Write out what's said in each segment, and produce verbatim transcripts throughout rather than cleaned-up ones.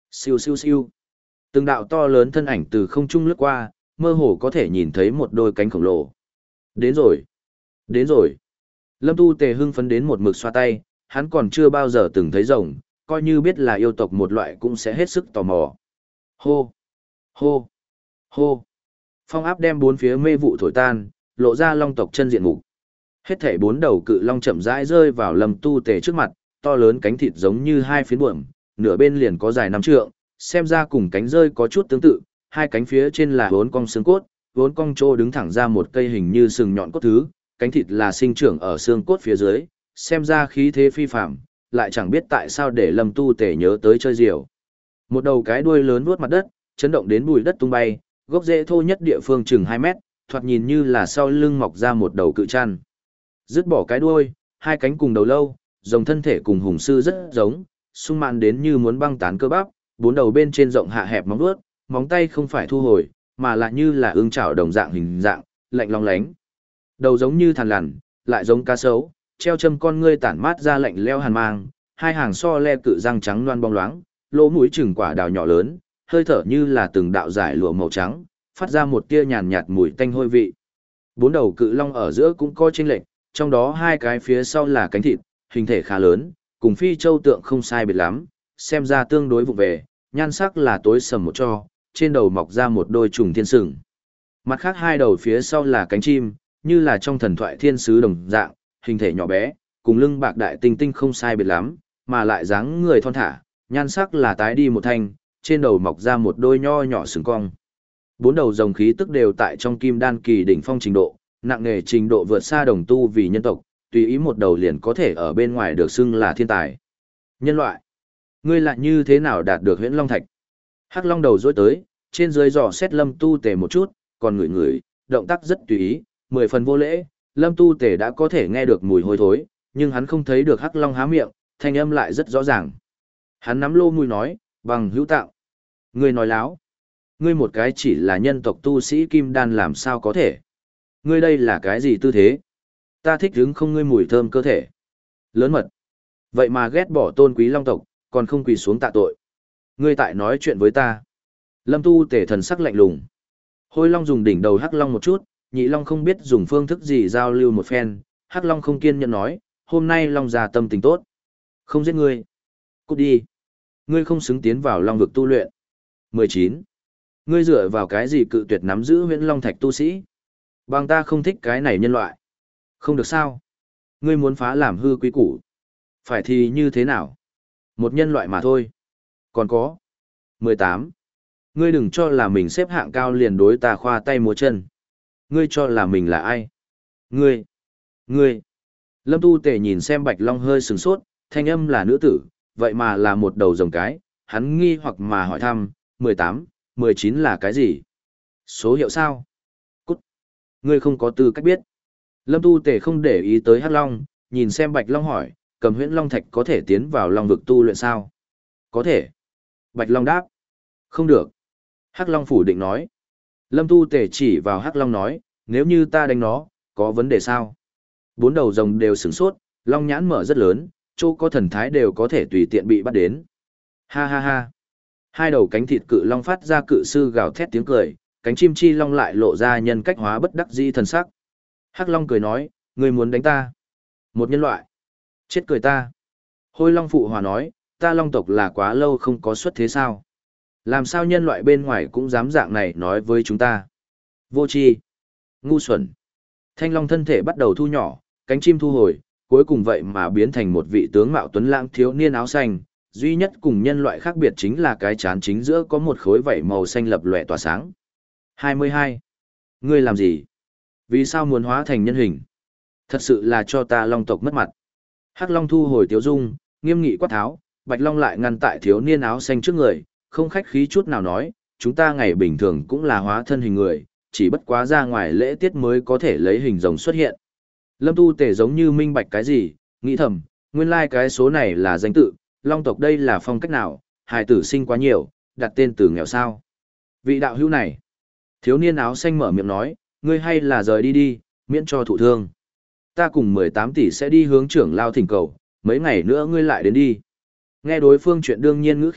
Siêu siêu siêu. Từng đạo to lớn thân ảnh từ không trung lướt qua, mơ hồ có thể nhìn thấy một đôi cánh khổng lồ. Đến rồi. Đến rồi. Lâm Tu Tề hưng phấn đến một mực xoa tay, hắn còn chưa bao giờ từng thấy rồng, coi như biết là yêu tộc một loại cũng sẽ hết sức tò mò. Hô. Hô. Hô. Phong áp đem bốn phía mê vụ thổi tan, lộ ra long tộc chân diện mục. Hết thảy bốn đầu cự long chậm rãi rơi vào Lâm Tu Tề trước mặt, to lớn cánh thịt giống như hai phiến buồm, nửa bên liền có dài năm trượng, xem ra cùng cánh rơi có chút tương tự, hai cánh phía trên là vốn cong xương cốt, vốn cong trô đứng thẳng ra một cây hình như sừng nhọn cốt thứ, cánh thịt là sinh trưởng ở xương cốt phía dưới, xem ra khí thế phi phàm, lại chẳng biết tại sao để Lâm Tu Tề nhớ tới chơi diều. Một đầu cái đuôi lớn vuốt mặt đất, chấn động đến bụi đất tung bay, gốc rễ thô nhất địa phương chừng hai mét, thoạt nhìn như là sau lưng mọc ra một đầu cự chăn. Dứt bỏ cái đuôi, hai cánh cùng đầu lâu, rồng thân thể cùng hùng sư rất giống, sung mãn đến như muốn băng tán cơ bắp, bốn đầu bên trên rộng hạ hẹp móng vuốt, móng tay không phải thu hồi, mà lại như là ương chảo đồng dạng hình dạng, lạnh long lánh. Đầu giống như thằn lằn, lại giống cá sấu, treo châm con ngươi tản mát ra lạnh leo hàn mang, hai hàng so le cự răng trắng loan bóng loáng, lỗ mũi chừng quả đào nhỏ lớn, hơi thở như là từng đạo giải lụa màu trắng, phát ra một tia nhàn nhạt mùi tanh hôi vị. Bốn đầu cự long ở giữa cũng có chênh lệch, trong đó hai cái phía sau là cánh thịt, hình thể khá lớn, cùng phi châu tượng không sai biệt lắm, xem ra tương đối vụ về, nhan sắc là tối sầm một cho, trên đầu mọc ra một đôi trùng thiên sừng. Mặt khác hai đầu phía sau là cánh chim, như là trong thần thoại thiên sứ đồng dạng, hình thể nhỏ bé, cùng lưng bạc đại tinh tinh không sai biệt lắm, mà lại dáng người thon thả, nhan sắc là tái đi một thanh, trên đầu mọc ra một đôi nho nhỏ sừng cong. Bốn đầu rồng khí tức đều tại trong kim đan kỳ đỉnh phong trình độ, nặng nghề trình độ vượt xa đồng tu vì nhân tộc, tùy ý một đầu liền có thể ở bên ngoài được xưng là thiên tài. Nhân loại, ngươi lại như thế nào đạt được huyễn long thạch? Hắc long đầu dối tới, trên dưới dò xét Lâm Tu Tề một chút, còn ngửi ngửi, động tác rất tùy ý, mười phần vô lễ. Lâm Tu Tề đã có thể nghe được mùi hôi thối, nhưng hắn không thấy được Hắc long há miệng, thanh âm lại rất rõ ràng. Hắn nắm lô mùi nói, bằng hữu tạo. Ngươi nói láo. Ngươi một cái chỉ là nhân tộc tu sĩ kim đan làm sao có thể? Ngươi đây là cái gì tư thế? Ta thích hứng không ngươi mùi thơm cơ thể. Lớn mật. Vậy mà ghét bỏ tôn quý long tộc, còn không quỳ xuống tạ tội. Ngươi tại nói chuyện với ta. Lâm Tu Tề thần sắc lạnh lùng. Hôi long dùng đỉnh đầu Hắc long một chút, nhị long không biết dùng phương thức gì giao lưu một phen. Hắc long không kiên nhẫn nói, hôm nay long già tâm tình tốt. Không giết ngươi. Cút đi. Ngươi không xứng tiến vào long vực tu luyện. mười chín. Ngươi dựa vào cái gì cự tuyệt nắm giữ huyễn long thạch tu sĩ? Bằng ta không thích cái này nhân loại. Không được sao? Ngươi muốn phá làm hư quý củ. Phải thì như thế nào? Một nhân loại mà thôi. Còn có. mười tám. Ngươi đừng cho là mình xếp hạng cao liền đối ta khoa tay múa chân. Ngươi cho là mình là ai? Ngươi. Ngươi. Lâm Tu Tề nhìn xem Bạch Long hơi sừng sốt, thanh âm là nữ tử, vậy mà là một đầu rồng cái. Hắn nghi hoặc mà hỏi thăm, mười tám, mười chín là cái gì? Số hiệu sao? Cút. Ngươi không có tư cách biết. Lâm Tu Tề không để ý tới Hắc Long, nhìn xem Bạch Long hỏi, cầm huyễn long thạch có thể tiến vào long vực tu luyện sao? Có thể. Bạch Long đáp. Không được. Hắc Long phủ định nói. Lâm Tu Tề chỉ vào Hắc Long nói, nếu như ta đánh nó, có vấn đề sao? Bốn đầu rồng đều sửng sốt, long nhãn mở rất lớn, chỗ có thần thái đều có thể tùy tiện bị bắt đến. Ha ha ha. Hai đầu cánh thịt cự long phát ra cự sư gào thét tiếng cười, cánh chim chi long lại lộ ra nhân cách hóa bất đắc dĩ thần sắc. Hắc Long cười nói, ngươi muốn đánh ta? Một nhân loại. Chết cười ta. Hôi Long phụ hòa nói, ta long tộc là quá lâu không có xuất thế sao? Làm sao nhân loại bên ngoài cũng dám dạng này nói với chúng ta? Vô tri, ngu xuẩn. Thanh Long thân thể bắt đầu thu nhỏ, cánh chim thu hồi, cuối cùng vậy mà biến thành một vị tướng mạo tuấn lãng thiếu niên áo xanh. Duy nhất cùng nhân loại khác biệt chính là cái chán chính giữa có một khối vảy màu xanh lập lòe tỏa sáng. hai mươi hai. Ngươi làm gì? Vì sao muốn hóa thành nhân hình? Thật sự là cho ta long tộc mất mặt. Hắc Long thu hồi tiếu dung, nghiêm nghị quát tháo, Bạch Long lại ngăn tại thiếu niên áo xanh trước người, không khách khí chút nào nói, chúng ta ngày bình thường cũng là hóa thân hình người, chỉ bất quá ra ngoài lễ tiết mới có thể lấy hình rồng xuất hiện. Lâm Tu Tề giống như minh bạch cái gì, nghĩ thầm, nguyên lai like cái số này là danh tự, long tộc đây là phong cách nào, hài tử sinh quá nhiều, đặt tên từ nghèo sao. Vị đạo hữu này, thiếu niên áo xanh mở miệng nói, ngươi hay là rời đi đi, miễn cho thụ thương. Ta cùng mười tám tỷ sẽ đi hướng trưởng lao thỉnh cầu, mấy ngày nữa ngươi lại đến đi. Nghe đối phương chuyện đương nhiên ngữ khí,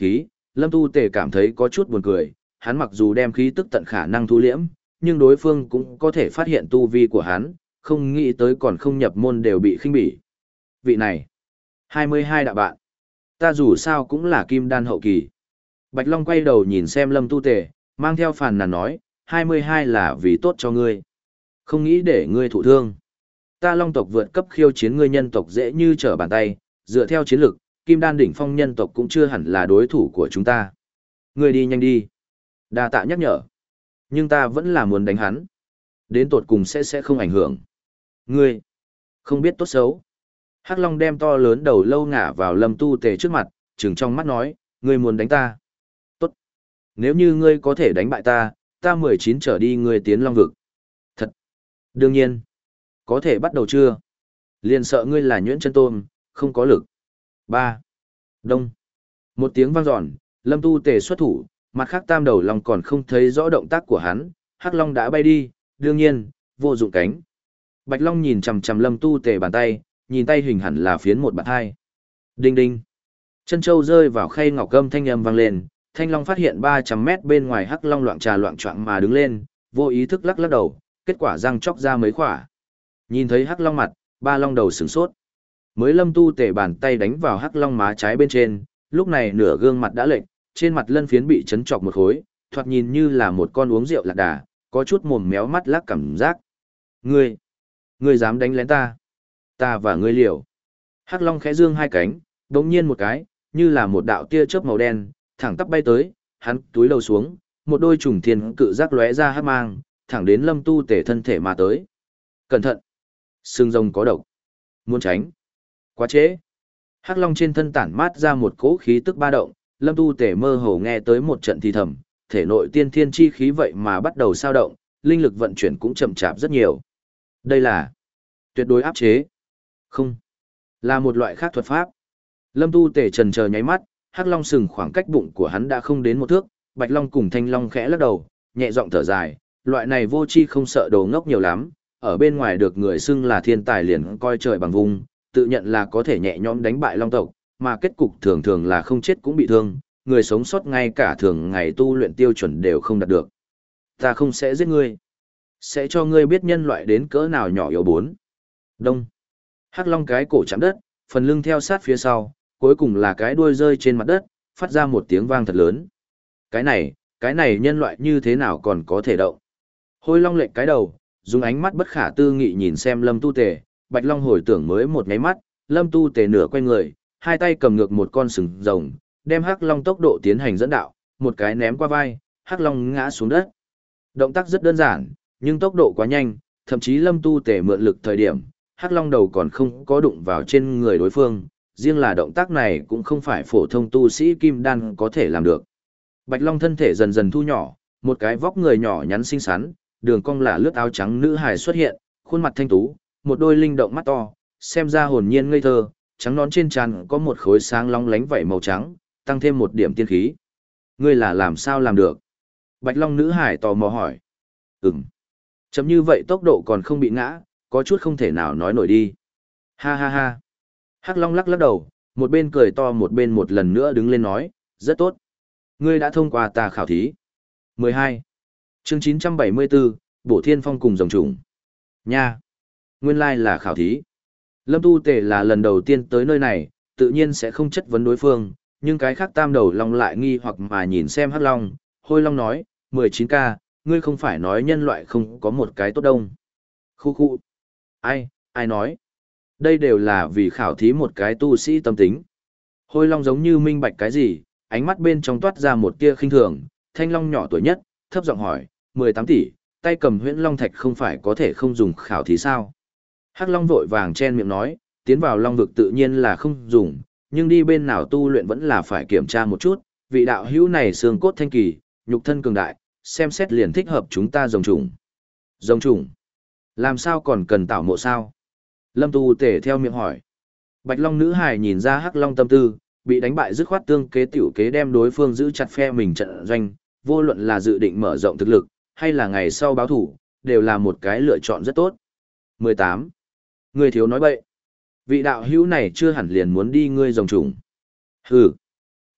Lâm Tu Tề cảm thấy có chút buồn cười, hắn mặc dù đem khí tức tận khả năng thu liễm, nhưng đối phương cũng có thể phát hiện tu vi của hắn, không nghĩ tới còn không nhập môn đều bị khinh bỉ. Vị này, hai mươi hai đạo bạn, ta dù sao cũng là kim đan hậu kỳ. Bạch Long quay đầu nhìn xem Lâm Tu Tề, mang theo phàn nàn nói, hai mươi hai là vì tốt cho ngươi. Không nghĩ để ngươi thụ thương. Ta Long tộc vượt cấp khiêu chiến ngươi nhân tộc dễ như trở bàn tay, dựa theo chiến lực, kim đan đỉnh phong nhân tộc cũng chưa hẳn là đối thủ của chúng ta. Ngươi đi nhanh đi. Đa tạ nhắc nhở. Nhưng ta vẫn là muốn đánh hắn. Đến tột cùng sẽ sẽ không ảnh hưởng. Ngươi, không biết tốt xấu. Hắc Long đem to lớn đầu lâu ngả vào Lâm Tu Tề trước mặt, trừng trong mắt nói, ngươi muốn đánh ta. Tốt. Nếu như ngươi có thể đánh bại ta, ta mười chín trở đi ngươi tiến Long vực. Thật. Đương nhiên. Có thể bắt đầu chưa? Liền sợ ngươi là nhuyễn chân tôm, không có lực. Ba. Đông. Một tiếng vang dọn, Lâm Tu Tề xuất thủ, mặt khác tam đầu long còn không thấy rõ động tác của hắn, Hắc Long đã bay đi, đương nhiên, vô dụng cánh. Bạch Long nhìn chằm chằm Lâm Tu Tề bàn tay, nhìn tay hình hẳn là phiến một bạt hai. Đinh đinh. Chân châu rơi vào khay ngọc gâm thanh âm vang lên, Thanh Long phát hiện ba trăm mét bên ngoài Hắc Long loạn trà loạn choạng mà đứng lên, vô ý thức lắc lắc đầu, kết quả răng chóc ra mấy khỏa. Nhìn thấy Hắc Long mặt, ba long đầu sửng sốt. Mới Lâm Tu Tề bàn tay đánh vào Hắc Long má trái bên trên, lúc này nửa gương mặt đã lệch, trên mặt lân phiến bị chấn chọc một khối, thoạt nhìn như là một con uống rượu lạc đà, có chút mồm méo mắt lác cảm giác. Ngươi, ngươi dám đánh lén ta? Ta và ngươi liều. Hắc Long khẽ dương hai cánh, đống nhiên một cái, như là một đạo tia chớp màu đen, thẳng tắp bay tới, hắn túi lầu xuống, một đôi trùng thiên cự giác lóe ra hắc mang, thẳng đến Lâm Tu Tề thân thể mà tới. Cẩn thận! Sừng rồng có độc. Muốn tránh. Quá trễ. Hắc Long trên thân tản mát ra một cỗ khí tức ba động, Lâm Tu Tề mơ hồ nghe tới một trận thì thầm, thể nội tiên thiên chi khí vậy mà bắt đầu sao động, linh lực vận chuyển cũng chậm chạp rất nhiều. Đây là tuyệt đối áp chế. Không, là một loại khác thuật pháp. Lâm Tu Tề chần chờ nháy mắt, Hắc Long sừng khoảng cách bụng của hắn đã không đến một thước, Bạch Long cùng Thanh Long khẽ lắc đầu, nhẹ giọng thở dài, loại này vô chi không sợ đồ ngốc nhiều lắm, ở bên ngoài được người xưng là thiên tài liền coi trời bằng vùng, tự nhận là có thể nhẹ nhõm đánh bại Long tộc, mà kết cục thường thường là không chết cũng bị thương, người sống sót ngay cả thường ngày tu luyện tiêu chuẩn đều không đạt được. Ta không sẽ giết ngươi, sẽ cho ngươi biết nhân loại đến cỡ nào nhỏ yếu bốn. Đông. Hắc Long cái cổ chạm đất, phần lưng theo sát phía sau, cuối cùng là cái đuôi rơi trên mặt đất, phát ra một tiếng vang thật lớn. Cái này, cái này nhân loại như thế nào còn có thể động? Hôi Long lệch cái đầu, dùng ánh mắt bất khả tư nghị nhìn xem Lâm Tu Tề, Bạch Long hồi tưởng mới một nháy mắt, Lâm Tu Tề nửa quay người, hai tay cầm ngược một con sừng rồng, đem Hắc Long tốc độ tiến hành dẫn đạo, một cái ném qua vai, Hắc Long ngã xuống đất. Động tác rất đơn giản, nhưng tốc độ quá nhanh, thậm chí Lâm Tu Tề mượn lực thời điểm, Hắc Long đầu còn không có đụng vào trên người đối phương, riêng là động tác này cũng không phải phổ thông tu sĩ kim đan có thể làm được. Bạch Long thân thể dần dần thu nhỏ, một cái vóc người nhỏ nhắn xinh xắn, đường cong là lướt áo trắng nữ hài xuất hiện, khuôn mặt thanh tú, một đôi linh động mắt to, xem ra hồn nhiên ngây thơ, trắng nón trên trán có một khối sáng long lánh vảy màu trắng, tăng thêm một điểm tiên khí. Ngươi là làm sao làm được? Bạch Long nữ hải tò mò hỏi. Ừm. Chấm như vậy tốc độ còn không bị ngã, có chút không thể nào nói nổi đi. Ha ha ha. Hắc Long lắc lắc đầu, một bên cười to một bên một lần nữa đứng lên nói, rất tốt. Ngươi đã thông qua ta khảo thí. mười hai. Chương chín trăm bảy mươi bốn, Bổ Thiên Phong cùng rồng trùng. Nha. Nguyên lai là khảo thí. Lâm Tu Tề là lần đầu tiên tới nơi này, tự nhiên sẽ không chất vấn đối phương, nhưng cái khác tam đầu long lại nghi hoặc mà nhìn xem Hắc Long, Hôi Long nói, mười chín K, ngươi không phải nói nhân loại không có một cái tốt đông. Khu khu. Ai, ai nói? Đây đều là vì khảo thí một cái tu sĩ tâm tính. Hôi Long giống như minh bạch cái gì, ánh mắt bên trong toát ra một tia khinh thường, Thanh Long nhỏ tuổi nhất, thấp giọng hỏi, mười tám tỷ, tay cầm huyễn long thạch không phải có thể không dùng khảo thí sao? Hắc Long vội vàng chen miệng nói, tiến vào long vực tự nhiên là không dùng, nhưng đi bên nào tu luyện vẫn là phải kiểm tra một chút, vị đạo hữu này xương cốt thanh kỳ, nhục thân cường đại, xem xét liền thích hợp chúng ta rồng trùng. Rồng trùng? Làm sao còn cần tạo mộ sao? Lâm Tu Tề theo miệng hỏi. Bạch Long nữ hài nhìn ra Hắc Long tâm tư, bị đánh bại dứt khoát tương kế tiểu kế đem đối phương giữ chặt phe mình trận doanh, vô luận là dự định mở rộng thực lực, hay là ngày sau báo thủ, đều là một cái lựa chọn rất tốt. mười tám. Người thiếu nói bậy. Vị đạo hữu này chưa hẳn liền muốn đi ngươi rồng trùng. Hừ.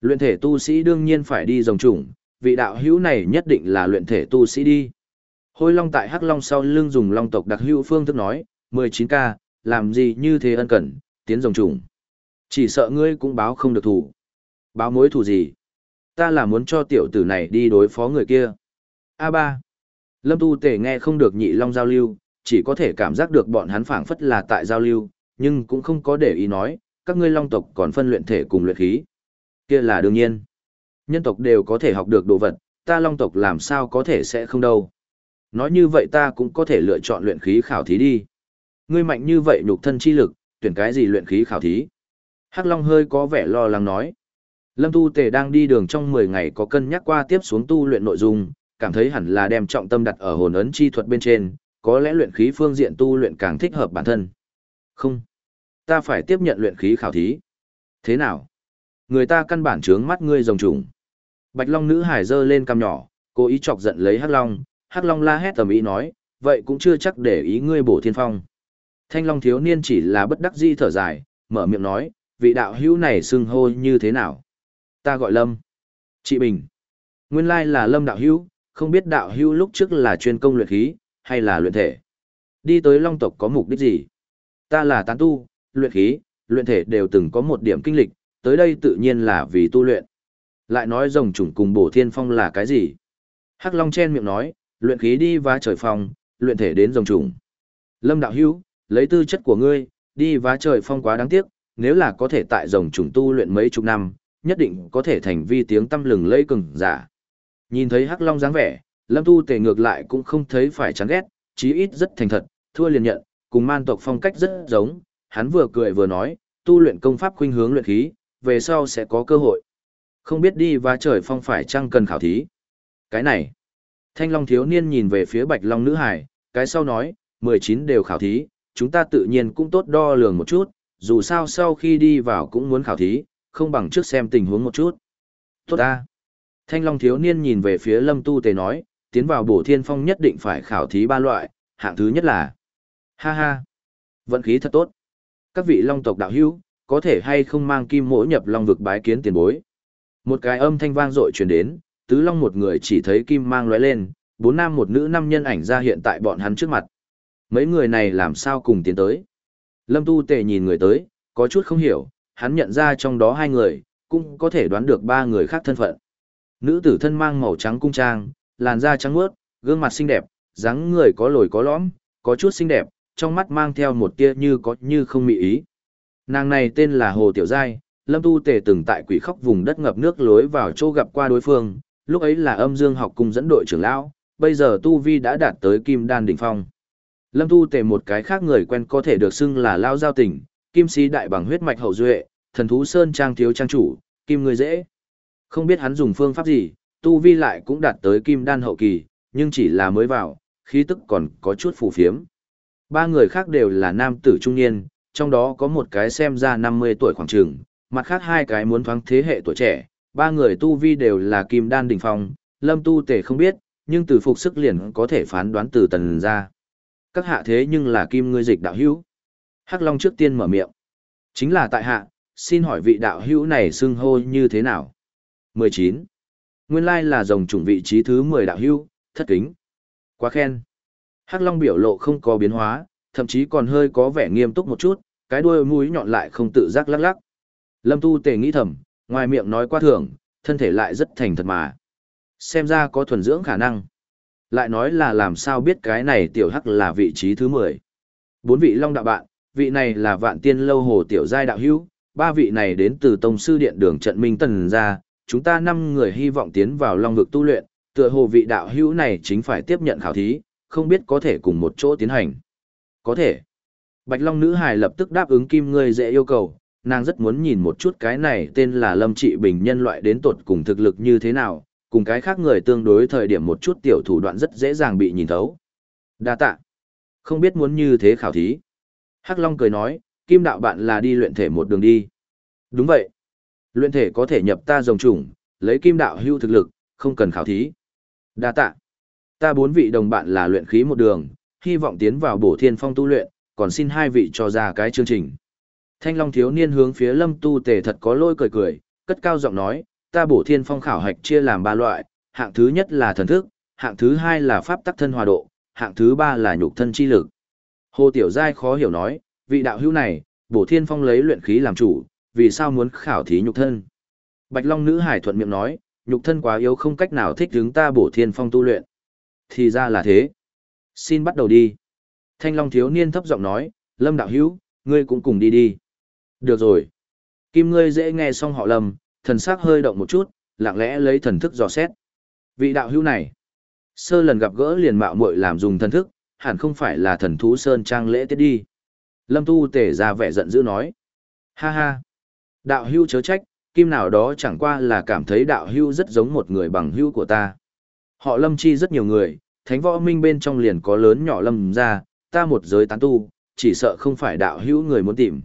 Luyện thể tu sĩ đương nhiên phải đi rồng trùng, vị đạo hữu này nhất định là luyện thể tu sĩ đi. Hôi Long tại Hắc Long sau lưng dùng long tộc đặc hữu phương thức nói, mười chín k, làm gì như thế ân cần, tiến rồng trùng. Chỉ sợ ngươi cũng báo không được thủ. Báo mối thủ gì? Ta là muốn cho tiểu tử này đi đối phó người kia. a ba. Lâm Tu Tề nghe không được nhị long giao lưu, chỉ có thể cảm giác được bọn hắn phảng phất là tại giao lưu, nhưng cũng không có để ý nói, các ngươi long tộc còn phân luyện thể cùng luyện khí. Kia là đương nhiên. Nhân tộc đều có thể học được đồ vật, ta long tộc làm sao có thể sẽ không đâu. Nói như vậy ta cũng có thể lựa chọn luyện khí khảo thí đi. Ngươi mạnh như vậy nhục thân chi lực, tuyển cái gì luyện khí khảo thí? Hắc Long hơi có vẻ lo lắng nói. Lâm Tu Tề đang đi đường trong mười ngày có cân nhắc qua tiếp xuống tu luyện nội dung, cảm thấy hẳn là đem trọng tâm đặt ở hồn ấn chi thuật bên trên, có lẽ luyện khí phương diện tu luyện càng thích hợp bản thân. Không, ta phải tiếp nhận luyện khí khảo thí. Thế nào? Người ta căn bản trướng mắt ngươi rồng trùng. Bạch Long nữ hải giơ lên cằm nhỏ, cố ý chọc giận lấy Hắc Long, Hắc Long la hét tầm ý nói, vậy cũng chưa chắc để ý ngươi bổ thiên phong. Thanh Long thiếu niên chỉ là bất đắc dĩ thở dài, mở miệng nói, vị đạo hữu này xưng hô như thế nào? Ta gọi Lâm. Chị Bình. Nguyên lai là Lâm đạo hữu, không biết đạo hữu lúc trước là chuyên công luyện khí, hay là luyện thể. Đi tới Long tộc có mục đích gì? Ta là tán tu, luyện khí, luyện thể đều từng có một điểm kinh lịch, tới đây tự nhiên là vì tu luyện. Lại nói rồng trùng cùng bổ thiên phong là cái gì? Hắc Long chen miệng nói, luyện khí đi vá trời phong, luyện thể đến rồng trùng. Lâm đạo hữu, lấy tư chất của ngươi, đi vá trời phong quá đáng tiếc, nếu là có thể tại rồng trùng tu luyện mấy chục năm, nhất định có thể thành vi tiếng tăm lừng lẫy cường giả. Nhìn thấy Hắc Long dáng vẻ, Lâm Tu Tề ngược lại cũng không thấy phải chán ghét, chí ít rất thành thật, thua liền nhận, cùng man tộc phong cách rất giống, hắn vừa cười vừa nói, tu luyện công pháp khuynh hướng luyện khí, về sau sẽ có cơ hội. Không biết đi vá trời phong phải chăng cần khảo thí. Cái này, Thanh Long thiếu niên nhìn về phía Bạch Long nữ hải, cái sau nói, mười chín đều khảo thí, chúng ta tự nhiên cũng tốt đo lường một chút, dù sao sau khi đi vào cũng muốn khảo thí, không bằng trước xem tình huống một chút. Tốt ta. Thanh Long thiếu niên nhìn về phía Lâm Tu Tề nói, tiến vào bổ thiên phong nhất định phải khảo thí ba loại, hạng thứ nhất là ha ha, vận khí thật tốt. Các vị long tộc đạo hữu, có thể hay không mang kim mỗ nhập long vực bái kiến tiền bối. Một cái âm thanh vang dội truyền đến, tứ long một người chỉ thấy kim mang lóe lên, bốn nam một nữ năm nhân ảnh ra hiện tại bọn hắn trước mặt. Mấy người này làm sao cùng tiến tới? Lâm Tu Tề nhìn người tới, có chút không hiểu, hắn nhận ra trong đó hai người, cũng có thể đoán được ba người khác thân phận. Nữ tử thân mang màu trắng cung trang, làn da trắng muốt, gương mặt xinh đẹp, dáng người có lồi có lõm, có chút xinh đẹp, trong mắt mang theo một tia như có như không mị ý. Nàng này tên là Hồ Tiểu Giai, Lâm Tu Tề từng tại Quỷ Khóc vùng đất ngập nước lối vào chỗ gặp qua đối phương, lúc ấy là Âm Dương học cung dẫn đội trưởng lão, bây giờ tu vi đã đạt tới Kim Đan đỉnh phong. Lâm Tu Tề một cái khác người quen có thể được xưng là lao giao tình, Kim Sĩ đại bằng huyết mạch hậu duệ, Thần thú sơn trang thiếu trang chủ, Kim người dễ. Không biết hắn dùng phương pháp gì, tu vi lại cũng đạt tới Kim Đan hậu kỳ, nhưng chỉ là mới vào, khí tức còn có chút phù phiếm. Ba người khác đều là nam tử trung niên, trong đó có một cái xem ra năm mươi tuổi khoảng chừng, mặt khác hai cái muốn thoáng thế hệ tuổi trẻ, ba người tu vi đều là Kim Đan đỉnh phong, Lâm Tu Tề không biết, nhưng từ phục sức liền có thể phán đoán từ tần ra. Các hạ thế nhưng là Kim ngươi dịch đạo hữu. Hắc Long trước tiên mở miệng. Chính là tại hạ, xin hỏi vị đạo hữu này xưng hô như thế nào? mười chín. Nguyên lai là rồng chủng vị trí thứ mười đạo hữu, thất kính. Quá khen. Hắc Long biểu lộ không có biến hóa, thậm chí còn hơi có vẻ nghiêm túc một chút, cái đuôi mũi nhọn lại không tự giác lắc lắc. Lâm Tu Tề nghĩ thầm, ngoài miệng nói qua thường, thân thể lại rất thành thật mà. Xem ra có thuần dưỡng khả năng. Lại nói là làm sao biết cái này tiểu hắc là vị trí thứ mười. Bốn vị long đạo bạn, vị này là Vạn Tiên lâu Hồ Tiểu Giai đạo hữu, ba vị này đến từ Tông sư điện đường trận Minh Tần ra, chúng ta năm người hy vọng tiến vào long vực tu luyện, tựa hồ vị đạo hữu này chính phải tiếp nhận khảo thí, không biết có thể cùng một chỗ tiến hành. Có thể. Bạch Long nữ hài lập tức đáp ứng Kim ngươi dễ yêu cầu, nàng rất muốn nhìn một chút cái này tên là Lâm Trị Bình nhân loại đến tột cùng thực lực như thế nào, cùng cái khác người tương đối thời điểm một chút tiểu thủ đoạn rất dễ dàng bị nhìn thấu. Đa tạ. Không biết muốn như thế khảo thí. Hắc Long cười nói, Kim đạo bạn là đi luyện thể một đường đi. Đúng vậy. Luyện thể có thể nhập ta rồng chủng, lấy Kim đạo hưu thực lực, không cần khảo thí. Đa tạ. Ta bốn vị đồng bạn là luyện khí một đường, hy vọng tiến vào bổ thiên phong tu luyện, còn xin hai vị cho ra cái chương trình. Thanh Long thiếu niên hướng phía Lâm Tu Tề thật có lôi cười cười, cất cao giọng nói, ta bổ thiên phong khảo hạch chia làm ba loại, hạng thứ nhất là thần thức, hạng thứ hai là pháp tắc thân hòa độ, hạng thứ ba là nhục thân chi lực. Hồ Tiểu Giai khó hiểu nói, vị đạo hữu này, bổ thiên phong lấy luyện khí làm chủ, vì sao muốn khảo thí nhục thân? Bạch Long nữ hải thuận miệng nói, nhục thân quá yếu không cách nào thích ứng ta bổ thiên phong tu luyện. Thì ra là thế. Xin bắt đầu đi. Thanh Long thiếu niên thấp giọng nói, Lâm đạo hữu, ngươi cũng cùng đi đi. Được rồi. Kim ngươi dễ nghe xong họ Lâm, thần sắc hơi động một chút, lặng lẽ lấy thần thức dò xét. Vị đạo hữu này, sơ lần gặp gỡ liền mạo muội làm dùng thần thức, hẳn không phải là thần thú sơn trang lễ tiết đi. Lâm Tu Tể ra vẻ giận dữ nói. Ha ha. Đạo hữu chớ trách, kim nào đó chẳng qua là cảm thấy đạo hữu rất giống một người bằng hữu của ta. Họ Lâm chi rất nhiều người, thánh võ minh bên trong liền có lớn nhỏ Lâm ra, ta một giới tán tu, chỉ sợ không phải đạo hữu người muốn tìm.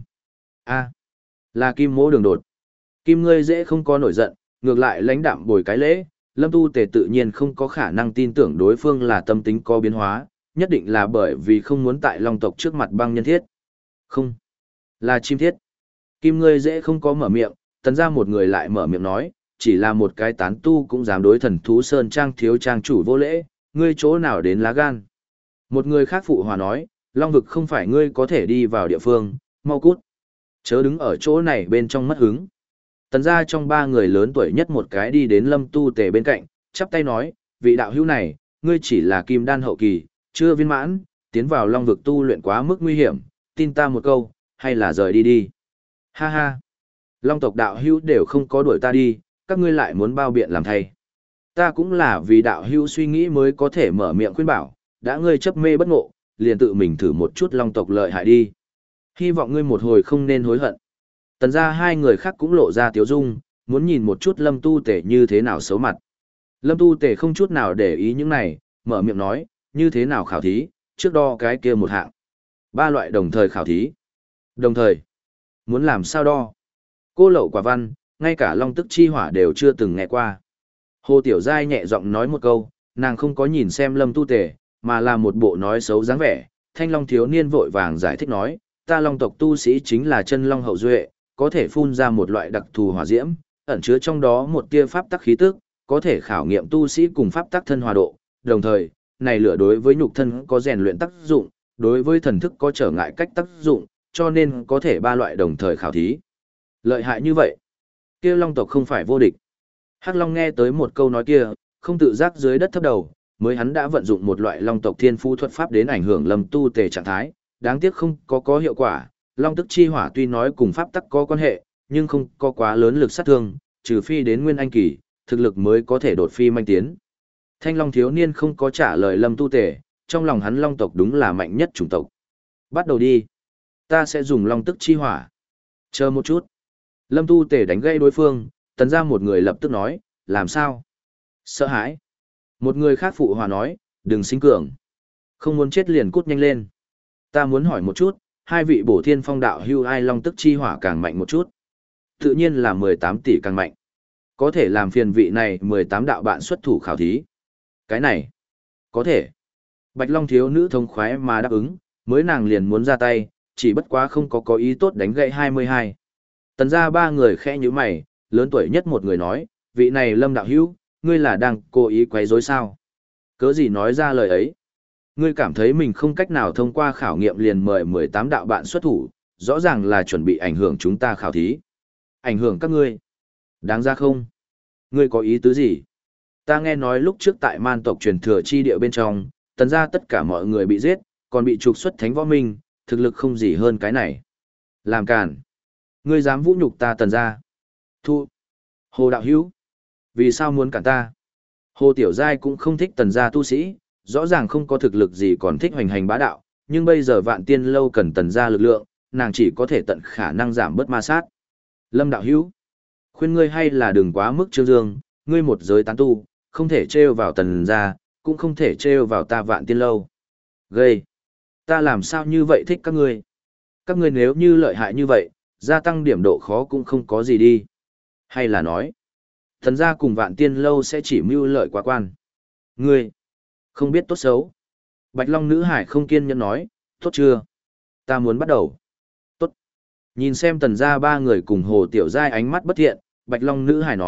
A, là kim mỗ đường đột. Kim ngươi dễ không có nổi giận, ngược lại lãnh đạm bồi cái lễ, Lâm Tu Tề tự nhiên không có khả năng tin tưởng đối phương là tâm tính có biến hóa, nhất định là bởi vì không muốn tại Long tộc trước mặt băng nhân thiết. Không, là chim thiết. Kim ngươi dễ không có mở miệng, tần ra một người lại mở miệng nói, chỉ là một cái tán tu cũng dám đối thần thú sơn trang thiếu trang chủ vô lễ, ngươi chỗ nào đến lá gan. Một người khác phụ hòa nói, Long vực không phải ngươi có thể đi vào địa phương, mau cút. Chớ đứng ở chỗ này bên trong mất hứng. Tần ra trong ba người lớn tuổi nhất một cái đi đến Lâm Tu Tề bên cạnh, chắp tay nói, vị đạo hữu này, ngươi chỉ là kim đan hậu kỳ, chưa viên mãn, tiến vào Long vực tu luyện quá mức nguy hiểm, tin ta một câu, hay là rời đi đi. Ha ha, Long tộc đạo hữu đều không có đuổi ta đi, các ngươi lại muốn bao biện làm thay. Ta cũng là vì đạo hữu suy nghĩ mới có thể mở miệng khuyên bảo, đã ngươi chấp mê bất ngộ, liền tự mình thử một chút Long tộc lợi hại đi. Hy vọng ngươi một hồi không nên hối hận. Tần ra hai người khác cũng lộ ra tiếu dung, muốn nhìn một chút Lâm Tu Tể như thế nào xấu mặt. Lâm Tu Tể không chút nào để ý những này, mở miệng nói, như thế nào khảo thí, trước đo cái kia một hạng. Ba loại đồng thời khảo thí. Đồng thời, muốn làm sao đo? Cô lậu quả văn, ngay cả Long tức chi hỏa đều chưa từng nghe qua. Hồ Tiểu Giai nhẹ giọng nói một câu, nàng không có nhìn xem Lâm Tu Tể, mà là một bộ nói xấu dáng vẻ. Thanh Long thiếu niên vội vàng giải thích nói, ta Long tộc tu sĩ chính là chân Long hậu duệ, có thể phun ra một loại đặc thù hỏa diễm, ẩn chứa trong đó một tia pháp tắc khí tức, có thể khảo nghiệm tu sĩ cùng pháp tắc thân hòa độ, đồng thời, này lửa đối với nhục thân có rèn luyện tác dụng, đối với thần thức có trở ngại cách tác dụng, cho nên có thể ba loại đồng thời khảo thí. Lợi hại như vậy, kia Long tộc không phải vô địch. Hắc Long nghe tới một câu nói kia, không tự giác dưới đất thấp đầu, mới hắn đã vận dụng một loại Long tộc thiên phú thuật pháp đến ảnh hưởng Lâm Tu Tề trạng thái, đáng tiếc không có có hiệu quả. Long tức chi hỏa tuy nói cùng pháp tắc có quan hệ, nhưng không có quá lớn lực sát thương, trừ phi đến nguyên anh kỳ, thực lực mới có thể đột phi manh tiến. Thanh Long thiếu niên không có trả lời Lâm Tu Tề, trong lòng hắn Long tộc đúng là mạnh nhất chủng tộc. Bắt đầu đi. Ta sẽ dùng Long tức chi hỏa. Chờ một chút. Lâm Tu Tề đánh gây đối phương, tần ra một người lập tức nói, làm sao? Sợ hãi. Một người khác phụ hòa nói, đừng sinh cường. Không muốn chết liền cút nhanh lên. Ta muốn hỏi một chút, hai vị bổ thiên phong đạo hưu ai Long tức chi hỏa càng mạnh một chút? Tự nhiên là mười tám tỷ càng mạnh. Có thể làm phiền vị này mười tám đạo bạn xuất thủ khảo thí. Cái này, có thể. Bạch Long thiếu nữ thông khoái mà đáp ứng, mới nàng liền muốn ra tay, chỉ bất quá không có có ý tốt đánh gậy hai mươi hai. Tần ra ba người khẽ như mày, lớn tuổi nhất một người nói, vị này Lâm đạo hữu, ngươi là đang cố ý quấy rối sao? Cớ gì nói ra lời ấy? Ngươi cảm thấy mình không cách nào thông qua khảo nghiệm liền mời mười tám đạo bạn xuất thủ, rõ ràng là chuẩn bị ảnh hưởng chúng ta khảo thí. Ảnh hưởng các ngươi. Đáng ra không? Ngươi có ý tứ gì? Ta nghe nói lúc trước tại man tộc truyền thừa chi địa bên trong, tần ra tất cả mọi người bị giết, còn bị trục xuất thánh võ minh, thực lực không gì hơn cái này. Làm càn. Ngươi dám vũ nhục ta tần ra. Thu. Hồ đạo hữu. Vì sao muốn cản ta? Hồ Tiểu Giai cũng không thích tần gia tu sĩ, rõ ràng không có thực lực gì còn thích hoành hành bá đạo, nhưng bây giờ vạn tiên lâu cần tần gia lực lượng, nàng chỉ có thể tận khả năng giảm bớt ma sát. Lâm đạo hữu, khuyên ngươi hay là đừng quá mức trương dương, ngươi một giới tán tu, không thể trêu vào tần gia, cũng không thể trêu vào ta vạn tiên lâu. Gây, ta làm sao như vậy thích các ngươi? Các ngươi nếu như lợi hại như vậy, gia tăng điểm độ khó cũng không có gì đi. Hay là nói, tần gia cùng vạn tiên lâu sẽ chỉ mưu lợi quá quan. Ngươi, không biết tốt xấu. Bạch Long nữ hải không kiên nhẫn nói, tốt chưa? Ta muốn bắt đầu. Tốt. Nhìn xem tần gia ba người cùng Hồ Tiểu Giai ánh mắt bất thiện, Bạch Long nữ hải nói,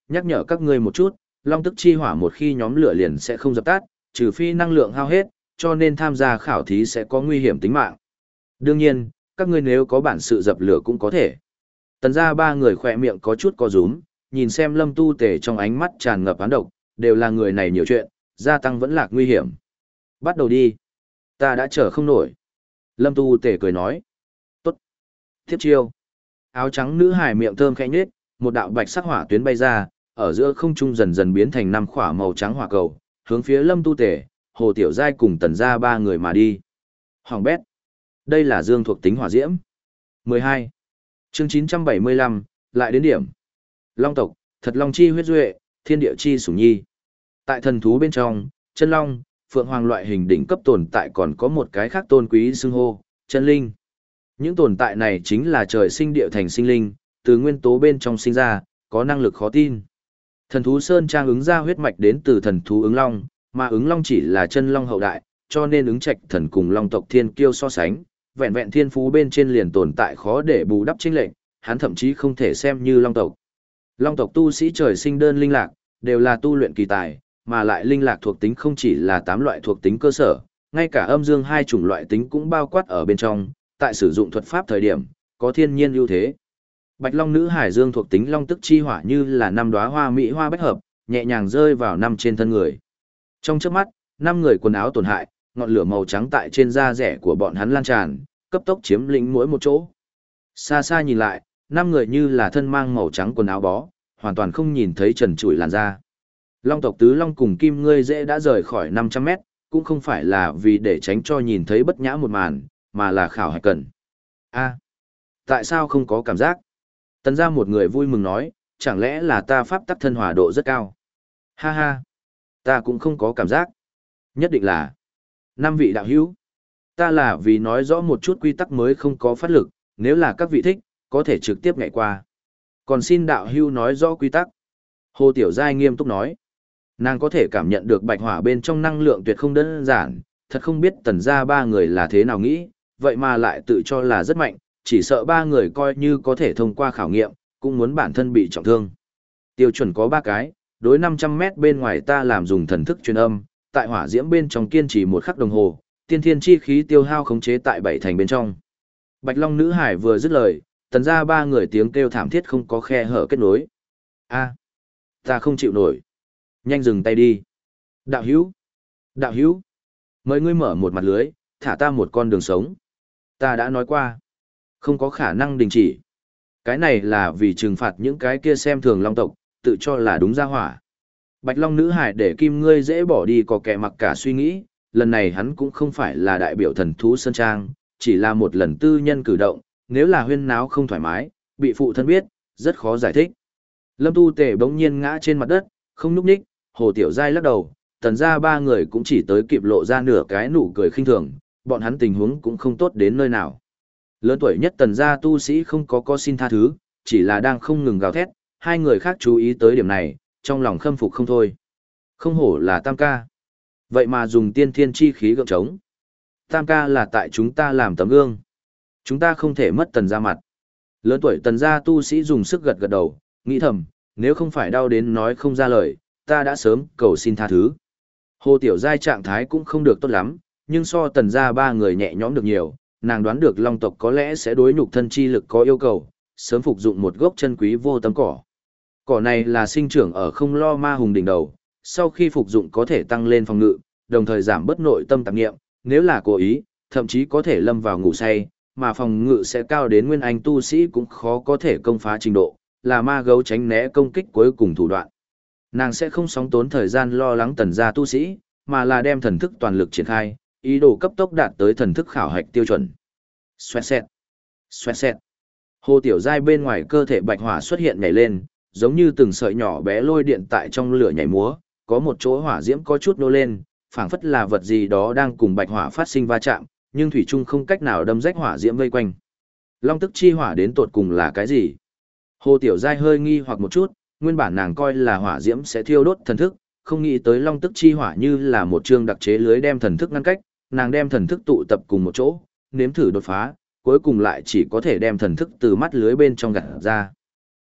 nhắc nhở các ngươi một chút, long tức chi hỏa một khi nhóm lửa liền sẽ không dập tắt, trừ phi năng lượng hao hết, cho nên tham gia khảo thí sẽ có nguy hiểm tính mạng. Đương nhiên, các ngươi nếu có bản sự dập lửa cũng có thể. Tần gia ba người khỏe miệng có chút co rúm, nhìn xem Lâm Tu Tề trong ánh mắt tràn ngập án độc, đều là người này nhiều chuyện, gia tăng vẫn lạc nguy hiểm. Bắt đầu đi. Ta đã chờ không nổi. Lâm Tu Tề cười nói. Tốt. Tiếp chiêu. Áo trắng nữ hài miệng thơm khẽ nhếch, một đạo bạch sắc hỏa tuyến bay ra, ở giữa không trung dần dần biến thành năm khỏa màu trắng hỏa cầu, hướng phía Lâm Tu Tề, Hồ Tiểu Giai cùng Tần gia ba người mà đi. Hoàng bét. Đây là dương thuộc tính hỏa diễm. mười hai. Chương chín trăm bảy mươi lăm, lại đến điểm. Long tộc, thật long chi huyết duệ, thiên địa chi sủng nhi. Tại thần thú bên trong, chân long, phượng hoàng loại hình đỉnh cấp tồn tại còn có một cái khác tôn quý xưng hô, chân linh. Những tồn tại này chính là trời sinh địa thành sinh linh, từ nguyên tố bên trong sinh ra, có năng lực khó tin. Thần thú Sơn Trang ứng ra huyết mạch đến từ thần thú ứng long, mà ứng long chỉ là chân long hậu đại, cho nên ứng trạch thần cùng long tộc thiên kiêu so sánh, vẹn vẹn thiên phú bên trên liền tồn tại khó để bù đắp chênh lệch, hắn thậm chí không thể xem như long tộc. Long tộc tu sĩ trời sinh đơn linh lạc, đều là tu luyện kỳ tài, mà lại linh lạc thuộc tính không chỉ là tám loại thuộc tính cơ sở, ngay cả âm dương hai chủng loại tính cũng bao quát ở bên trong, tại sử dụng thuật pháp thời điểm, có thiên nhiên ưu thế. Bạch Long nữ hải dương thuộc tính long tức chi hỏa như là năm đóa hoa mỹ hoa bách hợp, nhẹ nhàng rơi vào năm trên thân người. Trong chớp mắt, năm người quần áo tổn hại, ngọn lửa màu trắng tại trên da rẻ của bọn hắn lan tràn, cấp tốc chiếm lĩnh mỗi một chỗ. Xa xa nhìn lại, năm người như là thân mang màu trắng quần áo bó, hoàn toàn không nhìn thấy trần trụi làn da. Long tộc tứ long cùng kim ngươi dễ đã rời khỏi năm trăm mét, cũng không phải là vì để tránh cho nhìn thấy bất nhã một màn, mà là khảo hạch cần. A, tại sao không có cảm giác? Tần gia một người vui mừng nói, chẳng lẽ là ta pháp tắc thân hòa độ rất cao? Ha ha, ta cũng không có cảm giác. Nhất định là năm vị đạo hữu. Ta là vì nói rõ một chút quy tắc mới không có phát lực, nếu là các vị thích, có thể trực tiếp nhảy qua. Còn xin đạo hữu nói rõ quy tắc. Hồ Tiểu Giai nghiêm túc nói. Nàng có thể cảm nhận được bạch hỏa bên trong năng lượng tuyệt không đơn giản, thật không biết tần gia ba người là thế nào nghĩ, vậy mà lại tự cho là rất mạnh, chỉ sợ ba người coi như có thể thông qua khảo nghiệm, cũng muốn bản thân bị trọng thương. Tiêu chuẩn có ba cái, đối năm trăm mét bên ngoài ta làm dùng thần thức truyền âm, tại hỏa diễm bên trong kiên trì một khắc đồng hồ, tiên thiên chi khí tiêu hao khống chế tại bảy thành bên trong. Bạch Long nữ hải vừa dứt lời, tần gia ba người tiếng kêu thảm thiết không có khe hở kết nối. A, ta không chịu nổi. Nhanh dừng tay đi. Đạo hữu, đạo hữu, mời ngươi mở một mặt lưới, thả ta một con đường sống. Ta đã nói qua, không có khả năng đình chỉ. Cái này là vì trừng phạt những cái kia xem thường long tộc, tự cho là đúng ra hỏa. Bạch Long nữ hải để kim ngươi dễ bỏ đi có kẻ mặc cả suy nghĩ, lần này hắn cũng không phải là đại biểu thần thú Sơn Trang, chỉ là một lần tư nhân cử động, nếu là huyên náo không thoải mái, bị phụ thân biết, rất khó giải thích. Lâm Tu Tề bỗng nhiên ngã trên mặt đất, không nhúc nhích, Hồ Tiểu Giai lắc đầu, tần ra ba người cũng chỉ tới kịp lộ ra nửa cái nụ cười khinh thường, bọn hắn tình huống cũng không tốt đến nơi nào. Lớn tuổi nhất tần gia tu sĩ không có có xin tha thứ, chỉ là đang không ngừng gào thét, hai người khác chú ý tới điểm này, trong lòng khâm phục không thôi. Không hổ là tam ca. Vậy mà dùng tiên thiên chi khí gượng trống. Tam ca là tại chúng ta làm tấm gương. Chúng ta không thể mất tần gia mặt. Lớn tuổi tần gia tu sĩ dùng sức gật gật đầu, nghĩ thầm, nếu không phải đau đến nói không ra lời, ta đã sớm cầu xin tha thứ. Hồ Tiểu Giai trạng thái cũng không được tốt lắm, nhưng so tần gia ba người nhẹ nhõm được nhiều, nàng đoán được long tộc có lẽ sẽ đối nhục thân chi lực có yêu cầu, sớm phục dụng một gốc chân quý vô tấm cỏ. Cỏ này là sinh trưởng ở không lo ma hùng đỉnh đầu, sau khi phục dụng có thể tăng lên phòng ngự, đồng thời giảm bớt nội tâm tạp nghiệm, nếu là cố ý, thậm chí có thể lâm vào ngủ say, mà phòng ngự sẽ cao đến nguyên anh tu sĩ cũng khó có thể công phá trình độ, là ma gấu tránh né công kích cuối cùng thủ đoạn. Nàng sẽ không sóng tốn thời gian lo lắng tần gia tu sĩ, mà là đem thần thức toàn lực triển khai, ý đồ cấp tốc đạt tới thần thức khảo hạch tiêu chuẩn. Xoẹt xẹt, xoẹt xẹt. Hồ Tiểu Giai bên ngoài cơ thể bạch hỏa xuất hiện nhảy lên, giống như từng sợi nhỏ bé lôi điện tại trong lửa nhảy múa, có một chỗ hỏa diễm có chút nô lên, phảng phất là vật gì đó đang cùng bạch hỏa phát sinh va chạm, nhưng thủy chung không cách nào đâm rách hỏa diễm vây quanh. Long tức chi hỏa đến tột cùng là cái gì? Hồ Tiểu Giai hơi nghi hoặc một chút, nguyên bản nàng coi là hỏa diễm sẽ thiêu đốt thần thức, không nghĩ tới long tức chi hỏa như là một chương đặc chế lưới đem thần thức ngăn cách, nàng đem thần thức tụ tập cùng một chỗ, nếm thử đột phá, cuối cùng lại chỉ có thể đem thần thức từ mắt lưới bên trong gạt ra.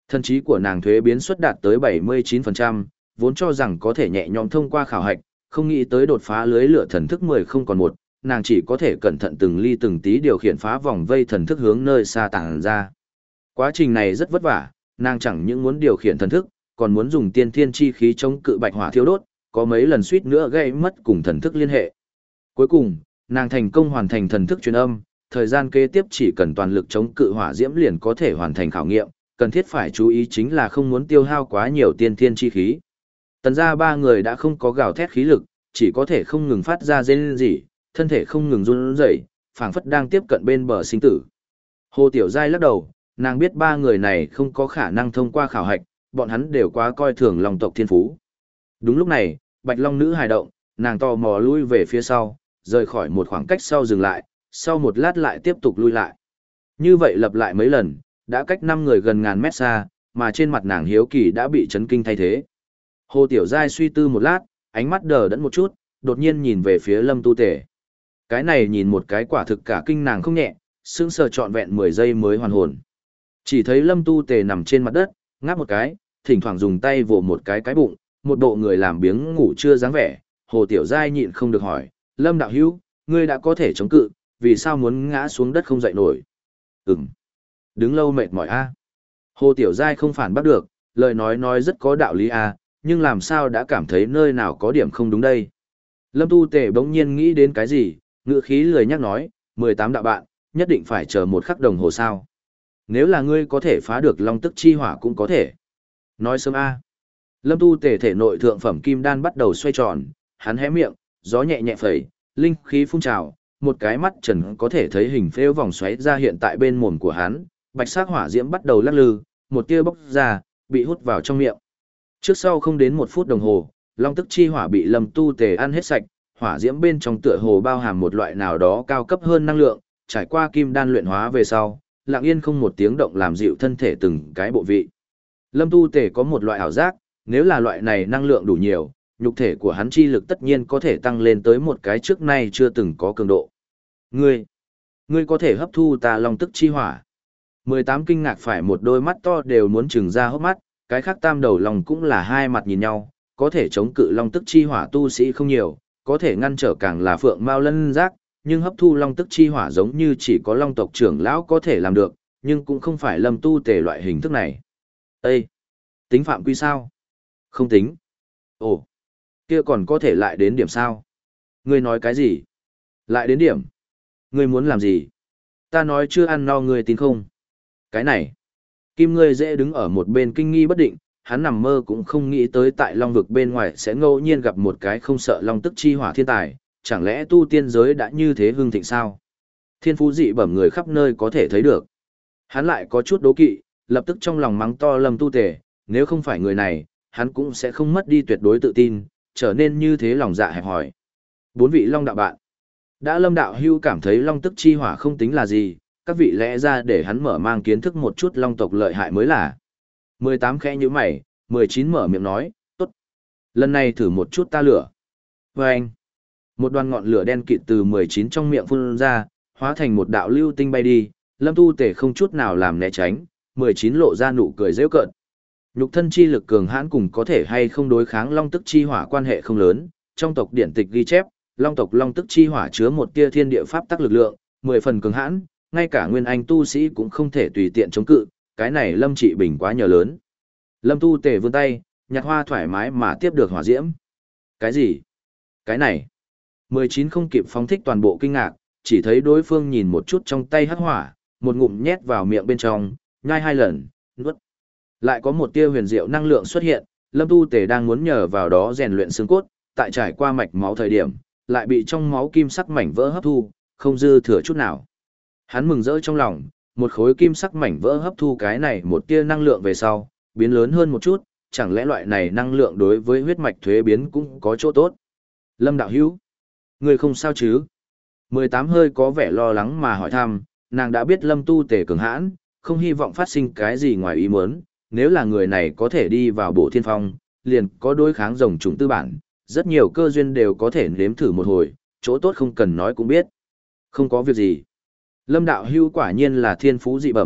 Thần trí của nàng thuế biến suất đạt tới bảy mươi chín phần trăm, vốn cho rằng có thể nhẹ nhõm thông qua khảo hạch, không nghĩ tới đột phá lưới lửa thần thức mười không còn một, nàng chỉ có thể cẩn thận từng ly từng tí điều khiển phá vòng vây thần thức hướng nơi xa tàng ra. Quá trình này rất vất vả, nàng chẳng những muốn điều khiển thần thức, còn muốn dùng tiên thiên chi khí chống cự bạch hỏa thiêu đốt, có mấy lần suýt nữa gây mất cùng thần thức liên hệ. Cuối cùng, nàng thành công hoàn thành thần thức truyền âm, thời gian kế tiếp chỉ cần toàn lực chống cự hỏa diễm liền có thể hoàn thành khảo nghiệm, cần thiết phải chú ý chính là không muốn tiêu hao quá nhiều tiên thiên chi khí. Tần gia ba người đã không có gào thét khí lực, chỉ có thể không ngừng phát ra rên rỉ, thân thể không ngừng run rẩy, phảng phất đang tiếp cận bên bờ sinh tử. Hồ Tiểu Giai lắc đầu, nàng biết ba người này không có khả năng thông qua khảo hạch, bọn hắn đều quá coi thường Long tộc thiên phú. Đúng lúc này, Bạch Long nữ hài động, nàng tò mò lui về phía sau, rời khỏi một khoảng cách sau dừng lại, sau một lát lại tiếp tục lui lại. Như vậy lặp lại mấy lần, đã cách năm người gần ngàn mét xa, mà trên mặt nàng hiếu kỳ đã bị chấn kinh thay thế. Hồ Tiểu Giai suy tư một lát, ánh mắt đờ đẫn một chút, đột nhiên nhìn về phía Lâm Tu Tể. Cái này nhìn một cái quả thực cả kinh nàng không nhẹ, sững sờ trọn vẹn mười giây mới hoàn hồn. Chỉ thấy Lâm Tu Tề nằm trên mặt đất, ngáp một cái, thỉnh thoảng dùng tay vồ một cái cái bụng, một bộ người làm biếng ngủ chưa dáng vẻ. Hồ Tiểu Giai nhịn không được hỏi, Lâm đạo hữu, ngươi đã có thể chống cự, vì sao muốn ngã xuống đất không dậy nổi? Ừm, đứng lâu mệt mỏi a. Hồ Tiểu Giai không phản bắt được, lời nói nói rất có đạo lý a, nhưng làm sao đã cảm thấy nơi nào có điểm không đúng đây? Lâm Tu Tề bỗng nhiên nghĩ đến cái gì, ngữ khí lười nhắc nói, mười tám đạo bạn, nhất định phải chờ một khắc đồng hồ sao. Nếu là ngươi có thể phá được long tức chi hỏa cũng có thể. Nói sớm a. Lâm Tu Tề thể nội thượng phẩm kim đan bắt đầu xoay tròn, hắn hé miệng, gió nhẹ nhẹ phẩy, linh khí phun trào, một cái mắt trần có thể thấy hình phễu vòng xoáy ra hiện tại bên mồm của hắn, bạch sắc hỏa diễm bắt đầu lắc lư, một tia bốc ra, bị hút vào trong miệng. Trước sau không đến một phút đồng hồ, long tức chi hỏa bị Lâm Tu Tề ăn hết sạch, hỏa diễm bên trong tựa hồ bao hàm một loại nào đó cao cấp hơn năng lượng, trải qua kim đan luyện hóa về sau, lặng yên không một tiếng động làm dịu thân thể từng cái bộ vị. Lâm Tu Tề có một loại ảo giác, nếu là loại này năng lượng đủ nhiều, nhục thể của hắn chi lực tất nhiên có thể tăng lên tới một cái trước nay chưa từng có cường độ. Ngươi, ngươi có thể hấp thu ta long tức chi hỏa. mười tám kinh ngạc phải một đôi mắt to đều muốn trừng ra hốc mắt, cái khác tam đầu lòng cũng là hai mặt nhìn nhau, có thể chống cự long tức chi hỏa tu sĩ không nhiều, có thể ngăn trở càng là phượng mao lân giác, nhưng hấp thu long tức chi hỏa giống như chỉ có long tộc trưởng lão có thể làm được, nhưng cũng không phải Lâm Tu Tề loại hình thức này. Ê! Tính phạm quy sao? Không tính. Ồ! Kia còn có thể lại đến điểm sao? Ngươi nói cái gì? Lại đến điểm? Ngươi muốn làm gì? Ta nói chưa ăn no ngươi tin không? Cái này! Kim ngươi dễ đứng ở một bên kinh nghi bất định, hắn nằm mơ cũng không nghĩ tới tại long vực bên ngoài sẽ ngẫu nhiên gặp một cái không sợ long tức chi hỏa thiên tài, chẳng lẽ tu tiên giới đã như thế hưng thịnh sao? Thiên phú dị bẩm người khắp nơi có thể thấy được. Hắn lại có chút đố kỵ, lập tức trong lòng mắng to Lâm Tu Tề, nếu không phải người này, hắn cũng sẽ không mất đi tuyệt đối tự tin, trở nên như thế lòng dạ hẹp hòi. Bốn vị long đạo bạn. Đã Lâm đạo hưu cảm thấy long tức chi hỏa không tính là gì, các vị lẽ ra để hắn mở mang kiến thức một chút long tộc lợi hại mới là. mười tám khẽ như mày, mười chín mở miệng nói, tốt. Lần này thử một chút ta lửa. Và anh. Một đoàn ngọn lửa đen kịt từ mười chín trong miệng phun ra, hóa thành một đạo lưu tinh bay đi, Lâm Tu Tề không chút nào làm né tránh, mười chín lộ ra nụ cười giễu cợt. Nhục thân chi lực cường hãn cùng có thể hay không đối kháng long tức chi hỏa quan hệ không lớn, trong tộc điển tịch ghi chép, long tộc long tức chi hỏa chứa một tia thiên địa pháp tắc lực lượng, mười phần cường hãn, ngay cả nguyên anh tu sĩ cũng không thể tùy tiện chống cự, cái này Lâm Trị Bình quá nhờ lớn. Lâm Tu Tề vươn tay, nhặt hoa thoải mái mà tiếp được hỏa diễm. Cái gì? Cái này? mười chín không kịp phóng thích toàn bộ kinh ngạc, chỉ thấy đối phương nhìn một chút trong tay hắc hỏa, một ngụm nhét vào miệng bên trong, nhai hai lần, nuốt. Lại có một tia huyền diệu năng lượng xuất hiện, Lâm Tu Tề đang muốn nhờ vào đó rèn luyện xương cốt, tại trải qua mạch máu thời điểm, lại bị trong máu kim sắc mảnh vỡ hấp thu, không dư thừa chút nào. Hắn mừng rỡ trong lòng, một khối kim sắc mảnh vỡ hấp thu cái này một tia năng lượng về sau, biến lớn hơn một chút, chẳng lẽ loại này năng lượng đối với huyết mạch thuế biến cũng có chỗ tốt. Lâm đạo hữu, người không sao chứ? mười tám hơi có vẻ lo lắng mà hỏi thăm, nàng đã biết Lâm Tu Tề cường hãn, không hy vọng phát sinh cái gì ngoài ý muốn, nếu là người này có thể đi vào Bộ Thiên Phong, liền có đối kháng rồng trùng tư bản, rất nhiều cơ duyên đều có thể nếm thử một hồi, chỗ tốt không cần nói cũng biết. Không có việc gì. Lâm đạo hưu quả nhiên là thiên phú dị bẩm,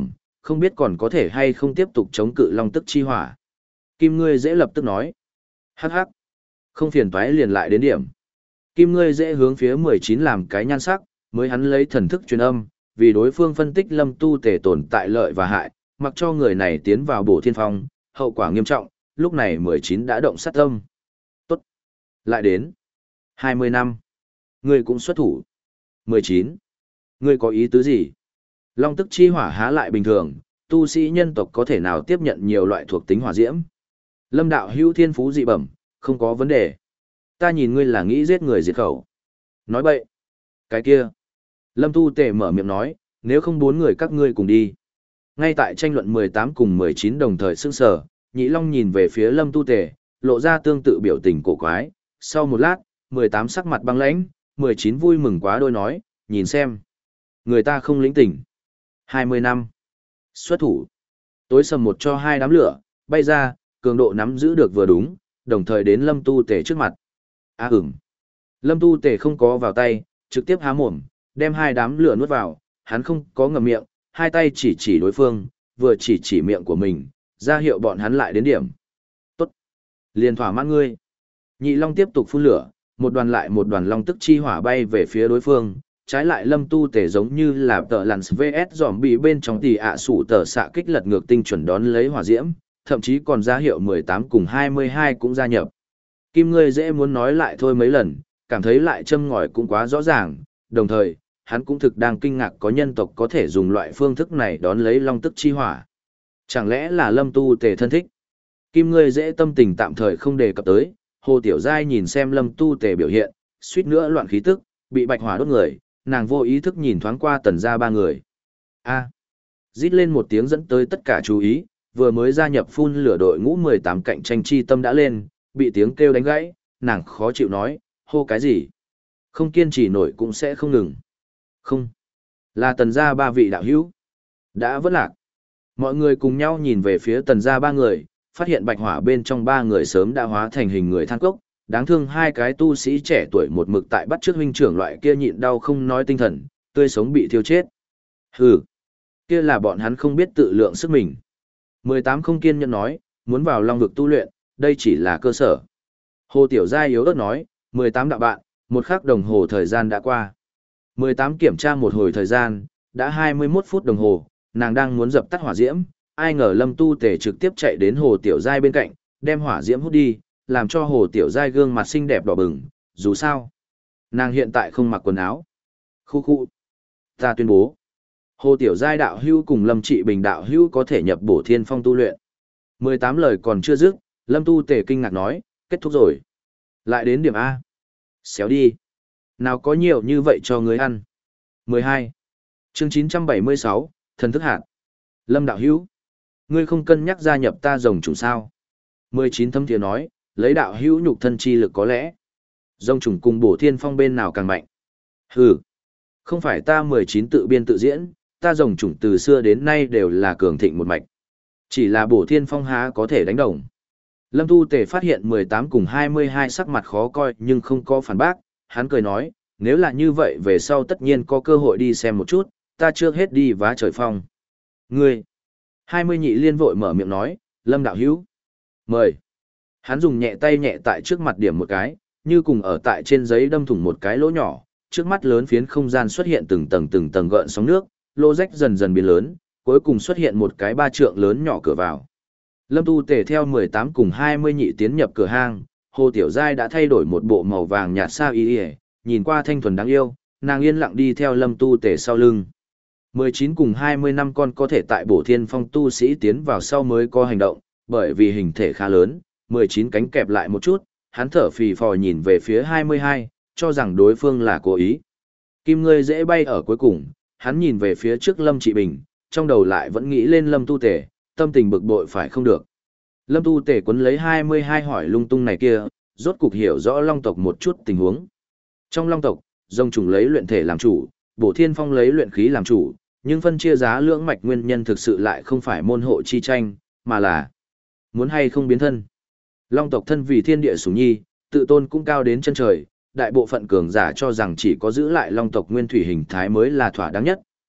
không biết còn có thể hay không tiếp tục chống cự long tức chi hỏa. Kim ngươi dễ lập tức nói. Hắc hắc. Không phiền toái liền lại đến điểm. Kim ngươi dễ hướng phía mười chín làm cái nhan sắc, mới hắn lấy thần thức truyền âm, vì đối phương phân tích lâm tu tề tồn tại lợi và hại, mặc cho người này tiến vào bổ thiên phong, hậu quả nghiêm trọng, lúc này mười chín đã động sát tâm. Tốt. Lại đến. hai mươi năm. Ngươi cũng xuất thủ. mười chín. Ngươi có ý tứ gì? Long tức chi hỏa há lại bình thường, tu sĩ nhân tộc có thể nào tiếp nhận nhiều loại thuộc tính hỏa diễm? Lâm đạo hữu thiên phú dị bẩm, không có vấn đề. Ta nhìn ngươi là nghĩ giết người diệt khẩu. Nói bậy. Cái kia. Lâm tu tề mở miệng nói, nếu không bốn người các ngươi cùng đi. Ngay tại tranh luận mười tám cùng mười chín đồng thời sững sờ, Nhị Long nhìn về phía Lâm tu tề, lộ ra tương tự biểu tình cổ quái. Sau một lát, mười tám sắc mặt băng lãnh, mười chín vui mừng quá đôi nói, nhìn xem. Người ta không lĩnh tỉnh. hai mươi năm. Xuất thủ. Tối sầm một cho hai đám lửa, bay ra, cường độ nắm giữ được vừa đúng, đồng thời đến Lâm tu tề trước mặt. À ừm. Lâm tu tề không có vào tay, trực tiếp há mồm, đem hai đám lửa nuốt vào, hắn không có ngậm miệng, hai tay chỉ chỉ đối phương, vừa chỉ chỉ miệng của mình, ra hiệu bọn hắn lại đến điểm. Tốt. Liền thỏa mãn ngươi. Nhị Long tiếp tục phun lửa, một đoàn lại một đoàn long tức chi hỏa bay về phía đối phương, trái lại Lâm tu tề giống như là tờ lằn vê ét giòm bị bên trong tỷ ạ sủ tờ xạ kích lật ngược tinh chuẩn đón lấy hỏa diễm, thậm chí còn ra hiệu mười tám cùng hai mươi hai cũng gia nhập. Kim ngươi dễ muốn nói lại thôi mấy lần, cảm thấy lại châm ngòi cũng quá rõ ràng, đồng thời, hắn cũng thực đang kinh ngạc có nhân tộc có thể dùng loại phương thức này đón lấy long tức chi hỏa. Chẳng lẽ là Lâm tu tề thân thích? Kim ngươi dễ tâm tình tạm thời không đề cập tới, Hồ Tiểu Giai nhìn xem Lâm tu tề biểu hiện, suýt nữa loạn khí tức, bị bạch hỏa đốt người, nàng vô ý thức nhìn thoáng qua tần ra ba người. A. Rít lên một tiếng dẫn tới tất cả chú ý, vừa mới gia nhập phun lửa đội ngũ mười tám cạnh tranh chi tâm đã lên, bị tiếng kêu đánh gãy, nàng khó chịu nói, hô cái gì? Không kiên trì nổi cũng sẽ không ngừng. Không. Là tần gia ba vị đạo hữu. Đã vất lạc. Mọi người cùng nhau nhìn về phía tần gia ba người, phát hiện bạch hỏa bên trong ba người sớm đã hóa thành hình người than cốc. Đáng thương hai cái tu sĩ trẻ tuổi một mực tại bắt trước huynh trưởng loại kia nhịn đau không nói tinh thần, tươi sống bị thiêu chết. Hừ. Kia là bọn hắn không biết tự lượng sức mình. mười tám không kiên nhẫn nói, muốn vào long vực tu luyện, đây chỉ là cơ sở. Hồ Tiểu Giai yếu ớt nói, mười tám đạo bạn, một khắc đồng hồ thời gian đã qua. mười tám kiểm tra một hồi thời gian, đã hai mươi mốt phút đồng hồ, nàng đang muốn dập tắt hỏa diễm, ai ngờ Lâm tu tề trực tiếp chạy đến Hồ Tiểu Giai bên cạnh, đem hỏa diễm hút đi, làm cho Hồ Tiểu Giai gương mặt xinh đẹp đỏ bừng, dù sao. Nàng hiện tại không mặc quần áo. Khu khu. Ta tuyên bố. Hồ Tiểu Giai đạo hữu cùng Lâm Trị Bình đạo hữu có thể nhập bổ thiên phong tu luyện. mười tám lời còn chưa dứt, Lâm tu tề kinh ngạc nói, kết thúc rồi. Lại đến điểm A. Xéo đi. Nào có nhiều như vậy cho người ăn. mười hai. Chương chín trăm bảy mươi sáu, Thần thức hạt. Lâm đạo hữu. Ngươi không cân nhắc gia nhập ta rồng trùng sao. mười chín thâm thiế nói, lấy đạo hữu nhục thân chi lực có lẽ. Rồng trùng cùng bổ thiên phong bên nào càng mạnh. Hừ. Không phải ta mười chín tự biên tự diễn, ta rồng trùng từ xưa đến nay đều là cường thịnh một mạch. Chỉ là bổ thiên phong há có thể đánh đồng. Lâm tu tề phát hiện mười tám cùng hai mươi hai sắc mặt khó coi nhưng không có phản bác, hắn cười nói, nếu là như vậy về sau tất nhiên có cơ hội đi xem một chút, ta trước hết đi vá trời phong. Ngươi! hai mươi nhị liên vội mở miệng nói, Lâm đạo hữu. Mời! Hắn dùng nhẹ tay nhẹ tại trước mặt điểm một cái, như cùng ở tại trên giấy đâm thủng một cái lỗ nhỏ, trước mắt lớn phiến không gian xuất hiện từng tầng từng tầng gợn sóng nước, lô rách dần dần biến lớn, cuối cùng xuất hiện một cái ba trượng lớn nhỏ cửa vào. Lâm tu tề theo mười tám cùng hai mươi nhị tiến nhập cửa hang, Hồ Tiểu Giai đã thay đổi một bộ màu vàng nhạt sa y y, nhìn qua thanh thuần đáng yêu, nàng yên lặng đi theo Lâm tu tề sau lưng. mười chín cùng hai mươi năm con có thể tại bổ thiên phong tu sĩ tiến vào sau mới có hành động, bởi vì hình thể khá lớn, mười chín cánh kẹp lại một chút, hắn thở phì phò nhìn về phía hai mươi hai, cho rằng đối phương là cố ý. Kim ngươi dễ bay ở cuối cùng, hắn nhìn về phía trước Lâm Trị Bình, trong đầu lại vẫn nghĩ lên Lâm tu tề, tâm tình bực bội phải không được. Lâm tu tề quấn lấy hai mươi hai hỏi lung tung này kia, rốt cục hiểu rõ long tộc một chút tình huống. Trong long tộc, rồng trùng lấy luyện thể làm chủ, bổ thiên phong lấy luyện khí làm chủ, nhưng phân chia giá lưỡng mạch nguyên nhân thực sự lại không phải môn hộ chi tranh, mà là muốn hay không biến thân. Long tộc thân vì thiên địa sủng nhi, tự tôn cũng cao đến chân trời, đại bộ phận cường giả cho rằng chỉ có giữ lại long tộc nguyên thủy hình thái mới là thỏa đáng nhất,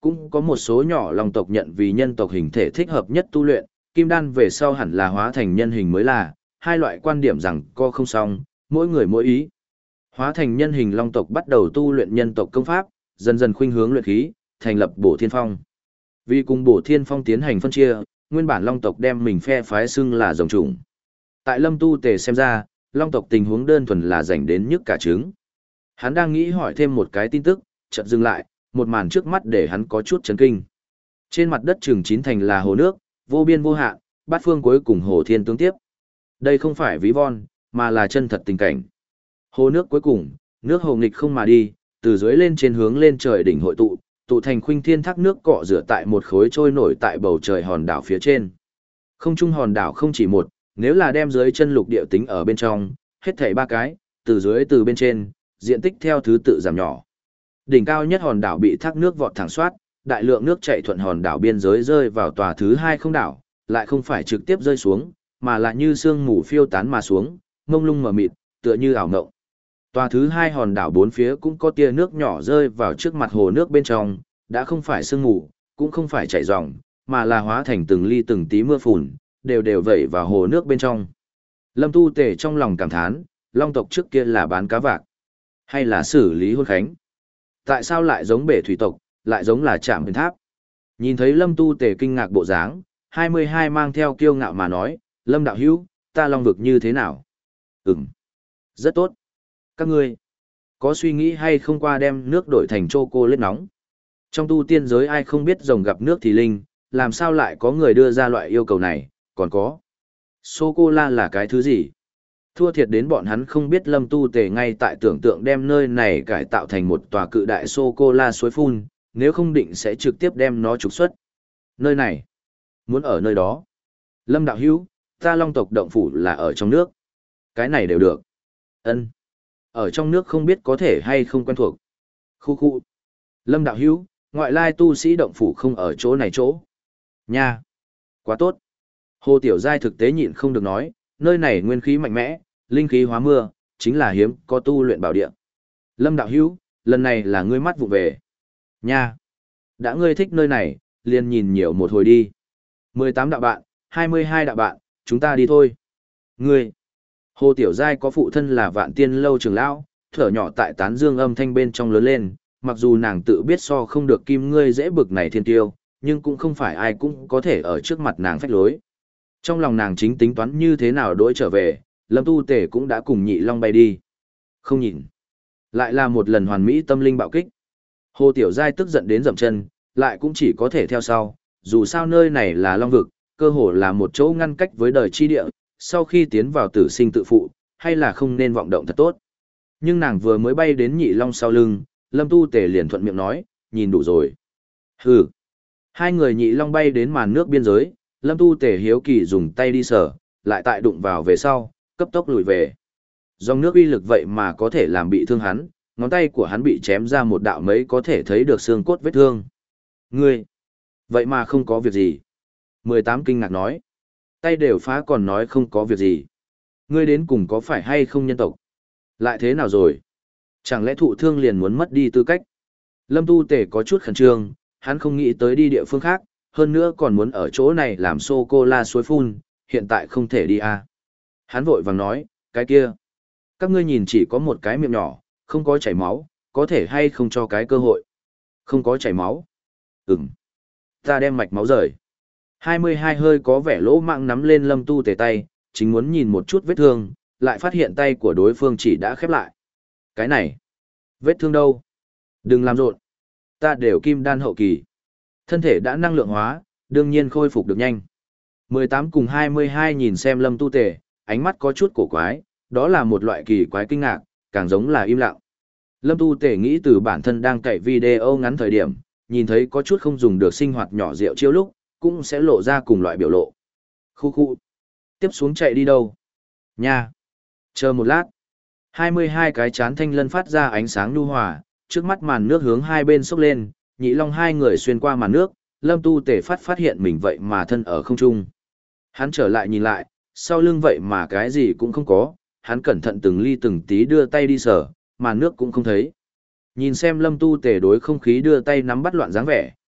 cũng có một số nhỏ long tộc nhận vì nhân tộc hình thể thích hợp nhất tu luyện, kim đan về sau hẳn là hóa thành nhân hình mới là, hai loại quan điểm rằng co không xong, mỗi người mỗi ý. Hóa thành nhân hình long tộc bắt đầu tu luyện nhân tộc công pháp, dần dần khuynh hướng luyện khí, thành lập Bổ Thiên Phong. Vì cùng Bổ Thiên Phong tiến hành phân chia, nguyên bản long tộc đem mình phe phái xưng là rồng chủng. Tại Lâm Tu Tề xem ra, long tộc tình huống đơn thuần là dành đến nhức cả trứng. Hắn đang nghĩ hỏi thêm một cái tin tức, chợt dừng lại, một màn trước mắt để hắn có chút chấn kinh. Trên mặt đất chừng chín thành là hồ nước, vô biên vô hạn, bát phương cuối cùng hồ thiên tướng tiếp. Đây không phải ví von, mà là chân thật tình cảnh. Hồ nước cuối cùng, nước hồ nghịch không mà đi, từ dưới lên trên hướng lên trời đỉnh hội tụ, tụ thành khuynh thiên thác nước cọ rửa tại một khối trôi nổi tại bầu trời hòn đảo phía trên. Không trung hòn đảo không chỉ một, nếu là đem dưới chân lục địa tính ở bên trong, hết thảy ba cái, từ dưới từ bên trên, diện tích theo thứ tự giảm nhỏ. Đỉnh cao nhất hòn đảo bị thác nước vọt thẳng xoát, đại lượng nước chảy thuận hòn đảo biên giới rơi vào tòa thứ hai không đảo, lại không phải trực tiếp rơi xuống, mà là như sương mù phiêu tán mà xuống, mông lung mờ mịt, tựa như ảo ngộng. Tòa thứ hai hòn đảo bốn phía cũng có tia nước nhỏ rơi vào trước mặt hồ nước bên trong, đã không phải sương mù, cũng không phải chảy ròng, mà là hóa thành từng ly từng tí mưa phùn, đều đều vẩy vào hồ nước bên trong. Lâm Tu Tề trong lòng cảm thán, long tộc trước kia là bán cá vạc, hay là xử lý hôn khánh? Tại sao lại giống bể thủy tộc, lại giống là trạm huyền tháp? Nhìn thấy Lâm Tu Tề kinh ngạc bộ dáng, hai mươi hai mang theo kiêu ngạo mà nói, Lâm đạo hữu, ta long vực như thế nào? Ừm, rất tốt. Các ngươi, có suy nghĩ hay không qua đem nước đổi thành chocolate nóng? Trong tu tiên giới ai không biết rồng gặp nước thì linh, làm sao lại có người đưa ra loại yêu cầu này, còn có. Sô-cô-la là cái thứ gì? Thua thiệt đến bọn hắn không biết Lâm Tu Tề ngay tại tưởng tượng đem nơi này cải tạo thành một tòa cự đại sô-cô-la suối phun, nếu không định sẽ trực tiếp đem nó trục xuất. Nơi này, muốn ở nơi đó. Lâm đạo hữu, ta long tộc động phủ là ở trong nước. Cái này đều được. Ân, ở trong nước không biết có thể hay không quen thuộc. Khu khu. Lâm đạo hữu, ngoại lai tu sĩ động phủ không ở chỗ này chỗ. Nha. Quá tốt. Hồ Tiểu Giai thực tế nhịn không được nói, nơi này nguyên khí mạnh mẽ, linh khí hóa mưa, chính là hiếm có tu luyện bảo địa. Lâm đạo hữu, lần này là ngươi mắt vụ về. Nha. Đã ngươi thích nơi này, liền nhìn nhiều một hồi đi. mười tám đạo bạn, hai mươi hai đạo bạn, chúng ta đi thôi. Ngươi. Hồ Tiểu Giai có phụ thân là Vạn Tiên Lâu trưởng lão, thở nhỏ tại tán dương âm thanh bên trong lớn lên, mặc dù nàng tự biết so không được kim ngươi dễ bực này thiên tiêu, nhưng cũng không phải ai cũng có thể ở trước mặt nàng phách lối. Trong lòng nàng chính tính toán như thế nào đối trở về, Lâm Tu Tề cũng đã cùng Nhị Long bay đi. Không nhìn. Lại là một lần hoàn mỹ tâm linh bạo kích. Hồ Tiểu Giai tức giận đến dậm chân, lại cũng chỉ có thể theo sau, dù sao nơi này là Long Vực, cơ hồ là một chỗ ngăn cách với đời chi địa, sau khi tiến vào tử sinh tự phụ, hay là không nên vọng động thật tốt. Nhưng nàng vừa mới bay đến Nhị Long sau lưng, Lâm Tu Tề liền thuận miệng nói, nhìn đủ rồi. Hừ. Hai người Nhị Long bay đến màn nước biên giới, Lâm Tu Tề hiếu kỳ dùng tay đi sờ, lại tại đụng vào về sau, cấp tốc lùi về. Dòng nước uy lực vậy mà có thể làm bị thương hắn, ngón tay của hắn bị chém ra một đạo mấy có thể thấy được xương cốt vết thương. Ngươi, vậy mà không có việc gì. mười tám kinh ngạc nói. Tay đều phá còn nói không có việc gì. Ngươi đến cùng có phải hay không nhân tộc? Lại thế nào rồi? Chẳng lẽ thụ thương liền muốn mất đi tư cách? Lâm Tu Tề có chút khẩn trương, hắn không nghĩ tới đi địa phương khác, hơn nữa còn muốn ở chỗ này làm sô-cô-la suối phun, hiện tại không thể đi à. Hắn vội vàng nói, cái kia. Các ngươi nhìn chỉ có một cái miệng nhỏ, không có chảy máu, có thể hay không cho cái cơ hội. Không có chảy máu. Ừm. Ta đem mạch máu rời. hai mươi hai hơi có vẻ lỗ mạng nắm lên Lâm Tu Tề tay, chính muốn nhìn một chút vết thương, lại phát hiện tay của đối phương chỉ đã khép lại. Cái này. Vết thương đâu? Đừng làm rộn. Ta đều kim đan hậu kỳ. Thân thể đã năng lượng hóa, đương nhiên khôi phục được nhanh. mười tám cùng hai mươi hai nhìn xem Lâm Tu Tề, ánh mắt có chút cổ quái, đó là một loại kỳ quái kinh ngạc, càng giống là im lặng. Lâm Tu Tề nghĩ từ bản thân đang cày video ngắn thời điểm, nhìn thấy có chút không dùng được sinh hoạt nhỏ rượu chiêu lúc, cũng sẽ lộ ra cùng loại biểu lộ. Khu khu. Tiếp xuống chạy đi đâu? Nha. Chờ một lát. hai mươi hai cái chán thanh lân phát ra ánh sáng nhu hòa, trước mắt màn nước hướng hai bên xốc lên, Nhị Long hai người xuyên qua màn nước, Lâm Tu Tề phát phát hiện mình vậy mà thân ở không trung. Hắn trở lại nhìn lại, sau lưng vậy mà cái gì cũng không có, hắn cẩn thận từng ly từng tí đưa tay đi sờ, màn nước cũng không thấy. Nhìn xem Lâm Tu Tề đối không khí đưa tay nắm bắt loạn dáng vẻ,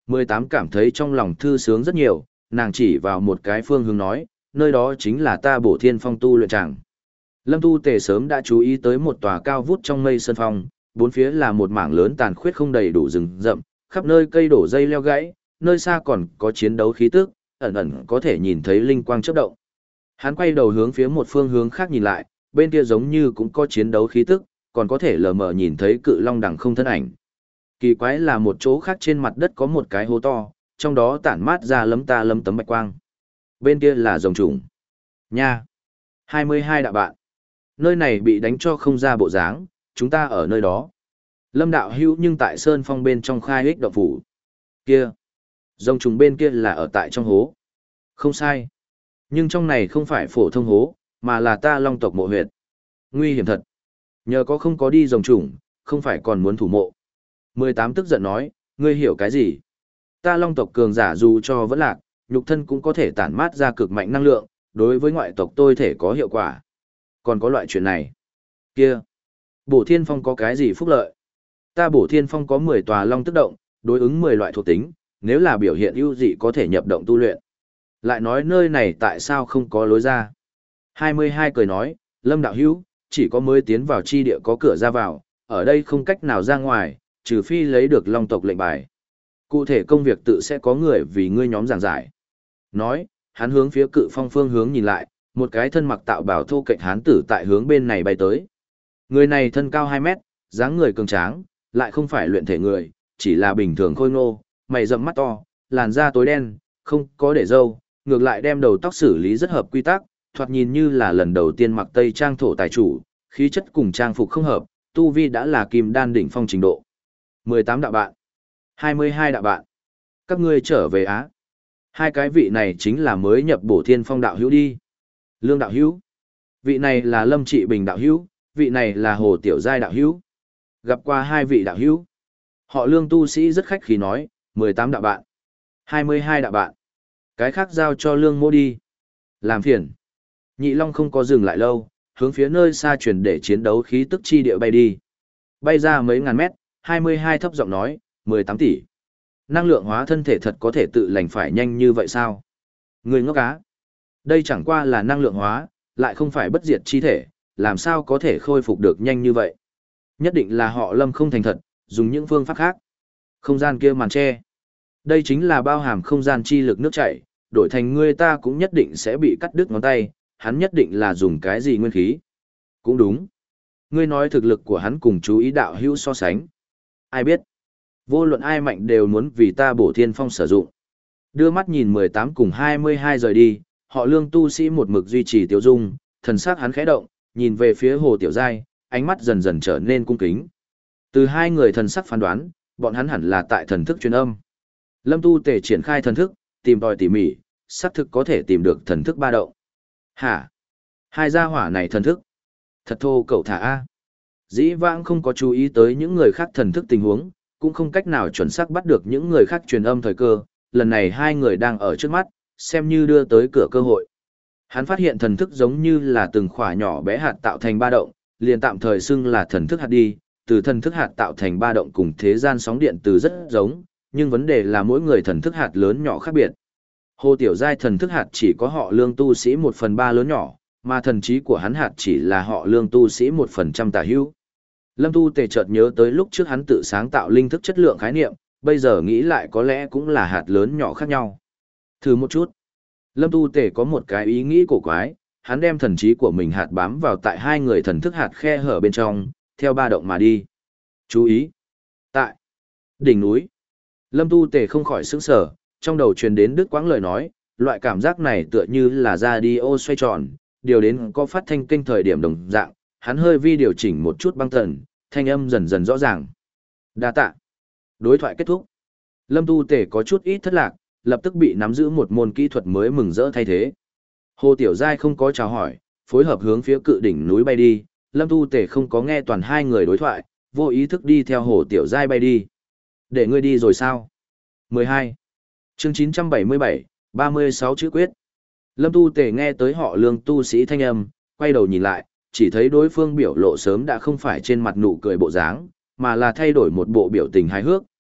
mười tám cảm thấy trong lòng thư sướng rất nhiều, nàng chỉ vào một cái phương hướng nói, nơi đó chính là ta Bổ Thiên Phong tu luyện tràng. Lâm Tu Tề sớm đã chú ý tới một tòa cao vút trong mây sơn phong, bốn phía là một mảng lớn tàn khuyết không đầy đủ rừng rậm, khắp nơi cây đổ dây leo gãy, nơi xa còn có chiến đấu khí tức, ẩn ẩn có thể nhìn thấy linh quang chớp động. Hắn quay đầu hướng phía một phương hướng khác nhìn lại, bên kia giống như cũng có chiến đấu khí tức, còn có thể lờ mờ nhìn thấy cự long đằng không thân ảnh. Kỳ quái là một chỗ khác trên mặt đất có một cái hố to, trong đó tản mát ra lấm ta lấm tấm bạch quang. Bên kia là rồng trùng. Nha! hai mươi hai đạo bạn. Nơi này bị đánh cho không ra bộ dáng, chúng ta ở nơi đó. Lâm đạo hữu nhưng tại sơn phong bên trong khai ích động phủ. Kia! Rồng trùng bên kia là ở tại trong hố. Không sai. Nhưng trong này không phải phổ thông hố, mà là ta long tộc mộ huyệt. Nguy hiểm thật. Nhờ có không có đi rồng trùng, không phải còn muốn thủ mộ. mười tám tức giận nói, ngươi hiểu cái gì? Ta long tộc cường giả dù cho vẫn lạc, nhục thân cũng có thể tản mát ra cực mạnh năng lượng, đối với ngoại tộc tôi thể có hiệu quả. Còn có loại chuyện này. Kia! Bổ Thiên Phong có cái gì phúc lợi? Ta Bổ Thiên Phong có mười tòa long tức động, đối ứng mười loại thuộc tính, nếu là biểu hiện ưu dị có thể nhập động tu luyện. Lại nói nơi này tại sao không có lối ra? hai mươi hai cười nói, Lâm đạo hữu, chỉ có mới tiến vào chi địa có cửa ra vào, ở đây không cách nào ra ngoài, trừ phi lấy được long tộc lệnh bài. Cụ thể công việc tự sẽ có người vì ngươi nhóm giảng giải. Nói, hắn hướng phía Cự Phong phương hướng nhìn lại, một cái thân mặc tạo bảo thô kệch hán tử tại hướng bên này bay tới. Người này thân cao hai mét, dáng người cường tráng, lại không phải luyện thể người, chỉ là bình thường khôi ngô, mày rậm mắt to, làn da tối đen, không có để râu, ngược lại đem đầu tóc xử lý rất hợp quy tắc, thoạt nhìn như là lần đầu tiên mặc tây trang thổ tài chủ, khí chất cùng trang phục không hợp, tu vi đã là kim đan đỉnh phong trình độ. mười tám đạo bạn, hai mươi hai đạo bạn. Các ngươi trở về Á. Hai cái vị này chính là mới nhập Bổ Thiên Phong đạo hữu đi. Lương đạo hữu. Vị này là Lâm Trị Bình đạo hữu, vị này là Hồ Tiểu Giai đạo hữu. Gặp qua hai vị đạo hữu. Họ Lương tu sĩ rất khách khí nói, mười tám đạo bạn, hai mươi hai đạo bạn. Cái khác giao cho Lương mô đi. Làm phiền. Nhị Long không có dừng lại lâu, hướng phía nơi xa chuyển để chiến đấu khí tức chi địa bay đi. Bay ra mấy ngàn mét, hai mươi hai thấp giọng nói, mười tám tỷ. Năng lượng hóa thân thể thật có thể tự lành phải nhanh như vậy sao? Người ngốc á. Đây chẳng qua là năng lượng hóa, lại không phải bất diệt chi thể, làm sao có thể khôi phục được nhanh như vậy? Nhất định là họ Lâm không thành thật, dùng những phương pháp khác. Không gian kia màn che. Đây chính là bao hàm không gian chi lực nước chảy, đổi thành ngươi ta cũng nhất định sẽ bị cắt đứt ngón tay, hắn nhất định là dùng cái gì nguyên khí. Cũng đúng. Ngươi nói thực lực của hắn cùng chú ý đạo hữu so sánh. Ai biết? Vô luận ai mạnh đều muốn vì ta Bổ Thiên Phong sử dụng. Đưa mắt nhìn mười tám cùng hai mươi hai rời đi, họ Lương tu sĩ một mực duy trì tiêu dung, thần sắc hắn khẽ động, nhìn về phía Hồ Tiểu Giai, ánh mắt dần dần trở nên cung kính. Từ hai người thần sắc phán đoán, bọn hắn hẳn là tại thần thức truyền âm. Lâm Tu Tề triển khai thần thức, tìm tòi tỉ mỉ, xác thực có thể tìm được thần thức ba động. Hả? Hai gia hỏa này thần thức. Thật thô cậu thả A. Dĩ vãng không có chú ý tới những người khác thần thức tình huống, cũng không cách nào chuẩn xác bắt được những người khác truyền âm thời cơ. Lần này hai người đang ở trước mắt, xem như đưa tới cửa cơ hội. Hắn phát hiện thần thức giống như là từng khỏa nhỏ bé hạt tạo thành ba động, liền tạm thời xưng là thần thức hạt đi, từ thần thức hạt tạo thành ba động cùng thế gian sóng điện từ rất giống, nhưng vấn đề là mỗi người thần thức hạt lớn nhỏ khác biệt. Hồ Tiểu Giai thần thức hạt chỉ có họ Lương tu sĩ một phần ba lớn nhỏ, mà thần trí của hắn hạt chỉ là họ Lương tu sĩ một phần trăm tả hữu. Lâm Tu Tề chợt nhớ tới lúc trước hắn tự sáng tạo linh thức chất lượng khái niệm, bây giờ nghĩ lại có lẽ cũng là hạt lớn nhỏ khác nhau. Thử một chút. Lâm Tu Tề có một cái ý nghĩ cổ quái, hắn đem thần trí của mình hạt bám vào tại hai người thần thức hạt khe hở bên trong, theo ba động mà đi. Chú ý! Tại đỉnh núi, Lâm Tu Tề không khỏi sững sờ, trong đầu truyền đến đứt quãng lời nói, loại cảm giác này tựa như là radio xoay tròn, điều đến có phát thanh kênh thời điểm đồng dạng, hắn hơi vi điều chỉnh một chút băng tần, thanh âm dần dần rõ ràng. Đa tạ. Đối thoại kết thúc. Lâm Tu Tề có chút ít thất lạc, lập tức bị nắm giữ một môn kỹ thuật mới mừng rỡ thay thế. Hồ Tiểu Giai không có chào hỏi, phối hợp hướng phía cự đỉnh núi bay đi, Lâm Tu Tề không có nghe toàn hai người đối thoại, vô ý thức đi theo Hồ Tiểu Giai bay đi. Để ngươi đi rồi sao? mười hai. Chương chín trăm bảy mươi bảy, ba mươi sáu chữ quyết. Lâm Tu Tề nghe tới họ Lương tu sĩ thanh âm, quay đầu nhìn lại, chỉ thấy đối phương biểu lộ sớm đã không phải trên mặt nụ cười bộ dáng, mà là thay đổi một bộ biểu tình hài hước,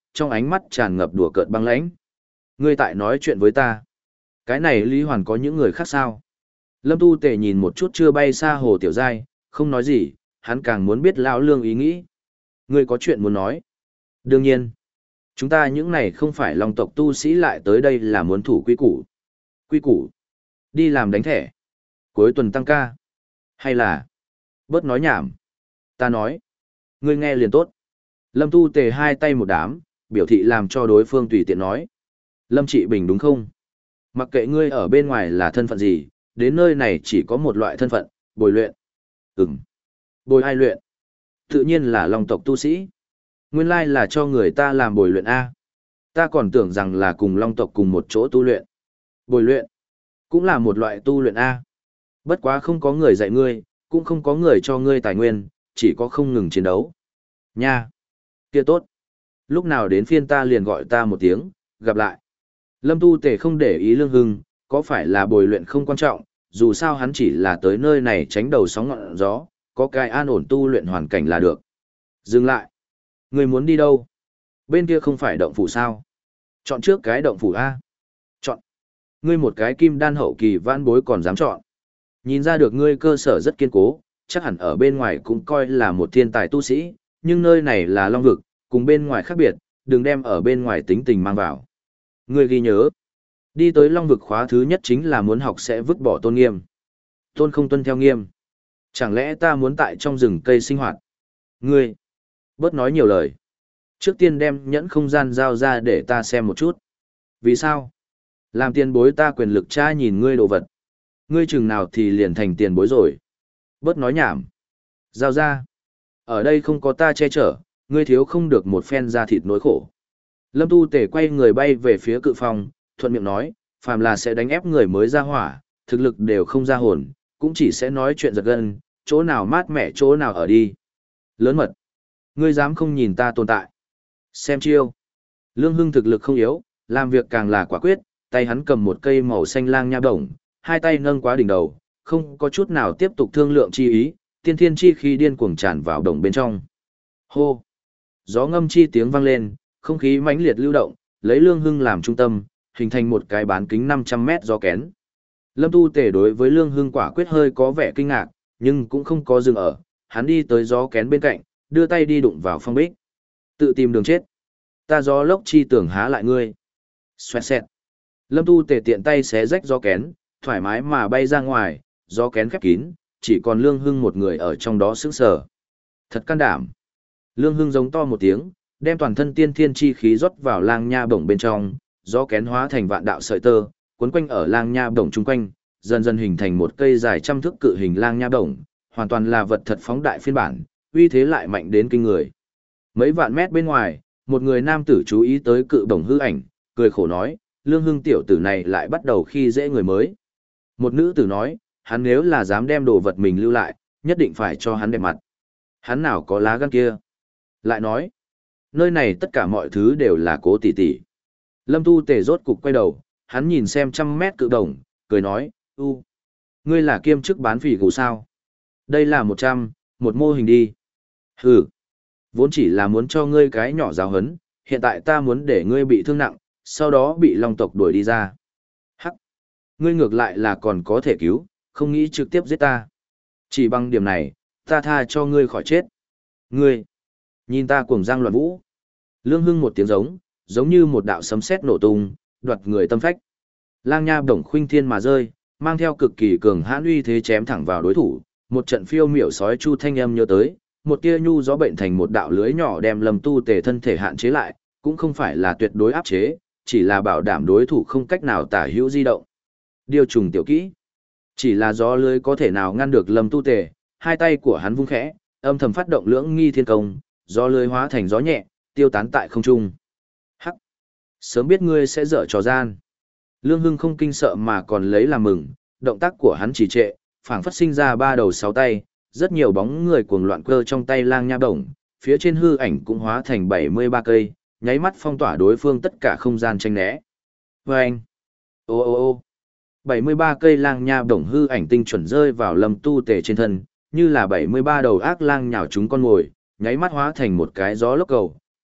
trong ánh mắt tràn ngập đùa cợt băng lãnh. Ngươi tại nói chuyện với ta. Cái này Lý Hoàn có những người khác sao? Lâm Tu Tề nhìn một chút chưa bay xa Hồ Tiểu Giai, không nói gì, hắn càng muốn biết lão lương ý nghĩ. Ngươi có chuyện muốn nói? Đương nhiên. Chúng ta những này không phải Long tộc tu sĩ lại tới đây là muốn thủ quy củ. Quy củ? Đi làm đánh thẻ. Cuối tuần tăng ca. Hay là... Bớt nói nhảm. Ta nói. Ngươi nghe liền tốt. Lâm Tu Tề hai tay một đám, biểu thị làm cho đối phương tùy tiện nói. Lâm Trị Bình đúng không? Mặc kệ ngươi ở bên ngoài là thân phận gì, đến nơi này chỉ có một loại thân phận, bồi luyện. Ừm. Bồi ai luyện? Tự nhiên là Long tộc tu sĩ. Nguyên lai là cho người ta làm bồi luyện A. Ta còn tưởng rằng là cùng Long tộc cùng một chỗ tu luyện. Bồi luyện. Cũng là một loại tu luyện A. Bất quá không có người dạy ngươi, cũng không có người cho ngươi tài nguyên, chỉ có không ngừng chiến đấu. Nha. Kia tốt. Lúc nào đến phiên ta liền gọi ta một tiếng, gặp lại. Lâm Tu Tề không để ý Lương Hưng, có phải là bồi luyện không quan trọng, dù sao hắn chỉ là tới nơi này tránh đầu sóng ngọn gió, có cái an ổn tu luyện hoàn cảnh là được. Dừng lại. Người muốn đi đâu? Bên kia không phải động phủ sao? Chọn trước cái động phủ A. Chọn. Ngươi một cái kim đan hậu kỳ vãn bối còn dám chọn. Nhìn ra được ngươi cơ sở rất kiên cố, chắc hẳn ở bên ngoài cũng coi là một thiên tài tu sĩ, nhưng nơi này là Long vực, cùng bên ngoài khác biệt, đừng đem ở bên ngoài tính tình mang vào. Ngươi ghi nhớ, đi tới Long vực khóa thứ nhất chính là muốn học sẽ vứt bỏ tôn nghiêm. Tôn không tuân theo nghiêm. Chẳng lẽ ta muốn tại trong rừng cây sinh hoạt? Ngươi, bớt nói nhiều lời. Trước tiên đem nhẫn không gian giao ra để ta xem một chút. Vì sao? Làm tiền bối ta quyền lực tra nhìn ngươi đồ vật. Ngươi chừng nào thì liền thành tiền bối rồi. Bớt nói nhảm. Giao ra. Ở đây không có ta che chở, ngươi thiếu không được một phen da thịt nỗi khổ. Lâm Tu Tề quay người bay về phía cự phong, thuận miệng nói, phàm là sẽ đánh ép người mới ra hỏa, thực lực đều không ra hồn, cũng chỉ sẽ nói chuyện giật gân, chỗ nào mát mẻ chỗ nào ở đi. Lớn mật. Ngươi dám không nhìn ta tồn tại. Xem chiêu. Lương Hưng thực lực không yếu, làm việc càng là quả quyết, tay hắn cầm một cây màu xanh lang nha đồng, hai tay nâng quá đỉnh đầu, không có chút nào tiếp tục thương lượng chi ý, tiên thiên chi khí điên cuồng tràn vào đồng bên trong. Hô! Gió ngâm chi tiếng vang lên, không khí mãnh liệt lưu động, lấy Lương Hưng làm trung tâm, hình thành một cái bán kính năm trăm mét gió kén. Lâm Tu Tề đối với Lương Hưng quả quyết hơi có vẻ kinh ngạc, nhưng cũng không có dừng ở, hắn đi tới gió kén bên cạnh, đưa tay đi đụng vào phong bích. Tự tìm đường chết. Ta gió lốc chi tưởng há lại ngươi. Xoẹt xẹt. Lâm Tu Tề tiện tay xé rách gió kén, thoải mái mà bay ra ngoài, gió kén khép kín, chỉ còn Lương Hưng một người ở trong đó sững sờ. Thật can đảm. Lương Hưng giống to một tiếng, đem toàn thân tiên thiên chi khí rót vào lang nha bổng bên trong, gió kén hóa thành vạn đạo sợi tơ, cuốn quanh ở lang nha bổng chung quanh, dần dần hình thành một cây dài trăm thước cự hình lang nha bổng, hoàn toàn là vật thật phóng đại phiên bản, uy thế lại mạnh đến kinh người. Mấy vạn mét bên ngoài, một người nam tử chú ý tới cự bổng hư ảnh, cười khổ nói, Lương Hưng tiểu tử này lại bắt đầu khi dễ người mới. Một nữ tử nói, hắn nếu là dám đem đồ vật mình lưu lại, nhất định phải cho hắn đẹp mặt. Hắn nào có lá gan kia. Lại nói, nơi này tất cả mọi thứ đều là cố tỷ tỷ. Lâm Tu Tề rốt cục quay đầu, hắn nhìn xem trăm mét cự đồng, cười nói, u, ngươi là kiêm chức bán phỉ gù sao? Đây là một trăm, một mô hình đi. Hừ, vốn chỉ là muốn cho ngươi cái nhỏ giáo hấn, hiện tại ta muốn để ngươi bị thương nặng, sau đó bị Long tộc đuổi đi ra. Hắc, ngươi ngược lại là còn có thể cứu, không nghĩ trực tiếp giết ta. Chỉ bằng điểm này, ta tha cho ngươi khỏi chết. Ngươi, nhìn ta cuồng giang loạn vũ. Lương Hưng một tiếng giống, giống như một đạo sấm sét nổ tung, đoạt người tâm phách. Lang nha bổng khuynh thiên mà rơi, mang theo cực kỳ cường hãn uy thế chém thẳng vào đối thủ, một trận phiêu miểu sói chu thanh âm nhớ tới, một tia nhu gió bệnh thành một đạo lưới nhỏ đem Lâm Tu Tề thân thể hạn chế lại, cũng không phải là tuyệt đối áp chế, chỉ là bảo đảm đối thủ không cách nào tả hữu di động. Điều trùng tiểu kỹ, chỉ là gió lưới có thể nào ngăn được Lâm Tu Tề, hai tay của hắn vung khẽ, âm thầm phát động lưỡng nghi thiên công, gió lưới hóa thành gió nhẹ, tiêu tán tại không trung. Hắc, sớm biết ngươi sẽ dở trò gian. Lương Hưng không kinh sợ mà còn lấy làm mừng, động tác của hắn chỉ trệ, phảng phất sinh ra ba đầu sáu tay, rất nhiều bóng người cuồng loạn cơ trong tay lang nha bổng, phía trên hư ảnh cũng hóa thành bảy mươi ba cây, nháy mắt phong tỏa đối phương tất cả không gian tranh né. Vâng! Ô ô ô! bảy mươi ba cây lang nha bổng hư ảnh tinh chuẩn rơi vào Lâm Tu Tề trên thân, như là bảy mươi ba đầu ác lang nhào chúng con mồi, nháy mắt hóa thành một cái gió lốc cầu,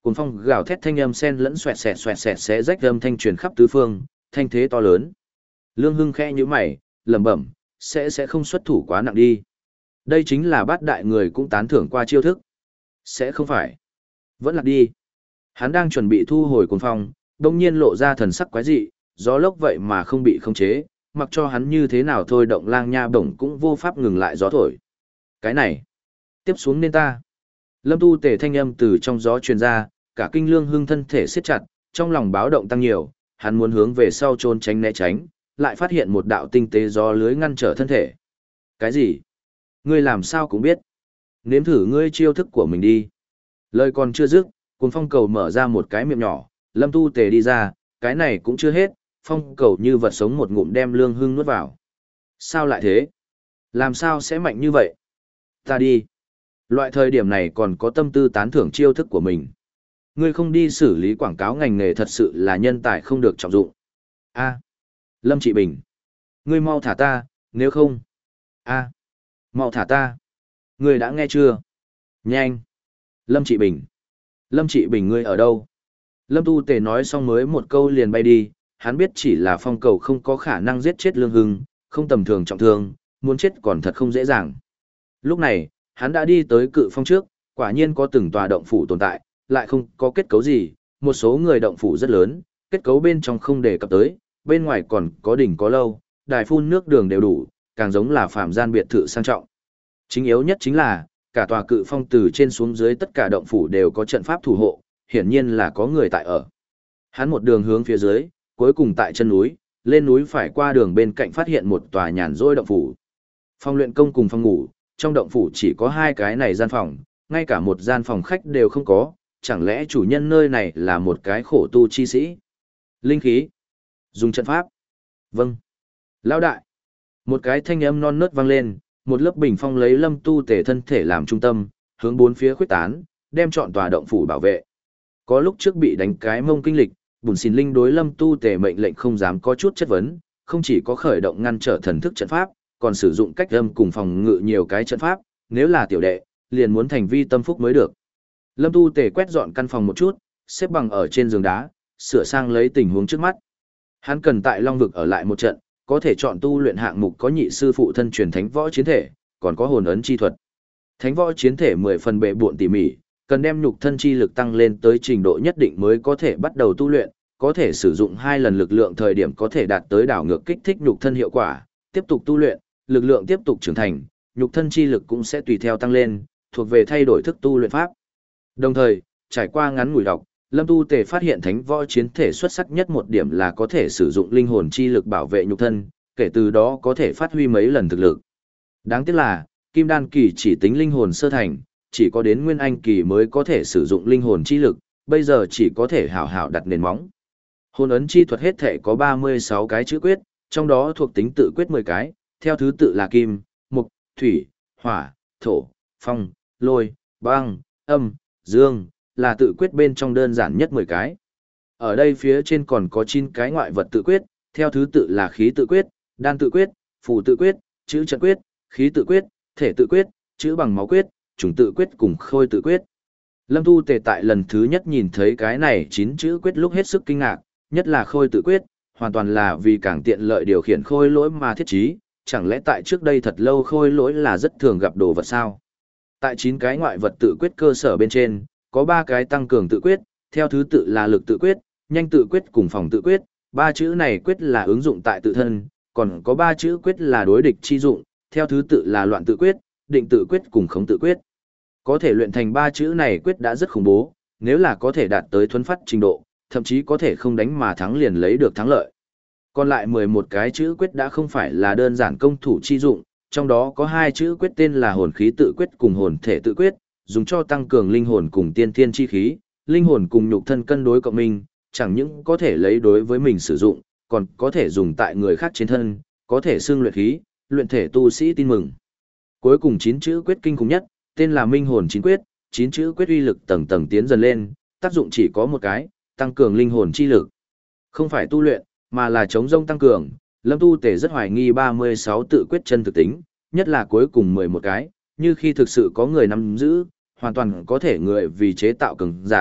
Cuồng phong gào thét thanh âm sen lẫn xoẹt xẹt xoẹt xẹt xé rách âm thanh truyền khắp tứ phương, thanh thế to lớn. Lương Hưng khẽ nhíu mày, lẩm bẩm, sẽ sẽ không xuất thủ quá nặng đi. Đây chính là bát đại người cũng tán thưởng qua chiêu thức. Sẽ không phải. Vẫn lạc đi. Hắn đang chuẩn bị thu hồi cuồng phong, đông nhiên lộ ra thần sắc quái dị, gió lốc vậy mà không bị khống chế, mặc cho hắn như thế nào thôi động lang nha bổng cũng vô pháp ngừng lại gió thổi. Cái này, tiếp xuống nên ta. Lâm Tu Tề thanh âm từ trong gió truyền ra, cả kinh Lương Hưng thân thể siết chặt, trong lòng báo động tăng nhiều, hắn muốn hướng về sau trốn tránh né tránh, lại phát hiện một đạo tinh tế gió lưới ngăn trở thân thể. Cái gì? Ngươi làm sao cũng biết. Nếm thử ngươi chiêu thức của mình đi. Lời còn chưa dứt, cuồng phong cầu mở ra một cái miệng nhỏ, Lâm Tu Tề đi ra, cái này cũng chưa hết, phong cầu như vật sống một ngụm đem Lương Hưng nuốt vào. Sao lại thế? Làm sao sẽ mạnh như vậy? Ta đi. Loại thời điểm này còn có tâm tư tán thưởng chiêu thức của mình. Ngươi không đi xử lý quảng cáo ngành nghề thật sự là nhân tài không được trọng dụng. A. Lâm Trị Bình. Ngươi mau thả ta, nếu không. A. Mau thả ta. Ngươi đã nghe chưa? Nhanh. Lâm Trị Bình. Lâm Trị Bình ngươi ở đâu? Lâm Tu Tề nói xong mới một câu liền bay đi, hắn biết chỉ là phong cầu không có khả năng giết chết Lương Hưng, không tầm thường trọng thương, muốn chết còn thật không dễ dàng. Lúc này, hắn đã đi tới cự phong trước, quả nhiên có từng tòa động phủ tồn tại, lại không có kết cấu gì, một số người động phủ rất lớn, kết cấu bên trong không đề cập tới, bên ngoài còn có đỉnh có lâu, đài phun nước đường đều đủ, càng giống là phàm gian biệt thự sang trọng. Chính yếu nhất chính là, cả tòa cự phong từ trên xuống dưới tất cả động phủ đều có trận pháp thủ hộ, hiển nhiên là có người tại ở. Hắn một đường hướng phía dưới, cuối cùng tại chân núi, lên núi phải qua đường bên cạnh phát hiện một tòa nhàn rỗi động phủ. Phòng luyện công cùng phòng ngủ, trong động phủ chỉ có hai cái này gian phòng, ngay cả một gian phòng khách đều không có, chẳng lẽ chủ nhân nơi này là một cái khổ tu chi sĩ? Linh khí. Dùng trận pháp. Vâng. Lão đại. Một cái thanh âm non nớt vang lên, một lớp bình phong lấy Lâm Tu Tề thân thể làm trung tâm, hướng bốn phía khuếch tán, đem trọn tòa động phủ bảo vệ. Có lúc trước bị đánh cái mông kinh lịch, Bùn Xìn Linh đối Lâm Tu Tề mệnh lệnh không dám có chút chất vấn, không chỉ có khởi động ngăn trở thần thức trận pháp, còn sử dụng cách âm cùng phòng ngự nhiều cái trận pháp, nếu là tiểu đệ, liền muốn thành vi tâm phúc mới được. Lâm Tu Tề quét dọn căn phòng một chút, xếp bằng ở trên giường đá, sửa sang lấy tình huống trước mắt. Hắn cần tại Long vực ở lại một trận, có thể chọn tu luyện hạng mục có nhị sư phụ thân truyền thánh võ chiến thể, còn có hồn ấn chi thuật. Thánh võ chiến thể mười phần bệ bộn tỉ mỉ, cần đem nhục thân chi lực tăng lên tới trình độ nhất định mới có thể bắt đầu tu luyện, có thể sử dụng hai lần lực lượng thời điểm có thể đạt tới đảo ngược kích thích nhục thân hiệu quả, tiếp tục tu luyện, lực lượng tiếp tục trưởng thành, nhục thân chi lực cũng sẽ tùy theo tăng lên, thuộc về thay đổi thức tu luyện pháp. Đồng thời, trải qua ngắn ngủi đọc, Lâm Tu Tề phát hiện thánh võ chiến thể xuất sắc nhất một điểm là có thể sử dụng linh hồn chi lực bảo vệ nhục thân, kể từ đó có thể phát huy mấy lần thực lực. Đáng tiếc là, Kim Đan kỳ chỉ tính linh hồn sơ thành, chỉ có đến Nguyên Anh kỳ mới có thể sử dụng linh hồn chi lực, bây giờ chỉ có thể hảo hảo đặt nền móng. Hồn ấn chi thuật hết thể có ba mươi sáu cái chữ quyết, trong đó thuộc tính tự quyết mười cái, theo thứ tự là kim, mộc, thủy, hỏa, thổ, phong, lôi, băng, âm, dương, là tự quyết bên trong đơn giản nhất mười cái. Ở đây phía trên còn có chín cái ngoại vật tự quyết, theo thứ tự là khí tự quyết, đan tự quyết, phù tự quyết, chữ trận quyết, khí tự quyết, thể tự quyết, chữ bằng máu quyết, trùng tự quyết cùng khôi tự quyết. Lâm Tu Tề tại lần thứ nhất nhìn thấy cái này chín chữ quyết lúc hết sức kinh ngạc, nhất là khôi tự quyết, hoàn toàn là vì càng tiện lợi điều khiển khôi lỗi mà thiết trí, chẳng lẽ tại trước đây thật lâu khôi lỗi là rất thường gặp đồ vật sao? Tại chín cái ngoại vật tự quyết cơ sở bên trên, có ba cái tăng cường tự quyết, theo thứ tự là lực tự quyết, nhanh tự quyết cùng phòng tự quyết, ba chữ này quyết là ứng dụng tại tự thân, còn có ba chữ quyết là đối địch chi dụng, theo thứ tự là loạn tự quyết, định tự quyết cùng khống tự quyết. Có thể luyện thành ba chữ này quyết đã rất khủng bố, nếu là có thể đạt tới thuấn phát trình độ, thậm chí có thể không đánh mà thắng liền lấy được thắng lợi. Còn lại mười một cái chữ quyết đã không phải là đơn giản công thủ chi dụng, trong đó có hai chữ quyết tên là hồn khí tự quyết cùng hồn thể tự quyết, dùng cho tăng cường linh hồn cùng tiên thiên chi khí, linh hồn cùng nhục thân cân đối cộng minh, chẳng những có thể lấy đối với mình sử dụng, còn có thể dùng tại người khác trên thân, có thể xương luyện khí, luyện thể tu sĩ tin mừng. Cuối cùng chín chữ quyết kinh khủng nhất, tên là Minh hồn chín quyết, chín chữ quyết uy lực tầng tầng tiến dần lên, tác dụng chỉ có một cái, tăng cường linh hồn chi lực. Không phải tu luyện, mà là chống rông tăng cường. Lâm Tu Tề rất hoài nghi ba mươi sáu tự quyết chân thực tính, nhất là cuối cùng mười một cái, như khi thực sự có người nắm giữ, hoàn toàn có thể người vì chế tạo cường giả,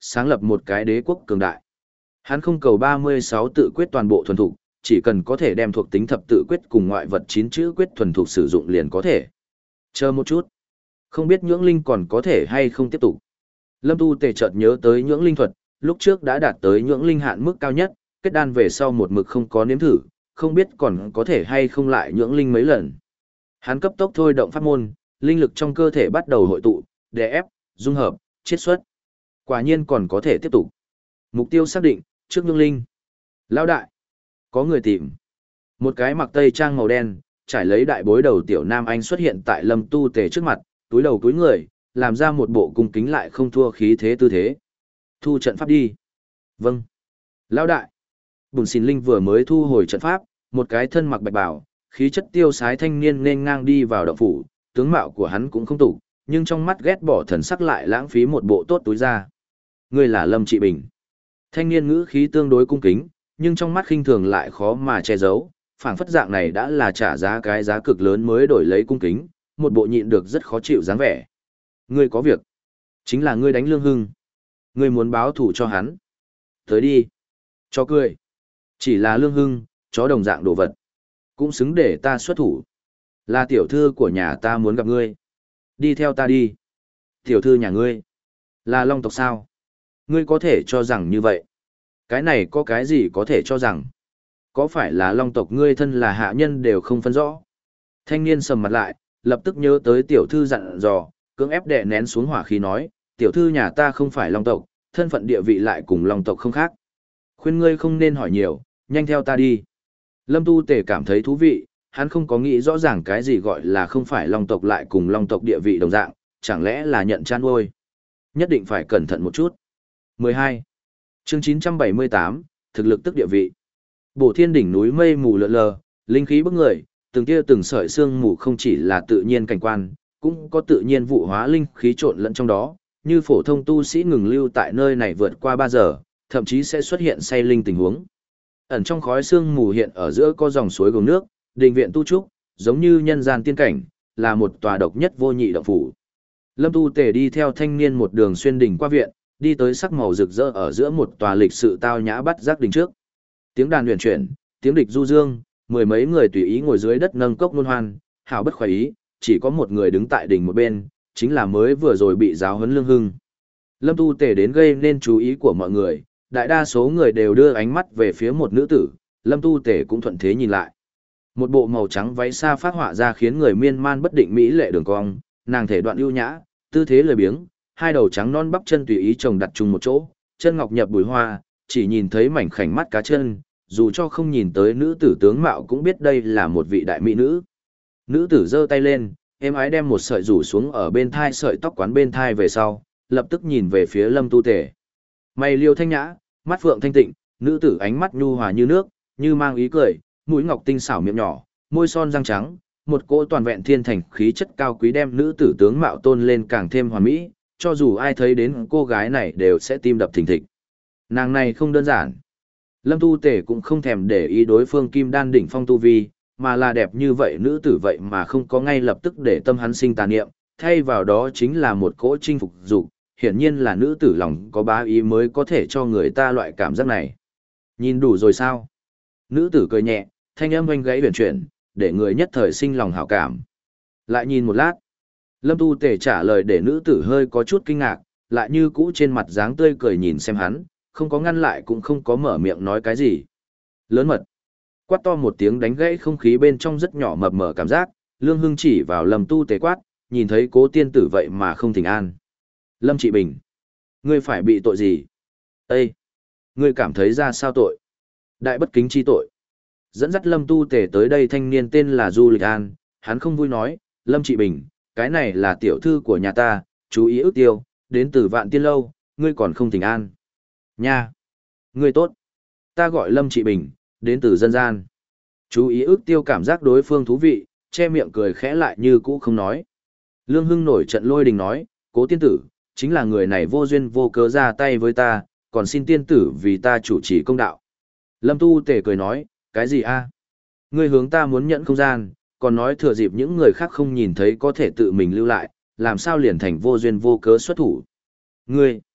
sáng lập một cái đế quốc cường đại. Hắn không cầu ba mươi sáu tự quyết toàn bộ thuần thục, chỉ cần có thể đem thuộc tính thập tự quyết cùng ngoại vật chín chữ quyết thuần thục sử dụng liền có thể. Chờ một chút. Không biết nhưỡng linh còn có thể hay không tiếp tục. Lâm Tu Tề chợt nhớ tới nhưỡng linh thuật, lúc trước đã đạt tới nhưỡng linh hạn mức cao nhất, kết đan về sau một mực không có nếm thử, không biết còn có thể hay không lại nhưỡng linh mấy lần. Hắn cấp tốc thôi động pháp môn, linh lực trong cơ thể bắt đầu hội tụ, đè ép, dung hợp, chiết xuất. Quả nhiên còn có thể tiếp tục. Mục tiêu xác định, trước nhưỡng linh. Lão đại, có người tìm. Một cái mặc tây trang màu đen, trải lấy đại bối đầu tiểu nam anh xuất hiện tại Lâm Tu Tề trước mặt, túi đầu túi người, làm ra một bộ cung kính lại không thua khí thế tư thế. Thu trận pháp đi. Vâng. Lão đại. Bùn Xìn Linh vừa mới thu hồi trận pháp, một cái thân mặc bạch bào, khí chất tiêu sái thanh niên nên ngang đi vào động phủ, tướng mạo của hắn cũng không tủ, nhưng trong mắt ghét bỏ thần sắc lại lãng phí một bộ tốt túi ra. Ngươi là Lâm Trị Bình. Thanh niên ngữ khí tương đối cung kính, nhưng trong mắt khinh thường lại khó mà che giấu, phảng phất dạng này đã là trả giá cái giá cực lớn mới đổi lấy cung kính, một bộ nhịn được rất khó chịu dáng vẻ. Ngươi có việc. Chính là ngươi đánh Lương Hưng. Ngươi muốn báo thù cho hắn. Tới đi. Cho cười. Chỉ là Lương Hưng, chó đồng dạng đồ vật. Cũng xứng để ta xuất thủ. Là tiểu thư của nhà ta muốn gặp ngươi. Đi theo ta đi. Tiểu thư nhà ngươi. Là Long tộc sao? Ngươi có thể cho rằng như vậy. Cái này có cái gì có thể cho rằng. Có phải là Long tộc ngươi thân là hạ nhân đều không phân rõ. Thanh niên sầm mặt lại, lập tức nhớ tới tiểu thư dặn dò, cưỡng ép đè nén xuống hỏa khí nói, tiểu thư nhà ta không phải Long tộc, thân phận địa vị lại cùng Long tộc không khác. Khuyên ngươi không nên hỏi nhiều, nhanh theo ta đi. Lâm Tu Tề cảm thấy thú vị, hắn không có nghĩ rõ ràng cái gì gọi là không phải Long tộc lại cùng Long tộc địa vị đồng dạng, chẳng lẽ là nhận chan ôi. Nhất định phải cẩn thận một chút. mười hai. Chương chín trăm bảy mươi tám, thực lực tức địa vị. Bổ Thiên đỉnh núi mây mù lượn lờ, linh khí bức người, từng tia từng sợi sương mù không chỉ là tự nhiên cảnh quan, cũng có tự nhiên vụ hóa linh khí trộn lẫn trong đó, như phổ thông tu sĩ ngừng lưu tại nơi này vượt qua ba giờ, thậm chí sẽ xuất hiện say linh tình huống. Ẩn trong khói sương mù hiện ở giữa có dòng suối gồm nước, đình viện tu trúc, giống như nhân gian tiên cảnh, là một tòa độc nhất vô nhị động phủ. Lâm Tu Tề đi theo thanh niên một đường xuyên đỉnh qua viện, đi tới sắc màu rực rỡ ở giữa một tòa lịch sự tao nhã bắt giác đình trước. Tiếng đàn huyền chuyển, tiếng địch du dương, mười mấy người tùy ý ngồi dưới đất nâng cốc luân hoan, hảo bất khoái ý, chỉ có một người đứng tại đỉnh một bên, chính là mới vừa rồi bị giáo huấn Lương Hưng. Lâm Tu Tề đến gây nên chú ý của mọi người, đại đa số người đều đưa ánh mắt về phía một nữ tử, Lâm Tu Tề cũng thuận thế nhìn lại. Một bộ màu trắng váy xa phát họa ra khiến người miên man bất định mỹ lệ đường cong, nàng thể đoạn ưu nhã, tư thế lười biếng, hai đầu trắng non bắp chân tùy ý chồng đặt chung một chỗ, chân ngọc nhập bùi hoa, chỉ nhìn thấy mảnh khảnh mắt cá chân, dù cho không nhìn tới nữ tử tướng mạo cũng biết đây là một vị đại mỹ nữ. Nữ tử giơ tay lên, êm ái đem một sợi rủ xuống ở bên thai sợi tóc quán bên thai về sau, lập tức nhìn về phía Lâm Tu Tề. Mày liêu thanh nhã, mắt phượng thanh tịnh, nữ tử ánh mắt nhu hòa như nước, như mang ý cười, mũi ngọc tinh xảo miệng nhỏ, môi son răng trắng, một cỗ toàn vẹn thiên thành khí chất cao quý đem nữ tử tướng mạo tôn lên càng thêm hoàn mỹ, cho dù ai thấy đến cô gái này đều sẽ tim đập thình thịch. Nàng này không đơn giản. Lâm Tu Tề cũng không thèm để ý đối phương kim đan đỉnh phong tu vi, mà là đẹp như vậy nữ tử vậy mà không có ngay lập tức để tâm hắn sinh tà niệm, thay vào đó chính là một cỗ chinh phục dục, hiển nhiên là nữ tử lòng có bá ý mới có thể cho người ta loại cảm giác này. Nhìn đủ rồi sao? Nữ tử cười nhẹ, thanh âm oanh gãy huyền chuyển, để người nhất thời sinh lòng hảo cảm. Lại nhìn một lát, Lâm Tu Tề trả lời để nữ tử hơi có chút kinh ngạc, lại như cũ trên mặt dáng tươi cười nhìn xem hắn, không có ngăn lại cũng không có mở miệng nói cái gì. Lớn mật. Quát to một tiếng đánh gãy không khí bên trong rất nhỏ mập mờ cảm giác, Lương Hưng chỉ vào Lâm Tu Tề quát, nhìn thấy Cố tiên tử vậy mà không thỉnh an. Lâm Trị Bình, ngươi phải bị tội gì? Ê! Ngươi cảm thấy ra sao tội? Đại bất kính chi tội. Dẫn dắt Lâm Tu Tề tới đây thanh niên tên là Du Lịch An, hắn không vui nói, Lâm Trị Bình, cái này là tiểu thư của nhà ta, chú ý ước tiêu, đến từ Vạn Tiên Lâu, ngươi còn không thỉnh an. Nha! Ngươi tốt! Ta gọi Lâm Trị Bình, đến từ dân gian. Chú ý ước tiêu cảm giác đối phương thú vị, che miệng cười khẽ lại như cũ không nói. Lương Hưng nổi trận lôi đình nói, Cố tiên tử, chính là người này vô duyên vô cớ ra tay với ta, còn xin tiên tử vì ta chủ trì công đạo. Lâm Tu Tề cười nói, cái gì a? Ngươi hướng ta muốn nhận không gian, còn nói thừa dịp những người khác không nhìn thấy có thể tự mình lưu lại, làm sao liền thành vô duyên vô cớ xuất thủ. Ngươi,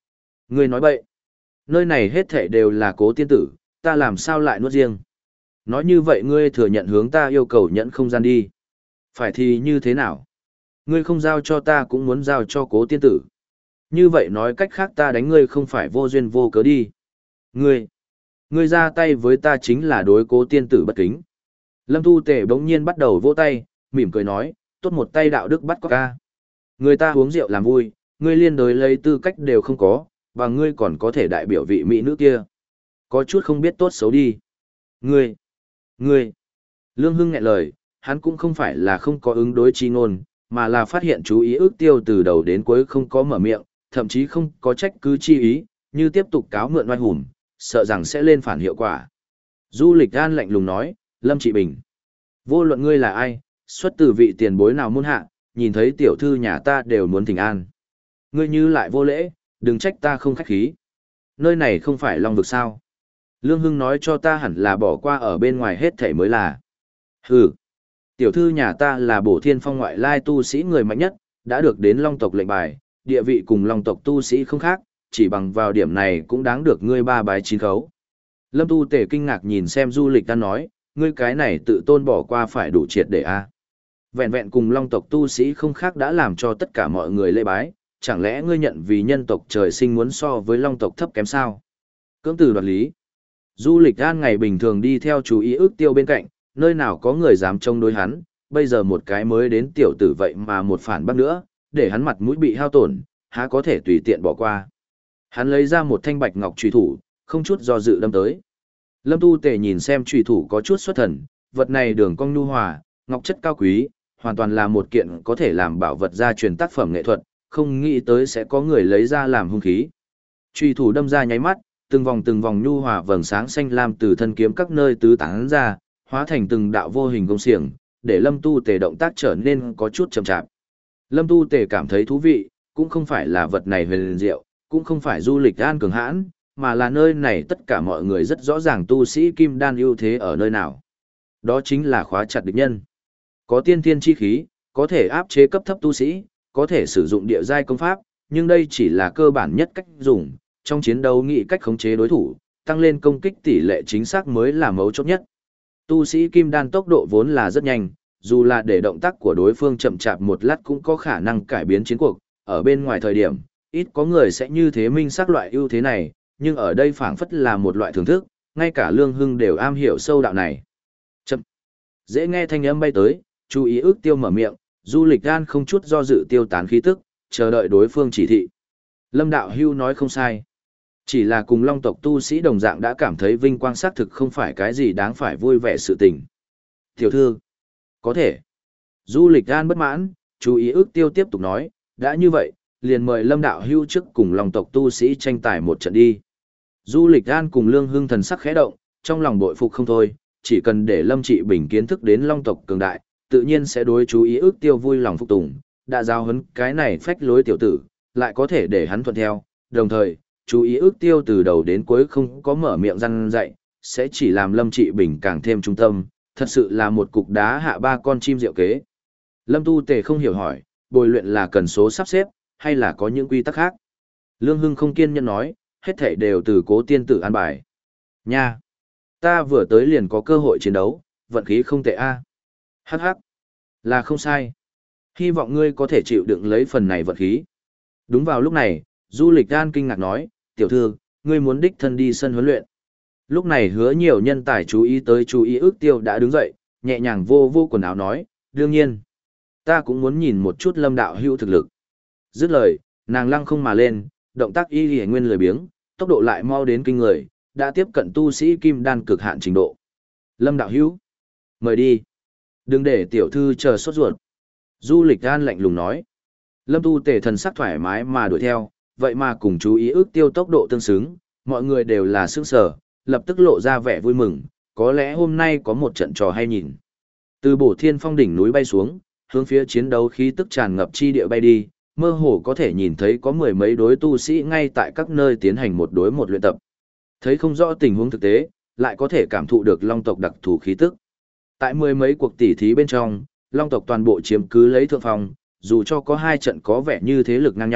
Ngươi nói bậy. Nơi này hết thảy đều là Cố tiên tử, ta làm sao lại nuốt riêng. Nói như vậy ngươi thừa nhận hướng ta yêu cầu nhận không gian đi. Phải thì như thế nào? Ngươi không giao cho ta cũng muốn giao cho Cố tiên tử. Như vậy nói cách khác ta đánh ngươi không phải vô duyên vô cớ đi. Ngươi, ngươi ra tay với ta chính là đối Cố tiên tử bất kính. Lâm Tu Tề bỗng nhiên bắt đầu vỗ tay, mỉm cười nói, tốt một tay đạo đức bắt có ca. Người ta uống rượu làm vui, ngươi liên đối lấy tư cách đều không có, và ngươi còn có thể đại biểu vị mỹ nữ kia. Có chút không biết tốt xấu đi. Ngươi, ngươi. Lương Hưng nghẹn lời, hắn cũng không phải là không có ứng đối chi ngôn, mà là phát hiện chú ý ước tiêu từ đầu đến cuối không có mở miệng, thậm chí không có trách cứ chi ý, như tiếp tục cáo mượn oai hùng, sợ rằng sẽ lên phản hiệu quả. Du Lịch An lạnh lùng nói, Lâm Trị Bình. Vô luận ngươi là ai, xuất từ vị tiền bối nào môn hạ, nhìn thấy tiểu thư nhà ta đều muốn thỉnh an. Ngươi như lại vô lễ, đừng trách ta không khách khí. Nơi này không phải Long vực sao. Lương Hưng nói cho ta hẳn là bỏ qua ở bên ngoài hết thảy mới là. Hừ. Tiểu thư nhà ta là bổ thiên phong ngoại lai tu sĩ người mạnh nhất, đã được đến Long tộc lệnh bài, địa vị cùng Long tộc tu sĩ không khác, chỉ bằng vào điểm này cũng đáng được ngươi ba bái chín khấu. Lâm Tu Tề kinh ngạc nhìn xem Du Lịch An nói, ngươi cái này tự tôn bỏ qua phải đủ triệt để a. Vẹn vẹn cùng Long tộc tu sĩ không khác đã làm cho tất cả mọi người lễ bái, chẳng lẽ ngươi nhận vì nhân tộc trời sinh muốn so với Long tộc thấp kém sao? Cưỡng từ đoạt lý. Du Lịch An ngày bình thường đi theo chú ý ước tiêu bên cạnh, nơi nào có người dám chống đối hắn, bây giờ một cái mới đến tiểu tử vậy mà một phản bác nữa, để hắn mặt mũi bị hao tổn, há có thể tùy tiện bỏ qua. Hắn lấy ra một thanh bạch ngọc truy thủ, không chút do dự đâm tới. Lâm Tu Tề nhìn xem truy thủ có chút xuất thần, vật này đường cong nhu hòa, ngọc chất cao quý, hoàn toàn là một kiện có thể làm bảo vật gia truyền tác phẩm nghệ thuật, không nghĩ tới sẽ có người lấy ra làm hung khí. Truy thủ đâm ra nháy mắt, từng vòng từng vòng nhu hòa vầng sáng xanh lam từ thân kiếm các nơi tứ tán ra, hóa thành từng đạo vô hình công xiềng, để Lâm Tu Tề động tác trở nên có chút chậm chạp. Lâm Tu Tề cảm thấy thú vị, cũng không phải là vật này huyền diệu, cũng không phải Du Lịch An cường hãn, mà là nơi này tất cả mọi người rất rõ ràng tu sĩ kim đan ưu thế ở nơi nào. Đó chính là khóa chặt địch nhân. Có tiên thiên chi khí, có thể áp chế cấp thấp tu sĩ, có thể sử dụng địa giai công pháp, nhưng đây chỉ là cơ bản nhất cách dùng, trong chiến đấu nghĩ cách khống chế đối thủ, tăng lên công kích tỷ lệ chính xác mới là mấu chốt nhất. Tu sĩ kim đan tốc độ vốn là rất nhanh, dù là để động tác của đối phương chậm chạp một lát cũng có khả năng cải biến chiến cuộc, ở bên ngoài thời điểm, ít có người sẽ như thế minh xác loại ưu thế này, nhưng ở đây phảng phất là một loại thưởng thức, ngay cả Lương Hưng đều am hiểu sâu đạo này. Chậm. Dễ nghe thanh âm bay tới, chú ý ước tiêu mở miệng, Du Lịch An không chút do dự tiêu tán khí tức, chờ đợi đối phương chỉ thị. Lâm Đạo Hưu nói không sai. Chỉ là cùng Long tộc tu sĩ đồng dạng đã cảm thấy vinh quang xác thực không phải cái gì đáng phải vui vẻ sự tình. Tiểu thư, có thể. Du Lịch An bất mãn, chú ý ước tiêu tiếp tục nói, đã như vậy, liền mời Lâm Đạo Hưu trước cùng Long tộc tu sĩ tranh tài một trận đi. Du Lịch An cùng Lương Hưng thần sắc khẽ động, trong lòng bội phục không thôi, chỉ cần để Lâm Trị Bình kiến thức đến Long tộc cường đại, tự nhiên sẽ đối chú ý ước tiêu vui lòng phục tùng, đã giao hấn cái này phách lối tiểu tử, lại có thể để hắn thuận theo, đồng thời, chú ý ước tiêu từ đầu đến cuối không có mở miệng răn dạy, sẽ chỉ làm Lâm Trị Bình càng thêm trung tâm, thật sự là một cục đá hạ ba con chim diệu kế. Lâm Tu Tề không hiểu hỏi, bồi luyện là cần số sắp xếp, hay là có những quy tắc khác? Lương Hưng không kiên nhẫn nói, hết thảy đều từ Cố tiên tử an bài. Nha! Ta vừa tới liền có cơ hội chiến đấu, vận khí không tệ a. Hắc hắc! Là không sai. Hy vọng ngươi có thể chịu đựng lấy phần này vận khí. Đúng vào lúc này, Du Lịch An kinh ngạc nói, tiểu thư, ngươi muốn đích thân đi sân huấn luyện. Lúc này hứa nhiều nhân tài chú ý tới chú ý ước tiêu đã đứng dậy, nhẹ nhàng vô vô quần áo nói, đương nhiên. Ta cũng muốn nhìn một chút Lâm Đạo Hữu thực lực. Dứt lời, nàng lăng không mà lên, động tác y lìa nguyên lười biếng, tốc độ lại mau đến kinh người, đã tiếp cận tu sĩ kim đan cực hạn trình độ. Lâm Đạo Hữu, mời đi. Đừng để tiểu thư chờ sốt ruột. Du Lịch An lạnh lùng nói. Lâm Tu Tề thần sắc thoải mái mà đuổi theo, vậy mà cùng chú ý ước tiêu tốc độ tương xứng, mọi người đều là sững sờ, lập tức lộ ra vẻ vui mừng, có lẽ hôm nay có một trận trò hay nhìn. Từ Bổ Thiên Phong đỉnh núi bay xuống, hướng phía chiến đấu khí tức tràn ngập chi địa bay đi, mơ hồ có thể nhìn thấy có mười mấy đối tu sĩ ngay tại các nơi tiến hành một đối một luyện tập. Thấy không rõ tình huống thực tế, lại có thể cảm thụ được Long tộc đặc thù khí tức. Tại mười mấy cuộc tỉ thí bên trong, Long tộc toàn bộ chiếm cứ lấy thượng phong, dù cho có hai trận có vẻ như thế lực ngang nhau,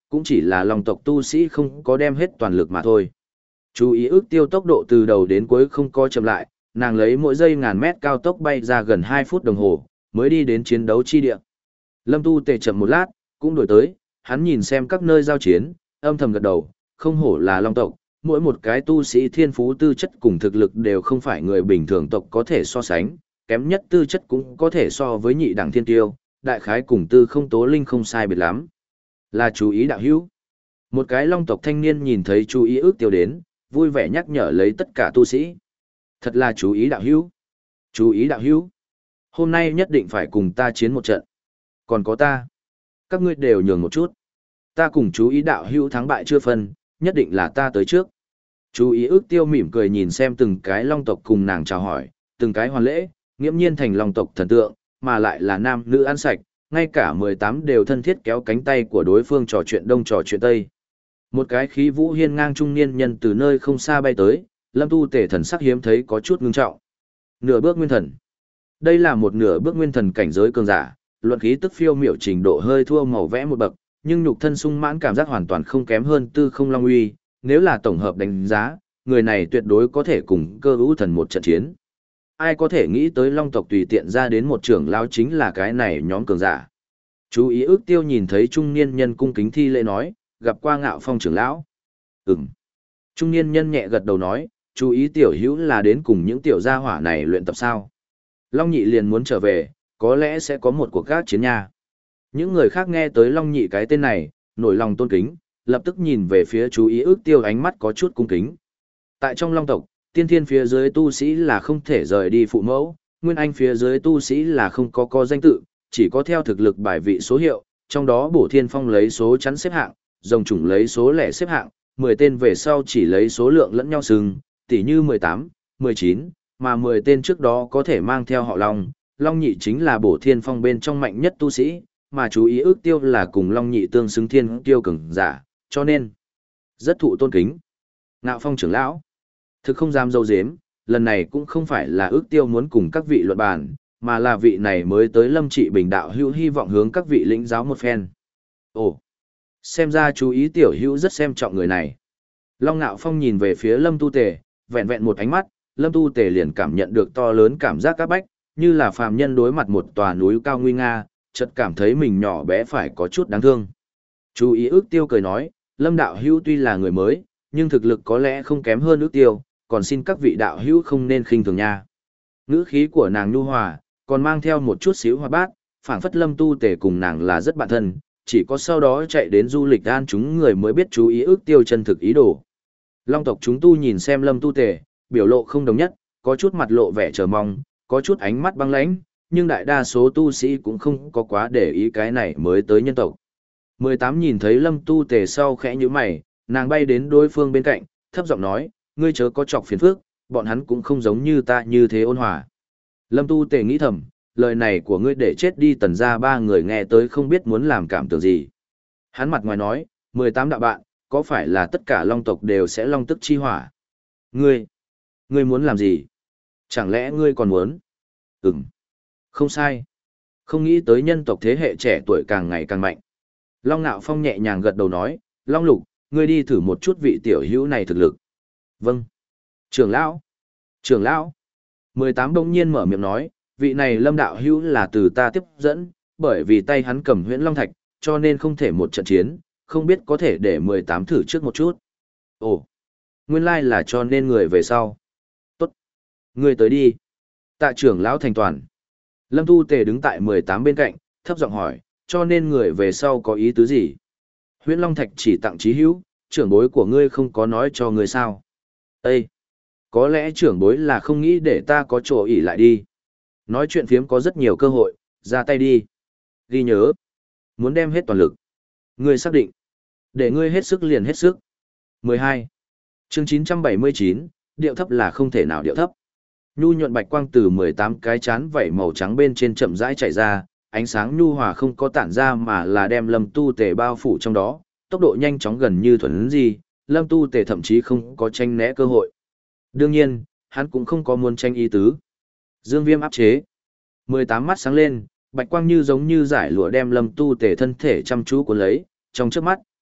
cũng chỉ là long tộc tu sĩ không có đem hết toàn lực mà thôi. Chú ý ước tiêu tốc độ từ đầu đến cuối không có chậm lại, nàng lấy mỗi giây ngàn mét cao tốc bay ra gần hai phút đồng hồ, mới đi đến chiến đấu chi địa. Lâm Tu Tề chậm một lát, cũng đổi tới, hắn nhìn xem các nơi giao chiến, âm thầm gật đầu, không hổ là long tộc, mỗi một cái tu sĩ thiên phú tư chất cùng thực lực đều không phải người bình thường tộc có thể so sánh, kém nhất tư chất cũng có thể so với nhị đẳng thiên tiêu, đại khái cùng tư không tố linh không sai biệt lắm. Là chú ý đạo hữu. Một cái long tộc thanh niên nhìn thấy chú ý ước tiêu đến, vui vẻ nhắc nhở lấy tất cả tu sĩ. Thật là chú ý đạo hữu. Chú ý đạo hữu. Hôm nay nhất định phải cùng ta chiến một trận. Còn có ta. Các ngươi đều nhường một chút. Ta cùng chú ý đạo hữu thắng bại chưa phân, nhất định là ta tới trước. Chú ý ước tiêu mỉm cười nhìn xem từng cái long tộc cùng nàng chào hỏi, từng cái hoàn lễ, nghiễm nhiên thành long tộc thần tượng, mà lại là nam nữ ăn sạch, ngay cả mười tám đều thân thiết kéo cánh tay của đối phương trò chuyện đông trò chuyện tây. Một cái khí vũ hiên ngang trung niên nhân từ nơi không xa bay tới, Lâm Tu Tề thần sắc hiếm thấy có chút ngưng trọng. Nửa bước nguyên thần. Đây là một nửa bước nguyên thần cảnh giới cường giả, luận khí tức phiêu miểu trình độ hơi thua màu vẽ một bậc, nhưng nhục thân sung mãn cảm giác hoàn toàn không kém hơn Tư Không Long Uy, nếu là tổng hợp đánh giá, người này tuyệt đối có thể cùng Cơ Vũ Thần một trận chiến. Ai có thể nghĩ tới long tộc tùy tiện ra đến một trưởng lão chính là cái này nhóm cường giả. Chú ý ước tiêu nhìn thấy trung niên nhân cung kính thi lễ nói, gặp qua Ngạo Phong trưởng lão. Ừm. Trung niên nhân nhẹ gật đầu nói, chú ý tiểu hữu là đến cùng những tiểu gia hỏa này luyện tập sao. Long nhị liền muốn trở về, có lẽ sẽ có một cuộc gác chiến nha. Những người khác nghe tới Long nhị cái tên này, nổi lòng tôn kính, lập tức nhìn về phía chú ý ước tiêu ánh mắt có chút cung kính. Tại trong long tộc, tiên thiên phía dưới tu sĩ là không thể rời đi phụ mẫu, nguyên anh phía dưới tu sĩ là không có có danh tự, chỉ có theo thực lực bài vị số hiệu, trong đó bổ thiên phong lấy số chắn xếp hạng, rồng chủng lấy số lẻ xếp hạng, mười tên về sau chỉ lấy số lượng lẫn nhau xưng, tỉ như mười tám, mười chín, mà mười tên trước đó có thể mang theo họ Long, Long nhị chính là bổ thiên phong bên trong mạnh nhất tu sĩ, mà chú ý ước tiêu là cùng Long nhị tương xứng thiên tiêu cường giả, cho nên rất thụ tôn kính. Ngạo Phong trưởng lão, thực không dám dâu dếm, lần này cũng không phải là ước tiêu muốn cùng các vị luận bàn, mà là vị này mới tới Lâm Trị Bình đạo hữu hy vọng hướng các vị lĩnh giáo một phen. Ồ, xem ra chú ý tiểu hữu rất xem trọng người này. Long Ngạo Phong nhìn về phía Lâm Tu Tề, vẹn vẹn một ánh mắt, Lâm Tu Tề liền cảm nhận được to lớn cảm giác các bách, như là phàm nhân đối mặt một tòa núi cao nguy nga, chợt cảm thấy mình nhỏ bé phải có chút đáng thương. Chú ý ước tiêu cười nói, Lâm đạo hữu tuy là người mới, nhưng thực lực có lẽ không kém hơn ước tiêu, còn xin các vị đạo hữu không nên khinh thường nha. Ngữ khí của nàng nhu hòa, còn mang theo một chút xíu hoa bát, phảng phất Lâm Tu Tề cùng nàng là rất bạn thân, chỉ có sau đó chạy đến du lịch an chúng người mới biết chú ý ước tiêu chân thực ý đồ. Long tộc chúng tu nhìn xem Lâm Tu Tề, biểu lộ không đồng nhất, có chút mặt lộ vẻ chờ mong, có chút ánh mắt băng lãnh, nhưng đại đa số tu sĩ cũng không có quá để ý cái này mới tới nhân tộc. mười tám nhìn thấy Lâm Tu Tề sau khẽ nhíu mày, nàng bay đến đối phương bên cạnh, thấp giọng nói, ngươi chớ có chọc phiền phức, bọn hắn cũng không giống như ta như thế ôn hòa. Lâm Tu Tề nghĩ thầm, lời này của ngươi để chết đi tần ra ba người nghe tới không biết muốn làm cảm tưởng gì. Hắn mặt ngoài nói, mười tám đạo bạn, có phải là tất cả long tộc đều sẽ long tức chi hỏa? Ngươi, ngươi muốn làm gì? Chẳng lẽ ngươi còn muốn? Ừm, không sai. Không nghĩ tới nhân tộc thế hệ trẻ tuổi càng ngày càng mạnh. Long Nạo Phong nhẹ nhàng gật đầu nói, Long Lục, ngươi đi thử một chút vị tiểu hữu này thực lực. Vâng. Trưởng lão. Trưởng lão. mười tám bỗng nhiên mở miệng nói, vị này Lâm đạo hữu là từ ta tiếp dẫn, bởi vì tay hắn cầm huyễn long thạch, cho nên không thể một trận chiến, không biết có thể để mười tám thử trước một chút. Ồ, nguyên lai là cho nên người về sau. Tốt. Người tới đi. Tạ trưởng lão thành toàn. Lâm Tu Tề đứng tại mười tám bên cạnh, thấp giọng hỏi, cho nên người về sau có ý tứ gì? Huyễn long thạch chỉ tặng trí hữu, trưởng bối của ngươi không có nói cho ngươi sao? Ê! Có lẽ trưởng bối là không nghĩ để ta có chỗ ỉ lại đi. Nói chuyện phiếm có rất nhiều cơ hội, ra tay đi. Ghi nhớ. Muốn đem hết toàn lực. Ngươi xác định. Để ngươi hết sức liền hết sức. mười hai. Chương chín trăm bảy mươi chín, điệu thấp là không thể nào điệu thấp. Nhu nhuận bạch quang từ mười tám cái chán vảy màu trắng bên trên chậm rãi chảy ra, ánh sáng nhu hòa không có tản ra mà là đem Lâm Tu Tề bao phủ trong đó, tốc độ nhanh chóng gần như thuần di, Lâm Tu Tề thậm chí không có tranh né cơ hội. Đương nhiên, hắn cũng không có muốn tranh ý tứ. Dương Viêm áp chế. mười tám mắt sáng lên, bạch quang như giống như giải lụa đem Lâm Tu Tề thân thể chăm chú cuốn lấy, trong chớp mắt,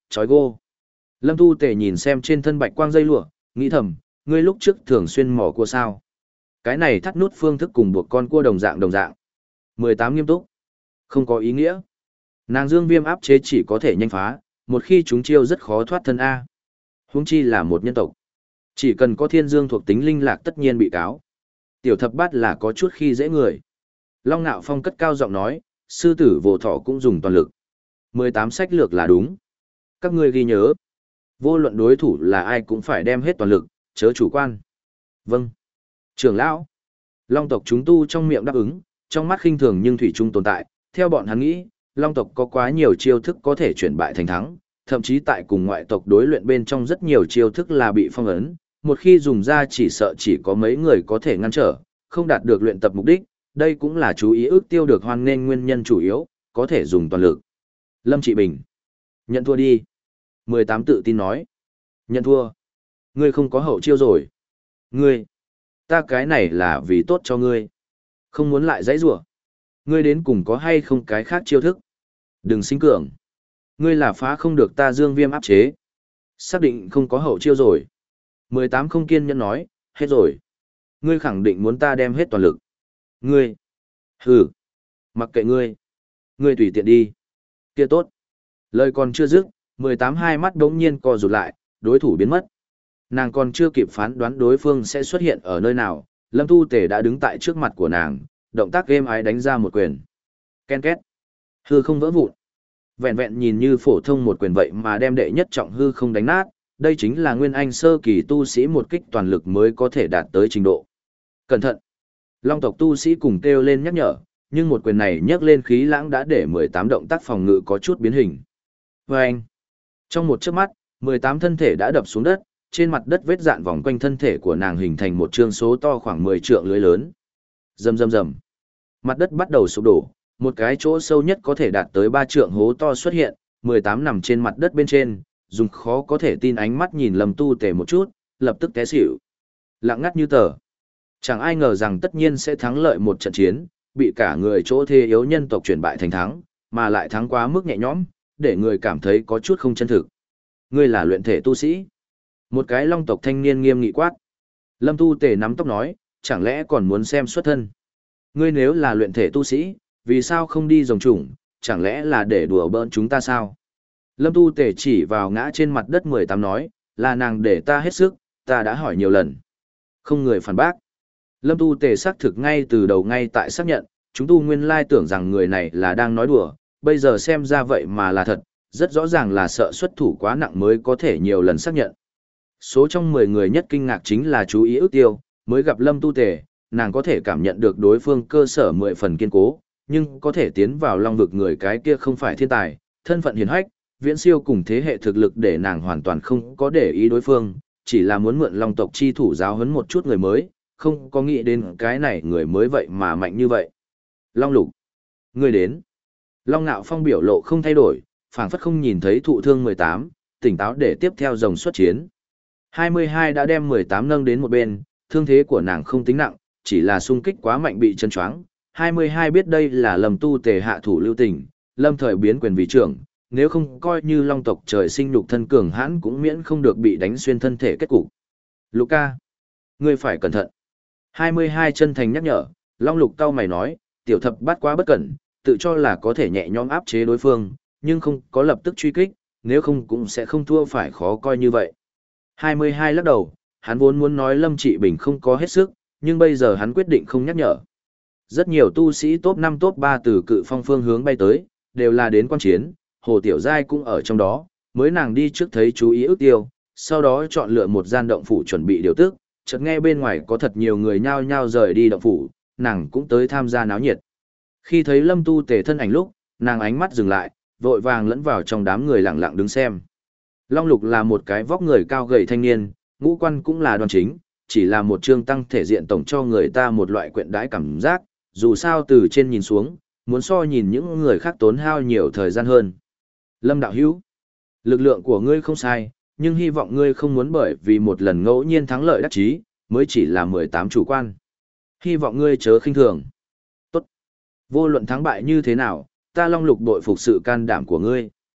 trói gô. Lâm Tu Tề nhìn xem trên thân bạch quang dây lụa, nghĩ thầm, ngươi lúc trước thường xuyên mò cua sao? Cái này thắt nút phương thức cùng buộc con cua đồng dạng đồng dạng. mười tám nghiêm túc. Không có ý nghĩa. Nàng dương viêm áp chế chỉ có thể nhanh phá, một khi chúng chiêu rất khó thoát thân A. Huống chi là một nhân tộc. Chỉ cần có thiên dương thuộc tính linh lạc tất nhiên bị cáo. Tiểu thập bát là có chút khi dễ người. Long Nạo Phong cất cao giọng nói, sư tử vô thọ cũng dùng toàn lực. mười tám sách lược là đúng. Các ngươi ghi nhớ. Vô luận đối thủ là ai cũng phải đem hết toàn lực, chớ chủ quan. Vâng. Trưởng lão. Long tộc chúng tu trong miệng đáp ứng, trong mắt khinh thường nhưng thủy chung tồn tại. Theo bọn hắn nghĩ, Long tộc có quá nhiều chiêu thức có thể chuyển bại thành thắng, thậm chí tại cùng ngoại tộc đối luyện bên trong rất nhiều chiêu thức là bị phong ấn, một khi dùng ra chỉ sợ chỉ có mấy người có thể ngăn trở, không đạt được luyện tập mục đích, đây cũng là chú ý ước tiêu được hoan nên nguyên nhân chủ yếu, có thể dùng toàn lực. Lâm Trị Bình. Nhận thua đi. mười tám tự tin nói. Nhận thua. Ngươi không có hậu chiêu rồi. Ngươi. Ta cái này là vì tốt cho ngươi. Không muốn lại dãy rủa. Ngươi đến cùng có hay không cái khác chiêu thức. Đừng sinh cường. Ngươi là phá không được ta dương viêm áp chế. Xác định không có hậu chiêu rồi. mười tám không kiên nhẫn nói, hết rồi. Ngươi khẳng định muốn ta đem hết toàn lực. Ngươi. Hừ. Mặc kệ ngươi. Ngươi tùy tiện đi. Kia tốt. Lời còn chưa dứt, mười tám hai mắt đống nhiên co rụt lại, đối thủ biến mất. Nàng còn chưa kịp phán đoán đối phương sẽ xuất hiện ở nơi nào, Lâm Tu Tề đã đứng tại trước mặt của nàng, động tác êm ái đánh ra một quyền. Ken két. Hư không vỡ vụn. Vẹn vẹn nhìn như phổ thông một quyền vậy mà đem đệ nhất trọng hư không đánh nát, đây chính là nguyên anh sơ kỳ tu sĩ một kích toàn lực mới có thể đạt tới trình độ. Cẩn thận. Long tộc tu sĩ cùng kêu lên nhắc nhở, nhưng một quyền này nhấc lên khí lãng đã để mười tám động tác phòng ngự có chút biến hình. Vâng! Trong một chớp mắt, mười tám thân thể đã đập xuống đất, trên mặt đất vết dạn vòng quanh thân thể của nàng hình thành một trương số to khoảng mười trượng lưới lớn. Rầm rầm rầm. Mặt đất bắt đầu sụp đổ, một cái chỗ sâu nhất có thể đạt tới ba trượng hố to xuất hiện, mười tám nằm trên mặt đất bên trên, dùng khó có thể tin ánh mắt nhìn Lâm Tu Tề một chút, lập tức té xỉu. Lặng ngắt như tờ. Chẳng ai ngờ rằng tất nhiên sẽ thắng lợi một trận chiến, bị cả người chỗ thê yếu nhân tộc chuyển bại thành thắng, mà lại thắng quá mức nhẹ nhõm, để người cảm thấy có chút không chân thực. Ngươi là luyện thể tu sĩ. Một cái long tộc thanh niên nghiêm nghị quát. Lâm Tu Tề nắm tóc nói, chẳng lẽ còn muốn xem xuất thân. Ngươi nếu là luyện thể tu sĩ, vì sao không đi rồng chủng, chẳng lẽ là để đùa bỡn chúng ta sao? Lâm Tu Tề chỉ vào ngã trên mặt đất mười tám nói, là nàng để ta hết sức, ta đã hỏi nhiều lần. Không người phản bác. Lâm Tu Tề xác thực ngay từ đầu ngay tại xác nhận, chúng tu nguyên lai tưởng rằng người này là đang nói đùa, bây giờ xem ra vậy mà là thật, rất rõ ràng là sợ xuất thủ quá nặng mới có thể nhiều lần xác nhận. Số trong mười người nhất kinh ngạc chính là chú ý ước tiêu, mới gặp Lâm Tu Tề, nàng có thể cảm nhận được đối phương cơ sở mười phần kiên cố, nhưng có thể tiến vào long vực người cái kia không phải thiên tài, thân phận hiền hách, viễn siêu cùng thế hệ thực lực để nàng hoàn toàn không có để ý đối phương, chỉ là muốn mượn long tộc chi thủ giáo huấn một chút người mới, không có nghĩ đến cái này người mới vậy mà mạnh như vậy. Long Lục, người đến. Long Nạo Phong biểu lộ không thay đổi, phảng phất không nhìn thấy thụ thương mười tám, tỉnh táo để tiếp theo dòng xuất chiến. hai mươi hai đã đem mười tám nâng đến một bên, thương thế của nàng không tính nặng, chỉ là xung kích quá mạnh bị chân choáng. hai mươi hai biết đây là Lâm Tu Tề hạ thủ lưu tình, lâm thời biến quyền vì trưởng, nếu không coi như long tộc trời sinh nhục thân cường hãn cũng miễn không được bị đánh xuyên thân thể kết cục. Luca, ngươi phải cẩn thận. hai mươi hai chân thành nhắc nhở, Long Lục cau mày nói, tiểu thập bát quá bất cẩn, tự cho là có thể nhẹ nhõm áp chế đối phương, nhưng không có lập tức truy kích, nếu không cũng sẽ không thua phải khó coi như vậy. hai mươi hai lắc đầu, hắn vốn muốn nói Lâm Trị Bình không có hết sức, nhưng bây giờ hắn quyết định không nhắc nhở. Rất nhiều tu sĩ top năm top ba từ Cự Phong phương hướng bay tới, đều là đến quan chiến, Hồ Tiểu Giai cũng ở trong đó, mới nàng đi trước thấy chú ý ước tiêu, sau đó chọn lựa một gian động phủ chuẩn bị điều tức, chợt nghe bên ngoài có thật nhiều người nhao nhao rời đi động phủ, nàng cũng tới tham gia náo nhiệt. Khi thấy Lâm Tu Tề thân ảnh lúc, nàng ánh mắt dừng lại, vội vàng lẫn vào trong đám người lặng lặng đứng xem. Long Lục là một cái vóc người cao gầy thanh niên, ngũ quan cũng là đoan chính, chỉ là một trương tăng thể diện tổng cho người ta một loại quyện đãi cảm giác, dù sao từ trên nhìn xuống, muốn so nhìn những người khác tốn hao nhiều thời gian hơn. Lâm đạo hữu, lực lượng của ngươi không sai, nhưng hy vọng ngươi không muốn bởi vì một lần ngẫu nhiên thắng lợi đắc chí, mới chỉ là mười tám chủ quan. Hy vọng ngươi chớ khinh thường. Tốt. Vô luận thắng bại như thế nào, ta Long Lục đội phục sự can đảm của ngươi.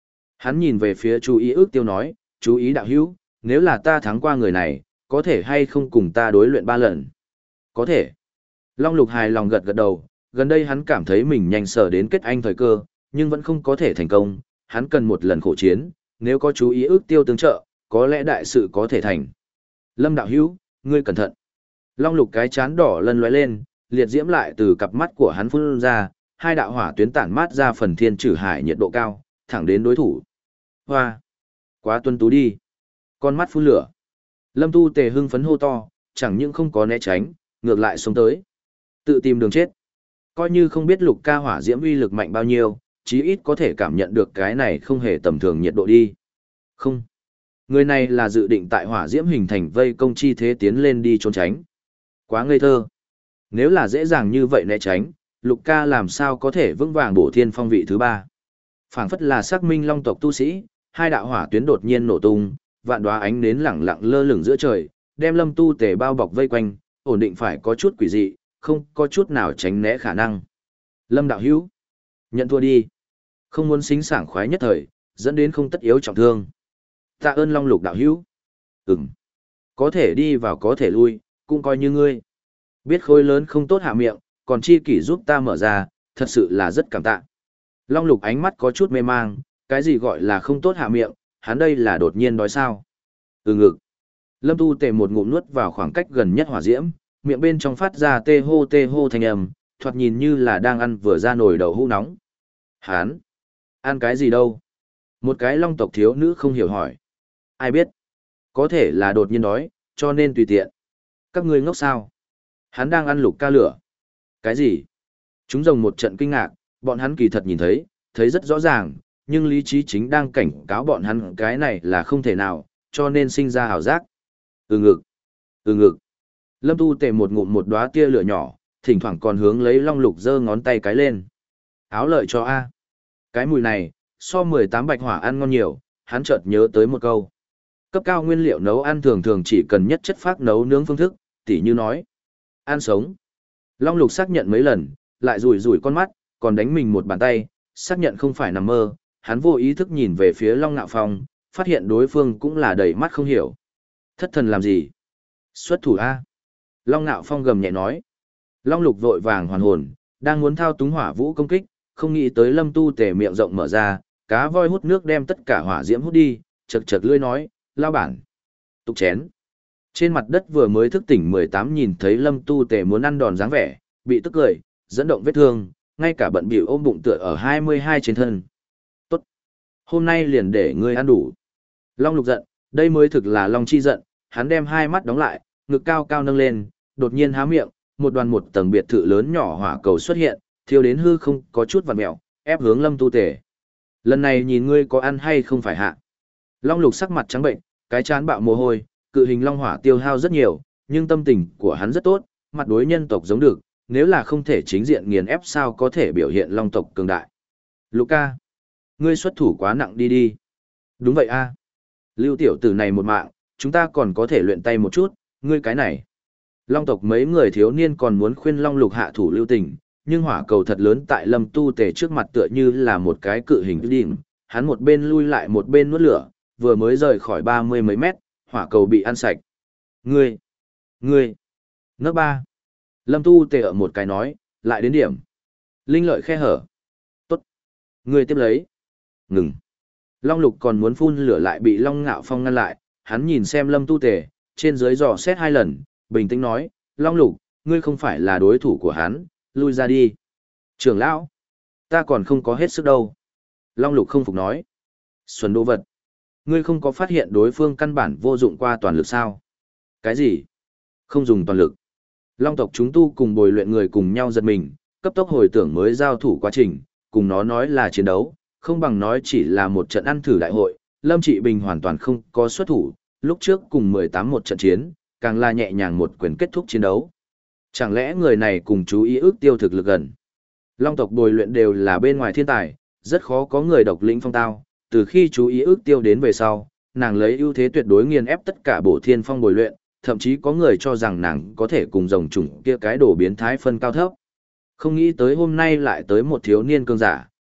Hắn nhìn về phía chú ý ước tiêu nói, chú ý đạo hữu, nếu là ta thắng qua người này, có thể hay không cùng ta đối luyện ba lần? Có thể. Long Lục hài lòng gật gật đầu, gần đây hắn cảm thấy mình nhanh sở đến kết anh thời cơ, nhưng vẫn không có thể thành công, hắn cần một lần khổ chiến, nếu có chú ý ước tiêu tương trợ, có lẽ đại sự có thể thành. Lâm đạo hữu, ngươi cẩn thận. Long Lục cái chán đỏ lần lóe lên, liệt diễm lại từ cặp mắt của hắn phun ra, hai đạo hỏa tuyến tản mát ra phần thiên trừ hải nhiệt độ cao, thẳng đến đối thủ. Hoa! Quá tuân tú đi! Con mắt phun lửa. Lâm Tu Tề hưng phấn hô to, chẳng những không có né tránh, ngược lại xuống tới. Tự tìm đường chết. Coi như không biết Lục Ca hỏa diễm uy lực mạnh bao nhiêu, chí ít có thể cảm nhận được cái này không hề tầm thường nhiệt độ đi. Không. Người này là dự định tại hỏa diễm hình thành vây công chi thế tiến lên đi trốn tránh. Quá ngây thơ. Nếu là dễ dàng như vậy né tránh, Lục Ca làm sao có thể vững vàng bổ thiên phong vị thứ ba. Phảng phất là xác minh long tộc tu sĩ, hai đạo hỏa tuyến đột nhiên nổ tung, vạn đóa ánh nến lẳng lặng lơ lửng giữa trời, đem Lâm Tu Tề bao bọc vây quanh, ổn định phải có chút quỷ dị, không có chút nào tránh né khả năng. Lâm đạo hữu, nhận thua đi. Không muốn xính sảng khoái nhất thời, dẫn đến không tất yếu trọng thương. Tạ ơn Long Lục đạo hữu. Ừm. Có thể đi vào có thể lui, cũng coi như ngươi. Biết khối lớn không tốt hạ miệng, còn chi kỷ giúp ta mở ra, thật sự là rất cảm tạ. Long Lục ánh mắt có chút mê mang, cái gì gọi là không tốt hạ miệng, hắn đây là đột nhiên đói sao. Ừ ngực. Lâm Tu Tề một ngụm nuốt vào khoảng cách gần nhất hỏa diễm, miệng bên trong phát ra tê hô tê hô thanh âm, thoạt nhìn như là đang ăn vừa ra nồi đậu hũ nóng. Hắn? Ăn cái gì đâu? Một cái long tộc thiếu nữ không hiểu hỏi. Ai biết? Có thể là đột nhiên đói, cho nên tùy tiện. Các ngươi ngốc sao? Hắn đang ăn Lục Ca lửa. Cái gì? Chúng rồng một trận kinh ngạc, bọn hắn kỳ thật nhìn thấy, thấy rất rõ ràng, nhưng lý trí chính đang cảnh cáo bọn hắn cái này là không thể nào, cho nên sinh ra hào giác. Ừ ngực. Ừ ngực. Lâm Tu Tề một ngụm một đóa tia lửa nhỏ, thỉnh thoảng còn hướng lấy Long Lục giơ ngón tay cái lên. Áo lợi cho A. Cái mùi này, so mười tám bạch hỏa ăn ngon nhiều, hắn chợt nhớ tới một câu. Cấp cao nguyên liệu nấu ăn thường thường chỉ cần nhất chất phác nấu nướng phương thức, tỉ như nói. Ăn sống. Long Lục xác nhận mấy lần, lại rủi rủi con mắt, còn đánh mình một bàn tay, xác nhận không phải nằm mơ, hắn vô ý thức nhìn về phía Long Nạo Phong, phát hiện đối phương cũng là đầy mắt không hiểu. Thất thần làm gì? Xuất thủ A. Long Nạo Phong gầm nhẹ nói. Long Lục vội vàng hoàn hồn, đang muốn thao túng hỏa vũ công kích, không nghĩ tới Lâm Tu Tề miệng rộng mở ra, cá voi hút nước đem tất cả hỏa diễm hút đi, chật chật lưỡi nói, lao bản. Tục chén. Trên mặt đất vừa mới thức tỉnh mười tám nhìn thấy Lâm Tu Tề muốn ăn đòn dáng vẻ, bị tức cười, dẫn động vết thương, ngay cả bận bịu ôm bụng tựa ở hai mươi hai trên thân. Tốt. Hôm nay liền để ngươi ăn đủ. Long Lục giận, đây mới thực là Long chi giận, hắn đem hai mắt đóng lại, ngực cao cao nâng lên, đột nhiên há miệng, một đoàn một tầng biệt thự lớn nhỏ hỏa cầu xuất hiện, thiêu đến hư không có chút vặn mèo, ép hướng Lâm Tu Tề. Lần này nhìn ngươi có ăn hay không phải hạ. Long Lục sắc mặt trắng bệnh, cái chán bạo mồ hôi, cự hình long hỏa tiêu hao rất nhiều, nhưng tâm tình của hắn rất tốt, mặt đối nhân tộc giống được, nếu là không thể chính diện nghiền ép sao có thể biểu hiện long tộc cường đại. Luca, ngươi xuất thủ quá nặng đi đi. Đúng vậy a. Lưu tiểu tử này một mạng, chúng ta còn có thể luyện tay một chút, ngươi cái này. Long tộc mấy người thiếu niên còn muốn khuyên Long Lục hạ thủ lưu tình, nhưng hỏa cầu thật lớn tại Lâm Tu Tề trước mặt tựa như là một cái cự hình đỉnh, hắn một bên lui lại một bên nuốt lửa, vừa mới rời khỏi ba mươi mấy mét, hỏa cầu bị ăn sạch. Ngươi, ngươi, nấc ba. Lâm Tu Tề ở một cái nói, lại đến điểm. Linh lợi khe hở. Tốt. Ngươi tiếp lấy. Ngừng. Long Lục còn muốn phun lửa lại bị Long Ngạo Phong ngăn lại, hắn nhìn xem Lâm Tu Tề, trên dưới dò xét hai lần, bình tĩnh nói, Long Lục, ngươi không phải là đối thủ của hắn, lui ra đi. Trưởng lão, ta còn không có hết sức đâu. Long Lục không phục nói. Xuân đồ vật. Ngươi không có phát hiện đối phương căn bản vô dụng qua toàn lực sao? Cái gì? Không dùng toàn lực. Long tộc chúng tu cùng bồi luyện người cùng nhau giật mình, cấp tốc hồi tưởng mới giao thủ quá trình, cùng nó nói là chiến đấu, không bằng nói chỉ là một trận ăn thử đại hội. Lâm Trị Bình hoàn toàn không có xuất thủ, lúc trước cùng mười tám một trận chiến, càng là nhẹ nhàng một quyền kết thúc chiến đấu. Chẳng lẽ người này cùng chú ý ước tiêu thực lực gần? Long tộc bồi luyện đều là bên ngoài thiên tài, rất khó có người độc lĩnh phong tao, từ khi chú ý ước tiêu đến về sau, nàng lấy ưu thế tuyệt đối nghiền ép tất cả bổ thiên phong bồi luyện, thậm chí có người cho rằng nàng có thể cùng rồng chủng kia cái đồ biến thái phân cao thấp. Không nghĩ tới hôm nay lại tới một thiếu niên cường giả,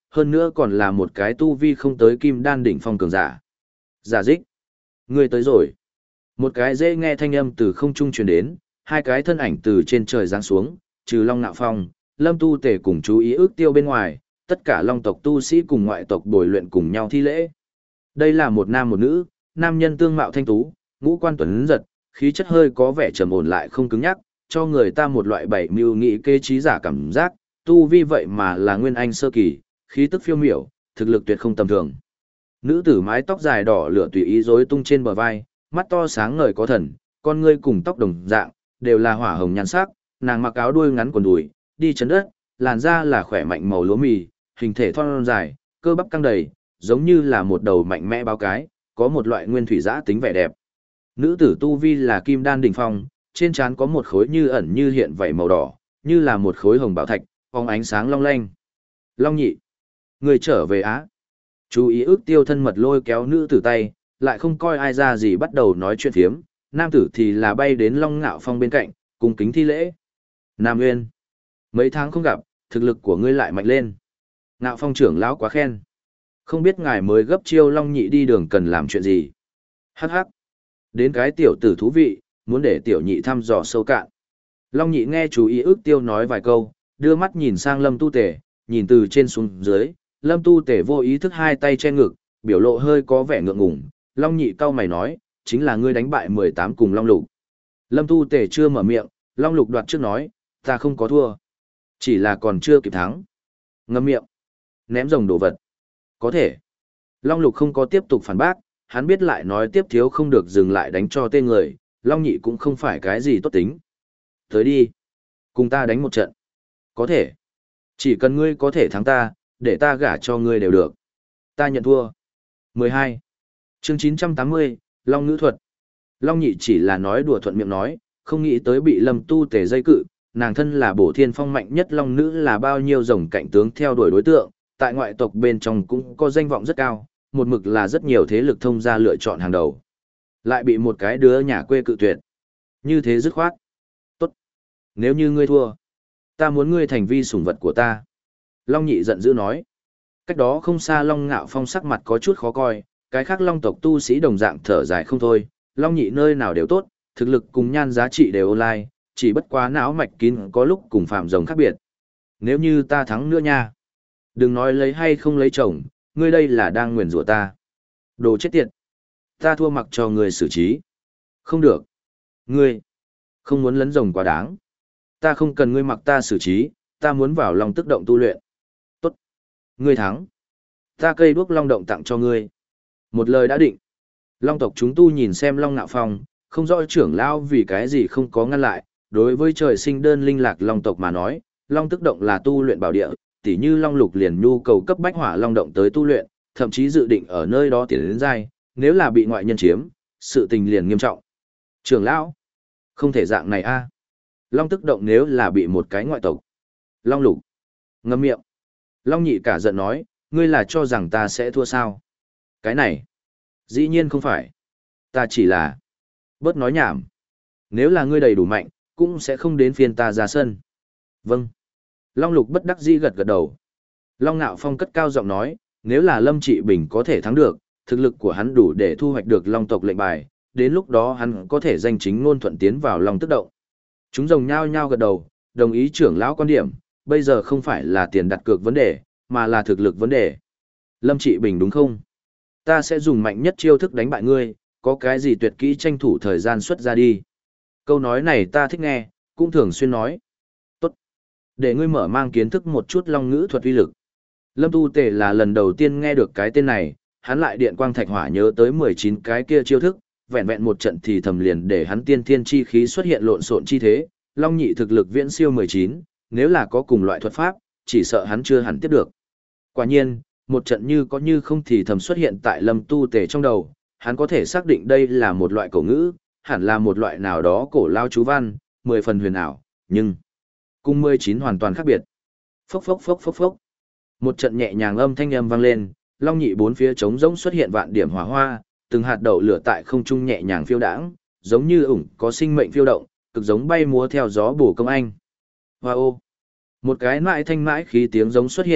hơn nữa còn là một cái tu vi không tới kim đan đỉnh phong cường giả. Giả dích, ngươi tới rồi. Một cái dễ nghe thanh âm từ không trung truyền đến, hai cái thân ảnh từ trên trời giáng xuống, trừ Long Nạo Phong, Lâm Tu Tề cùng chú ý ước tiêu bên ngoài, tất cả Long tộc tu sĩ cùng ngoại tộc bồi luyện cùng nhau thi lễ. Đây là một nam một nữ, nam nhân tương mạo thanh tú, ngũ quan tuấn giật, khí chất hơi có vẻ trầm ổn lại không cứng nhắc, cho người ta một loại bảy mưu nghị kê trí giả cảm giác, tu vi vậy mà là nguyên anh sơ kỳ, khí tức phiêu miểu, thực lực tuyệt không tầm thường. Nữ tử mái tóc dài đỏ lửa tùy ý rối tung trên bờ vai, mắt to sáng ngời có thần, con ngươi cùng tóc đồng dạng, đều là hỏa hồng nhan sắc, nàng mặc áo đuôi ngắn quần đùi, đi chân đất, làn da là khỏe mạnh màu lúa mì, hình thể thon dài, cơ bắp căng đầy, giống như là một đầu mạnh mẽ báo cái, có một loại nguyên thủy giã tính vẻ đẹp. Nữ tử tu vi là kim đan đỉnh phong, trên trán có một khối như ẩn như hiện vảy màu đỏ, như là một khối hồng bảo thạch, phóng ánh sáng long lanh. Long nhị, người trở về Á. Chú ý ước tiêu thân mật lôi kéo nữ tử tay, lại không coi ai ra gì bắt đầu nói chuyện phiếm, nam tử thì là bay đến Long Ngạo Phong bên cạnh, cùng kính thi lễ. Nam Nguyên, mấy tháng không gặp, thực lực của ngươi lại mạnh lên. Ngạo Phong trưởng lão quá khen. Không biết ngài mới gấp chiêu Long nhị đi đường cần làm chuyện gì. Hắc hắc. Đến cái tiểu tử thú vị, muốn để tiểu nhị thăm dò sâu cạn. Long nhị nghe chú ý ước tiêu nói vài câu, đưa mắt nhìn sang Lâm Tu Tề, nhìn từ trên xuống dưới, Lâm Tu Tề vô ý thức hai tay che ngực, biểu lộ hơi có vẻ ngượng ngùng. Long nhị cau mày nói, chính là ngươi đánh bại mười tám cùng Long Lục. Lâm Tu Tề chưa mở miệng, Long Lục đoạt trước nói, ta không có thua. Chỉ là còn chưa kịp thắng. Ngậm miệng. Ném rồng đồ vật. Có thể. Long Lục không có tiếp tục phản bác, hắn biết lại nói tiếp thiếu không được dừng lại đánh cho tên người, Long nhị cũng không phải cái gì tốt tính. Tới đi. Cùng ta đánh một trận. Có thể. Chỉ cần ngươi có thể thắng ta, để ta gả cho ngươi đều được. Ta nhận thua. mười hai. Chương chín trăm tám mươi, Long ngữ thuật. Long nhị chỉ là nói đùa thuận miệng nói, không nghĩ tới bị Lâm Tu Tề dây cự, nàng thân là bổ thiên phong mạnh nhất Long nữ là bao nhiêu rồng cạnh tướng theo đuổi đối tượng, tại ngoại tộc bên trong cũng có danh vọng rất cao, một mực là rất nhiều thế lực thông gia lựa chọn hàng đầu. Lại bị một cái đứa nhà quê cự tuyệt. Như thế dứt khoát. Tốt. Nếu như ngươi thua, ta muốn ngươi thành vi sủng vật của ta. Long nhị giận dữ nói. Cách đó không xa Long Ngạo Phong sắc mặt có chút khó coi, cái khác Long tộc tu sĩ đồng dạng thở dài không thôi, Long nhị nơi nào đều tốt, thực lực cùng nhan giá trị đều online, chỉ bất quá não mạch kín có lúc cùng phạm rồng khác biệt. Nếu như ta thắng nữa nha. Đừng nói lấy hay không lấy chồng, ngươi đây là đang nguyền rủa ta. Đồ chết tiệt. Ta thua mặc cho ngươi xử trí. Không được. Ngươi. Không muốn lấn rồng quá đáng. Ta không cần ngươi mặc ta xử trí, ta muốn vào Long tức động tu luyện. Tốt. Ngươi thắng. Ta cây đuốc Long động tặng cho ngươi. Một lời đã định. Long tộc chúng tu nhìn xem Long Nạo Phong, không rõ trưởng lão vì cái gì không có ngăn lại. Đối với trời sinh đơn linh lạc Long tộc mà nói, Long tức động là tu luyện bảo địa, tỉ như Long Lục liền nhu cầu cấp bách hỏa Long động tới tu luyện, thậm chí dự định ở nơi đó tiến đến giai, nếu là bị ngoại nhân chiếm, sự tình liền nghiêm trọng. Trưởng lão, không thể dạng này a. Long tức động nếu là bị một cái ngoại tộc. Long Lục, ngậm miệng. Long nhị cả giận nói, ngươi là cho rằng ta sẽ thua sao? Cái này, dĩ nhiên không phải. Ta chỉ là, bớt nói nhảm. Nếu là ngươi đầy đủ mạnh, cũng sẽ không đến phiên ta ra sân. Vâng. Long Lục bất đắc dĩ gật gật đầu. Long Nạo Phong cất cao giọng nói, nếu là Lâm Trị Bình có thể thắng được, thực lực của hắn đủ để thu hoạch được Long tộc lệnh bài, đến lúc đó hắn có thể danh chính ngôn thuận tiến vào Long tức động. Chúng rồng nhao nhao gật đầu, đồng ý trưởng lão quan điểm, bây giờ không phải là tiền đặt cược vấn đề, mà là thực lực vấn đề. Lâm Trị Bình đúng không? Ta sẽ dùng mạnh nhất chiêu thức đánh bại ngươi, có cái gì tuyệt kỹ tranh thủ thời gian xuất ra đi. Câu nói này ta thích nghe, cũng thường xuyên nói. Tốt. Để ngươi mở mang kiến thức một chút Long ngữ thuật uy lực. Lâm Tu Tề là lần đầu tiên nghe được cái tên này, hắn lại điện quang thạch hỏa nhớ tới mười chín cái kia chiêu thức, vẹn vẹn một trận thì thầm liền để hắn tiên thiên chi khí xuất hiện lộn xộn chi thế, Long nhị thực lực viễn siêu mười chín, nếu là có cùng loại thuật pháp, chỉ sợ hắn chưa hẳn tiếp được. Quả nhiên, một trận như có như không thì thầm xuất hiện tại Lâm Tu Tề trong đầu, hắn có thể xác định đây là một loại cổ ngữ, hẳn là một loại nào đó cổ lao chú văn, mười phần huyền ảo, nhưng cùng mười chín hoàn toàn khác biệt. Phốc phốc phốc phốc phốc. Một trận nhẹ nhàng âm thanh âm vang lên, Long nhị bốn phía trống rỗng xuất hiện vạn điểm hỏa hoa, từng hạt đậu lửa tại không trung nhẹ nhàng phiêu đãng, giống như ủng có sinh mệnh phiêu động, cực giống bay múa theo gió bổ công anh. Hoa ô. Một cái mãi thanh mãi khí tiếng giống xuất hiện,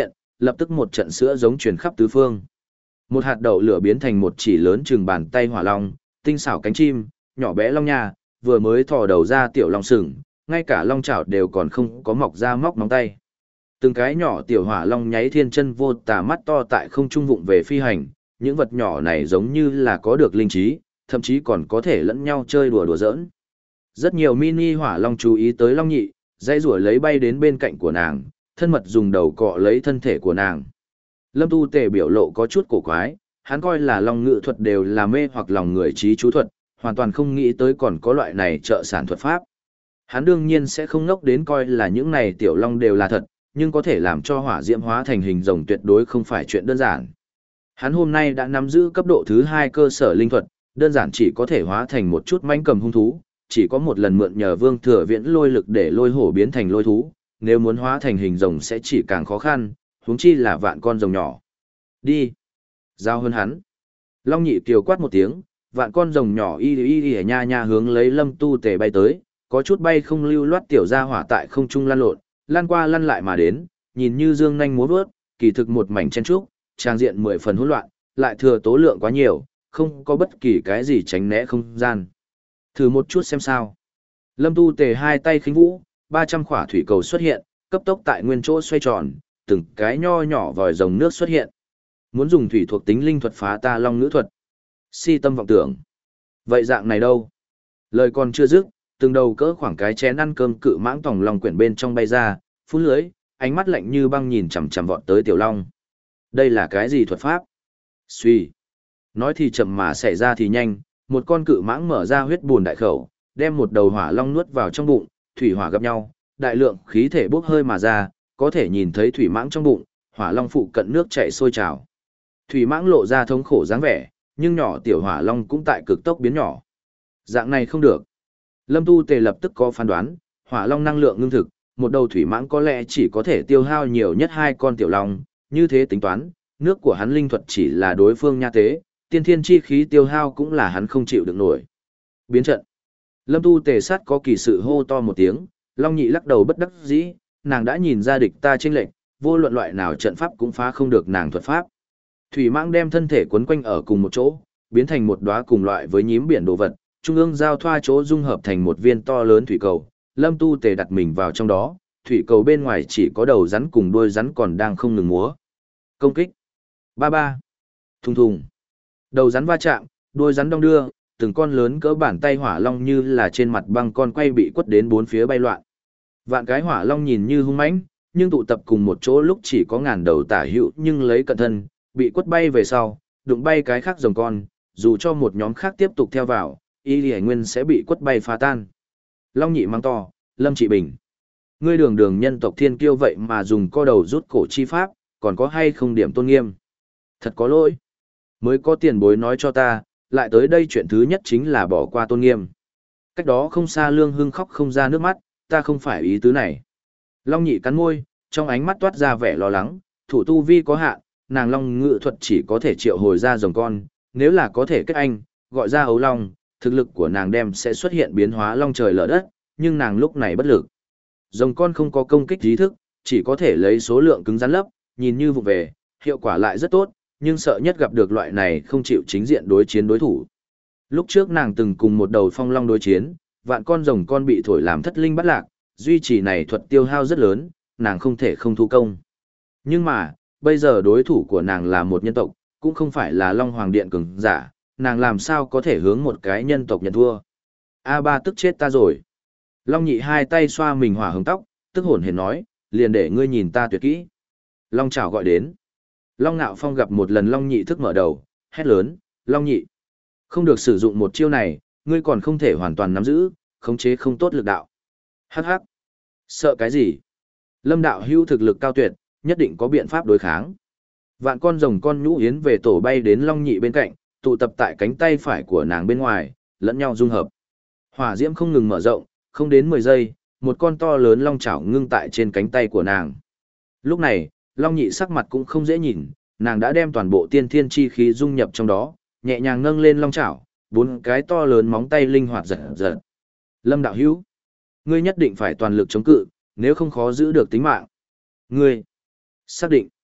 lập tức một trận sữa giống truyền khắp tứ phương. Một hạt đậu lửa biến thành một chỉ lớn chừng bàn tay hỏa long, tinh xảo cánh chim, nhỏ bé long nha, vừa mới thò đầu ra tiểu long sừng, ngay cả long chảo đều còn không có mọc ra móc móng tay. Từng cái nhỏ tiểu hỏa long nháy thiên chân vô tà mắt to tại không trung vụng về phi hành, những vật nhỏ này giống như là có được linh trí, thậm chí còn có thể lẫn nhau chơi đùa đùa giỡn. Rất nhiều mini hỏa long chú ý tới long nhị, dãy rủa lấy bay đến bên cạnh của nàng, thân mật dùng đầu cọ lấy thân thể của nàng. Lâm Tu Tề biểu lộ có chút cổ quái, hắn coi là long ngự thuật đều là mê hoặc lòng người trí chú thuật, hoàn toàn không nghĩ tới còn có loại này trợ sản thuật pháp. Hắn đương nhiên sẽ không ngốc đến coi là những này tiểu long đều là thật, nhưng có thể làm cho hỏa diễm hóa thành hình rồng tuyệt đối không phải chuyện đơn giản. Hắn hôm nay đã nắm giữ cấp độ thứ hai cơ sở linh thuật, đơn giản chỉ có thể hóa thành một chút mãnh cầm hung thú, chỉ có một lần mượn nhờ Vương Thừa Viễn lôi lực để lôi hổ biến thành lôi thú, nếu muốn hóa thành hình rồng sẽ chỉ càng khó khăn, huống chi là vạn con rồng nhỏ. Đi. Giao hơn hắn. Long nhị kiều quát một tiếng, vạn con rồng nhỏ y y y nha nha hướng lấy Lâm Tu Tề bay tới, có chút bay không lưu loát tiểu ra hỏa tại không trung lăn lộn, lăn qua lăn lại mà đến, nhìn như dương nhanh múa vớt, kỳ thực một mảnh chen trúc, trang diện mười phần hỗn loạn, lại thừa tố lượng quá nhiều, không có bất kỳ cái gì tránh né không gian. Thử một chút xem sao. Lâm Tu Tề hai tay khinh vũ, ba trăm khỏa thủy cầu xuất hiện, cấp tốc tại nguyên chỗ xoay tròn, từng cái nho nhỏ vòi rồng nước xuất hiện. Muốn dùng thủy thuộc tính linh thuật phá ta long ngữ thuật. Si tâm vọng tưởng. Vậy dạng này đâu? Lời còn chưa dứt, từng đầu cỡ khoảng cái chén ăn cơm cự mãng tòng long quyển bên trong bay ra, phun lưới, ánh mắt lạnh như băng nhìn chằm chằm vọt tới tiểu long. Đây là cái gì thuật pháp? Suy. Nói thì chậm mà xảy ra thì nhanh, một con cự mãng mở ra huyết buồn đại khẩu, đem một đầu hỏa long nuốt vào trong bụng, thủy hỏa gặp nhau, đại lượng khí thể bốc hơi mà ra, có thể nhìn thấy thủy mãng trong bụng, hỏa long phụ cận nước chảy sôi trào. Thủy mãng lộ ra thống khổ dáng vẻ, nhưng nhỏ tiểu hỏa long cũng tại cực tốc biến nhỏ. Dạng này không được. Lâm Tu Tề lập tức có phán đoán, hỏa long năng lượng ngưng thực, một đầu thủy mãng có lẽ chỉ có thể tiêu hao nhiều nhất hai con tiểu long, như thế tính toán, nước của hắn linh thuật chỉ là đối phương nha tế, tiên thiên chi khí tiêu hao cũng là hắn không chịu được nổi. Biến trận. Lâm Tu Tề sát có kỳ sự hô to một tiếng, long nhị lắc đầu bất đắc dĩ, nàng đã nhìn ra địch ta chênh lệch, vô luận loại nào trận pháp cũng phá không được nàng thuật pháp. Thủy mãng đem thân thể quấn quanh ở cùng một chỗ, biến thành một đóa cùng loại với nhím biển đồ vật, trung ương giao thoa chỗ dung hợp thành một viên to lớn thủy cầu. Lâm Tu Tề đặt mình vào trong đó, thủy cầu bên ngoài chỉ có đầu rắn cùng đuôi rắn còn đang không ngừng múa. Công kích. Ba ba. Thùng thùng. Đầu rắn va chạm, đuôi rắn đong đưa, từng con lớn cỡ bàn tay hỏa long như là trên mặt băng con quay bị quất đến bốn phía bay loạn. Vạn cái hỏa long nhìn như hung mãnh, nhưng tụ tập cùng một chỗ lúc chỉ có ngàn đầu tả hữu, nhưng lấy cận thân, bị quất bay về sau, đụng bay cái khác rồng con, dù cho một nhóm khác tiếp tục theo vào, y lì nguyên sẽ bị quất bay phá tan. Long nhị mang to, Lâm Trị Bình. Ngươi đường đường nhân tộc thiên kiêu vậy mà dùng co đầu rút cổ chi pháp, còn có hay không điểm tôn nghiêm? Thật có lỗi. Mới có tiền bối nói cho ta, lại tới đây chuyện thứ nhất chính là bỏ qua tôn nghiêm. Cách đó không xa Lương Hưng khóc không ra nước mắt, ta không phải ý tứ này. Long nhị cắn môi, trong ánh mắt toát ra vẻ lo lắng, thủ tu vi có hạn, nàng long ngự thuật chỉ có thể triệu hồi ra rồng con, nếu là có thể kết anh, gọi ra ấu long, thực lực của nàng đem sẽ xuất hiện biến hóa long trời lở đất, nhưng nàng lúc này bất lực. Rồng con không có công kích trí thức, chỉ có thể lấy số lượng cứng rắn lấp, nhìn như vụ về, hiệu quả lại rất tốt, nhưng sợ nhất gặp được loại này không chịu chính diện đối chiến đối thủ. Lúc trước nàng từng cùng một đầu phong long đối chiến, vạn con rồng con bị thổi làm thất linh bắt lạc, duy trì này thuật tiêu hao rất lớn, nàng không thể không thu công. Nhưng mà, bây giờ đối thủ của nàng là một nhân tộc, cũng không phải là Long Hoàng Điện cường giả, nàng làm sao có thể hướng một cái nhân tộc nhận thua. A ba tức chết ta rồi. Long nhị hai tay xoa mình hỏa hứng tóc, tức hồn hển nói, liền để ngươi nhìn ta tuyệt kỹ. Long chảo gọi đến. Long Nạo Phong gặp một lần Long nhị thức mở đầu, hét lớn, Long nhị. Không được sử dụng một chiêu này, ngươi còn không thể hoàn toàn nắm giữ, khống chế không tốt lực đạo. Hắc hắc. Sợ cái gì? Lâm đạo hưu thực lực cao tuyệt, nhất định có biện pháp đối kháng. Vạn con rồng con nhũ yến về tổ bay đến Long nhị bên cạnh, tụ tập tại cánh tay phải của nàng bên ngoài, lẫn nhau dung hợp. Hỏa diễm không ngừng mở rộng, không đến mười giây, một con to lớn long chảo ngưng tại trên cánh tay của nàng. Lúc này, Long nhị sắc mặt cũng không dễ nhìn, nàng đã đem toàn bộ tiên thiên chi khí dung nhập trong đó, nhẹ nhàng nâng lên long chảo, bốn cái to lớn móng tay linh hoạt giật giật. Lâm đạo hữu, ngươi nhất định phải toàn lực chống cự, nếu không khó giữ được tính mạng. Ngươi, xác định.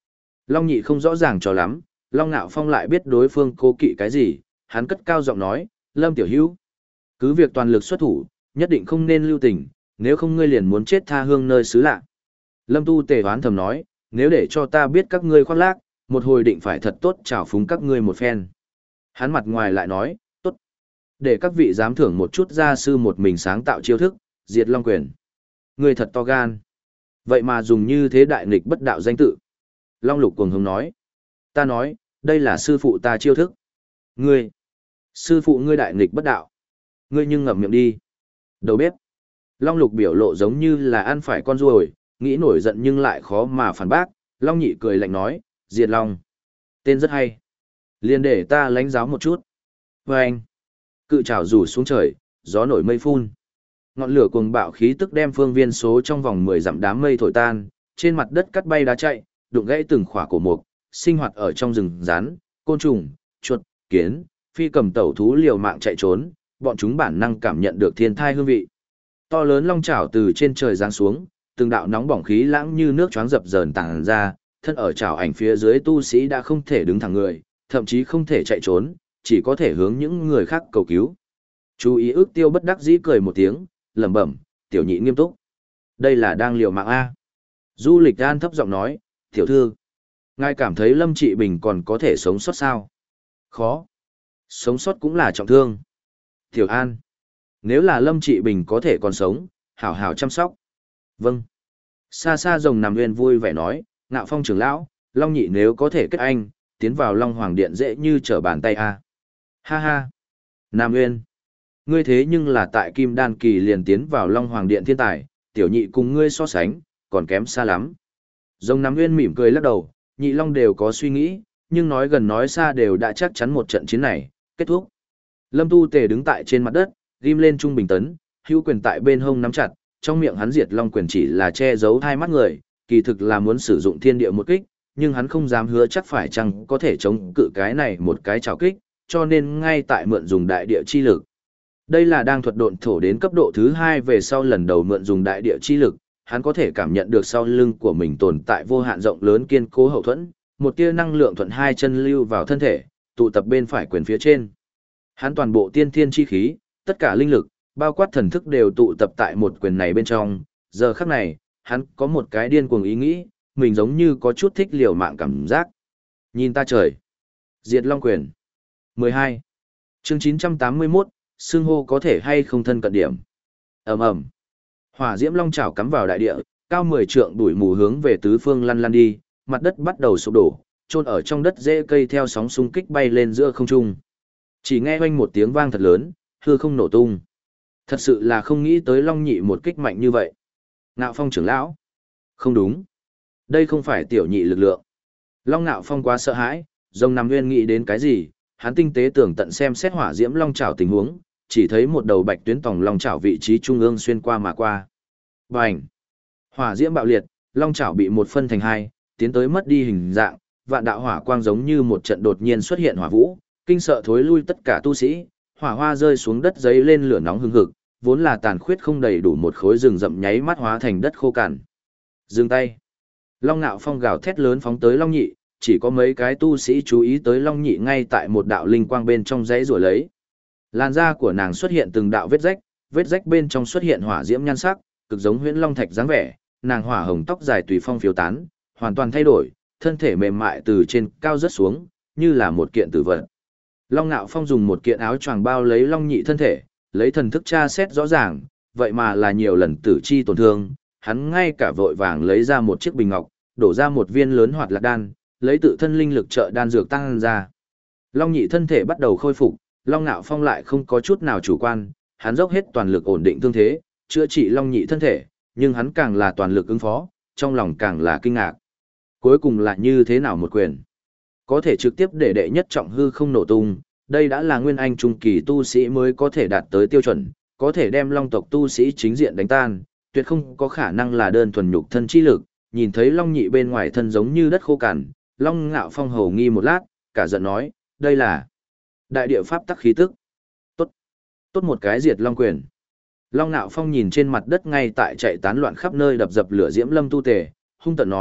Long Nhị không rõ ràng cho lắm, Long Nạo Phong lại biết đối phương cố kỵ cái gì, hắn cất cao giọng nói, Lâm Tiểu Hữu cứ việc toàn lực xuất thủ, nhất định không nên lưu tình, nếu không ngươi liền muốn chết tha hương nơi xứ lạ. Lâm Tu Tề hoán thầm nói, nếu để cho ta biết các ngươi khoác lác, một hồi định phải thật tốt chào phúng các ngươi một phen. Hắn mặt ngoài lại nói, tốt, để các vị dám thưởng một chút gia sư một mình sáng tạo chiêu thức, diệt long quyền. Ngươi thật to gan. Vậy mà dùng như thế đại nghịch bất đạo danh tự. Long Lục cuồng hống nói, ta nói, đây là sư phụ ta chiêu thức. Ngươi, sư phụ ngươi đại nghịch bất đạo. Ngươi nhưng ngậm miệng đi. Đầu bếp. Long Lục biểu lộ giống như là ăn phải con ruồi, nghĩ nổi giận nhưng lại khó mà phản bác. Long Nhị cười lạnh nói, diệt long. Tên rất hay. Liền để ta lánh giáo một chút. Và anh. Cự trảo rủ xuống trời, gió nổi mây phun. Ngọn lửa cuồng bạo khí tức đem phương viên số trong vòng mười dặm đám mây thổi tan, trên mặt đất cắt bay đá chạy, đụng gãy từng khỏa cổ mục, sinh hoạt ở trong rừng rắn, côn trùng, chuột, kiến, phi cầm tẩu thú liều mạng chạy trốn, bọn chúng bản năng cảm nhận được thiên thai hương vị. To lớn long chảo từ trên trời giáng xuống, từng đạo nóng bỏng khí lãng như nước choáng dập dờn tàng ra, thân ở chảo ảnh phía dưới tu sĩ đã không thể đứng thẳng người, thậm chí không thể chạy trốn, chỉ có thể hướng những người khác cầu cứu. Chú ý ước tiêu bất đắc dĩ cười một tiếng, lẩm bẩm, tiểu nhị nghiêm túc. Đây là đang liều mạng A. Du Lịch An thấp giọng nói, tiểu thư, ngài cảm thấy Lâm Trị Bình còn có thể sống sót sao? Khó. Sống sót cũng là trọng thương. Tiểu An, nếu là Lâm Trị Bình có thể còn sống, hảo hảo chăm sóc. Vâng. Xa xa rồng nằm nguyên vui vẻ nói, Ngạo Phong trưởng lão, Long Nhị nếu có thể kết anh, tiến vào Long Hoàng Điện dễ như trở bàn tay a. Ha ha. Nam Nguyên, ngươi thế nhưng là tại Kim Đan kỳ liền tiến vào Long Hoàng Điện thiên tài, tiểu nhị cùng ngươi so sánh, còn kém xa lắm. Rồng Nam Nguyên mỉm cười lắc đầu, nhị Long đều có suy nghĩ, nhưng nói gần nói xa đều đã chắc chắn một trận chiến này, kết thúc. Lâm Tu Tề đứng tại trên mặt đất, ghim lên trung bình tấn, hữu quyền tại bên hông nắm chặt, trong miệng hắn diệt long quyền chỉ là che giấu hai mắt người, kỳ thực là muốn sử dụng thiên địa một kích, nhưng hắn không dám hứa chắc phải chăng có thể chống cự cái này một cái trảo kích, cho nên ngay tại mượn dùng đại địa chi lực. Đây là đang thuật độn thổ đến cấp độ thứ hai về sau lần đầu mượn dùng đại địa chi lực, hắn có thể cảm nhận được sau lưng của mình tồn tại vô hạn rộng lớn kiên cố hậu thuẫn, một tia năng lượng thuận hai chân lưu vào thân thể, tụ tập bên phải quyền phía trên. Hắn toàn bộ tiên thiên chi khí, tất cả linh lực, bao quát thần thức đều tụ tập tại một quyền này bên trong, giờ khắc này, hắn có một cái điên cuồng ý nghĩ, mình giống như có chút thích liều mạng cảm giác. Nhìn ta trời. Diệt Long quyền. mười hai. Chương chín trăm tám mươi mốt, xương hô có thể hay không thân cận điểm. Ầm ầm. Hỏa diễm long chảo cắm vào đại địa, cao mười trượng đuổi mù hướng về tứ phương lăn lăn đi, mặt đất bắt đầu sụp đổ, chôn ở trong đất rễ cây theo sóng xung kích bay lên giữa không trung. Chỉ nghe oanh một tiếng vang thật lớn, hư không nổ tung. Thật sự là không nghĩ tới Long Nhị một kích mạnh như vậy. Ngạo Phong trưởng lão. Không đúng. Đây không phải tiểu nhị lực lượng. Long Ngạo Phong quá sợ hãi, rồng nằm nguyên nghĩ đến cái gì, hắn tinh tế tưởng tận xem xét hỏa diễm long chảo tình huống, chỉ thấy một đầu bạch tuyến tòng long chảo vị trí trung ương xuyên qua mà qua. Bành! Hỏa diễm bạo liệt, long chảo bị một phân thành hai, tiến tới mất đi hình dạng, vạn đạo hỏa quang giống như một trận đột nhiên xuất hiện hỏa vũ, kinh sợ thối lui tất cả tu sĩ, hỏa hoa rơi xuống đất giấy lên lửa nóng hừng hực, vốn là tàn khuyết không đầy đủ một khối rừng rậm nháy mắt hóa thành đất khô cằn. Dừng tay. Long Nạo Phong gào thét lớn phóng tới Long Nhị, chỉ có mấy cái tu sĩ chú ý tới Long Nhị ngay tại một đạo linh quang bên trong dãy rủa lấy. Làn da của nàng xuất hiện từng đạo vết rách, vết rách bên trong xuất hiện hỏa diễm nhan sắc, cực giống huyễn long thạch dáng vẻ, nàng hỏa hồng tóc dài tùy phong phiêu tán, hoàn toàn thay đổi, thân thể mềm mại từ trên cao rớt xuống, như là một kiện tử vật. Long Nạo Phong dùng một kiện áo choàng bao lấy Long Nhị thân thể, lấy thần thức tra xét rõ ràng, vậy mà là nhiều lần tử chi tổn thương, hắn ngay cả vội vàng lấy ra một chiếc bình ngọc, đổ ra một viên lớn hoạt lạc đan, lấy tự thân linh lực trợ đan dược tăng ra. Long Nhị thân thể bắt đầu khôi phục, Long Nạo Phong lại không có chút nào chủ quan, hắn dốc hết toàn lực ổn định thương thế, chữa trị Long Nhị thân thể, nhưng hắn càng là toàn lực ứng phó, trong lòng càng là kinh ngạc. Cuối cùng là như thế nào một quyền? Có thể trực tiếp để đệ nhất trọng hư không nổ tung, đây đã là nguyên anh trung kỳ tu sĩ mới có thể đạt tới tiêu chuẩn, có thể đem long tộc tu sĩ chính diện đánh tan, tuyệt không có khả năng là đơn thuần nhục thân chi lực, nhìn thấy Long Nhị bên ngoài thân giống như đất khô cằn, Long Ngạo Phong hầu nghi một lát, cả giận nói, đây là đại địa pháp tắc khí tức. Tốt, tốt một cái diệt long quyền. Long Ngạo Phong nhìn trên mặt đất ngay tại chạy tán loạn khắp nơi đập dập lửa diễm Lâm Tu Tề, hung tợn nói,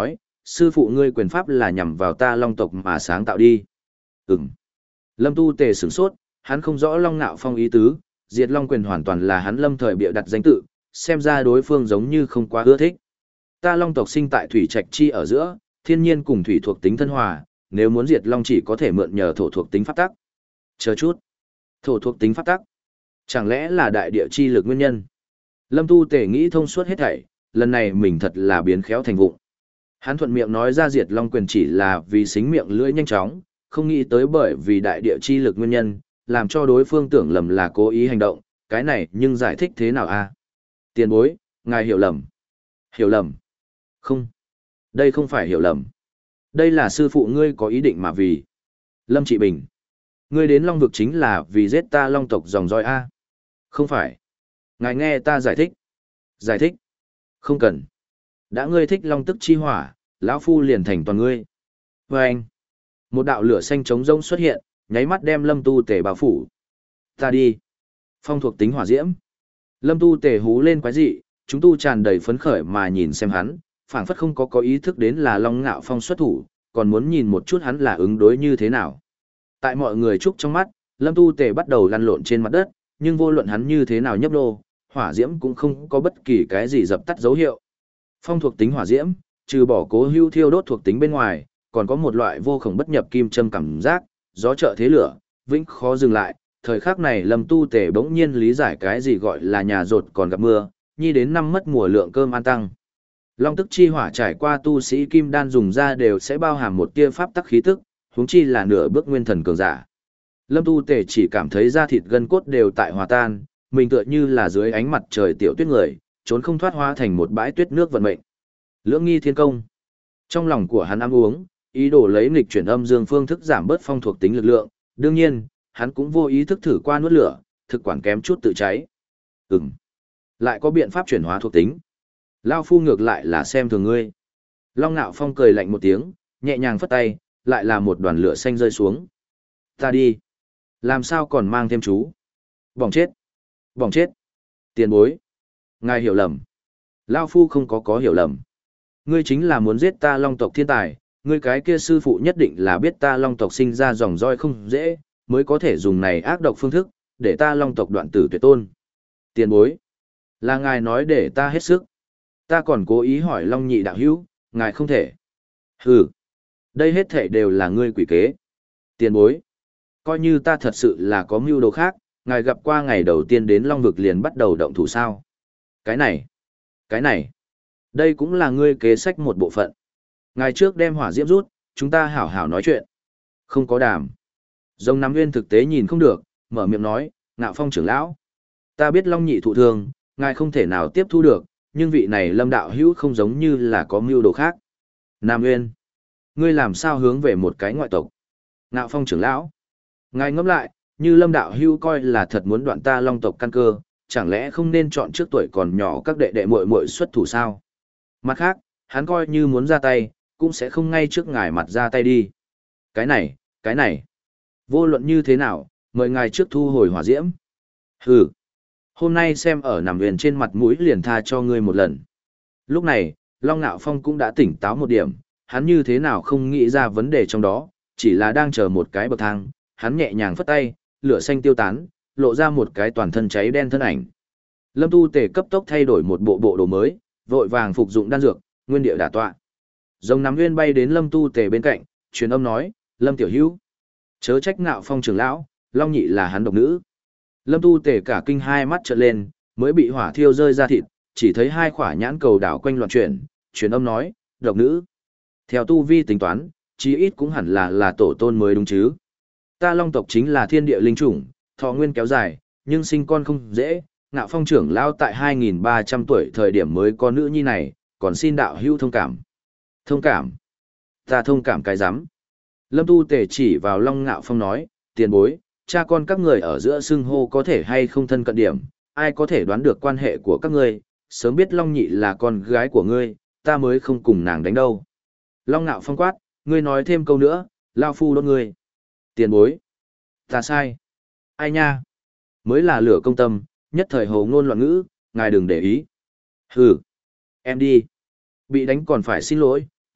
sư phụ ngươi quyền pháp là nhằm vào ta Long tộc mà sáng tạo đi. Ừm. Lâm Tu Tề sửng sốt, hắn không rõ Long Nạo Phong ý tứ, Diệt Long quyền hoàn toàn là hắn lâm thời bịa đặt danh tự, xem ra đối phương giống như không quá ưa thích. Ta Long tộc sinh tại thủy trạch chi ở giữa, thiên nhiên cùng thủy thuộc tính thân hòa, nếu muốn diệt Long chỉ có thể mượn nhờ thổ thuộc tính pháp tắc. Chờ chút. Thổ thuộc tính pháp tắc. Chẳng lẽ là đại địa chi lực nguyên nhân? Lâm Tu Tề nghĩ thông suốt hết thảy, lần này mình thật là biến khéo thành vụng. Hắn thuận miệng nói ra diệt Long quyền chỉ là vì xính miệng lưỡi nhanh chóng, không nghĩ tới bởi vì đại địa chi lực nguyên nhân, làm cho đối phương tưởng lầm là cố ý hành động, cái này nhưng giải thích thế nào a? Tiền bối, ngài hiểu lầm. Hiểu lầm. Không. Đây không phải hiểu lầm. Đây là sư phụ ngươi có ý định mà vì. Lâm Trị Bình. Ngươi đến Long vực chính là vì giết ta Long tộc dòng dõi A. Không phải. Ngài nghe ta giải thích. Giải thích. Không cần. Đã ngươi thích Long tức chi hỏa, lão phu liền thành toàn ngươi. Và anh. Một đạo lửa xanh trống rông xuất hiện, nháy mắt đem Lâm Tu Tề bao phủ. Ta đi. Phong thuộc tính hỏa diễm. Lâm Tu Tề hú lên quái dị, chúng tu tràn đầy phấn khởi mà nhìn xem hắn, phảng phất không có có ý thức đến là Long Ngạo Phong xuất thủ, còn muốn nhìn một chút hắn là ứng đối như thế nào. Tại mọi người chúc trong mắt, Lâm Tu Tề bắt đầu lăn lộn trên mặt đất, nhưng vô luận hắn như thế nào nhấp nô, hỏa diễm cũng không có bất kỳ cái gì dập tắt dấu hiệu. Phong thuộc tính hỏa diễm, trừ bỏ cố hưu thiêu đốt thuộc tính bên ngoài, còn có một loại vô khổng bất nhập kim châm cảm giác, gió trợ thế lửa, vĩnh khó dừng lại. Thời khắc này Lâm Tu Tề bỗng nhiên lý giải cái gì gọi là nhà rột còn gặp mưa, nhi đến năm mất mùa lượng cơm an tăng. Long tức chi hỏa trải qua tu sĩ kim đan dùng ra đều sẽ bao hàm một tia pháp tắc khí tức, huống chi là nửa bước nguyên thần cường giả. Lâm Tu Tề chỉ cảm thấy da thịt gân cốt đều tại hòa tan, mình tựa như là dưới ánh mặt trời tiểu tuyết người, trốn không thoát hóa thành một bãi tuyết nước vận mệnh. Lưỡng nghi thiên công. Trong lòng của hắn ăn uống, ý đồ lấy nghịch chuyển âm dương phương thức giảm bớt phong thuộc tính lực lượng, đương nhiên, hắn cũng vô ý thức thử qua nuốt lửa, thực quản kém chút tự cháy. Ừm. Lại có biện pháp chuyển hóa thuộc tính. Lao phu ngược lại là xem thường ngươi. Long Nạo Phong cười lạnh một tiếng, nhẹ nhàng phất tay, lại là một đoàn lửa xanh rơi xuống. Ta đi. Làm sao còn mang thêm chú? Bỏng chết. Bỏng chết. Tiền bối. Ngài hiểu lầm. Lao phu không có có hiểu lầm. Ngươi chính là muốn giết ta Long tộc thiên tài, ngươi cái kia sư phụ nhất định là biết ta Long tộc sinh ra dòng roi không dễ, mới có thể dùng này ác độc phương thức, để ta Long tộc đoạn tử tuyệt tôn. Tiền bối. Là ngài nói để ta hết sức. Ta còn cố ý hỏi Long nhị đạo hữu, ngài không thể. Hừ. Đây hết thể đều là ngươi quỷ kế. Tiền bối. Coi như ta thật sự là có mưu đồ khác, ngài gặp qua ngày đầu tiên đến Long vực liền bắt đầu động thủ sao. Cái này. Cái này. Đây cũng là ngươi kế sách một bộ phận. Ngài trước đem hỏa diễm rút, chúng ta hảo hảo nói chuyện. Không có đàm. Dông Nam Nguyên thực tế nhìn không được, mở miệng nói, Ngạo Phong trưởng lão. Ta biết Long nhị thụ thương, ngài không thể nào tiếp thu được, nhưng vị này Lâm đạo hữu không giống như là có mưu đồ khác. Nam Nguyên. Ngươi làm sao hướng về một cái ngoại tộc? Ngạo Phong trưởng lão. Ngài ngẫm lại, như Lâm đạo hữu coi là thật muốn đoạn ta Long tộc căn cơ, chẳng lẽ không nên chọn trước tuổi còn nhỏ các đệ đệ muội muội xuất thủ sao? Mặt khác, hắn coi như muốn ra tay, cũng sẽ không ngay trước ngài mặt ra tay đi. Cái này, cái này. Vô luận như thế nào, mời ngài trước thu hồi hỏa diễm. Hừ. Hôm nay xem ở nằm huyền trên mặt mũi liền tha cho ngươi một lần. Lúc này, Long Nạo Phong cũng đã tỉnh táo một điểm, hắn như thế nào không nghĩ ra vấn đề trong đó, chỉ là đang chờ một cái bậc thang, hắn nhẹ nhàng phất tay, lửa xanh tiêu tán, lộ ra một cái toàn thân cháy đen thân ảnh. Lâm Tu Tề cấp tốc thay đổi một bộ bộ đồ mới, vội vàng phục dụng đan dược, nguyên địa đả tọa. Rồng nắm nguyên bay đến Lâm Tu Tề bên cạnh, truyền âm nói, Lâm tiểu hữu, chớ trách Ngạo Phong trưởng lão, Long nhị là hắn độc nữ. Lâm Tu Tề cả kinh hai mắt trợn lên, mới bị hỏa thiêu rơi ra thịt, chỉ thấy hai khỏa nhãn cầu đảo quanh loạn chuyển, truyền âm nói, độc nữ. Theo tu vi tính toán, chí ít cũng hẳn là là tổ tôn mới đúng chứ. Ta Long tộc chính là thiên địa linh chủng, thọ nguyên kéo dài, nhưng sinh con không dễ. Ngạo Phong trưởng lão tại hai nghìn ba trăm tuổi thời điểm mới có nữ nhi này, còn xin đạo hữu thông cảm. Thông cảm? Ta thông cảm cái rắm. Lâm Tu Tề chỉ vào Long Ngạo Phong nói, tiền bối, cha con các người ở giữa xưng hô có thể hay không thân cận điểm, ai có thể đoán được quan hệ của các ngươi, sớm biết Long nhị là con gái của ngươi, ta mới không cùng nàng đánh đâu. Long Ngạo Phong quát, ngươi nói thêm câu nữa, lao phu đốt ngươi. Tiền bối. Ta sai. Ai nha? Mới là lửa công tâm, nhất thời hồ ngôn loạn ngữ, ngài đừng để ý. Hừ. Em đi. Bị đánh còn phải xin lỗi,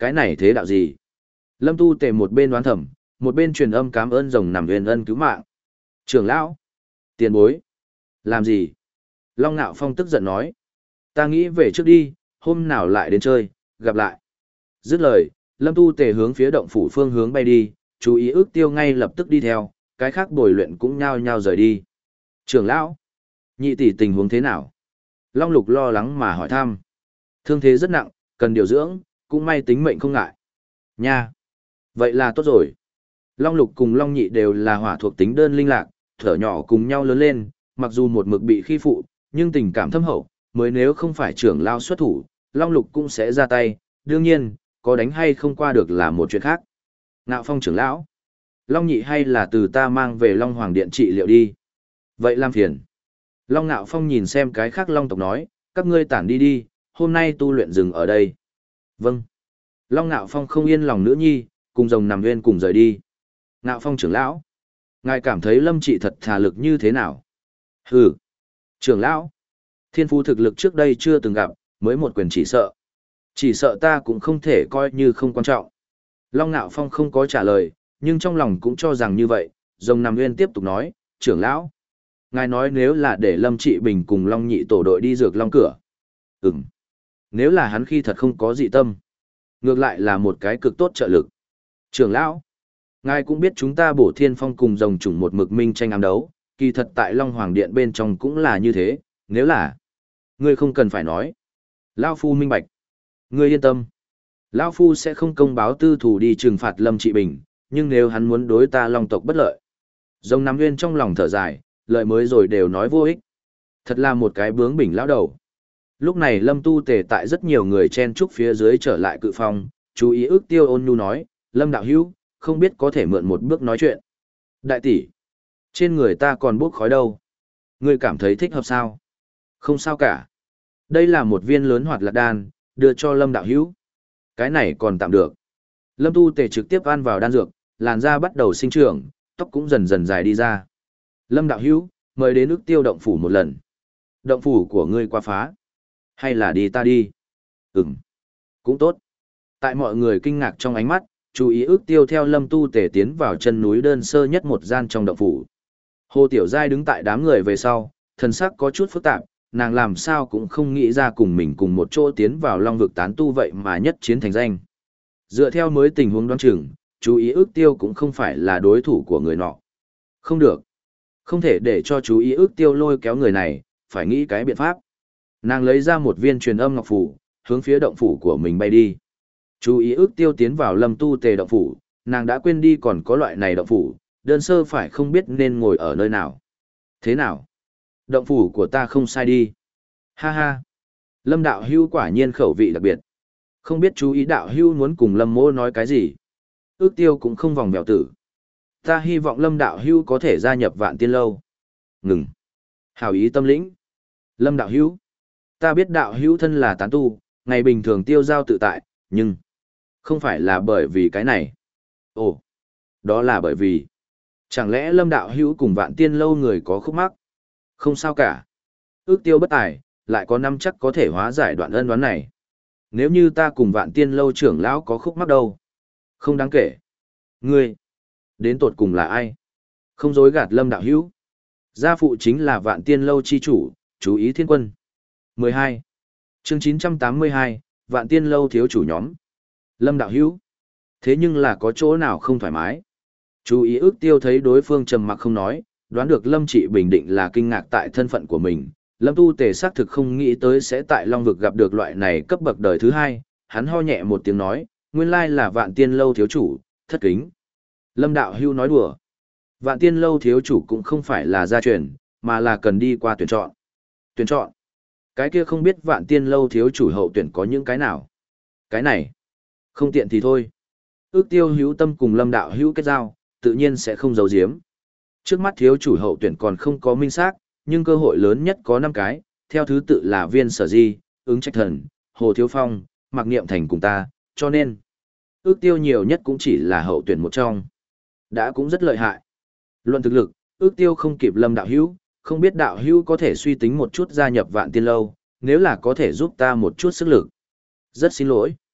cái này thế đạo gì? Lâm Tu Tề một bên đoán thầm, một bên truyền âm cảm ơn rồng nằm huyền ân cứu mạng. Trưởng lão, tiền bối, làm gì? Long Nạo Phong tức giận nói, ta nghĩ về trước đi, hôm nào lại đến chơi, gặp lại. Dứt lời, Lâm Tu Tề hướng phía động phủ phương hướng bay đi, chú ý ước tiêu ngay lập tức đi theo, cái khác bồi luyện cũng nhao nhao rời đi. Trưởng lão, nhị tỷ tình huống thế nào? Long Lục lo lắng mà hỏi thăm. Thương thế rất nặng, cần điều dưỡng, cũng may tính mệnh không ngại. Nha, vậy là tốt rồi. Long Lục cùng Long Nhị đều là hỏa thuộc tính đơn linh lạc, thở nhỏ cùng nhau lớn lên, mặc dù một mực bị khi phụ, nhưng tình cảm thâm hậu, mới nếu không phải trưởng lao xuất thủ, Long Lục cũng sẽ ra tay, đương nhiên, có đánh hay không qua được là một chuyện khác. Ngạo Phong trưởng lão, Long Nhị hay là từ ta mang về Long Hoàng Điện trị liệu đi. Vậy làm phiền. Long Ngạo Phong nhìn xem cái khác Long tộc nói, các ngươi tản đi đi, hôm nay tu luyện dừng ở đây. Vâng. Long Ngạo Phong không yên lòng nữ nhi, cùng rồng nằm nguyên cùng rời đi. Ngạo Phong trưởng lão, ngài cảm thấy Lâm Trị thật thà lực như thế nào? Hừ. Trưởng lão, thiên phú thực lực trước đây chưa từng gặp, mới một quyền chỉ sợ. Chỉ sợ ta cũng không thể coi như không quan trọng. Long Ngạo Phong không có trả lời, nhưng trong lòng cũng cho rằng như vậy, rồng nằm nguyên tiếp tục nói, trưởng lão. Ngài nói nếu là để Lâm Trị Bình cùng Long Nhị tổ đội đi dược Long cửa. Ừm. Nếu là hắn khi thật không có dị tâm. Ngược lại là một cái cực tốt trợ lực. Trưởng lão, ngài cũng biết chúng ta bổ thiên phong cùng rồng chủng một mực minh tranh ám đấu, kỳ thật tại Long Hoàng Điện bên trong cũng là như thế, nếu là... Ngươi không cần phải nói. Lão Phu minh bạch. Ngươi yên tâm. Lão Phu sẽ không công báo tư thủ đi trừng phạt Lâm Trị Bình, nhưng nếu hắn muốn đối ta Long tộc bất lợi. Rồng Nam Nguyên trong lòng thở dài, lợi mới rồi đều nói vô ích. Thật là một cái bướng bỉnh lão đầu. Lúc này Lâm Tu Tề tại rất nhiều người chen trúc phía dưới trở lại cự phong, chú ý ước tiêu ôn nhu nói, Lâm đạo hữu, không biết có thể mượn một bước nói chuyện. Đại tỷ, trên người ta còn bốc khói đâu. Ngươi cảm thấy thích hợp sao? Không sao cả. Đây là một viên lớn hoạt lạc đan, đưa cho Lâm đạo hữu. Cái này còn tạm được. Lâm Tu Tề trực tiếp ăn vào đan dược, làn da bắt đầu sinh trưởng, tóc cũng dần dần dài đi ra. Lâm đạo hữu, mời đến ước tiêu động phủ một lần. Động phủ của ngươi quá phá. Hay là đi ta đi? Ừm, cũng tốt. Tại mọi người kinh ngạc trong ánh mắt, chú ý ước tiêu theo Lâm Tu Tề tiến vào chân núi đơn sơ nhất một gian trong động phủ. Hồ Tiểu Giai đứng tại đám người về sau, thần sắc có chút phức tạp, nàng làm sao cũng không nghĩ ra cùng mình cùng một chỗ tiến vào Long vực tán tu vậy mà nhất chiến thành danh. Dựa theo mới tình huống đoán chừng, chú ý ước tiêu cũng không phải là đối thủ của người nọ. Không được. Không thể để cho chú ý ước tiêu lôi kéo người này, phải nghĩ cái biện pháp. Nàng lấy ra một viên truyền âm ngọc phủ, hướng phía động phủ của mình bay đi. Chú ý ước tiêu tiến vào Lâm Tu Tề động phủ, nàng đã quên đi còn có loại này động phủ, đơn sơ phải không biết nên ngồi ở nơi nào. Thế nào? Động phủ của ta không sai đi. Ha ha. Lâm đạo hưu quả nhiên khẩu vị đặc biệt. Không biết chú ý đạo hưu muốn cùng Lâm mô nói cái gì. Ước tiêu cũng không vòng mèo tử. Ta hy vọng Lâm đạo hưu có thể gia nhập Vạn Tiên Lâu. Ngừng. Hảo ý tâm lĩnh. Lâm đạo hưu. Ta biết đạo hưu thân là tán tu, ngày bình thường tiêu giao tự tại, nhưng không phải là bởi vì cái này. Ồ, đó là bởi vì chẳng lẽ Lâm đạo hưu cùng Vạn Tiên Lâu người có khúc mắc? Không sao cả. Ước tiêu bất tài, lại có năm chắc có thể hóa giải đoạn ân đoán này. Nếu như ta cùng Vạn Tiên Lâu trưởng lão có khúc mắc đâu? Không đáng kể. Ngươi, đến tột cùng là ai? Không dối gạt Lâm đạo hữu. Gia phụ chính là Vạn Tiên Lâu chi chủ, chú ý thiên quân. mười hai. Chương chín trăm tám mươi hai, Vạn Tiên Lâu thiếu chủ nhóm. Lâm đạo hữu. Thế nhưng là có chỗ nào không thoải mái? Chú ý ước tiêu thấy đối phương trầm mặc không nói, đoán được Lâm Trị Bình định là kinh ngạc tại thân phận của mình. Lâm Tu Tề xác thực không nghĩ tới sẽ tại Long vực gặp được loại này cấp bậc đời thứ hai, hắn ho nhẹ một tiếng nói, nguyên lai là Vạn Tiên Lâu thiếu chủ, thất kính. Lâm đạo hưu nói đùa. Vạn Tiên Lâu thiếu chủ cũng không phải là gia truyền, mà là cần đi qua tuyển chọn. Tuyển chọn? Cái kia không biết Vạn Tiên Lâu thiếu chủ hậu tuyển có những cái nào? Cái này, không tiện thì thôi. Ước tiêu hữu tâm cùng Lâm đạo hữu kết giao, tự nhiên sẽ không giấu giếm. Trước mắt thiếu chủ hậu tuyển còn không có minh xác, nhưng cơ hội lớn nhất có năm cái, theo thứ tự là Viên Sở Di, Ứng Trạch Thần, Hồ Thiếu Phong, Mạc Niệm Thành cùng ta, cho nên ước tiêu nhiều nhất cũng chỉ là hậu tuyển một trong. Đã cũng rất lợi hại. Luận thực lực, ước tiêu không kịp Lâm đạo hữu, không biết đạo hữu có thể suy tính một chút gia nhập Vạn Tiên Lâu, nếu là có thể giúp ta một chút sức lực. Rất xin lỗi.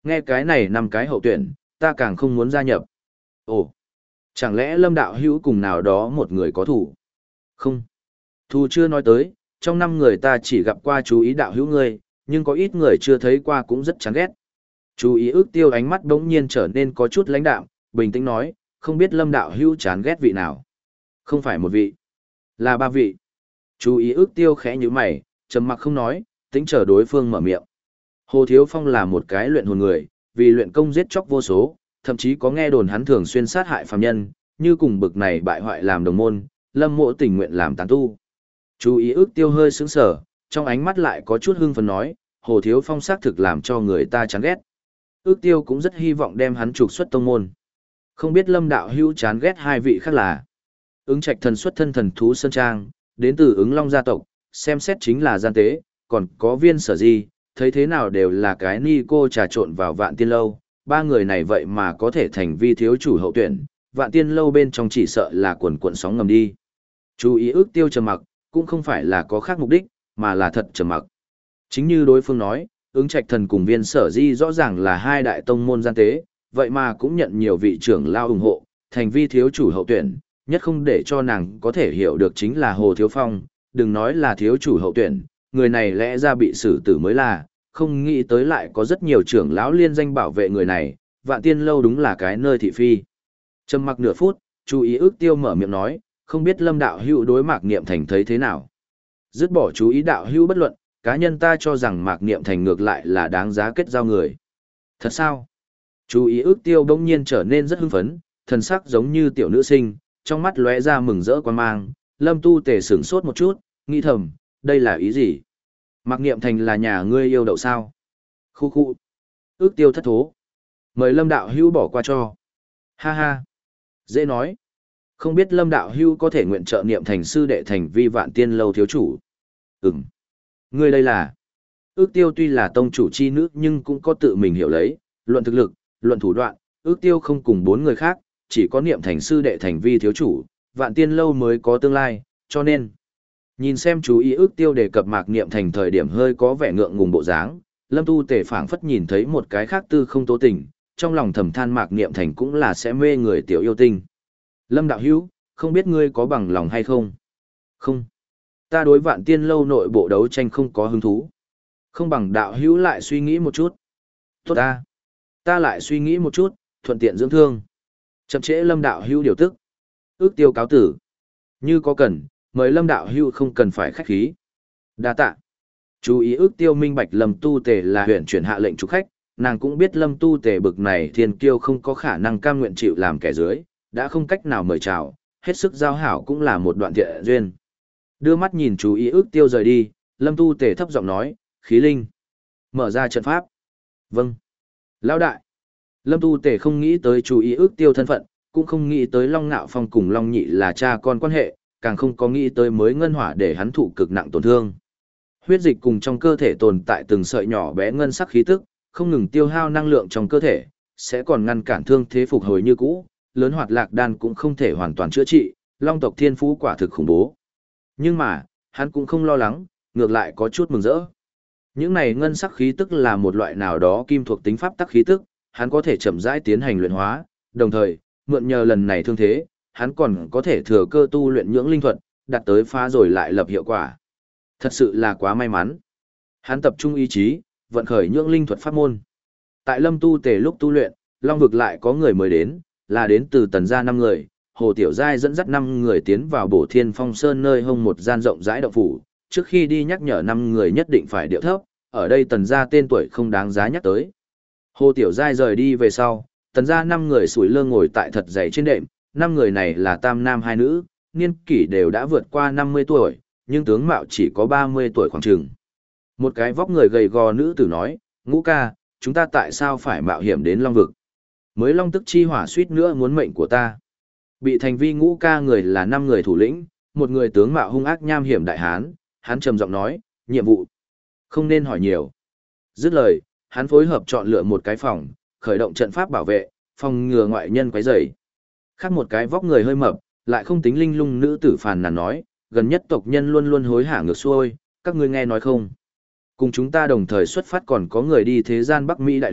Nghe cái này năm cái hậu tuyển, ta càng không muốn gia nhập. Ồ, chẳng lẽ Lâm đạo hữu cùng nào đó một người có thủ? Không. Thù chưa nói tới, trong năm người ta chỉ gặp qua chú ý đạo hữu ngươi, nhưng có ít người chưa thấy qua cũng rất chán ghét. Chú ý ước tiêu ánh mắt bỗng nhiên trở nên có chút lãnh đạm, bình tĩnh nói, không biết Lâm đạo hữu chán ghét vị nào. Không phải một vị, là ba vị. Chú ý ước tiêu khẽ như mày, trầm mặc không nói, tính chờ đối phương mở miệng. Hồ Thiếu Phong là một cái luyện hồn người, vì luyện công giết chóc vô số, thậm chí có nghe đồn hắn thường xuyên sát hại phàm nhân, như cùng bực này bại hoại làm đồng môn, Lâm Mộ tình nguyện làm tán tu. Chú ý ước tiêu hơi sững sờ, trong ánh mắt lại có chút hưng phấn nói, Hồ Thiếu Phong xác thực làm cho người ta chán ghét. Ước tiêu cũng rất hy vọng đem hắn trục xuất tông môn. Không biết Lâm đạo hữu chán ghét hai vị khác là Ứng Trạch thần xuất thân thần thú Sơn Trang, đến từ ứng long gia tộc, xem xét chính là gian tế, còn có Viên Sở Di, thấy thế nào đều là cái ni cô trà trộn vào Vạn Tiên Lâu, ba người này vậy mà có thể thành vi thiếu chủ hậu tuyển, Vạn Tiên Lâu bên trong chỉ sợ là quần cuộn sóng ngầm đi. Chú ý ước tiêu trầm mặc, cũng không phải là có khác mục đích, mà là thật trầm mặc. Chính như đối phương nói, Ứng Trạch thần cùng Viên Sở Di rõ ràng là hai đại tông môn gian tế, vậy mà cũng nhận nhiều vị trưởng lao ủng hộ, thành vi thiếu chủ hậu tuyển, nhất không để cho nàng có thể hiểu được chính là Hồ Thiếu Phong, đừng nói là thiếu chủ hậu tuyển, người này lẽ ra bị xử tử mới là, không nghĩ tới lại có rất nhiều trưởng lão liên danh bảo vệ người này, Vạn Tiên Lâu đúng là cái nơi thị phi. Trầm mặc nửa phút, chú ý ước tiêu mở miệng nói, không biết Lâm đạo hữu đối Mạc Niệm Thành thấy thế nào. Dứt bỏ chú ý đạo hữu bất luận, cá nhân ta cho rằng Mạc Niệm Thành ngược lại là đáng giá kết giao người. Thật sao? Chú ý ước tiêu bỗng nhiên trở nên rất hưng phấn, thần sắc giống như tiểu nữ sinh, trong mắt lóe ra mừng rỡ quan mang, Lâm Tu Tề sửng sốt một chút, nghĩ thầm, đây là ý gì? Mạc Niệm Thành là nhà ngươi yêu đậu sao? Khu khu. Ước tiêu thất thố. Mời Lâm đạo hữu bỏ qua cho. Ha ha. Dễ nói. Không biết Lâm đạo hữu có thể nguyện trợ Niệm Thành sư đệ thành vi Vạn Tiên Lâu thiếu chủ. Ừm. Ngươi đây là. Ước tiêu tuy là tông chủ chi nữ nhưng cũng có tự mình hiểu lấy, luận thực lực, luận thủ đoạn, ước tiêu không cùng bốn người khác, chỉ có Niệm Thành sư đệ thành vi thiếu chủ, Vạn Tiên Lâu mới có tương lai, cho nên. Nhìn xem chú ý ước tiêu đề cập Mạc Niệm Thành thời điểm hơi có vẻ ngượng ngùng bộ dáng, Lâm Tu Tề phảng phất nhìn thấy một cái khác tư không tố tình, trong lòng thầm than Mạc Niệm Thành cũng là sẽ mê người tiểu yêu tinh. Lâm đạo hữu, không biết ngươi có bằng lòng hay không? Không. Ta đối Vạn Tiên Lâu nội bộ đấu tranh không có hứng thú. Không bằng đạo hữu lại suy nghĩ một chút. Tốt ta. Ta lại suy nghĩ một chút, thuận tiện dưỡng thương. Chậm trễ Lâm đạo hữu điều tức. Ước tiêu cáo tử. Như có cần, mời Lâm đạo hữu không cần phải khách khí. Đa tạ. Chú ý ước tiêu minh bạch Lâm Tu Tề là huyện chuyển hạ lệnh chủ khách, nàng cũng biết Lâm Tu Tề bực này thiên kiêu không có khả năng cam nguyện chịu làm kẻ dưới, đã không cách nào mời chào, hết sức giao hảo cũng là một đoạn thiện duyên. Đưa mắt nhìn chú ý ước tiêu rời đi, Lâm Tu Tề thấp giọng nói, khí linh. Mở ra trận pháp. Vâng. Lão đại. Lâm Tu Tề không nghĩ tới chú ý ước tiêu thân phận, cũng không nghĩ tới Long Nạo Phong cùng Long Nhị là cha con quan hệ, càng không có nghĩ tới mới ngân hỏa để hắn thụ cực nặng tổn thương. Huyết dịch cùng trong cơ thể tồn tại từng sợi nhỏ bé ngân sắc khí tức, không ngừng tiêu hao năng lượng trong cơ thể, sẽ còn ngăn cản thương thế phục hồi như cũ, lớn hoạt lạc đan cũng không thể hoàn toàn chữa trị, Long tộc thiên phú quả thực khủng bố. Nhưng mà, hắn cũng không lo lắng, ngược lại có chút mừng rỡ. Những này ngân sắc khí tức là một loại nào đó kim thuộc tính pháp tắc khí tức, hắn có thể chậm rãi tiến hành luyện hóa, đồng thời, mượn nhờ lần này thương thế, hắn còn có thể thừa cơ tu luyện nhưỡng linh thuật, đạt tới phá rồi lại lập hiệu quả. Thật sự là quá may mắn. Hắn tập trung ý chí, vận khởi nhưỡng linh thuật pháp môn. Tại Lâm Tu Tề lúc tu luyện, Long vực lại có người mới đến, là đến từ Tần gia năm người, Hồ Tiểu Giai dẫn dắt năm người tiến vào Bổ Thiên Phong Sơn nơi hông một gian rộng rãi động phủ, trước khi đi nhắc nhở năm người nhất định phải điệu thấp, ở đây Tần gia tên tuổi không đáng giá nhắc tới. Hồ Tiểu Giai rời đi về sau, Tần gia năm người sủi lơ ngồi tại thật dày trên đệm, năm người này là tam nam hai nữ, niên kỷ đều đã vượt qua năm mươi tuổi, nhưng tướng mạo chỉ có ba mươi tuổi khoảng chừng. Một cái vóc người gầy gò nữ tử nói, Ngũ ca, chúng ta tại sao phải mạo hiểm đến Long vực? Mới Long tức chi hỏa suýt nữa muốn mệnh của ta. Bị thành vi Ngũ ca người là năm người thủ lĩnh, một người tướng mạo hung ác nham hiểm đại hán, hắn trầm giọng nói, nhiệm vụ. Không nên hỏi nhiều. Dứt lời, hắn phối hợp chọn lựa một cái phòng, khởi động trận pháp bảo vệ, phòng ngừa ngoại nhân quấy rầy. Khác một cái vóc người hơi mập, lại không tính linh lung nữ tử phàn nàn nói, gần nhất tộc nhân luôn luôn hối hả ngược xuôi, các ngươi nghe nói không? Cùng chúng ta đồng thời xuất phát còn có người đi thế gian Bắc Mỹ đại lục,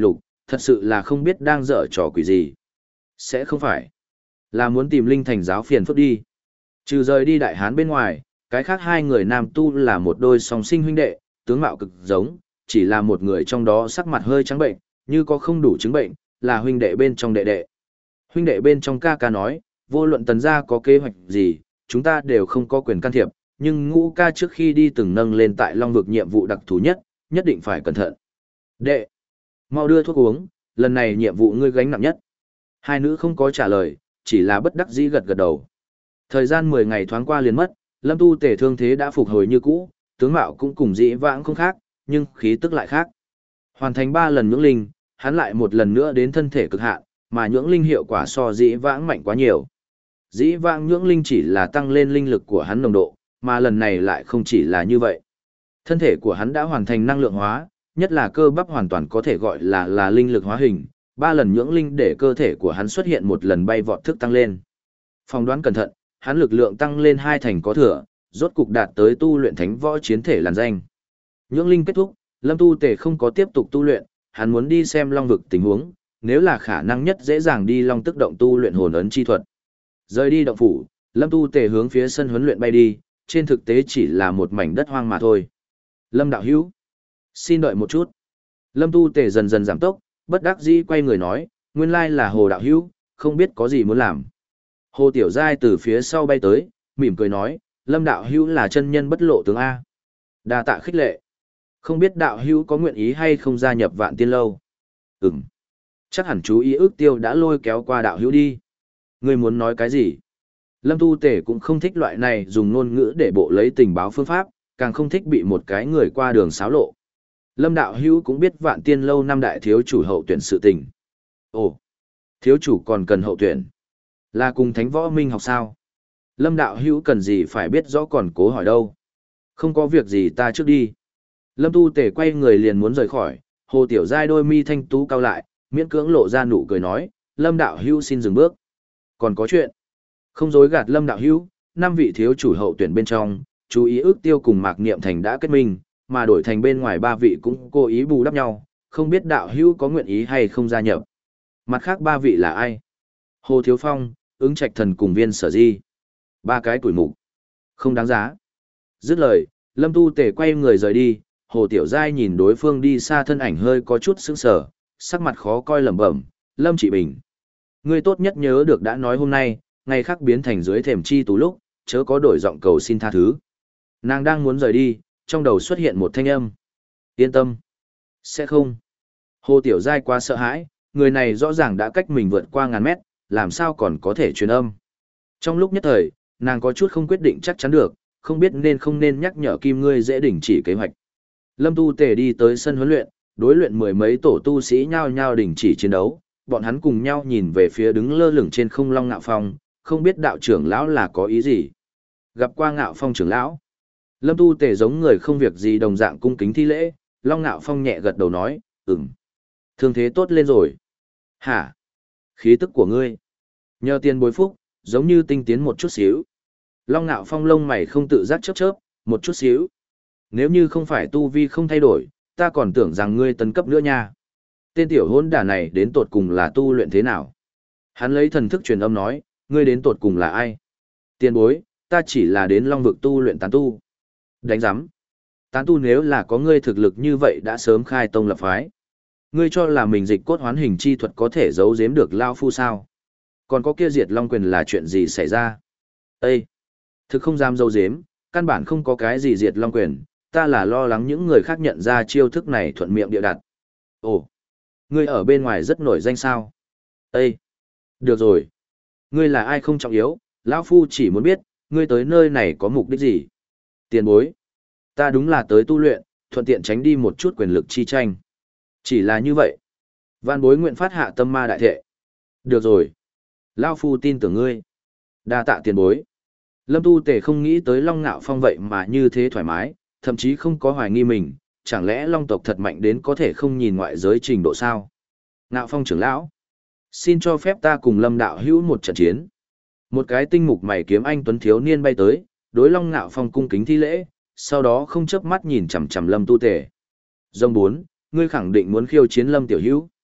thật sự là không biết đang dở trò quỷ gì. Sẽ không phải là muốn tìm Linh Thành giáo phiền phức đi. Trừ rời đi Đại Hán bên ngoài, cái khác hai người nam tu là một đôi song sinh huynh đệ, tướng mạo cực giống, chỉ là một người trong đó sắc mặt hơi trắng bệnh, như có không đủ chứng bệnh, là huynh đệ bên trong đệ đệ. Huynh đệ bên trong ca ca nói, vô luận Tần gia có kế hoạch gì, chúng ta đều không có quyền can thiệp, nhưng Ngũ ca trước khi đi từng nâng lên tại Long vực nhiệm vụ đặc thù nhất, nhất định phải cẩn thận. Đệ, mau đưa thuốc uống, lần này nhiệm vụ ngươi gánh nặng nhất. Hai nữ không có trả lời, chỉ là bất đắc dĩ gật gật đầu. Thời gian mười ngày thoáng qua liền mất, Lâm Tu Tể thương thế đã phục hồi như cũ, tướng mạo cũng cùng dĩ vãng không khác, nhưng khí tức lại khác. Hoàn thành ba lần nhưỡng linh, hắn lại một lần nữa đến thân thể cực hạn, mà nhưỡng linh hiệu quả so dĩ vãng mạnh quá nhiều. Dĩ vãng nhưỡng linh chỉ là tăng lên linh lực của hắn nồng độ, mà lần này lại không chỉ là như vậy. Thân thể của hắn đã hoàn thành năng lượng hóa, nhất là cơ bắp hoàn toàn có thể gọi là là linh lực hóa hình, ba lần nhưỡng linh để cơ thể của hắn xuất hiện một lần bay vọt thức tăng lên. Phỏng đoán cẩn thận, hắn lực lượng tăng lên hai thành có thừa, rốt cục đạt tới tu luyện thánh võ chiến thể làn danh. Nhưỡng linh kết thúc, Lâm Tu Tể không có tiếp tục tu luyện, hắn muốn đi xem long vực tình huống, nếu là khả năng nhất dễ dàng đi long tức động tu luyện hồn ấn chi thuật. Rời đi động phủ, Lâm Tu Tể hướng phía sân huấn luyện bay đi, trên thực tế chỉ là một mảnh đất hoang mà thôi. Lâm đạo hữu, xin đợi một chút. Lâm Tu Tể dần dần giảm tốc, bất đắc dĩ quay người nói, nguyên lai là Hồ đạo hữu, không biết có gì muốn làm. Hồ Tiểu Giai từ phía sau bay tới, mỉm cười nói, Lâm đạo hữu là chân nhân bất lộ tướng A. Đa tạ khích lệ. Không biết đạo hữu có nguyện ý hay không gia nhập Vạn Tiên Lâu. Ừm. Chắc hẳn chú ý ước tiêu đã lôi kéo qua đạo hữu đi. Ngươi muốn nói cái gì? Lâm Tu Tể cũng không thích loại này dùng ngôn ngữ để bộ lấy tình báo phương pháp, càng không thích bị một cái người qua đường xáo lộ. Lâm đạo hữu cũng biết Vạn Tiên Lâu năm đại thiếu chủ hậu tuyển sự tình. Ồ, thiếu chủ còn cần hậu tuyển. Là cùng Thánh Võ Minh học sao? Lâm đạo hữu cần gì phải biết rõ còn cố hỏi đâu. Không có việc gì ta trước đi. Lâm Tu Tể quay người liền muốn rời khỏi, Hồ Tiểu Giai đôi mi thanh tú cao lại, miễn cưỡng lộ ra nụ cười nói, Lâm đạo hữu xin dừng bước. Còn có chuyện. Không dối gạt Lâm đạo hữu, năm vị thiếu chủ hậu tuyển bên trong, chú ý ước tiêu cùng Mạc Niệm Thành đã kết minh, mà đổi thành bên ngoài ba vị cũng cố ý bù đắp nhau, không biết đạo hữu có nguyện ý hay không gia nhập. Mặt khác ba vị là ai? Hồ Thiếu Phong, Ứng Trạch Thần cùng Viên Sở Di. Ba cái tuổi mục. Không đáng giá. Dứt lời, Lâm Tu Tể quay người rời đi, Hồ Tiểu Giai nhìn đối phương đi xa thân ảnh hơi có chút sững sờ, sắc mặt khó coi lẩm bẩm, Lâm Trị Bình. Ngươi tốt nhất nhớ được đã nói hôm nay, ngày khác biến thành dưới thềm chi tú lúc, chớ có đổi giọng cầu xin tha thứ. Nàng đang muốn rời đi, trong đầu xuất hiện một thanh âm. Yên tâm. Sẽ không. Hồ Tiểu Giai quá sợ hãi, người này rõ ràng đã cách mình vượt qua ngàn mét, làm sao còn có thể truyền âm. Trong lúc nhất thời, nàng có chút không quyết định chắc chắn được, không biết nên không nên nhắc nhở Kim ngươi dễ đình chỉ kế hoạch. Lâm Tu Tể đi tới sân huấn luyện, đối luyện mười mấy tổ tu sĩ nhao nhao đình chỉ chiến đấu, bọn hắn cùng nhau nhìn về phía đứng lơ lửng trên không Long Ngạo Phong, không biết đạo trưởng lão là có ý gì. Gặp qua Ngạo Phong trưởng lão, Lâm Tu Tể giống người không việc gì đồng dạng cung kính thi lễ, Long Ngạo Phong nhẹ gật đầu nói, ừm. Thương thế tốt lên rồi. Hả? Khí tức của ngươi. Nhờ tiền bối phúc, giống như tinh tiến một chút xíu. Long Ngạo Phong lông mày không tự giác chớp chớp, một chút xíu. Nếu như không phải tu vi không thay đổi, ta còn tưởng rằng ngươi tấn cấp nữa nha. Tên tiểu hôn đả này đến tột cùng là tu luyện thế nào? Hắn lấy thần thức truyền âm nói, ngươi đến tột cùng là ai? Tiền bối, ta chỉ là đến Long vực tu luyện tán tu. Đánh giám. Tán tu nếu là có ngươi thực lực như vậy đã sớm khai tông lập phái. Ngươi cho là mình dịch cốt hoán hình chi thuật có thể giấu giếm được Lao Phu sao? Còn có kia diệt Long quyền là chuyện gì xảy ra? Ê! Thực không dám giấu giếm, căn bản không có cái gì diệt Long quyền, ta là lo lắng những người khác nhận ra chiêu thức này thuận miệng địa đặt. Ồ! Ngươi ở bên ngoài rất nổi danh sao? Ê! Được rồi! Ngươi là ai không trọng yếu, Lão Phu chỉ muốn biết, ngươi tới nơi này có mục đích gì? Tiền bối! Ta đúng là tới tu luyện, thuận tiện tránh đi một chút quyền lực chi tranh. Chỉ là như vậy. Vạn bối nguyện phát hạ tâm ma đại thệ. Được rồi. Lão Phu tin tưởng ngươi. Đa tạ tiền bối. Lâm Tu Tể không nghĩ tới Long Ngạo Phong vậy mà như thế thoải mái, thậm chí không có hoài nghi mình, chẳng lẽ Long tộc thật mạnh đến có thể không nhìn ngoại giới trình độ sao? Ngạo Phong trưởng lão, xin cho phép ta cùng Lâm đạo hữu một trận chiến. Một cái tinh mục mày kiếm anh tuấn thiếu niên bay tới, đối Long Ngạo Phong cung kính thi lễ, sau đó không chớp mắt nhìn chằm chằm Lâm Tu Tể. Dòng bốn, ngươi khẳng định muốn khiêu chiến Lâm tiểu hữu.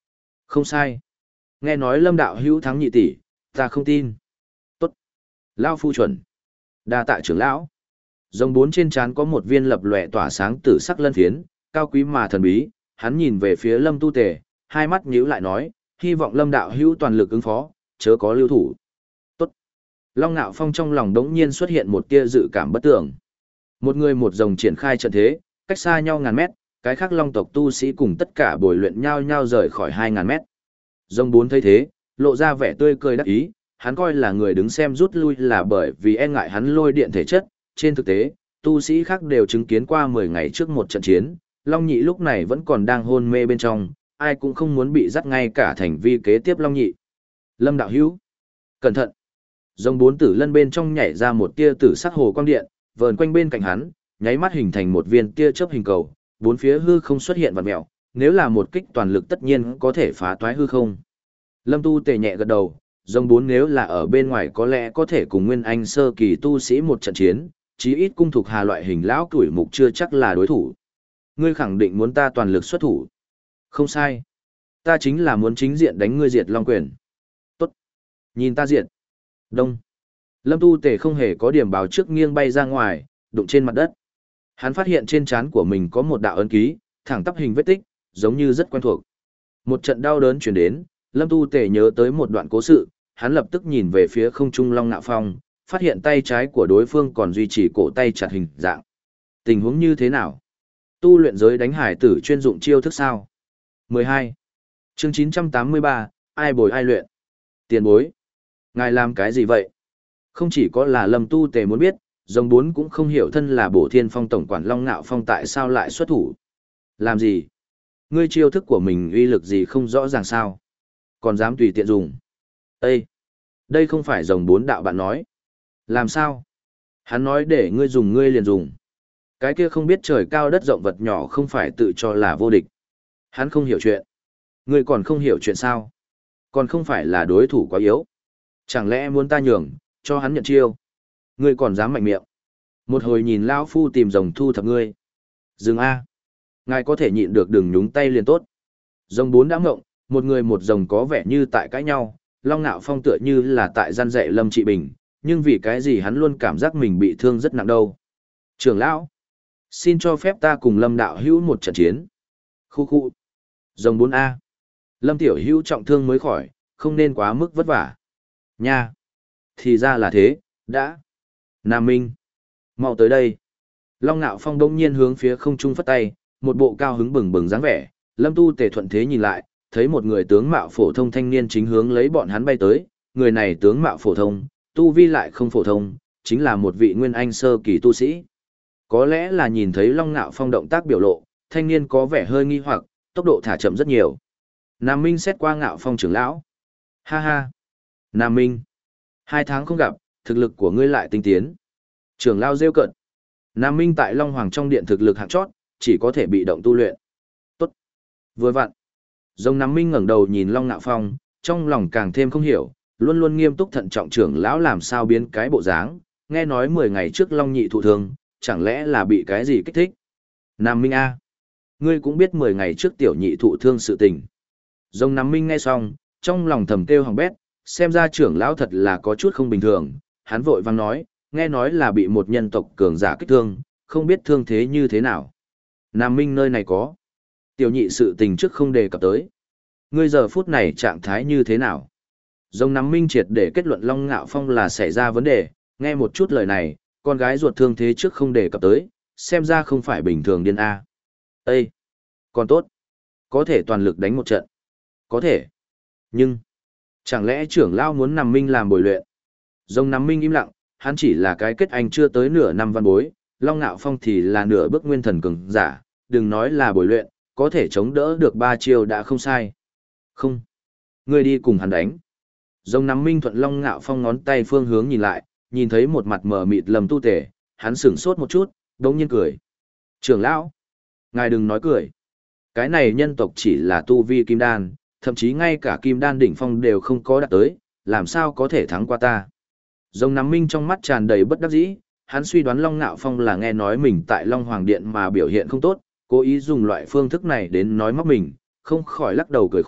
Không sai. Nghe nói Lâm đạo hữu thắng nhị tỷ, ta không tin. Tốt. Lão phu chuẩn. Đa tạ trưởng lão. Rồng bốn trên trán có một viên lập lòe tỏa sáng tử sắc lân phiến, cao quý mà thần bí, hắn nhìn về phía Lâm Tu Tề, hai mắt nhíu lại nói, hy vọng Lâm đạo hữu toàn lực ứng phó, chớ có lưu thủ. Tốt. Long Nạo Phong trong lòng đống nhiên xuất hiện một tia dự cảm bất tưởng. Một người một rồng triển khai trận thế, cách xa nhau ngàn mét, cái khác long tộc tu sĩ cùng tất cả bồi luyện nhau nhau rời khỏi hai ngàn mét. Rồng bốn thấy thế, lộ ra vẻ tươi cười đắc ý, hắn coi là người đứng xem rút lui là bởi vì e ngại hắn lôi điện thể chất, trên thực tế, tu sĩ khác đều chứng kiến qua mười ngày trước một trận chiến, Long Nhị lúc này vẫn còn đang hôn mê bên trong, ai cũng không muốn bị dắt ngay cả thành vi kế tiếp Long Nhị. Lâm đạo hữu, cẩn thận. Rồng bốn tử lân bên trong nhảy ra một tia tử sắc hồ quang điện, vờn quanh bên cạnh hắn, nháy mắt hình thành một viên tia chớp hình cầu, bốn phía hư không xuất hiện vặn mèo, nếu là một kích toàn lực tất nhiên có thể phá toái hư không. Lâm Tu Tề nhẹ gật đầu, rồng bốn nếu là ở bên ngoài có lẽ có thể cùng Nguyên Anh sơ kỳ tu sĩ một trận chiến, chí ít cung thuộc hà loại hình lão tuổi mục chưa chắc là đối thủ. Ngươi khẳng định muốn ta toàn lực xuất thủ. Không sai. Ta chính là muốn chính diện đánh ngươi diệt Long Quyền. Tốt. Nhìn ta diệt. Đông. Lâm Tu Tề không hề có điểm báo trước nghiêng bay ra ngoài, đụng trên mặt đất. Hắn phát hiện trên trán của mình có một đạo ấn ký, thẳng tắp hình vết tích, giống như rất quen thuộc. Một trận đau đớn chuyển đến, Lâm Tu Tề nhớ tới một đoạn cố sự, hắn lập tức nhìn về phía không trung Long Nạo Phong, phát hiện tay trái của đối phương còn duy trì cổ tay chặt hình dạng. Tình huống như thế nào? Tu luyện giới đánh hải tử chuyên dụng chiêu thức sao? mười hai. Chương chín trăm tám mươi ba, ai bồi ai luyện? Tiền bối. Ngài làm cái gì vậy? Không chỉ có là Lâm Tu Tề muốn biết, rồng bốn cũng không hiểu thân là Bổ Thiên Phong tổng quản Long Nạo Phong tại sao lại xuất thủ. Làm gì? Ngươi chiêu thức của mình uy lực gì không rõ ràng sao? Còn dám tùy tiện dùng. Ê! Đây không phải rồng bốn đạo bạn nói. Làm sao? Hắn nói để ngươi dùng ngươi liền dùng. Cái kia không biết trời cao đất rộng vật nhỏ không phải tự cho là vô địch. Hắn không hiểu chuyện. Ngươi còn không hiểu chuyện sao? Còn không phải là đối thủ quá yếu. Chẳng lẽ muốn ta nhường, cho hắn nhận chiêu? Ngươi còn dám mạnh miệng. Một hồi nhìn lão phu tìm rồng thu thập ngươi. Dừng A. Ngài có thể nhịn được đừng nhúng tay liền tốt. Rồng bốn đã ngộng, một người một rồng có vẻ như tại cãi nhau, Long Nạo Phong tựa như là tại gian dạy Lâm Trị Bình, nhưng vì cái gì hắn luôn cảm giác mình bị thương rất nặng đâu. Trưởng lão, xin cho phép ta cùng Lâm đạo hữu một trận chiến. Khu khu. Rồng bốn A. Lâm tiểu hữu trọng thương mới khỏi, không nên quá mức vất vả. Nha. Thì ra là thế, đã. Nam Minh. Mau tới đây. Long Nạo Phong đông nhiên hướng phía không trung phất tay, một bộ cao hứng bừng bừng dáng vẻ, Lâm Tu Tề thuận thế nhìn lại, thấy một người tướng mạo phổ thông thanh niên chính hướng lấy bọn hắn bay tới, người này tướng mạo phổ thông, tu vi lại không phổ thông, chính là một vị nguyên anh sơ kỳ tu sĩ. Có lẽ là nhìn thấy Long Nạo Phong động tác biểu lộ, thanh niên có vẻ hơi nghi hoặc, tốc độ thả chậm rất nhiều. Nam Minh xét qua Ngạo Phong trưởng lão. Ha ha. Nam Minh. Hai tháng không gặp, thực lực của ngươi lại tinh tiến. Trưởng lão rêu cận. Nam Minh tại Long Hoàng trong điện thực lực hạng chót, chỉ có thể bị động tu luyện. Tốt. Vừa vặn. Rồng Nam Minh ngẩng đầu nhìn Long Nạo Phong, trong lòng càng thêm không hiểu, luôn luôn nghiêm túc thận trọng trưởng lão làm sao biến cái bộ dáng, nghe nói mười ngày trước Long Nhị thụ thương, chẳng lẽ là bị cái gì kích thích? Nam Minh A. Ngươi cũng biết mười ngày trước tiểu nhị thụ thương sự tình. Rồng Nam Minh nghe xong, trong lòng thầm kêu hỏng bét, xem ra trưởng lão thật là có chút không bình thường, hắn vội vang nói, nghe nói là bị một nhân tộc cường giả kích thương, không biết thương thế như thế nào. Nam Minh nơi này có. Tiểu nhị sự tình trước không đề cập tới. Ngươi giờ phút này trạng thái như thế nào? Rồng Nam Minh triệt để kết luận Long Ngạo Phong là xảy ra vấn đề, nghe một chút lời này, con gái ruột thương thế trước không đề cập tới, xem ra không phải bình thường điên A. Ê! Còn tốt. Có thể toàn lực đánh một trận. Có thể. Nhưng, chẳng lẽ trưởng lão muốn Nam Minh làm bồi luyện? Rồng Nam Minh im lặng, hắn chỉ là cái kết anh chưa tới nửa năm văn bối, Long Ngạo Phong thì là nửa bước nguyên thần cường giả, đừng nói là bồi luyện, có thể chống đỡ được ba chiêu đã không sai. Không. Ngươi đi cùng hắn đánh. Rồng Nam Minh thuận Long Ngạo Phong ngón tay phương hướng nhìn lại, nhìn thấy một mặt mờ mịt Lâm Tu Tề, hắn sửng sốt một chút, đống nhiên cười. Trưởng lão, ngài đừng nói cười. Cái này nhân tộc chỉ là tu vi kim đan, thậm chí ngay cả kim đan đỉnh phong đều không có đạt tới, làm sao có thể thắng qua ta. Rồng Nam Minh trong mắt tràn đầy bất đắc dĩ, hắn suy đoán Long Ngạo Phong là nghe nói mình tại Long Hoàng Điện mà biểu hiện không tốt, cố ý dùng loại phương thức này đến nói móc mình, không khỏi lắc đầu cười khổ,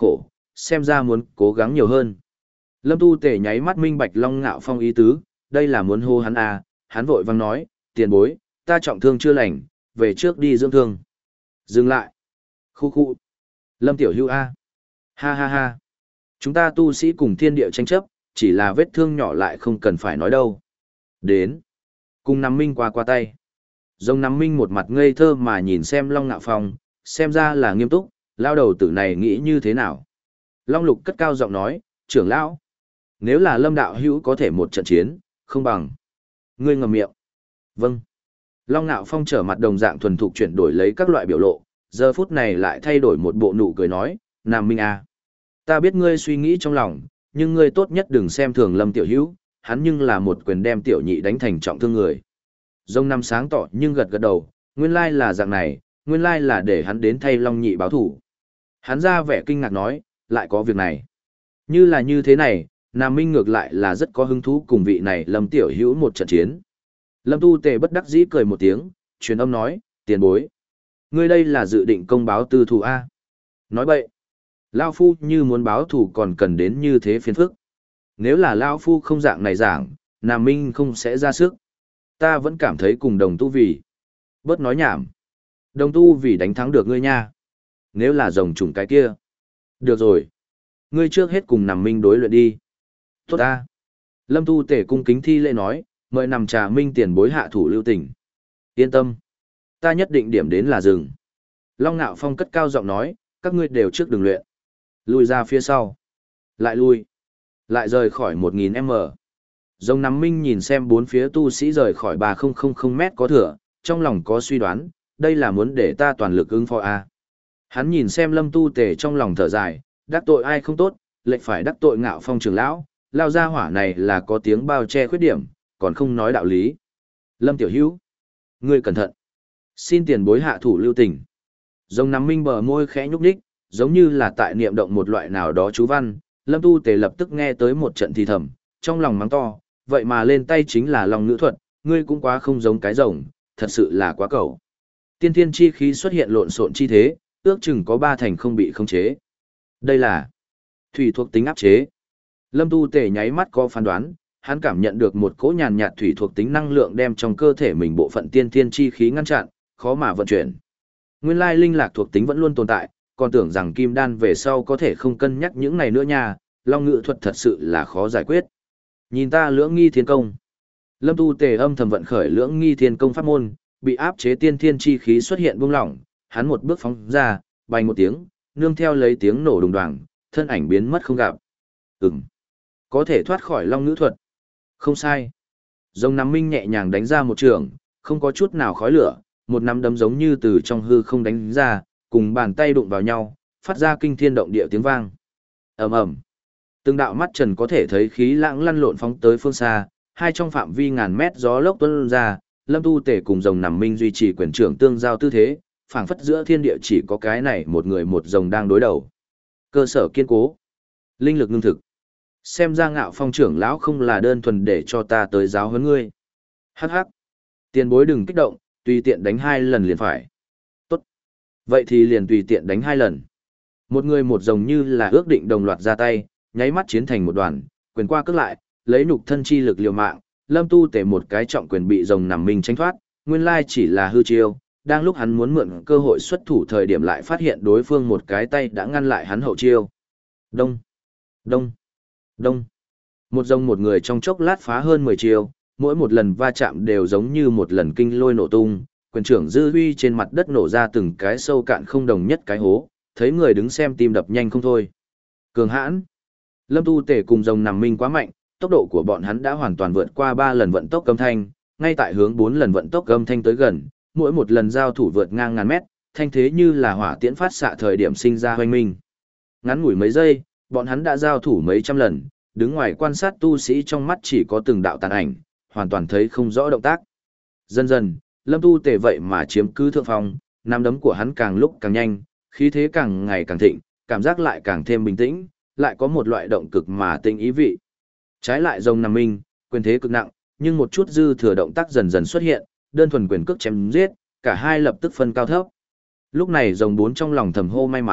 xem ra muốn cố gắng nhiều hơn. Lâm Tu Tề nháy mắt minh bạch Long Ngạo Phong ý tứ, đây là muốn hô hắn à, hắn vội vang nói, tiền bối, ta trọng thương chưa lành, về trước đi dưỡng thương. Dừng lại. Khu khu. Lâm Tiểu Hữu A. Ha ha ha. Chúng ta tu sĩ cùng thiên địa tranh chấp, chỉ là vết thương nhỏ lại không cần phải nói đâu. Đến. Cùng nắm minh qua qua tay. Dòng nắm minh một mặt ngây thơ mà nhìn xem Long Ngạo Phong, xem ra là nghiêm túc, lao đầu tử này nghĩ như thế nào. Long Lục cất cao giọng nói, trưởng lão. Nếu là Lâm đạo hữu có thể một trận chiến, không bằng. Ngươi ngậm miệng. Vâng. Long Ngạo Phong trở mặt đồng dạng thuần thục chuyển đổi lấy các loại biểu lộ, giờ phút này lại thay đổi một bộ nụ cười nói, Nam Minh à. Ta biết ngươi suy nghĩ trong lòng, nhưng ngươi tốt nhất đừng xem thường Lâm Tiểu Hữu, hắn nhưng là một quyền đem Tiểu Nhị đánh thành trọng thương người. Dông năm sáng tỏ nhưng gật gật đầu, nguyên lai là dạng này, nguyên lai là để hắn đến thay Long Nhị báo thủ. Hắn ra vẻ kinh ngạc nói, lại có việc này. Như là như thế này, Nam Minh ngược lại là rất có hứng thú cùng vị này Lâm Tiểu Hữu một trận chiến. Lâm Tu Tề bất đắc dĩ cười một tiếng, truyền âm nói, tiền bối. Ngươi đây là dự định công báo tư thù A. Nói bậy. Lao Phu như muốn báo thù còn cần đến như thế phiền phức. Nếu là Lao Phu không dạng này giảng, Nam Minh không sẽ ra sức. Ta vẫn cảm thấy cùng đồng tu vì. Bớt nói nhảm. Đồng tu vì đánh thắng được ngươi nha. Nếu là rồng trùng cái kia. Được rồi. Ngươi trước hết cùng Nam Minh đối luyện đi. Tốt ta. Lâm Tu Tề cung kính thi lễ nói, mời nằm trà minh tiền bối hạ thủ lưu tình. Yên tâm. Ta nhất định điểm đến là rừng. Long Nạo Phong cất cao giọng nói, các ngươi đều trước đường luyện. Lùi ra phía sau. Lại lui. Lại rời khỏi một nghìn mét. Dòng nắm minh nhìn xem bốn phía tu sĩ rời khỏi ba nghìn mét có thừa, trong lòng có suy đoán, đây là muốn để ta toàn lực ứng phó A. Hắn nhìn xem Lâm Tu Tề trong lòng thở dài, đắc tội ai không tốt, lệnh phải đắc tội Ngạo Phong trưởng lão, lao ra hỏa này là có tiếng bao che khuyết điểm, còn không nói đạo lý. Lâm Tiểu Hữu, ngươi cẩn thận. Xin tiền bối hạ thủ lưu tình. Dòng nắm minh bờ môi khẽ nhúc nhích, giống như là tại niệm động một loại nào đó chú văn, Lâm Tu Tề lập tức nghe tới một trận thì thầm, trong lòng mắng to, vậy mà lên tay chính là lòng ngữ thuật, ngươi cũng quá không giống cái rồng, thật sự là quá cẩu. Tiên thiên chi khí xuất hiện lộn xộn chi thế, ước chừng có ba thành không bị khống chế. Đây là thủy thuộc tính áp chế. Lâm Tu Tề nháy mắt có phán đoán, hắn cảm nhận được một cỗ nhàn nhạt thủy thuộc tính năng lượng đem trong cơ thể mình bộ phận tiên thiên chi khí ngăn chặn, khó mà vận chuyển. Nguyên lai linh lạc thuộc tính vẫn luôn tồn tại, còn tưởng rằng kim đan về sau có thể không cân nhắc những này nữa nha, long ngữ thuật thật sự là khó giải quyết. Nhìn ta lưỡng nghi thiên công. Lâm Tu Tề âm thầm vận khởi lưỡng nghi thiên công pháp môn, bị áp chế tiên thiên chi khí xuất hiện buông lỏng, hắn một bước phóng ra, bay một tiếng, nương theo lấy tiếng nổ đùng đoàng, thân ảnh biến mất không gặp. Ừm, có thể thoát khỏi long ngữ thuật. Không sai. Dòng nắm minh nhẹ nhàng đánh ra một trường, không có chút nào khói lửa, một nắm đấm giống như từ trong hư không đánh ra, cùng bàn tay đụng vào nhau, phát ra kinh thiên động địa tiếng vang. Ầm ầm. Từng đạo mắt trần có thể thấy khí lãng lăn lộn phóng tới phương xa, hai trong phạm vi ngàn mét gió lốc tuôn ra, Lâm Tu Tề cùng rồng nằm minh duy trì quyền trưởng tương giao tư thế, phảng phất giữa thiên địa chỉ có cái này một người một rồng đang đối đầu. Cơ sở kiên cố, linh lực ngưng thực. Xem ra Ngạo Phong trưởng lão không là đơn thuần để cho ta tới giáo huấn ngươi. Hắc hắc. Tiền bối đừng kích động, tùy tiện đánh hai lần liền phải. Tốt. Vậy thì liền tùy tiện đánh hai lần. Một người một rồng như là ước định đồng loạt ra tay, nháy mắt chiến thành một đoàn, quyền qua cước lại, lấy nhục thân chi lực liều mạng, Lâm Tu Tề một cái trọng quyền bị rồng nằm mình tránh thoát, nguyên lai chỉ là hư chiêu, đang lúc hắn muốn mượn cơ hội xuất thủ thời điểm lại phát hiện đối phương một cái tay đã ngăn lại hắn hậu chiêu. Đông, đông, đông. Một rồng một người trong chốc lát phá hơn mười chiêu, mỗi một lần va chạm đều giống như một lần kinh lôi nổ tung, quyền trưởng dư huy trên mặt đất nổ ra từng cái sâu cạn không đồng nhất cái hố, thấy người đứng xem tim đập nhanh không thôi. Cường hãn. Lâm Tu Tề cùng rồng nằm minh quá mạnh, tốc độ của bọn hắn đã hoàn toàn vượt qua ba lần vận tốc âm thanh, ngay tại hướng bốn lần vận tốc âm thanh tới gần, mỗi một lần giao thủ vượt ngang ngàn mét, thanh thế như là hỏa tiễn phát xạ thời điểm sinh ra hoành minh. Ngắn ngủi mấy giây, bọn hắn đã giao thủ mấy trăm lần, đứng ngoài quan sát tu sĩ trong mắt chỉ có từng đạo tàn ảnh, hoàn toàn thấy không rõ động tác. Dần dần, Lâm Tu Tề vậy mà chiếm cứ thượng phong, nắm đấm của hắn càng lúc càng nhanh, khí thế càng ngày càng thịnh, cảm giác lại càng thêm bình tĩnh, lại có một loại động cực mà tinh ý vị. Trái lại rồng nằm minh, quyền thế cực nặng, nhưng một chút dư thừa động tác dần dần xuất hiện, đơn thuần quyền cước chém giết, cả hai lập tức phân cao thấp. Lúc này rồng bốn trong lòng thầm hô may mắn,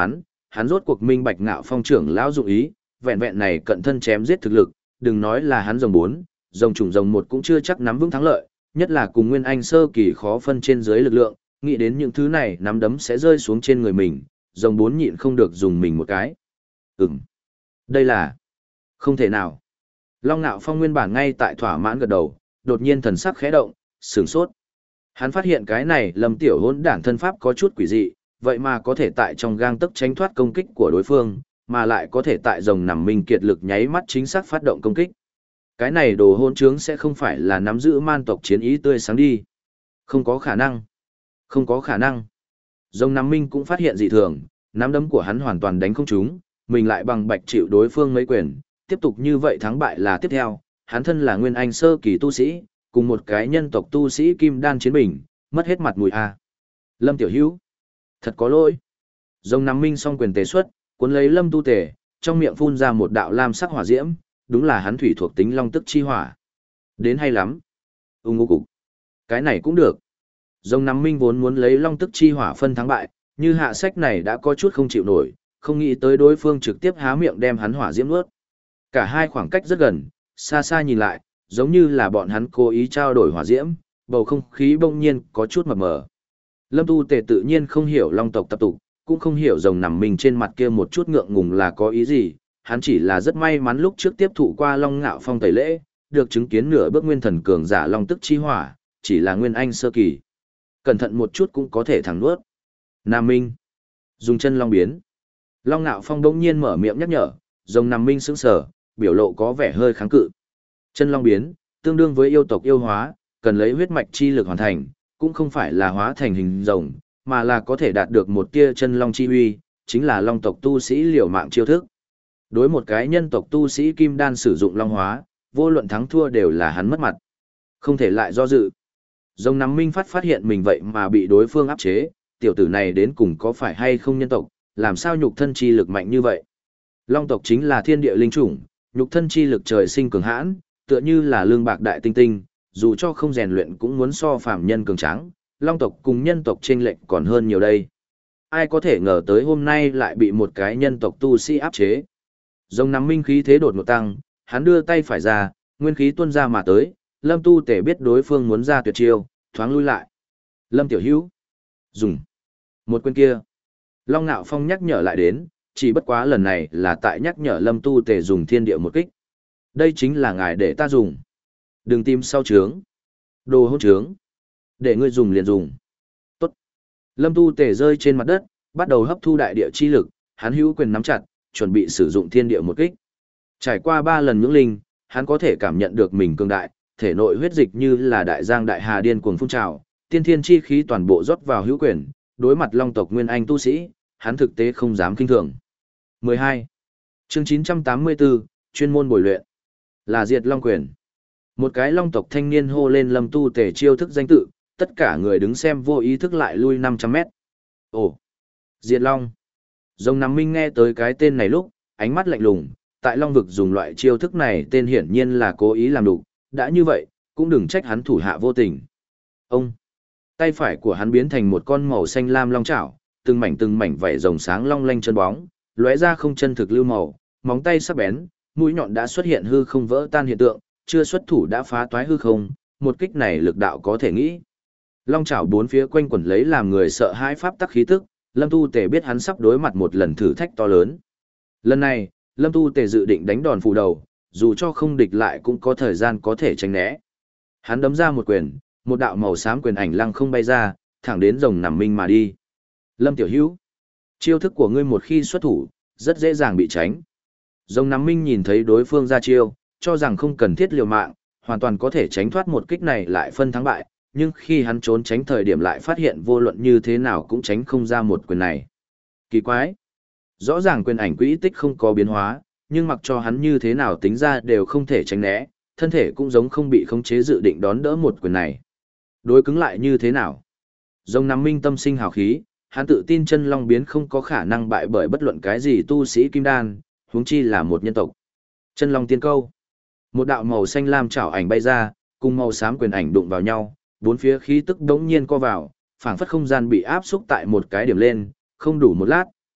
hắn rốt cuộc minh bạch Ngạo Phong trưởng lão dụng ý, vẹn vẹn này cận thân chém giết thực lực, đừng nói là hắn rồng bốn, rồng trùng rồng một cũng chưa chắc nắm vững thắng lợi, nhất là cùng Nguyên Anh sơ kỳ khó phân trên dưới lực lượng, nghĩ đến những thứ này nắm đấm sẽ rơi xuống trên người mình, rồng bốn nhịn không được dùng mình một cái. Ừm, đây là không thể nào. Long Nạo Phong nguyên bản ngay tại thỏa mãn gật đầu, đột nhiên thần sắc khẽ động, sửng sốt. Hắn phát hiện cái này Lâm Tiểu Hỗn đản thân pháp có chút quỷ dị, vậy mà có thể tại trong gang tấc tránh thoát công kích của đối phương, mà lại có thể tại rồng nằm minh kiệt lực nháy mắt chính xác phát động công kích. Cái này đồ hôn trướng sẽ không phải là nắm giữ man tộc chiến ý tươi sáng đi. Không có khả năng. Không có khả năng. Rồng nằm minh cũng phát hiện dị thường, nắm đấm của hắn hoàn toàn đánh không trúng, mình lại bằng bạch chịu đối phương mấy quyền, tiếp tục như vậy thắng bại là tiếp theo, hắn thân là nguyên anh sơ kỳ tu sĩ, cùng một cái nhân tộc tu sĩ kim đan chiến bình, mất hết mặt mũi a. Lâm Tiểu Hữu, thật có lỗi. Rồng nằm minh song quyền tế xuất, cuốn lấy Lâm Tu Tề, trong miệng phun ra một đạo lam sắc hỏa diễm, đúng là hắn thủy thuộc tính long tức chi hỏa. Đến hay lắm. Ung ngô cục. Cái này cũng được. Rồng nằm minh vốn muốn lấy long tức chi hỏa phân thắng bại, như hạ sách này đã có chút không chịu nổi, không nghĩ tới đối phương trực tiếp há miệng đem hắn hỏa diễm nuốt. Cả hai khoảng cách rất gần, xa xa nhìn lại, giống như là bọn hắn cố ý trao đổi hỏa diễm, bầu không khí bỗng nhiên có chút mập mờ. Lâm Tu Tề tự nhiên không hiểu long tộc tập tục, cũng không hiểu rồng nằm mình trên mặt kia một chút ngượng ngùng là có ý gì, hắn chỉ là rất may mắn lúc trước tiếp thụ qua Long Ngạo Phong tẩy lễ, được chứng kiến nửa bước nguyên thần cường giả long tức chi hỏa, chỉ là nguyên anh sơ kỳ. Cẩn thận một chút cũng có thể thẳng nuốt. Nam Minh, dùng chân long biến. Long Ngạo Phong bỗng nhiên mở miệng nhắc nhở, rồng Nam Minh sững sờ, biểu lộ có vẻ hơi kháng cự. Chân long biến, tương đương với yêu tộc yêu hóa, cần lấy huyết mạch chi lực hoàn thành, cũng không phải là hóa thành hình rồng, mà là có thể đạt được một tia chân long chi uy, chính là long tộc tu sĩ liều mạng chiêu thức. Đối một cái nhân tộc tu sĩ kim đan sử dụng long hóa, vô luận thắng thua đều là hắn mất mặt. Không thể lại do dự. Rồng nắm minh phát phát hiện mình vậy mà bị đối phương áp chế, tiểu tử này đến cùng có phải hay không nhân tộc, làm sao nhục thân chi lực mạnh như vậy. Long tộc chính là thiên địa linh chủng, nhục thân chi lực trời sinh cường hãn, tựa như là lương bạc đại tinh tinh, dù cho không rèn luyện cũng muốn so phàm nhân cường tráng, long tộc cùng nhân tộc chênh lệch còn hơn nhiều đây. Ai có thể ngờ tới hôm nay lại bị một cái nhân tộc tu sĩ áp chế. Rồng nắm minh khí thế đột ngột tăng, hắn đưa tay phải ra, nguyên khí tuôn ra mà tới, Lâm Tu Tể biết đối phương muốn ra tuyệt chiêu, thoáng lui lại. Lâm Tiểu Hữu, dùng một quyền kia. Long Nạo Phong nhắc nhở lại đến, chỉ bất quá lần này là tại nhắc nhở Lâm Tu Tể dùng thiên địa một kích. Đây chính là ngài để ta dùng. Đừng tìm sau trướng. Đồ hỗn trướng. Để ngươi dùng liền dùng. Tốt. Lâm Tu Tể rơi trên mặt đất, bắt đầu hấp thu đại địa chi lực, hắn hữu quyền nắm chặt, chuẩn bị sử dụng thiên địa một kích. Trải qua ba lần nhưỡng linh, hắn có thể cảm nhận được mình cường đại, thể nội huyết dịch như là đại giang đại hà điên cuồng phun trào, tiên thiên chi khí toàn bộ rót vào hữu quyền, đối mặt long tộc nguyên anh tu sĩ, hắn thực tế không dám kinh thường. mười hai. Chương chín trăm tám mươi tư, chuyên môn bồi luyện. Là diệt long quyền. Một cái long tộc thanh niên hô lên Lâm Tu Tể chiêu thức danh tự, tất cả người đứng xem vô ý thức lại lui năm trăm mét. Ồ, diệt long. Rồng nắm minh nghe tới cái tên này lúc, ánh mắt lạnh lùng, tại long vực dùng loại chiêu thức này tên hiển nhiên là cố ý làm đủ, đã như vậy, cũng đừng trách hắn thủ hạ vô tình. Ông, tay phải của hắn biến thành một con màu xanh lam long chảo, từng mảnh từng mảnh vảy rồng sáng long lanh chân bóng, lóe ra không chân thực lưu màu, móng tay sắc bén, mũi nhọn đã xuất hiện hư không vỡ tan hiện tượng, chưa xuất thủ đã phá toái hư không, một kích này lực đạo có thể nghĩ. Long chảo bốn phía quanh quẩn lấy làm người sợ hãi pháp tắc khí tức, Lâm Tu Tể biết hắn sắp đối mặt một lần thử thách to lớn. Lần này, Lâm Tu Tể dự định đánh đòn phủ đầu, dù cho không địch lại cũng có thời gian có thể tránh né. Hắn đấm ra một quyền, một đạo màu xám quyền ảnh lăng không bay ra, thẳng đến rồng nằm minh mà đi. Lâm Tiểu Hữu, chiêu thức của ngươi một khi xuất thủ, rất dễ dàng bị tránh. Rồng nằm minh nhìn thấy đối phương ra chiêu, cho rằng không cần thiết liều mạng, hoàn toàn có thể tránh thoát một kích này lại phân thắng bại, nhưng khi hắn trốn tránh thời điểm lại phát hiện vô luận như thế nào cũng tránh không ra một quyền này. Kỳ quái! Rõ ràng quyền ảnh quỹ tích không có biến hóa, nhưng mặc cho hắn như thế nào tính ra đều không thể tránh né, thân thể cũng giống không bị khống chế dự định đón đỡ một quyền này. Đối cứng lại như thế nào? Rồng nắm minh tâm sinh hào khí, hắn tự tin chân long biến không có khả năng bại bởi bất luận cái gì tu sĩ kim đan, huống chi là một nhân tộc. Chân long tiên câu. Một đạo màu xanh lam chảo ảnh bay ra, cùng màu xám quyền ảnh đụng vào nhau, bốn phía khí tức đống nhiên co vào, phảng phất không gian bị áp xúc tại một cái điểm lên, không đủ một lát,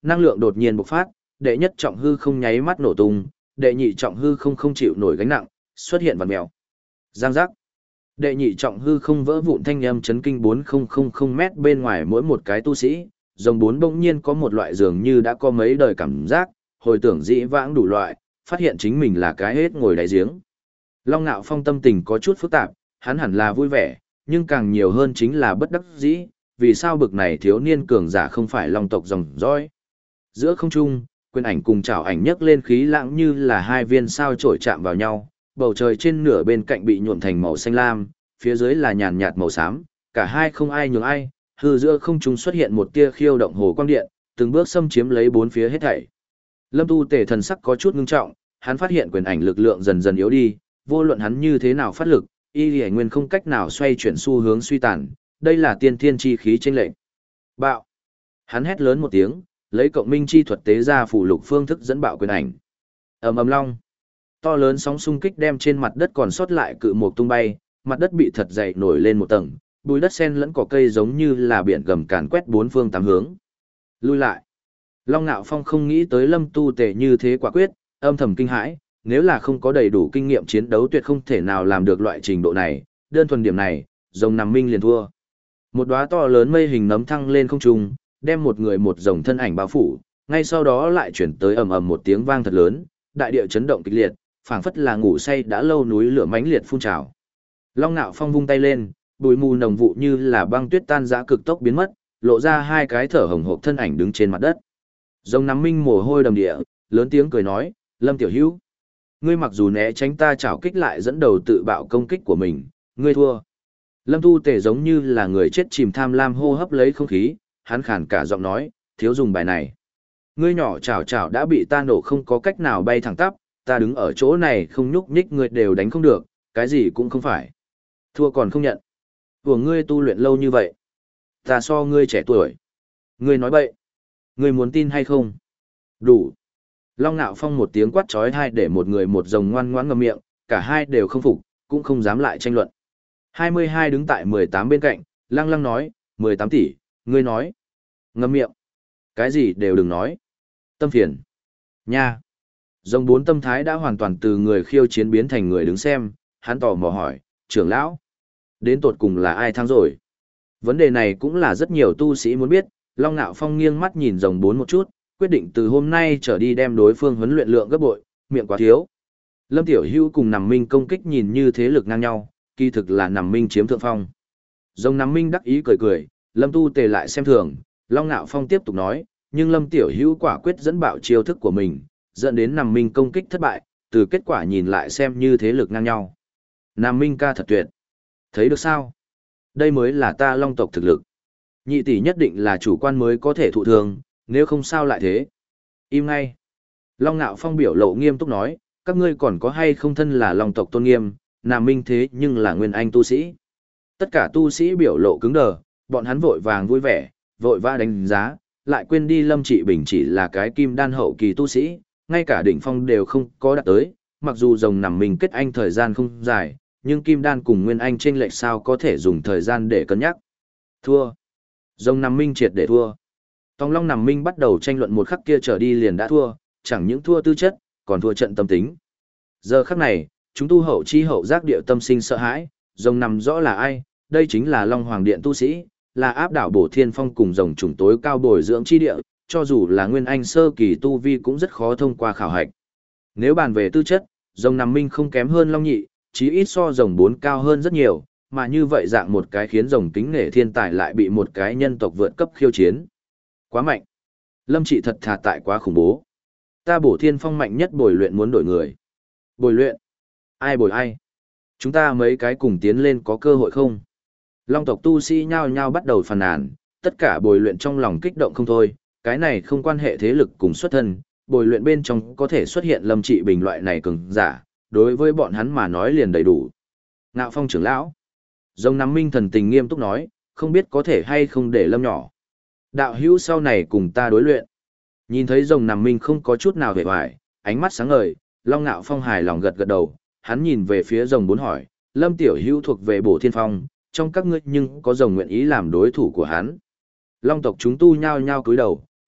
năng lượng đột nhiên bộc phát, đệ nhất trọng hư không nháy mắt nổ tung, đệ nhị trọng hư không không chịu nổi gánh nặng, xuất hiện vằn mèo. Giang giác. Đệ nhị trọng hư không vỡ vụn thanh âm chấn kinh bốn nghìn mét bên ngoài mỗi một cái tu sĩ, rồng bốn bỗng nhiên có một loại dường như đã có mấy đời cảm giác, hồi tưởng dĩ vãng đủ loại, phát hiện chính mình là cái hết ngồi đáy giếng. Long Nạo Phong tâm tình có chút phức tạp, hắn hẳn là vui vẻ, nhưng càng nhiều hơn chính là bất đắc dĩ, vì sao bực này thiếu niên cường giả không phải long tộc dòng dõi. Giữa không trung, quyền ảnh cùng chảo ảnh nhấc lên khí lãng như là hai viên sao chổi chạm vào nhau, bầu trời trên nửa bên cạnh bị nhuộm thành màu xanh lam, phía dưới là nhàn nhạt màu xám, cả hai không ai nhường ai, hư giữa không trung xuất hiện một tia khiêu động hồ quang điện, từng bước xâm chiếm lấy bốn phía hết thảy. Lâm Tu Tề thần sắc có chút ngưng trọng, hắn phát hiện quyền ảnh lực lượng dần dần yếu đi, vô luận hắn như thế nào phát lực, y lì nguyên không cách nào xoay chuyển xu hướng suy tàn, đây là tiên thiên chi khí chênh lệnh. Bạo! Hắn hét lớn một tiếng, lấy cộng minh chi thuật tế ra phủ lục phương thức dẫn bạo quyền ảnh. Ầm ầm long! To lớn sóng xung kích đem trên mặt đất còn sót lại cự mục tung bay, mặt đất bị thật dày nổi lên một tầng, bùi đất sen lẫn cỏ cây giống như là biển gầm càn quét bốn phương tám hướng. Lui lại! Long Nạo Phong không nghĩ tới Lâm Tu Tề như thế quả quyết, âm thầm kinh hãi, nếu là không có đầy đủ kinh nghiệm chiến đấu tuyệt không thể nào làm được loại trình độ này, đơn thuần điểm này, rồng nằm minh liền thua. Một đóa to lớn mây hình nấm thăng lên không trung, đem một người một rồng thân ảnh bao phủ, ngay sau đó lại chuyển tới ầm ầm một tiếng vang thật lớn, đại địa chấn động kịch liệt, phảng phất là ngủ say đã lâu núi lửa mãnh liệt phun trào. Long Nạo Phong vung tay lên, bụi mù nồng vụ như là băng tuyết tan rã cực tốc biến mất, lộ ra hai cái thở hồng hộc thân ảnh đứng trên mặt đất. Rồng nắm minh mồ hôi đầm địa, lớn tiếng cười nói, Lâm Tiểu Hữu, ngươi mặc dù né tránh ta chảo kích lại dẫn đầu tự bạo công kích của mình, ngươi thua. Lâm Tu Tề giống như là người chết chìm tham lam hô hấp lấy không khí, hắn khàn cả giọng nói, thiếu dùng bài này. Ngươi nhỏ chảo chảo đã bị ta nổ không có cách nào bay thẳng tắp, ta đứng ở chỗ này không nhúc nhích ngươi đều đánh không được, cái gì cũng không phải. Thua còn không nhận. Của ngươi tu luyện lâu như vậy. Ta so ngươi trẻ tuổi. Ngươi nói bậy. Ngươi muốn tin hay không? Đủ. Long Nạo Phong một tiếng quát trói hai để một người một rồng ngoan ngoãn ngậm miệng, cả hai đều không phục, cũng không dám lại tranh luận. hai mươi hai đứng tại mười tám bên cạnh, lăng lăng nói, mười tám tỷ, ngươi nói. Ngậm miệng. Cái gì đều đừng nói. Tâm phiền. Nha. Rồng bốn tâm thái đã hoàn toàn từ người khiêu chiến biến thành người đứng xem, hắn tò mò hỏi, trưởng lão, đến tột cùng là ai thắng rồi? Vấn đề này cũng là rất nhiều tu sĩ muốn biết, Long Nạo Phong nghiêng mắt nhìn rồng bốn một chút, quyết định từ hôm nay trở đi đem đối phương huấn luyện lượng gấp bội, miệng quá thiếu. Lâm Tiểu Hưu cùng Nằm Minh công kích nhìn như thế lực ngang nhau, kỳ thực là Nằm Minh chiếm thượng phong. Rồng Nằm Minh đắc ý cười cười, Lâm Tu Tề lại xem thường, Long Nạo Phong tiếp tục nói, nhưng Lâm Tiểu Hưu quả quyết dẫn bạo chiêu thức của mình, dẫn đến Nằm Minh công kích thất bại, từ kết quả nhìn lại xem như thế lực ngang nhau. Nằm Minh ca thật tuyệt. Thấy được sao? Đây mới là ta Long tộc thực lực. Nhị tỷ nhất định là chủ quan mới có thể thụ thường, nếu không sao lại thế. Im ngay. Long Nạo Phong biểu lộ nghiêm túc nói, các ngươi còn có hay không thân là Long tộc tôn nghiêm, Nam Minh thế nhưng là nguyên anh tu sĩ. Tất cả tu sĩ biểu lộ cứng đờ, bọn hắn vội vàng vui vẻ, vội vã đánh giá, lại quên đi Lâm Trị Bình chỉ là cái kim đan hậu kỳ tu sĩ, ngay cả đỉnh phong đều không có đạt tới, mặc dù rồng Nằm Minh kết anh thời gian không dài, nhưng kim đan cùng nguyên anh chênh lệch sao có thể dùng thời gian để cân nhắc. Thua. Rồng Nằm Minh triệt để thua. Tòng Long Nằm Minh bắt đầu tranh luận một khắc kia trở đi liền đã thua, chẳng những thua tư chất, còn thua trận tâm tính. Giờ khắc này, chúng tu hậu chi hậu giác địa tâm sinh sợ hãi, rồng nằm rõ là ai, đây chính là Long Hoàng Điện tu sĩ, là áp đảo Bổ Thiên Phong cùng rồng trùng tối cao bồi dưỡng chi địa, cho dù là nguyên anh sơ kỳ tu vi cũng rất khó thông qua khảo hạch. Nếu bàn về tư chất, rồng Nằm Minh không kém hơn Long Nhị, chí ít so rồng bốn cao hơn rất nhiều, mà như vậy dạng một cái khiến rồng kính nể thiên tài lại bị một cái nhân tộc vượt cấp khiêu chiến. Quá mạnh. Lâm Trị thật thà tại quá khủng bố. Ta Bổ Thiên Phong mạnh nhất bồi luyện muốn đổi người. Bồi luyện? Ai bồi ai? Chúng ta mấy cái cùng tiến lên có cơ hội không? Long tộc tu sĩ nhao nhao bắt đầu phàn nàn, tất cả bồi luyện trong lòng kích động không thôi, cái này không quan hệ thế lực cùng xuất thân, bồi luyện bên trong có thể xuất hiện Lâm Trị Bình loại này cường giả, đối với bọn hắn mà nói liền đầy đủ. Ngạo Phong trưởng lão. Rồng Nằm Minh thần tình nghiêm túc nói, không biết có thể hay không để Lâm nhỏ. Đạo hữu sau này cùng ta đối luyện. Nhìn thấy rồng Nằm Minh không có chút nào vẻ vải, ánh mắt sáng ngời, Long Nạo Phong hài lòng gật gật đầu, hắn nhìn về phía rồng bốn hỏi, Lâm tiểu hữu thuộc về Bổ Thiên Phong, trong các ngươi nhưng có rồng nguyện ý làm đối thủ của hắn. Long tộc chúng tu nhao nhao cúi đầu,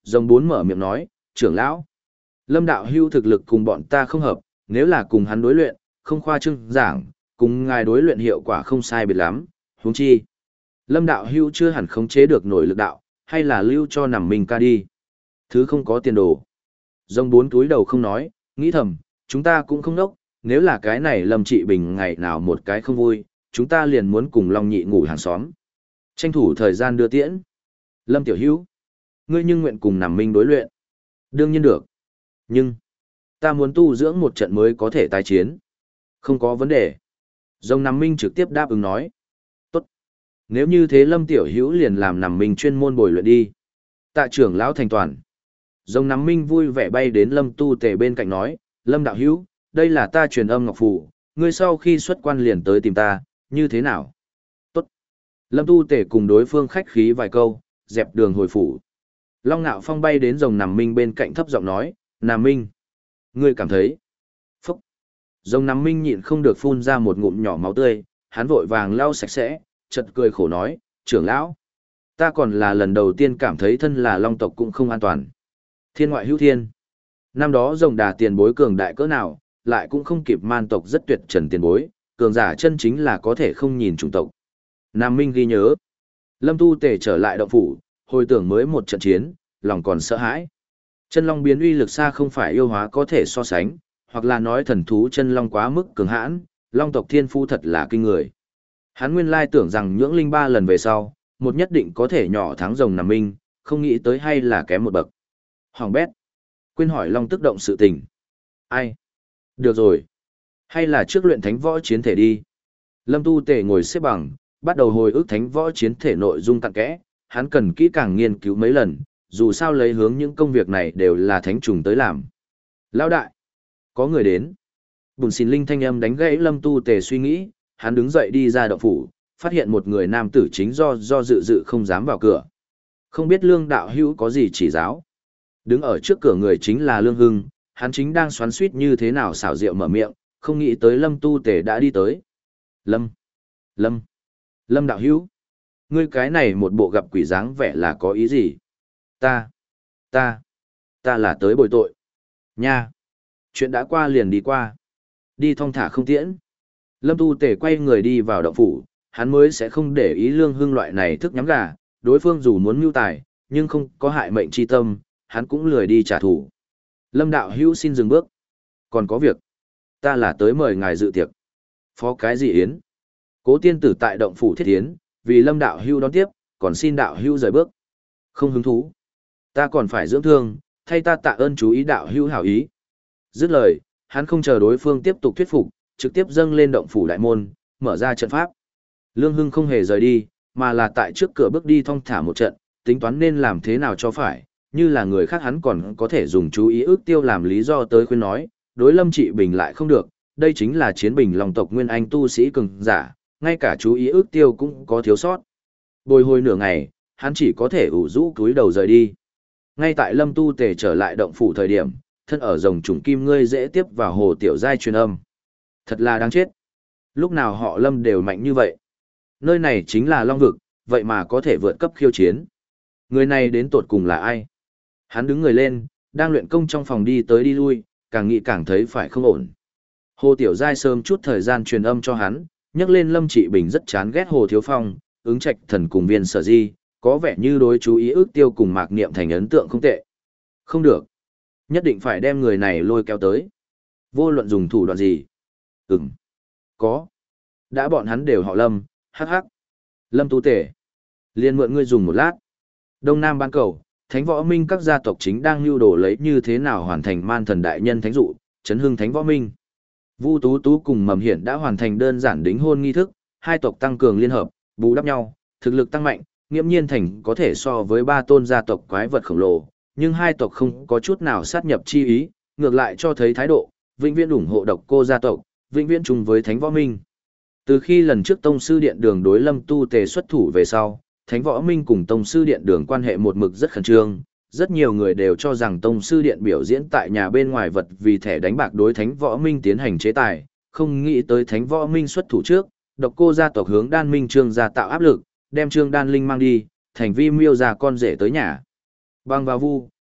Rồng bốn mở miệng nói, trưởng lão. Lâm đạo hưu thực lực cùng bọn ta không hợp, nếu là cùng hắn đối luyện, không khoa trương giảng, cùng ngài đối luyện hiệu quả không sai biệt lắm, huống chi. Lâm đạo hưu chưa hẳn khống chế được nổi lực đạo, hay là lưu cho nằm mình ca đi. Thứ không có tiền đồ. Rồng bốn túi đầu không nói, nghĩ thầm, chúng ta cũng không nốc, nếu là cái này Lâm Trị Bình ngày nào một cái không vui, chúng ta liền muốn cùng Long Nhị ngủ hàng xóm. Tranh thủ thời gian đưa tiễn. Lâm Tiểu Hữu, ngươi nhưng nguyện cùng nằm minh đối luyện. Đương nhiên được. Nhưng, ta muốn tu dưỡng một trận mới có thể tái chiến. Không có vấn đề. Rồng nằm minh trực tiếp đáp ứng nói. Tốt. Nếu như thế Lâm Tiểu Hữu liền làm nằm minh chuyên môn bồi luyện đi. Tạ trưởng lão thành toàn. Rồng nằm minh vui vẻ bay đến Lâm Tu Tề bên cạnh nói, Lâm đạo hữu, đây là ta truyền âm ngọc phủ, ngươi sau khi xuất quan liền tới tìm ta, như thế nào? Tốt. Lâm Tu Tề cùng đối phương khách khí vài câu, dẹp đường hồi phủ. Long Nạo Phong bay đến rồng nằm minh bên cạnh thấp giọng nói, Nằm minh, ngươi cảm thấy. Phúc. Rồng nằm minh nhịn không được phun ra một ngụm nhỏ máu tươi, hắn vội vàng lau sạch sẽ, chợt cười khổ nói, trưởng lão, ta còn là lần đầu tiên cảm thấy thân là long tộc cũng không an toàn. Thiên ngoại hữu thiên. Năm đó rồng đà tiền bối cường đại cỡ nào, lại cũng không kịp man tộc rất tuyệt trần tiền bối, cường giả chân chính là có thể không nhìn chủng tộc. Nam Minh ghi nhớ. Lâm Tu Tề trở lại động phủ, hồi tưởng mới một trận chiến, lòng còn sợ hãi. Chân long biến uy lực xa không phải yêu hóa có thể so sánh, hoặc là nói thần thú chân long quá mức cường hãn, long tộc thiên phu thật là kinh người. Hắn nguyên lai tưởng rằng nhưỡng linh ba lần về sau, một nhất định có thể nhỏ thắng rồng Nam Minh, không nghĩ tới hay là kém một bậc. Hoàng bét. Quên hỏi long tức động sự tình. Ai? Được rồi. Hay là trước luyện thánh võ chiến thể đi. Lâm Tu Tề ngồi xếp bằng, bắt đầu hồi ức thánh võ chiến thể nội dung cặn kẽ, hắn cần kỹ càng nghiên cứu mấy lần, dù sao lấy hướng những công việc này đều là thánh trùng tới làm. Lão đại, có người đến. Bùn xìn linh thanh âm đánh gãy Lâm Tu Tề suy nghĩ, hắn đứng dậy đi ra động phủ, phát hiện một người nam tử chính do do dự dự không dám vào cửa. Không biết Lương đạo hữu có gì chỉ giáo. Đứng ở trước cửa người chính là Lương Hưng, hắn chính đang xoắn suýt như thế nào xảo diệu mở miệng, không nghĩ tới Lâm Tu Tề đã đi tới. Lâm, Lâm, Lâm đạo hữu, ngươi cái này một bộ gặp quỷ dáng vẻ là có ý gì? Ta, ta, ta là tới bồi tội. Nha, chuyện đã qua liền đi qua. Đi thong thả không tiễn. Lâm Tu Tề quay người đi vào động phủ, hắn mới sẽ không để ý Lương Hưng loại này thức nhắm gà, đối phương dù muốn mưu tài, nhưng không có hại mệnh chi tâm, hắn cũng lười đi trả thù. Lâm đạo hữu xin dừng bước. Còn có việc. Ta là tới mời ngài dự tiệc. Phó cái gì yến? Cố tiên tử tại động phủ thiết yến, vì Lâm đạo hữu đón tiếp, còn xin đạo hữu rời bước. Không hứng thú. Ta còn phải dưỡng thương, thay ta tạ ơn chú ý đạo hữu hảo ý. Dứt lời, hắn không chờ đối phương tiếp tục thuyết phục, trực tiếp dâng lên động phủ đại môn, mở ra trận pháp. Lương Hưng không hề rời đi, mà là tại trước cửa bước đi thong thả một trận, tính toán nên làm thế nào cho phải, như là người khác hắn còn có thể dùng chú ý ước tiêu làm lý do tới khuyên nói, đối Lâm Trị Bình lại không được, đây chính là chiến bình lòng tộc nguyên anh tu sĩ cường giả, ngay cả chú ý ước tiêu cũng có thiếu sót. Bồi hồi nửa ngày, hắn chỉ có thể ủ rũ cúi đầu rời đi. Ngay tại Lâm Tu Tề trở lại động phủ thời điểm, thân ở rồng trùng kim ngươi dễ tiếp vào hồ tiểu giai truyền âm. Thật là đáng chết. Lúc nào họ Lâm đều mạnh như vậy. Nơi này chính là Long Vực, vậy mà có thể vượt cấp khiêu chiến. Người này đến tột cùng là ai? Hắn đứng người lên, đang luyện công trong phòng đi tới đi lui, càng nghĩ càng thấy phải không ổn. Hồ Tiểu Giai sớm chút thời gian truyền âm cho hắn, nhắc lên Lâm Trị Bình rất chán ghét Hồ Thiếu Phong, ứng trạch thần cùng viên sở di, có vẻ như đối chú ý ước tiêu cùng mạc niệm thành ấn tượng không tệ. Không được. Nhất định phải đem người này lôi kéo tới. Vô luận dùng thủ đoạn gì? Ừm. Có. Đã bọn hắn đều họ Lâm, hắc hắc. Lâm Tu Tể. Liên mượn ngươi dùng một lát. Đông Nam ban cầu, Thánh Võ Minh các gia tộc chính đang lưu đồ lấy như thế nào hoàn thành man thần đại nhân thánh dụ, chấn hưng Thánh Võ Minh. Vu Tú Tú cùng Mầm Hiển đã hoàn thành đơn giản đính hôn nghi thức, hai tộc tăng cường liên hợp, bù đắp nhau, thực lực tăng mạnh, nghiễm nhiên thành có thể so với ba tôn gia tộc quái vật khổng lồ, nhưng hai tộc không có chút nào sát nhập chi ý, ngược lại cho thấy thái độ, vĩnh viễn ủng hộ độc cô gia tộc, vĩnh viễn chung với Thánh Võ Minh. Từ khi lần trước Tông sư điện đường đối Lâm Tu Tề xuất thủ về sau, Thánh Võ Minh cùng Tông sư điện đường quan hệ một mực rất khẩn trương, rất nhiều người đều cho rằng Tông sư điện biểu diễn tại nhà bên ngoài vật vì thẻ đánh bạc đối Thánh Võ Minh tiến hành chế tài, không nghĩ tới Thánh Võ Minh xuất thủ trước, độc cô gia tộc hướng Đan Minh Trương gia tạo áp lực, đem Trương Đan Linh mang đi, thành vi miêu gia con rể tới nhà. Bang vào vu,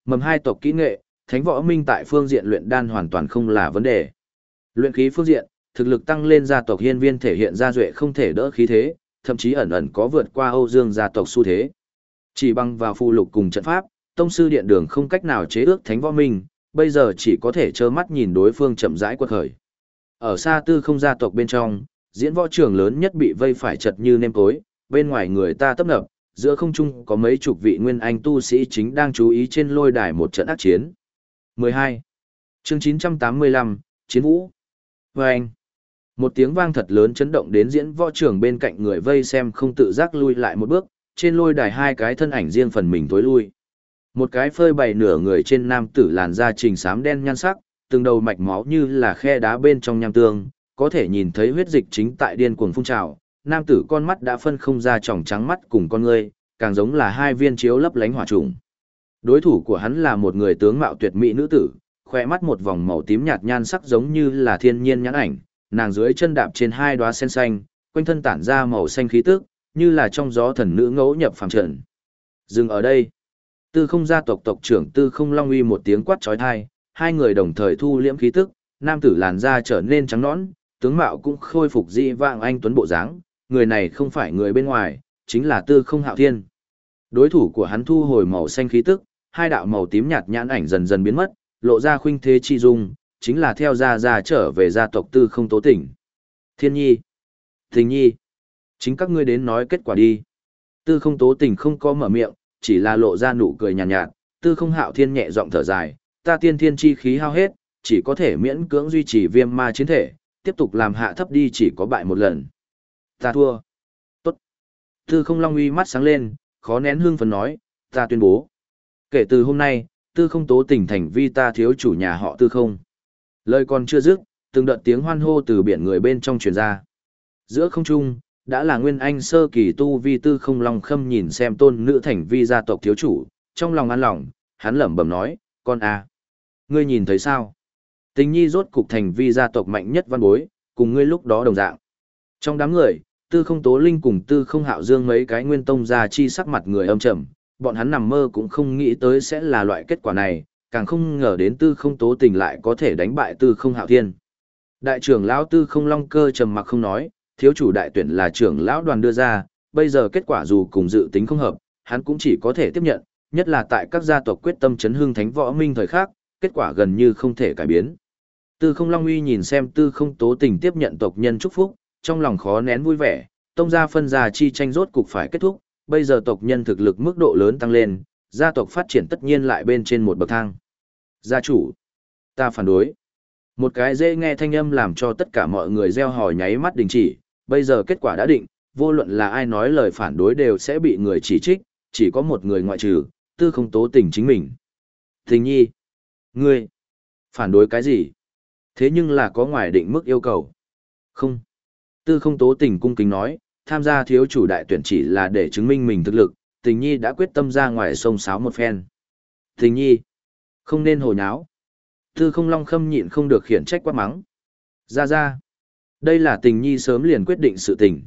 Mầm hai tộc kỹ nghệ, Thánh Võ Minh tại phương diện luyện đan hoàn toàn không là vấn đề. Luyện khí phương diện, thực lực tăng lên gia tộc Hiên Viên thể hiện ra duệ không thể đỡ khí thế, thậm chí ẩn ẩn có vượt qua Âu Dương gia tộc xu thế. Chỉ bằng vào phù lục cùng trận pháp, tông sư điện đường không cách nào chế ước Thánh Võ Minh, bây giờ chỉ có thể trơ mắt nhìn đối phương chậm rãi quật khởi. Ở xa Tư Không gia tộc bên trong, diễn võ trường lớn nhất bị vây phải chật như nêm cối, bên ngoài người ta tấp nập, giữa không trung có mấy chục vị nguyên anh tu sĩ chính đang chú ý trên lôi đài một trận ác chiến. mười hai. Chương chín trăm tám mươi lăm, Chiến Vũ. Vâng! Một tiếng vang thật lớn chấn động đến diễn võ trường bên cạnh người vây xem không tự giác lui lại một bước, trên lôi đài hai cái thân ảnh riêng phần mình tối lui. Một cái phơi bày nửa người trên nam tử làn da trình xám đen nhan sắc, từng đầu mạch máu như là khe đá bên trong nham tương, có thể nhìn thấy huyết dịch chính tại điên cuồng phun trào. Nam tử con mắt đã phân không ra tròng trắng mắt cùng con ngươi, càng giống là hai viên chiếu lấp lánh hỏa trùng. Đối thủ của hắn là một người tướng mạo tuyệt mỹ nữ tử, khỏe mắt một vòng màu tím nhạt nhan sắc giống như là thiên nhiên nhãn ảnh, nàng dưới chân đạp trên hai đóa sen xanh, quanh thân tản ra màu xanh khí tức, như là trong gió thần nữ ngẫu nhập phàm trần. Dừng ở đây. Tư Không gia tộc tộc trưởng Tư Không Long Uy một tiếng quát chói tai, hai người đồng thời thu liễm khí tức, nam tử làn da trở nên trắng nõn, tướng mạo cũng khôi phục dị vãng anh tuấn bộ dáng, người này không phải người bên ngoài, chính là Tư Không Hạo Thiên. Đối thủ của hắn thu hồi màu xanh khí tức, hai đạo màu tím nhạt nhãn ảnh dần dần biến mất, lộ ra khuynh thế chi dung, chính là theo gia gia trở về gia tộc Tư Không Tố Tỉnh. Thiên Nhi, Tình Nhi, chính các ngươi đến nói kết quả đi. Tư Không Tố Tỉnh không có mở miệng, chỉ là lộ ra nụ cười nhàn nhạt, nhạt. Tư Không Hạo Thiên nhẹ giọng thở dài, ta tiên thiên chi khí hao hết, chỉ có thể miễn cưỡng duy trì viêm ma chiến thể, tiếp tục làm hạ thấp đi chỉ có bại một lần. Ta thua. Tốt. Tư Không Long Uy mắt sáng lên, khó nén hương phấn nói, ta tuyên bố. Kể từ hôm nay, Tư Không Tố Tỉnh thành vi ta thiếu chủ nhà họ Tư Không. Lời còn chưa dứt, từng đợt tiếng hoan hô từ biển người bên trong truyền ra. Giữa không trung, đã là nguyên anh sơ kỳ tu vi Tư Không Long Khâm nhìn xem tôn nữ thành vi gia tộc thiếu chủ, trong lòng an lòng, hắn lẩm bẩm nói, con à, ngươi nhìn thấy sao? Tình Nhi rốt cục thành vi gia tộc mạnh nhất văn bối, cùng ngươi lúc đó đồng dạng. Trong đám người, Tư Không Tố Linh cùng Tư Không Hạo Dương mấy cái nguyên tông gia chi sắc mặt người âm trầm, bọn hắn nằm mơ cũng không nghĩ tới sẽ là loại kết quả này, càng không ngờ đến Tư Không Tố Tình lại có thể đánh bại Tư Không Hạo Thiên. Đại trưởng lão Tư Không Long Cơ trầm mặc không nói, thiếu chủ đại tuyển là trưởng lão đoàn đưa ra, bây giờ kết quả dù cùng dự tính không hợp, hắn cũng chỉ có thể tiếp nhận, nhất là tại các gia tộc quyết tâm chấn hưng Thánh Võ Minh thời khác, kết quả gần như không thể cải biến. Tư Không Long Uy nhìn xem Tư Không Tố Tình tiếp nhận tộc nhân chúc phúc, trong lòng khó nén vui vẻ, tông gia phân gia chi tranh rốt cục phải kết thúc, bây giờ tộc nhân thực lực mức độ lớn tăng lên, gia tộc phát triển tất nhiên lại bên trên một bậc thang. Gia chủ, ta phản đối. Một cái dễ nghe thanh âm làm cho tất cả mọi người reo hò nháy mắt đình chỉ, bây giờ kết quả đã định, vô luận là ai nói lời phản đối đều sẽ bị người chỉ trích, chỉ có một người ngoại trừ, Tư Không Tố Tình chính mình. Tình Nhi, ngươi, phản đối cái gì? Thế nhưng là có ngoài định mức yêu cầu. Không. Tư Không Tố Tình cung kính nói, tham gia thiếu chủ đại tuyển chỉ là để chứng minh mình thực lực, Tình Nhi đã quyết tâm ra ngoài sông sáo một phen. Tình Nhi, không nên hồ nháo. Tư Không Long Khâm nhịn không được khiển trách quát mắng. Ra ra. Đây là Tình Nhi sớm liền quyết định sự tình.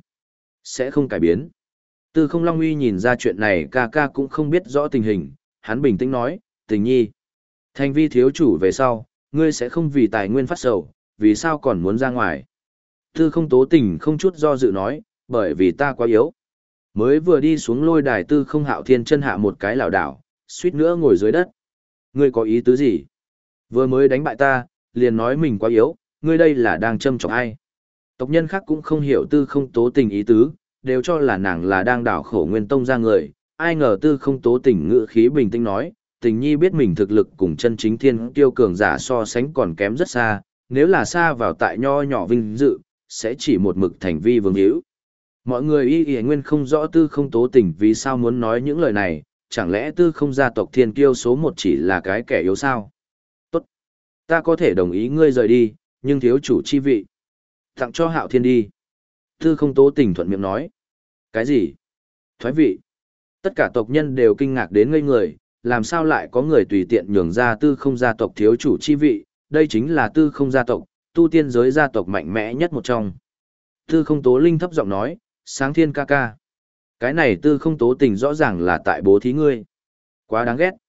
Sẽ không cải biến. Tư Không Long Uy nhìn ra chuyện này ca ca cũng không biết rõ tình hình, hắn bình tĩnh nói, Tình Nhi. Thành vi thiếu chủ về sau, ngươi sẽ không vì tài nguyên phát sầu, vì sao còn muốn ra ngoài. Tư Không Tố Tình không chút do dự nói, bởi vì ta quá yếu. Mới vừa đi xuống lôi đài Tư Không Hạo Thiên chân hạ một cái lảo đảo, suýt nữa ngồi dưới đất. Ngươi có ý tứ gì? Vừa mới đánh bại ta, liền nói mình quá yếu, ngươi đây là đang châm chọc ai? Tộc nhân khác cũng không hiểu Tư Không Tố Tình ý tứ, đều cho là nàng là đang đảo khổ nguyên tông ra người. Ai ngờ Tư Không Tố Tình ngữ khí bình tĩnh nói, Tình Nhi biết mình thực lực cùng chân chính thiên tiêu cường giả so sánh còn kém rất xa, nếu là xa vào tại nho nhỏ vinh dự, sẽ chỉ một mực thành vi vương hữu. Mọi người y y nguyên không rõ Tư Không Tố Tình vì sao muốn nói những lời này, chẳng lẽ Tư Không gia tộc thiên kiêu số một chỉ là cái kẻ yếu sao? Tốt, ta có thể đồng ý ngươi rời đi, nhưng thiếu chủ chi vị, tặng cho Hạo Thiên đi. Tư Không Tố Tình thuận miệng nói. Cái gì? Thoái vị? Tất cả tộc nhân đều kinh ngạc đến ngây người, làm sao lại có người tùy tiện nhường ra Tư Không gia tộc thiếu chủ chi vị, đây chính là Tư Không gia tộc, tu tiên giới gia tộc mạnh mẽ nhất một trong. Tư Không Tố Linh thấp giọng nói, Sáng Thiên ca ca. Cái này Tư Không Tố Tình rõ ràng là tại bố thí ngươi. Quá đáng ghét.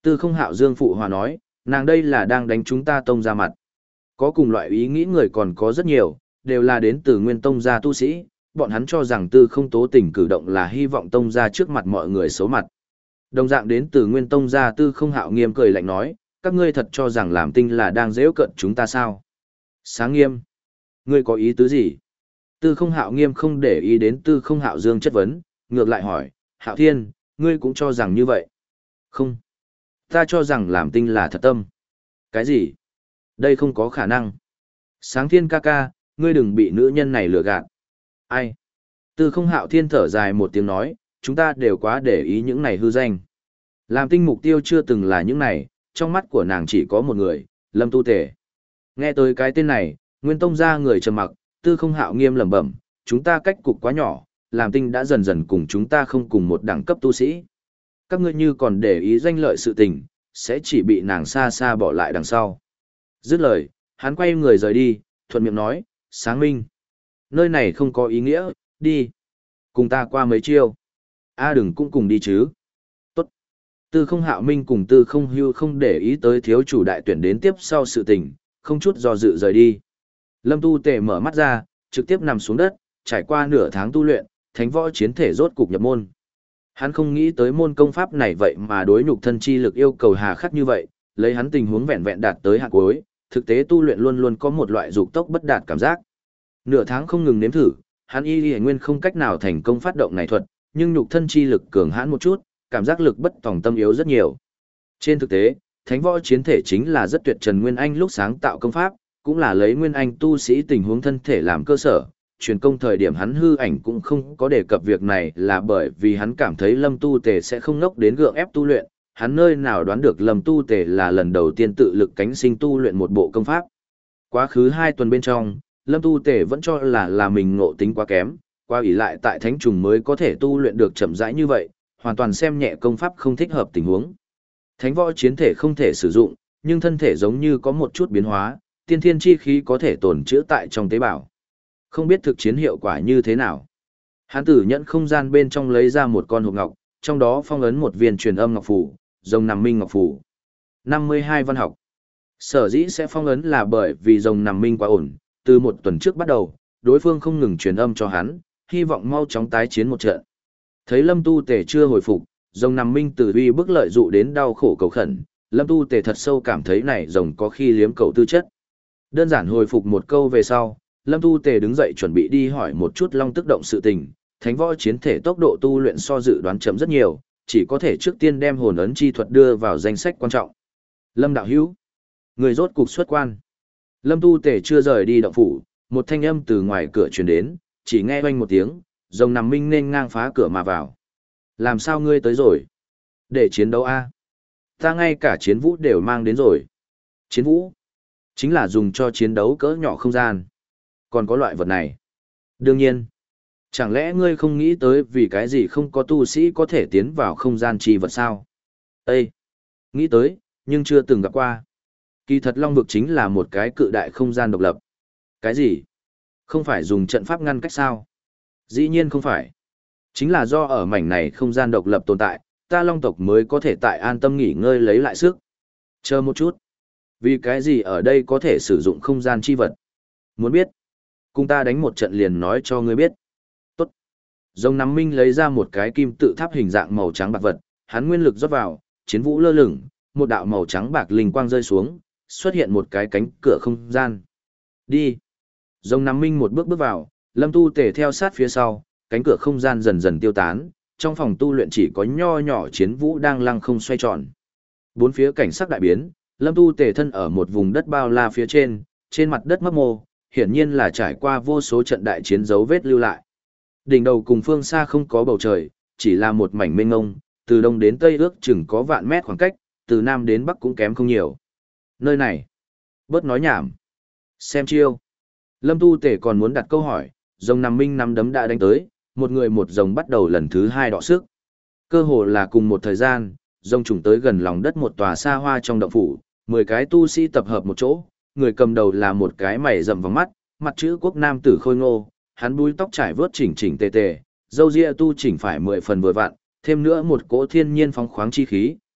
Tư không hạo dương phụ hòa nói, nàng đây là đang đánh chúng ta tông ra mặt. Có cùng loại ý nghĩ người còn có rất nhiều, đều là đến từ nguyên tông gia tu sĩ, bọn hắn cho rằng tư không tố tình cử động là hy vọng tông ra trước mặt mọi người xấu mặt. Đồng dạng đến từ nguyên tông gia tư không hạo nghiêm cười lạnh nói, các ngươi thật cho rằng làm tinh là đang dễ cận chúng ta sao? Sáng nghiêm. Ngươi có ý tứ gì? Tư không hạo nghiêm không để ý đến tư không hạo dương chất vấn, ngược lại hỏi, hạo thiên, ngươi cũng cho rằng như vậy? Không. Ta cho rằng làm tinh là thật tâm. Cái gì? Đây không có khả năng. Sáng thiên ca ca, ngươi đừng bị nữ nhân này lừa gạt. Ai? Tư không hạo thiên thở dài một tiếng nói, chúng ta đều quá để ý những này hư danh. Làm tinh mục tiêu chưa từng là những này, trong mắt của nàng chỉ có một người, Lâm Tu Tề. Nghe tới cái tên này, nguyên tông ra người trầm mặc, tư không hạo nghiêm lẩm bẩm, chúng ta cách cục quá nhỏ, làm tinh đã dần dần cùng chúng ta không cùng một đẳng cấp tu sĩ. Các ngươi như còn để ý danh lợi sự tình, sẽ chỉ bị nàng xa xa bỏ lại đằng sau. Dứt lời, hắn quay người rời đi, thuận miệng nói, sáng minh. Nơi này không có ý nghĩa, đi. Cùng ta qua mấy chiêu. A đừng cũng cùng đi chứ. Tốt. Tư không hạo minh cùng tư không hưu không để ý tới thiếu chủ đại tuyển đến tiếp sau sự tình, không chút do dự rời đi. Lâm Tu Tề mở mắt ra, trực tiếp nằm xuống đất, trải qua nửa tháng tu luyện, thánh võ chiến thể rốt cục nhập môn. Hắn không nghĩ tới môn công pháp này vậy mà đối nhục thân chi lực yêu cầu hà khắc như vậy, lấy hắn tình huống vẹn vẹn đạt tới hạn cuối, thực tế tu luyện luôn luôn có một loại dục tốc bất đạt cảm giác. Nửa tháng không ngừng nếm thử, hắn y y nguyên không cách nào thành công phát động này thuật, nhưng nhục thân chi lực cường hãn một chút, cảm giác lực bất tòng tâm yếu rất nhiều. Trên thực tế, thánh võ chiến thể chính là rất tuyệt Trần Nguyên Anh lúc sáng tạo công pháp, cũng là lấy Nguyên Anh tu sĩ tình huống thân thể làm cơ sở. Truyền công thời điểm hắn hư ảnh cũng không có đề cập việc này là bởi vì hắn cảm thấy Lâm Tu Tề sẽ không ngốc đến gượng ép tu luyện, hắn nơi nào đoán được Lâm Tu Tề là lần đầu tiên tự lực cánh sinh tu luyện một bộ công pháp. Quá khứ hai tuần bên trong, Lâm Tu Tề vẫn cho là là mình ngộ tính quá kém, qua ủy lại tại thánh trùng mới có thể tu luyện được chậm rãi như vậy, hoàn toàn xem nhẹ công pháp không thích hợp tình huống. Thánh võ chiến thể không thể sử dụng, nhưng thân thể giống như có một chút biến hóa, tiên thiên chi khí có thể tồn trữ tại trong tế bào. Không biết thực chiến hiệu quả như thế nào. Hán tử nhận không gian bên trong lấy ra một con hộp ngọc, trong đó phong ấn một viên truyền âm ngọc phù, rồng nằm minh ngọc phù. năm mươi hai văn học. Sở dĩ sẽ phong ấn là bởi vì rồng nằm minh quá ổn, từ một tuần trước bắt đầu, đối phương không ngừng truyền âm cho hắn, hy vọng mau chóng tái chiến một trận. Thấy Lâm Tu Tề chưa hồi phục, rồng nằm minh từ uy bức lợi dụ đến đau khổ cầu khẩn, Lâm Tu Tề thật sâu cảm thấy này rồng có khi liếm cầu tư chất. Đơn giản hồi phục một câu về sau, Lâm Tu Tề đứng dậy chuẩn bị đi hỏi một chút long tức động sự tình, thánh võ chiến thể tốc độ tu luyện so dự đoán chậm rất nhiều, chỉ có thể trước tiên đem hồn ấn chi thuật đưa vào danh sách quan trọng. Lâm đạo hữu, người rốt cục xuất quan. Lâm Tu Tề chưa rời đi động phủ, một thanh âm từ ngoài cửa truyền đến, chỉ nghe oanh một tiếng, rồng nằm minh nên ngang phá cửa mà vào. Làm sao ngươi tới rồi? Để chiến đấu a? Ta ngay cả chiến vũ đều mang đến rồi. Chiến vũ? Chính là dùng cho chiến đấu cỡ nhỏ không gian. Còn có loại vật này? Đương nhiên. Chẳng lẽ ngươi không nghĩ tới vì cái gì không có tu sĩ có thể tiến vào không gian chi vật sao? Ê! Nghĩ tới, nhưng chưa từng gặp qua. Kỳ thật Long vực chính là một cái cự đại không gian độc lập. Cái gì? Không phải dùng trận pháp ngăn cách sao? Dĩ nhiên không phải. Chính là do ở mảnh này không gian độc lập tồn tại, ta Long tộc mới có thể tại an tâm nghỉ ngơi lấy lại sức. Chờ một chút. Vì cái gì ở đây có thể sử dụng không gian chi vật? Muốn biết? Cùng ta đánh một trận liền nói cho ngươi biết. Tốt. Rồng nắm minh lấy ra một cái kim tự tháp hình dạng màu trắng bạc vật, hắn nguyên lực rót vào, chiến vũ lơ lửng, một đạo màu trắng bạc linh quang rơi xuống, xuất hiện một cái cánh cửa không gian. Đi. Rồng nắm minh một bước bước vào, Lâm Tu Tề theo sát phía sau, cánh cửa không gian dần dần tiêu tán, trong phòng tu luyện chỉ có nho nhỏ chiến vũ đang lăng không xoay tròn. Bốn phía cảnh sắc đại biến, Lâm Tu Tề thân ở một vùng đất bao la phía trên, trên mặt đất mấp mô, hiển nhiên là trải qua vô số trận đại chiến dấu vết lưu lại. Đỉnh đầu cùng phương xa không có bầu trời, chỉ là một mảnh mênh mông, từ đông đến tây ước chừng có vạn mét khoảng cách, từ nam đến bắc cũng kém không nhiều. Nơi này, bớt nói nhảm. Xem chiêu. Lâm Tu Tề còn muốn đặt câu hỏi, rồng nằm minh nắm đấm đã đánh tới, một người một rồng bắt đầu lần thứ hai đọ sức. Cơ hồ là cùng một thời gian, rồng trùng tới gần lòng đất một tòa xa hoa trong động phủ, mười cái tu sĩ tập hợp một chỗ, người cầm đầu là một cái mày rậm vào mắt, mặt chữ quốc nam tử khôi ngô, hắn búi tóc trải vớt chỉnh chỉnh tề tề, râu ria tu chỉnh phải mười phần vừa vặn, thêm nữa một cỗ thiên nhiên phóng khoáng chi khí,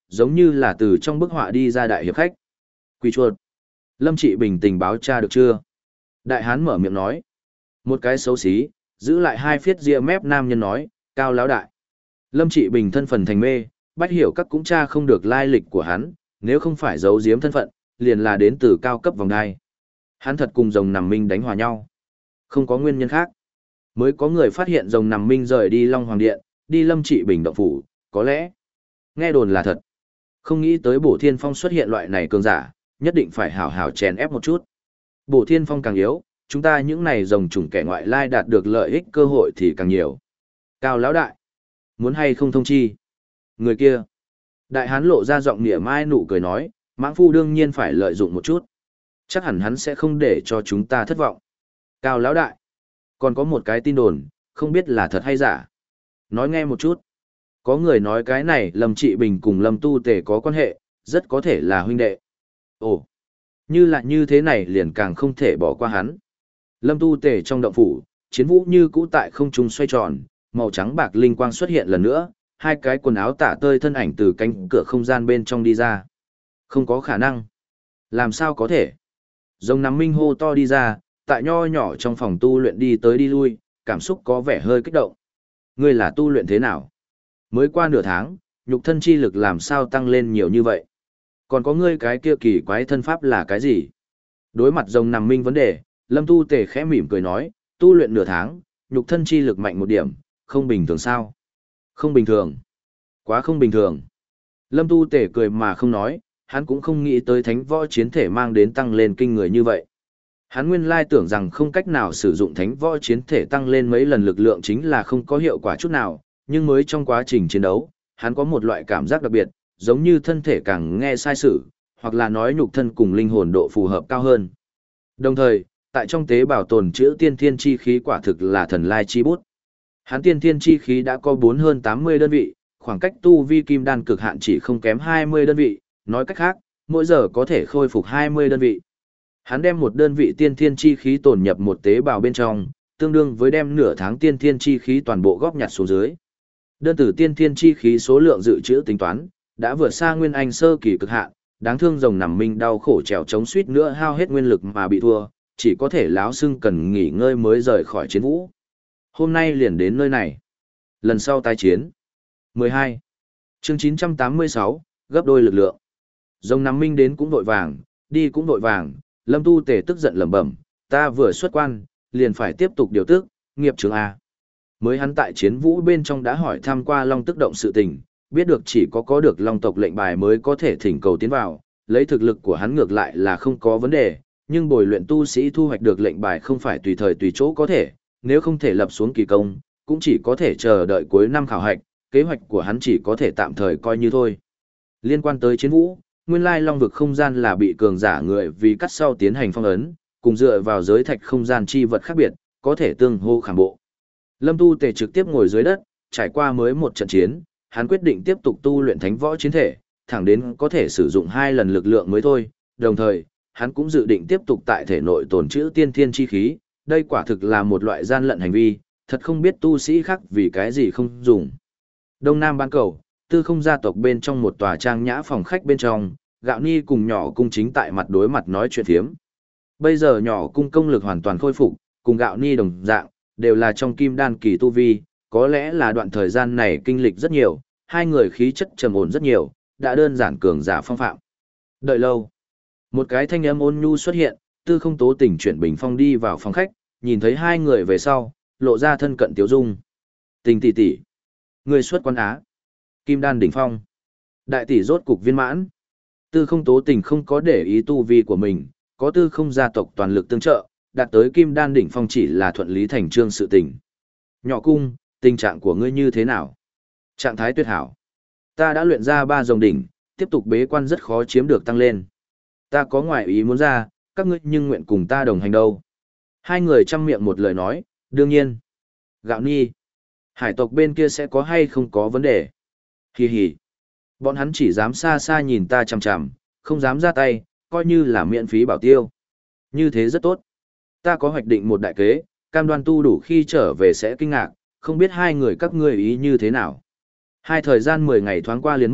giống như là từ trong bức họa đi ra đại hiệp khách. Quỳ chuột. Lâm Trị Bình tình báo tra được chưa? Đại hán mở miệng nói. Một cái xấu xí, giữ lại hai phiết ria mép nam nhân nói, Cao lão đại. Lâm Trị Bình thân phần thành mê, bách hiểu các cũng tra không được lai lịch của hắn, nếu không phải giấu giếm thân phận, liền là đến từ cao cấp vòng đai. Hắn thật cùng rồng nằm minh đánh hòa nhau. Không có nguyên nhân khác. Mới có người phát hiện rồng nằm minh rời đi Long Hoàng Điện, đi Lâm Trị Bình động phủ, có lẽ. Nghe đồn là thật. Không nghĩ tới Bổ Thiên Phong xuất hiện loại này cường giả, nhất định phải hảo hảo chèn ép một chút. Bổ Thiên Phong càng yếu, chúng ta những này rồng chủng kẻ ngoại lai đạt được lợi ích cơ hội thì càng nhiều. Cao lão đại, muốn hay không thông chi? Người kia. Đại hán lộ ra giọng nịa mai nụ cười nói, mãng phu đương nhiên phải lợi dụng một chút. Chắc hẳn hắn sẽ không để cho chúng ta thất vọng. Cao lão đại, còn có một cái tin đồn, không biết là thật hay giả. Nói nghe một chút. Có người nói cái này Lâm Trị Bình cùng Lâm Tu Tề có quan hệ, rất có thể là huynh đệ. Ồ, như là như thế này liền càng không thể bỏ qua hắn. Lâm Tu Tề trong động phủ, chiến vũ như cũ tại không trung xoay tròn, màu trắng bạc linh quang xuất hiện lần nữa, hai cái quần áo tả tơi thân ảnh từ cánh cửa không gian bên trong đi ra. Không có khả năng. Làm sao có thể? Rồng nắm minh hô to đi ra, tại nho nhỏ trong phòng tu luyện đi tới đi lui, cảm xúc có vẻ hơi kích động. Ngươi là tu luyện thế nào? Mới qua nửa tháng, nhục thân chi lực làm sao tăng lên nhiều như vậy? Còn có ngươi cái kia kỳ quái thân pháp là cái gì? Đối mặt rồng nằm minh vấn đề, Lâm Tu Tề khẽ mỉm cười nói, tu luyện nửa tháng, nhục thân chi lực mạnh một điểm, không bình thường sao? Không bình thường. Quá không bình thường. Lâm Tu Tề cười mà không nói, hắn cũng không nghĩ tới thánh võ chiến thể mang đến tăng lên kinh người như vậy. Hắn nguyên lai tưởng rằng không cách nào sử dụng thánh võ chiến thể tăng lên mấy lần lực lượng chính là không có hiệu quả chút nào, nhưng mới trong quá trình chiến đấu, hắn có một loại cảm giác đặc biệt, giống như thân thể càng nghe sai sự, hoặc là nói nhục thân cùng linh hồn độ phù hợp cao hơn. Đồng thời, tại trong tế bào tồn trữ tiên thiên chi khí quả thực là thần lai chi bút. Hắn tiên thiên chi khí đã có bốn hơn tám mươi đơn vị, khoảng cách tu vi kim đan cực hạn chỉ không kém hai mươi đơn vị, nói cách khác, mỗi giờ có thể khôi phục hai mươi đơn vị. Hắn đem một đơn vị tiên thiên chi khí tồn nhập một tế bào bên trong, tương đương với đem nửa tháng tiên thiên chi khí toàn bộ góp nhặt xuống dưới. Đơn tử tiên thiên chi khí số lượng dự trữ tính toán, đã vượt xa nguyên anh sơ kỳ cực hạn, đáng thương rồng nằm minh đau khổ trèo chống suýt nữa hao hết nguyên lực mà bị thua, chỉ có thể láo xưng cần nghỉ ngơi mới rời khỏi chiến vũ. Hôm nay liền đến nơi này. Lần sau tái chiến. mười hai. Chương chín trăm tám mươi sáu, gấp đôi lực lượng. Rồng nằm minh đến cũng vội vàng, đi cũng vội vàng, Lâm Tu Tề tức giận lẩm bẩm, ta vừa xuất quan, liền phải tiếp tục điều tức, nghiệp trường A. Mới hắn tại chiến vũ bên trong đã hỏi thăm qua Long Tức Động sự tình, biết được chỉ có có được Long tộc lệnh bài mới có thể thỉnh cầu tiến vào, lấy thực lực của hắn ngược lại là không có vấn đề, nhưng bồi luyện tu sĩ thu hoạch được lệnh bài không phải tùy thời tùy chỗ có thể, nếu không thể lập xuống kỳ công, cũng chỉ có thể chờ đợi cuối năm khảo hạch, kế hoạch của hắn chỉ có thể tạm thời coi như thôi. Liên quan tới chiến vũ, nguyên lai long vực không gian là bị cường giả người vì cắt sau tiến hành phong ấn, cùng dựa vào giới thạch không gian chi vật khác biệt, có thể tương hô khảm bộ. Lâm Tu Tề trực tiếp ngồi dưới đất, trải qua mới một trận chiến, hắn quyết định tiếp tục tu luyện thánh võ chiến thể, thẳng đến có thể sử dụng hai lần lực lượng mới thôi, đồng thời, hắn cũng dự định tiếp tục tại thể nội tồn trữ tiên thiên chi khí, đây quả thực là một loại gian lận hành vi, thật không biết tu sĩ khác vì cái gì không dùng. Đông Nam Ban Cầu, Tư Không gia tộc bên trong một tòa trang nhã phòng khách bên trong, Gạo Ni cùng nhỏ cung chính tại mặt đối mặt nói chuyện thiếm. Bây giờ nhỏ cung công lực hoàn toàn khôi phục, cùng Gạo Ni đồng dạng, đều là trong kim đan kỳ tu vi, có lẽ là đoạn thời gian này kinh lịch rất nhiều, hai người khí chất trầm ổn rất nhiều, đã đơn giản cường giả phong phạm. Đợi lâu, một cái thanh âm ôn nhu xuất hiện, Tư Không Tố Tình chuyển bình phong đi vào phòng khách, nhìn thấy hai người về sau, lộ ra thân cận tiếu dung. Tình tỷ tỷ, người xuất quan á. Kim đan đỉnh phong. Đại tỷ rốt cục viên mãn. Tư Không Tố Tình không có để ý tu vi của mình, có Tư Không gia tộc toàn lực tương trợ, đạt tới kim đan đỉnh phong chỉ là thuận lý thành trương sự tình. Nhỏ cung, tình trạng của ngươi như thế nào? Trạng thái tuyệt hảo. Ta đã luyện ra ba dòng đỉnh, tiếp tục bế quan rất khó chiếm được tăng lên. Ta có ngoại ý muốn ra, các ngươi nhưng nguyện cùng ta đồng hành đâu. Hai người chăm miệng một lời nói, đương nhiên. Gạo Ni, hải tộc bên kia sẽ có hay không có vấn đề? Hì hì. Bọn hắn chỉ dám xa xa nhìn ta chằm chằm, không dám ra tay, coi như là miễn phí bảo tiêu. Như thế rất tốt. Ta có hoạch định một đại kế, cam đoan tu đủ khi trở về sẽ kinh ngạc, không biết hai người các ngươi ý như thế nào. Hai thời gian mười ngày thoáng qua liền mất,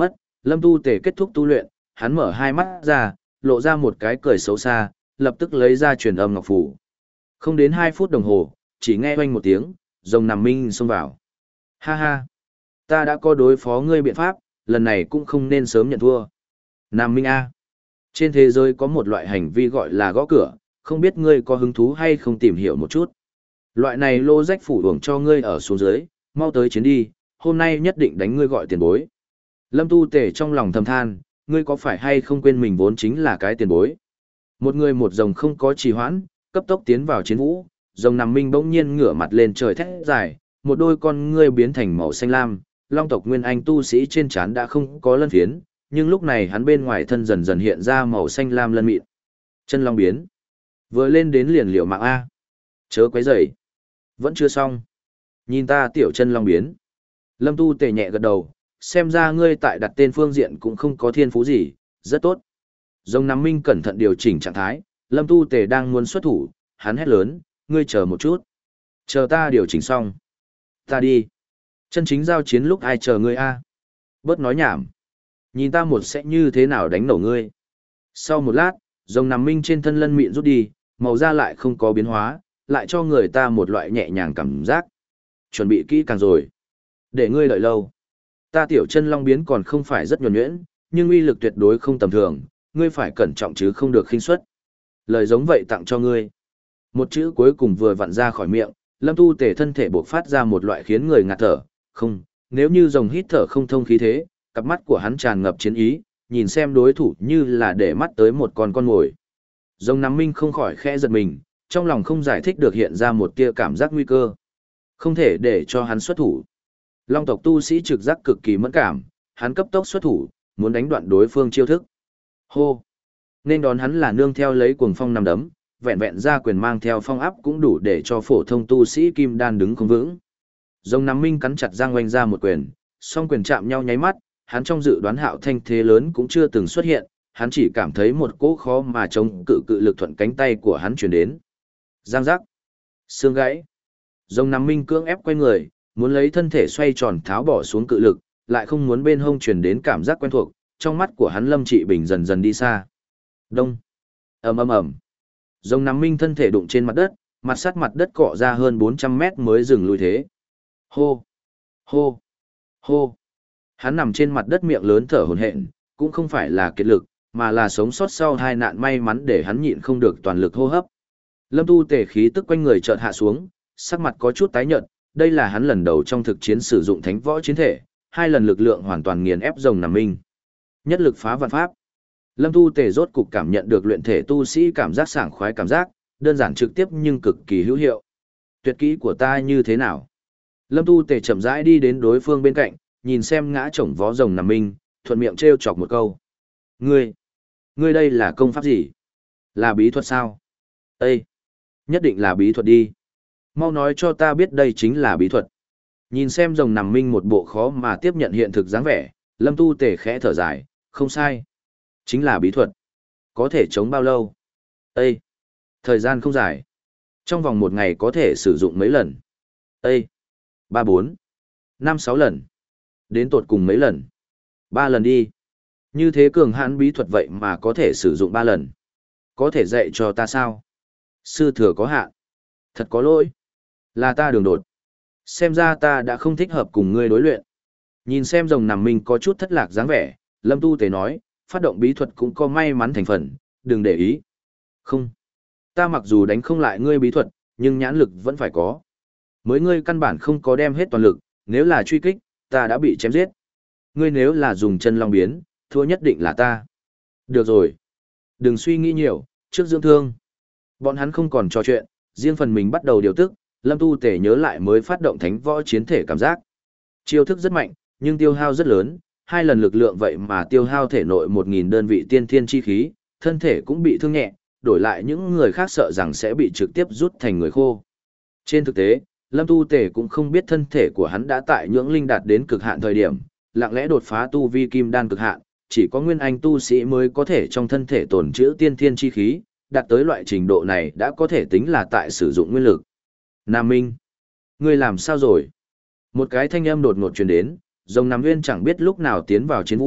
Lâm Tu Tề kết thúc tu luyện, hắn mở hai mắt ra, lộ ra một cái cười xấu xa, lập tức lấy ra truyền âm ngọc phủ. Không đến hai phút đồng hồ, chỉ nghe oanh một tiếng, rồng nằm minh xông vào. Ha ha, ta đã có đối phó ngươi biện pháp, lần này cũng không nên sớm nhận thua. Nam Minh A. Trên thế giới có một loại hành vi gọi là gõ cửa, không biết ngươi có hứng thú hay không tìm hiểu một chút. Loại này lô rách phủ uổng cho ngươi ở xuống dưới, mau tới chiến đi, hôm nay nhất định đánh ngươi gọi tiền bối. Lâm Tu Tề trong lòng thầm than, ngươi có phải hay không quên mình vốn chính là cái tiền bối. Một người một rồng không có trì hoãn, cấp tốc tiến vào chiến vũ, rồng nằm minh bỗng nhiên ngửa mặt lên trời thét dài, một đôi con ngươi biến thành màu xanh lam, long tộc nguyên anh tu sĩ trên trán đã không có lân phiến, nhưng lúc này hắn bên ngoài thân dần dần hiện ra màu xanh lam lân mịn. Chân long biến. Vừa lên đến liền liệu mạng A. Chớ quấy rầy. Vẫn chưa xong. Nhìn ta tiểu chân long biến. Lâm Tu Tề nhẹ gật đầu, xem ra ngươi tại đặt tên phương diện cũng không có thiên phú gì, rất tốt. Rồng nằm minh cẩn thận điều chỉnh trạng thái, Lâm Tu Tề đang muốn xuất thủ, hắn hét lớn, ngươi chờ một chút. Chờ ta điều chỉnh xong. Ta đi. Chân chính giao chiến lúc ai chờ ngươi a? Bớt nói nhảm. Nhìn ta một sẽ như thế nào đánh nổ ngươi. Sau một lát, rồng nằm minh trên thân lân mịn rút đi, màu da lại không có biến hóa, lại cho người ta một loại nhẹ nhàng cảm giác. Chuẩn bị kỹ càng rồi. Để ngươi đợi lâu. Ta tiểu chân long biến còn không phải rất nhuần nhuyễn, nhưng uy lực tuyệt đối không tầm thường, ngươi phải cẩn trọng chứ không được khinh suất. Lời giống vậy tặng cho ngươi. Một chữ cuối cùng vừa vặn ra khỏi miệng, Lâm Tu Tề thân thể bộc phát ra một loại khiến người ngạt thở, không, nếu như rồng hít thở không thông khí thế, cặp mắt của hắn tràn ngập chiến ý, nhìn xem đối thủ như là để mắt tới một con con mồi. Rồng nắm minh không khỏi khẽ giật mình, trong lòng không giải thích được hiện ra một tia cảm giác nguy cơ. Không thể để cho hắn xuất thủ. Long tộc tu sĩ trực giác cực kỳ mẫn cảm, hắn cấp tốc xuất thủ, muốn đánh đoạn đối phương chiêu thức. Hô! Nên đón hắn là nương theo lấy cuồng phong nằm đấm, vẹn vẹn ra quyền mang theo phong áp cũng đủ để cho phổ thông tu sĩ kim đan đứng không vững. Rồng nắm minh cắn chặt răng oanh ra một quyền, song quyền chạm nhau nháy mắt, hắn trong dự đoán hạo thanh thế lớn cũng chưa từng xuất hiện, hắn chỉ cảm thấy một cỗ khó mà chống cự cự lực thuận cánh tay của hắn truyền đến. Giang giác, xương gãy. Rồng nắm minh cưỡng ép quay người, muốn lấy thân thể xoay tròn tháo bỏ xuống cự lực, lại không muốn bên hông truyền đến cảm giác quen thuộc, trong mắt của hắn Lâm Trị Bình dần dần đi xa. Đông, ầm ầm ầm. Rồng nắm minh thân thể đụng trên mặt đất, mặt sát mặt đất cọ ra hơn bốn trăm mét mới dừng lùi thế. Hô, hô, hô. Hắn nằm trên mặt đất miệng lớn thở hổn hển, cũng không phải là kiệt lực, mà là sống sót sau hai nạn may mắn để hắn nhịn không được toàn lực hô hấp. Lâm Tu Tề khí tức quanh người chợt hạ xuống, sắc mặt có chút tái nhợt, đây là hắn lần đầu trong thực chiến sử dụng thánh võ chiến thể, hai lần lực lượng hoàn toàn nghiền ép rồng nằm minh. Nhất lực phá vạn pháp. Lâm Tu Tề rốt cục cảm nhận được luyện thể tu sĩ cảm giác sảng khoái cảm giác, đơn giản trực tiếp nhưng cực kỳ hữu hiệu. Tuyệt kỹ của ta như thế nào? Lâm Tu Tề chậm rãi đi đến đối phương bên cạnh, nhìn xem ngã chồng vó rồng nằm minh, thuận miệng trêu chọc một câu. Ngươi, ngươi đây là công pháp gì? Là bí thuật sao? Ê! Nhất định là bí thuật đi. Mau nói cho ta biết đây chính là bí thuật. Nhìn xem rồng nằm minh một bộ khó mà tiếp nhận hiện thực dáng vẻ, Lâm Tu Tề khẽ thở dài, không sai. Chính là bí thuật. Có thể chống bao lâu? Ê! Thời gian không dài. Trong vòng một ngày có thể sử dụng mấy lần? Ê! Ba bốn, năm sáu lần. Đến tột cùng mấy lần? Ba lần đi. Như thế cường hãn bí thuật vậy mà có thể sử dụng ba lần. Có thể dạy cho ta sao? Sư thừa có hạn. Thật có lỗi. Là ta đường đột. Xem ra ta đã không thích hợp cùng ngươi đối luyện. Nhìn xem rồng nằm minh có chút thất lạc dáng vẻ, Lâm Tu Tề nói, phát động bí thuật cũng có may mắn thành phần, đừng để ý. Không. Ta mặc dù đánh không lại ngươi bí thuật, nhưng nhãn lực vẫn phải có. Mới ngươi căn bản không có đem hết toàn lực, nếu là truy kích, ta đã bị chém giết. Ngươi nếu là dùng chân long biến, thua nhất định là ta. Được rồi. Đừng suy nghĩ nhiều, trước dưỡng thương. Bọn hắn không còn trò chuyện, riêng phần mình bắt đầu điều tức, Lâm Tu Tề nhớ lại mới phát động thánh võ chiến thể cảm giác. Chiêu thức rất mạnh, nhưng tiêu hao rất lớn, hai lần lực lượng vậy mà tiêu hao thể nội một nghìn đơn vị tiên thiên chi khí, thân thể cũng bị thương nhẹ, đổi lại những người khác sợ rằng sẽ bị trực tiếp rút thành người khô. Trên thực tế, Lâm Tu Tề cũng không biết thân thể của hắn đã tại nhưỡng linh đạt đến cực hạn thời điểm, lặng lẽ đột phá tu vi kim đan cực hạn, chỉ có nguyên anh tu sĩ mới có thể trong thân thể tồn trữ tiên thiên chi khí, đạt tới loại trình độ này đã có thể tính là tại sử dụng nguyên lực. Nam Minh, ngươi làm sao rồi? Một cái thanh âm đột ngột truyền đến, rồng Nam Nguyên chẳng biết lúc nào tiến vào chiến vũ,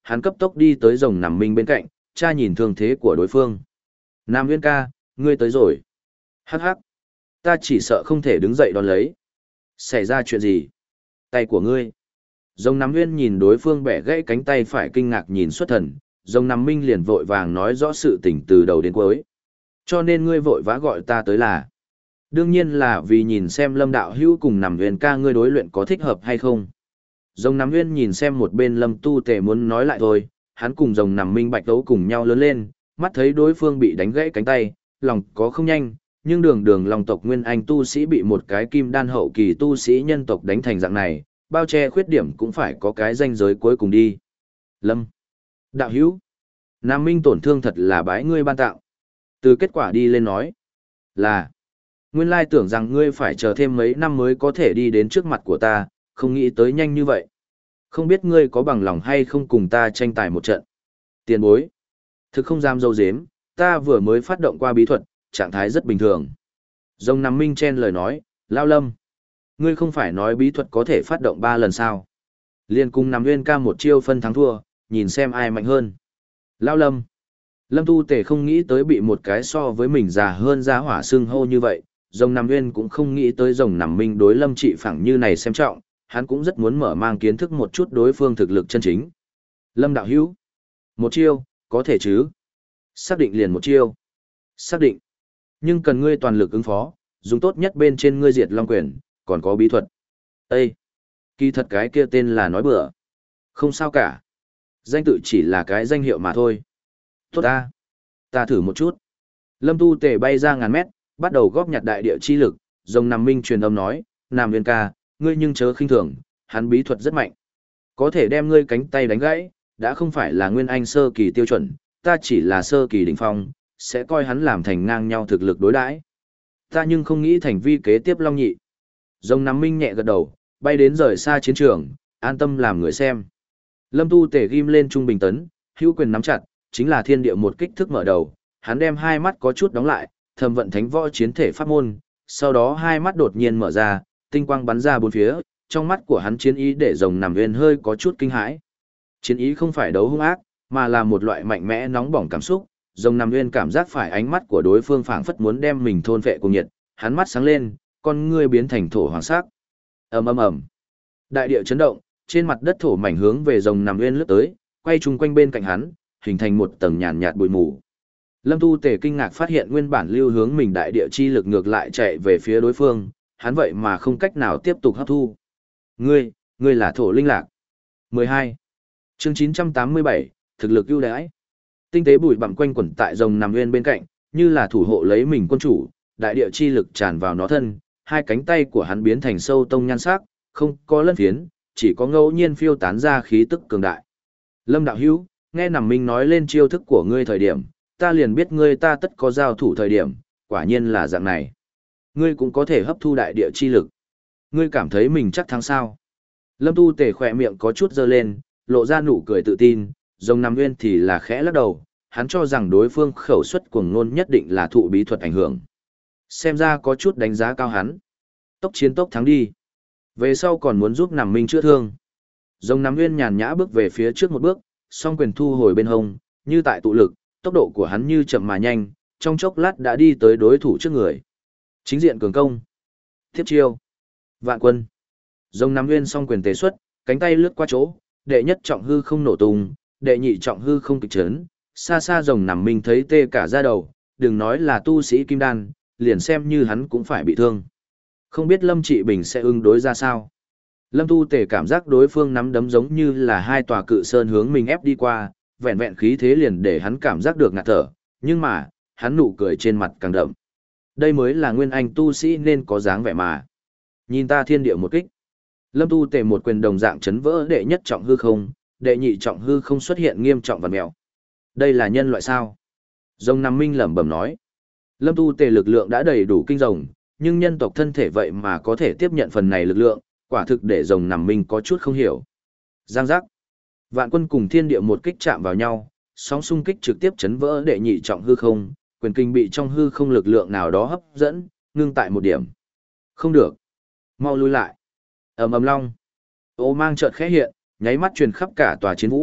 hắn cấp tốc đi tới rồng nằm minh bên cạnh, tra nhìn thương thế của đối phương. Nam Nguyên ca, ngươi tới rồi. Hắc hắc. Ta chỉ sợ không thể đứng dậy đón lấy. Xảy ra chuyện gì? Tay của ngươi. Rồng nằm Nguyên nhìn đối phương bẻ gãy cánh tay phải kinh ngạc nhìn xuất thần, rồng nằm minh liền vội vàng nói rõ sự tình từ đầu đến cuối. Cho nên ngươi vội vã gọi ta tới là. Đương nhiên là vì nhìn xem Lâm đạo hữu cùng nằm Nguyên ca ngươi đối luyện có thích hợp hay không. Rồng nằm Nguyên nhìn xem một bên Lâm Tu Tề muốn nói lại thôi, hắn cùng rồng nằm minh bạch đấu cùng nhau lớn lên, mắt thấy đối phương bị đánh gãy cánh tay, lòng có không nhanh, nhưng đường đường lòng tộc Nguyên Anh tu sĩ bị một cái kim đan hậu kỳ tu sĩ nhân tộc đánh thành dạng này, bao che khuyết điểm cũng phải có cái ranh giới cuối cùng đi. Lâm đạo hữu, Nam Minh tổn thương thật là bái ngươi ban tạo. Từ kết quả đi lên nói là, nguyên lai tưởng rằng ngươi phải chờ thêm mấy năm mới có thể đi đến trước mặt của ta, không nghĩ tới nhanh như vậy. Không biết ngươi có bằng lòng hay không cùng ta tranh tài một trận. Tiền bối. Thực không dám dâu dếm, ta vừa mới phát động qua bí thuật, trạng thái rất bình thường. Rồng nằm minh chen lời nói, Lao Lâm. Ngươi không phải nói bí thuật có thể phát động ba lần sao. Liên cùng nằm Nguyên ca một chiêu phân thắng thua, nhìn xem ai mạnh hơn. Lao Lâm. Lâm Tu Tề không nghĩ tới bị một cái so với mình già hơn giá hỏa xương hô như vậy. Rồng nằm Nguyên cũng không nghĩ tới rồng nằm minh đối Lâm trị phẳng như này xem trọng, hắn cũng rất muốn mở mang kiến thức một chút đối phương thực lực chân chính. Lâm đạo hữu. Một chiêu, có thể chứ? Xác định liền một chiêu. Xác định. Nhưng cần ngươi toàn lực ứng phó, dùng tốt nhất bên trên ngươi diệt long quyền, còn có bí thuật. Ê! Kỳ thật cái kia tên là nói bừa. Không sao cả. Danh tự chỉ là cái danh hiệu mà thôi. Tốt ta. Ta thử một chút. Lâm Tu Tề bay ra ngàn mét, bắt đầu góp nhặt đại địa chi lực, rồng nằm minh truyền âm nói, Nam Nguyên ca, ngươi nhưng chớ khinh thường, hắn bí thuật rất mạnh. Có thể đem ngươi cánh tay đánh gãy, đã không phải là Nguyên Anh sơ kỳ tiêu chuẩn, ta chỉ là sơ kỳ đỉnh phong, sẽ coi hắn làm thành ngang nhau thực lực đối đãi. Ta nhưng không nghĩ thành vi kế tiếp Long Nhị. Rồng nằm minh nhẹ gật đầu, bay đến rời xa chiến trường, an tâm làm người xem. Lâm Tu Tề ghim lên trung bình tấn, hữu quyền nắm chặt, chính là thiên địa một kích thức mở đầu, hắn đem hai mắt có chút đóng lại, thầm vận thánh võ chiến thể pháp môn, sau đó hai mắt đột nhiên mở ra, tinh quang bắn ra bốn phía, trong mắt của hắn chiến ý để rồng nằm Nguyên hơi có chút kinh hãi. Chiến ý không phải đấu hung ác, mà là một loại mạnh mẽ nóng bỏng cảm xúc, rồng nằm Nguyên cảm giác phải ánh mắt của đối phương phảng phất muốn đem mình thôn phệ cùng nhiệt, hắn mắt sáng lên, con ngươi biến thành thổ hoàng sắc. Ầm ầm ầm. Đại địa chấn động, trên mặt đất thổ mảnh hướng về rồng nằm Nguyên lướt tới, quay chung quanh bên cạnh hắn, hình thành một tầng nhàn nhạt bụi mù. Lâm Tu Tề kinh ngạc phát hiện nguyên bản lưu hướng mình đại địa chi lực ngược lại chạy về phía đối phương, hắn vậy mà không cách nào tiếp tục hấp thu. Ngươi, ngươi là thổ linh lạc. mười hai. Chương chín trăm tám mươi bảy, thực lực ưu đãi. Tinh tế bụi bặm quanh quẩn tại rồng nằm Nguyên bên cạnh, như là thủ hộ lấy mình quân chủ, đại địa chi lực tràn vào nó thân, hai cánh tay của hắn biến thành sâu tông nhan sắc, không có lân phiến, chỉ có ngẫu nhiên phiêu tán ra khí tức cường đại. Lâm đạo hữu, nghe nằm minh nói lên chiêu thức của ngươi thời điểm, ta liền biết ngươi ta tất có giao thủ thời điểm, quả nhiên là dạng này. Ngươi cũng có thể hấp thu đại địa chi lực. Ngươi cảm thấy mình chắc thắng sao? Lâm Tu Tề khỏe miệng có chút dơ lên, lộ ra nụ cười tự tin, rồng nằm Nguyên thì là khẽ lắc đầu, hắn cho rằng đối phương khẩu suất cuồng ngôn nhất định là thụ bí thuật ảnh hưởng. Xem ra có chút đánh giá cao hắn. Tốc chiến tốc thắng đi. Về sau còn muốn giúp nằm minh chữa thương. Rồng nằm Nguyên nhàn nhã bước về phía trước một bước, song quyền thu hồi bên hông, như tại tụ lực, tốc độ của hắn như chậm mà nhanh, trong chốc lát đã đi tới đối thủ trước người. Chính diện cường công. Tiếp chiêu. Vạn quân. Rồng nằm Nguyên song quyền tế xuất, cánh tay lướt qua chỗ, đệ nhất trọng hư không nổ tung, đệ nhị trọng hư không kịch chấn, xa xa rồng nằm minh thấy tê cả da đầu, đừng nói là tu sĩ kim đan, liền xem như hắn cũng phải bị thương. Không biết Lâm Trị Bình sẽ ứng đối ra sao. Lâm Tu Tề cảm giác đối phương nắm đấm giống như là hai tòa cự sơn hướng mình ép đi qua, vẹn vẹn khí thế liền để hắn cảm giác được ngạt thở, nhưng mà, hắn nụ cười trên mặt càng đậm. Đây mới là nguyên anh tu sĩ nên có dáng vẻ mà. Nhìn ta thiên địa một kích. Lâm Tu Tề một quyền đồng dạng chấn vỡ đệ nhất trọng hư không, đệ nhị trọng hư không xuất hiện nghiêm trọng và mèo. Đây là nhân loại sao? Rồng nằm minh lẩm bẩm nói. Lâm Tu Tề lực lượng đã đầy đủ kinh rồng, nhưng nhân tộc thân thể vậy mà có thể tiếp nhận phần này lực lượng, quả thực để rồng nằm minh có chút không hiểu. Giang giác. Vạn quân cùng thiên địa một kích chạm vào nhau, sóng xung kích trực tiếp chấn vỡ đệ nhị trọng hư không, quyền kinh bị trong hư không lực lượng nào đó hấp dẫn, ngưng tại một điểm. Không được. Mau lui lại. Ầm ầm long. Ô mang chợt khẽ hiện, nháy mắt truyền khắp cả tòa chiến vũ,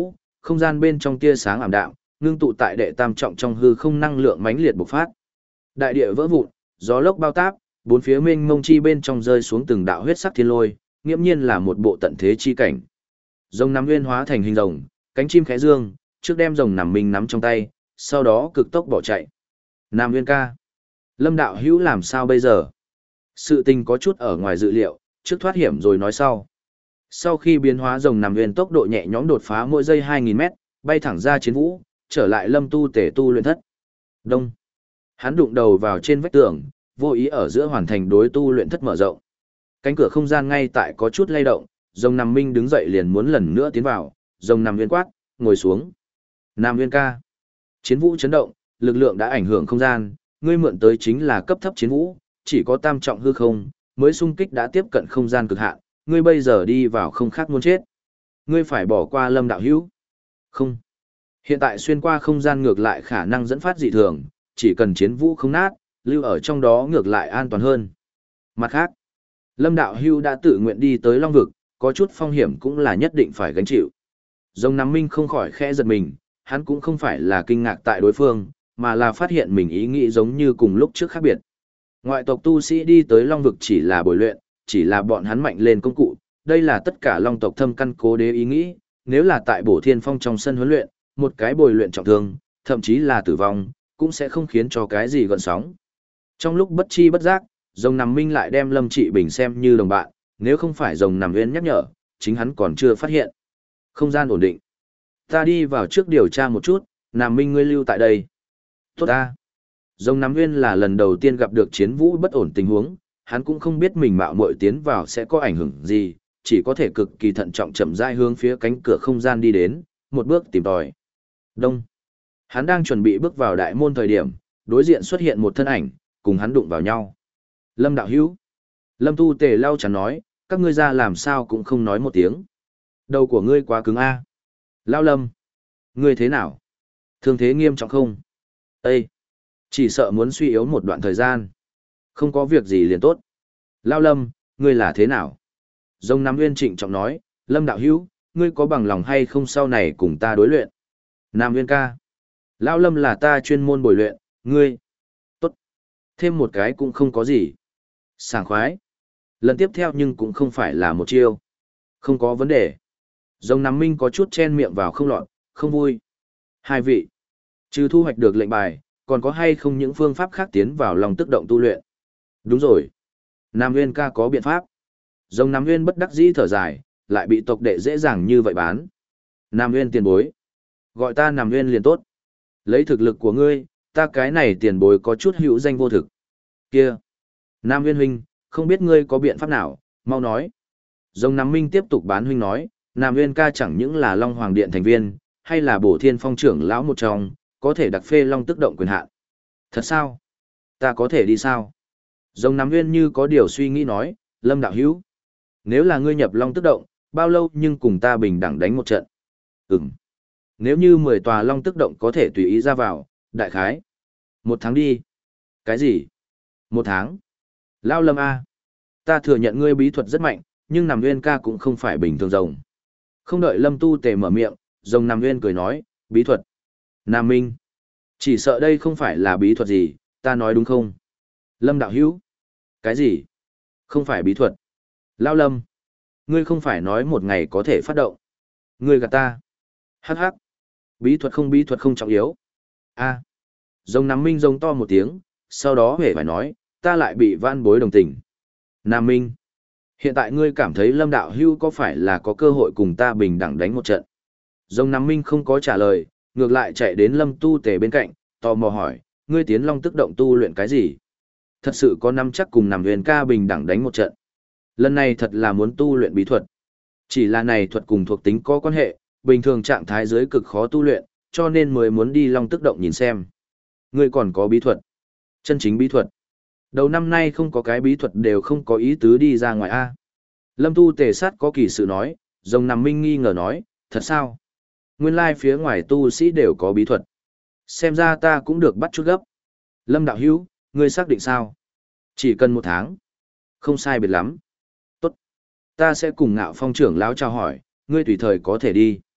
Không gian bên trong tia sáng ảm đạm, ngưng tụ tại đệ tam trọng trong hư không năng lượng mãnh liệt bộc phát. Đại địa vỡ vụn, gió lốc bao táp, bốn phía mênh mông chi bên trong rơi xuống từng đạo huyết sắc thiên lôi, nghiễm nhiên là một bộ tận thế chi cảnh. Rồng nằm nguyên hóa thành hình rồng, cánh chim khẽ dương, trước đem rồng nằm mình nắm trong tay, sau đó cực tốc bỏ chạy. Nam Nguyên ca. Lâm đạo hữu làm sao bây giờ? Sự tình có chút ở ngoài dự liệu, trước thoát hiểm rồi nói sau. Sau khi biến hóa rồng nằm nguyên tốc độ nhẹ nhõm đột phá mỗi giây hai nghìn mét, bay thẳng ra chiến vũ, trở lại lâm tu tể tu luyện thất. Đông. Hắn đụng đầu vào trên vách tường, vô ý ở giữa hoàn thành đối tu luyện thất mở rộng. Cánh cửa không gian ngay tại có chút lay động, rồng nằm minh đứng dậy liền muốn lần nữa tiến vào, rồng nằm nguyên quát, ngồi xuống. Nam Nguyên ca. Chiến vũ chấn động, lực lượng đã ảnh hưởng không gian, ngươi mượn tới chính là cấp thấp chiến vũ, chỉ có tam trọng hư không, mới xung kích đã tiếp cận không gian cực hạn, ngươi bây giờ đi vào không khác muốn chết. Ngươi phải bỏ qua Lâm đạo hữu. Không. Hiện tại xuyên qua không gian ngược lại khả năng dẫn phát dị thường, chỉ cần chiến vũ không nát, lưu ở trong đó ngược lại an toàn hơn. Mặt khác, Lâm đạo hữu đã tự nguyện đi tới Long vực, có chút phong hiểm cũng là nhất định phải gánh chịu. Rồng nắm minh không khỏi khẽ giật mình, hắn cũng không phải là kinh ngạc tại đối phương, mà là phát hiện mình ý nghĩ giống như cùng lúc trước khác biệt. Ngoại tộc tu sĩ đi tới Long vực chỉ là bồi luyện, chỉ là bọn hắn mạnh lên công cụ, đây là tất cả Long tộc thâm căn cố đế ý nghĩ, nếu là tại Bổ Thiên Phong trong sân huấn luyện, một cái bồi luyện trọng thương, thậm chí là tử vong, cũng sẽ không khiến cho cái gì gợn sóng. Trong lúc bất chi bất giác, rồng nằm minh lại đem Lâm Trị Bình xem như đồng bạn, nếu không phải rồng nằm nguyên nhắc nhở, chính hắn còn chưa phát hiện. Không gian ổn định. Ta đi vào trước điều tra một chút, nằm minh ngươi lưu tại đây. Tốt ta. Rồng nằm nguyên là lần đầu tiên gặp được chiến vũ bất ổn tình huống, hắn cũng không biết mình mạo muội tiến vào sẽ có ảnh hưởng gì, chỉ có thể cực kỳ thận trọng chậm rãi hướng phía cánh cửa không gian đi đến, một bước tìm tòi. Đông. Hắn đang chuẩn bị bước vào đại môn thời điểm, đối diện xuất hiện một thân ảnh, cùng hắn đụng vào nhau. Lâm đạo hữu. Lâm tu tề lau chắn nói, các ngươi ra làm sao cũng không nói một tiếng. Đầu của ngươi quá cứng a. Lao Lâm. Ngươi thế nào? Thương thế nghiêm trọng không? Ê! Chỉ sợ muốn suy yếu một đoạn thời gian. Không có việc gì liền tốt. Lao Lâm, ngươi là thế nào? Dông Nam Nguyên trịnh trọng nói, Lâm đạo hữu, ngươi có bằng lòng hay không sau này cùng ta đối luyện? Nam Nguyên ca. Lao Lâm là ta chuyên môn bồi luyện, ngươi. Tốt. Thêm một cái cũng không có gì. Sảng khoái. Lần tiếp theo nhưng cũng không phải là một chiêu. Không có vấn đề. Dông Nam Minh có chút chen miệng vào không lọt, không vui. Hai vị. Trừ thu hoạch được lệnh bài, còn có hay không những phương pháp khác tiến vào lòng tức động tu luyện? Đúng rồi. Nam Nguyên ca có biện pháp. Dông Nam Nguyên bất đắc dĩ thở dài, lại bị tộc đệ dễ dàng như vậy bán. Nam Nguyên tiền bối. Gọi ta Nam Nguyên liền tốt. Lấy thực lực của ngươi, ta cái này tiền bối có chút hữu danh vô thực. Kia. Nam Nguyên huynh, không biết ngươi có biện pháp nào, mau nói. Dông Nam Minh tiếp tục bán huynh nói, Nam Nguyên ca chẳng những là Long Hoàng Điện thành viên, hay là Bổ Thiên Phong trưởng lão một trong, có thể đặc phê Long tức động quyền hạn. Thật sao? Ta có thể đi sao? Dông Nam Nguyên như có điều suy nghĩ nói, Lâm đạo hữu. Nếu là ngươi nhập Long tức động, bao lâu nhưng cùng ta bình đẳng đánh một trận? Ừm. Nếu như mười tòa Long tức động có thể tùy ý ra vào, đại khái. Một tháng đi. Cái gì? Một tháng? Lao Lâm A. Ta thừa nhận ngươi bí thuật rất mạnh, nhưng Nam Nguyên ca cũng không phải bình thường rồng. Không đợi Lâm tu tề mở miệng, rồng Nam Nguyên cười nói, bí thuật. Nam Minh. Chỉ sợ đây không phải là bí thuật gì, ta nói đúng không? Lâm đạo hữu. Cái gì? Không phải bí thuật. Lao Lâm. Ngươi không phải nói một ngày có thể phát động. Ngươi gạt ta. Hắc hắc. Bí thuật không bí thuật không trọng yếu. A. Rồng Nam Minh rống to một tiếng, sau đó hề phải nói, ta lại bị van bối đồng tình. Nam Minh. Hiện tại ngươi cảm thấy Lâm đạo hữu có phải là có cơ hội cùng ta bình đẳng đánh một trận? Rồng Nam Minh không có trả lời, ngược lại chạy đến Lâm tu tề bên cạnh, tò mò hỏi, ngươi tiến Long tức động tu luyện cái gì? Thật sự có năm chắc cùng Nam Nguyên ca bình đẳng đánh một trận. Lần này thật là muốn tu luyện bí thuật. Chỉ là này thuật cùng thuộc tính có quan hệ, bình thường trạng thái dưới cực khó tu luyện, cho nên mới muốn đi Long tức động nhìn xem. Ngươi còn có bí thuật. Chân chính bí thuật. Đầu năm nay không có cái bí thuật đều không có ý tứ đi ra ngoài A. Lâm tu tề sát có kỳ sự nói, rồng Nam Minh nghi ngờ nói, thật sao? Nguyên lai phía ngoài tu sĩ đều có bí thuật. Xem ra ta cũng được bắt chút gấp. Lâm đạo hữu, ngươi xác định sao? Chỉ cần một tháng. Không sai biệt lắm. Tốt. Ta sẽ cùng ngạo phong trưởng lão chào hỏi, ngươi tùy thời có thể đi.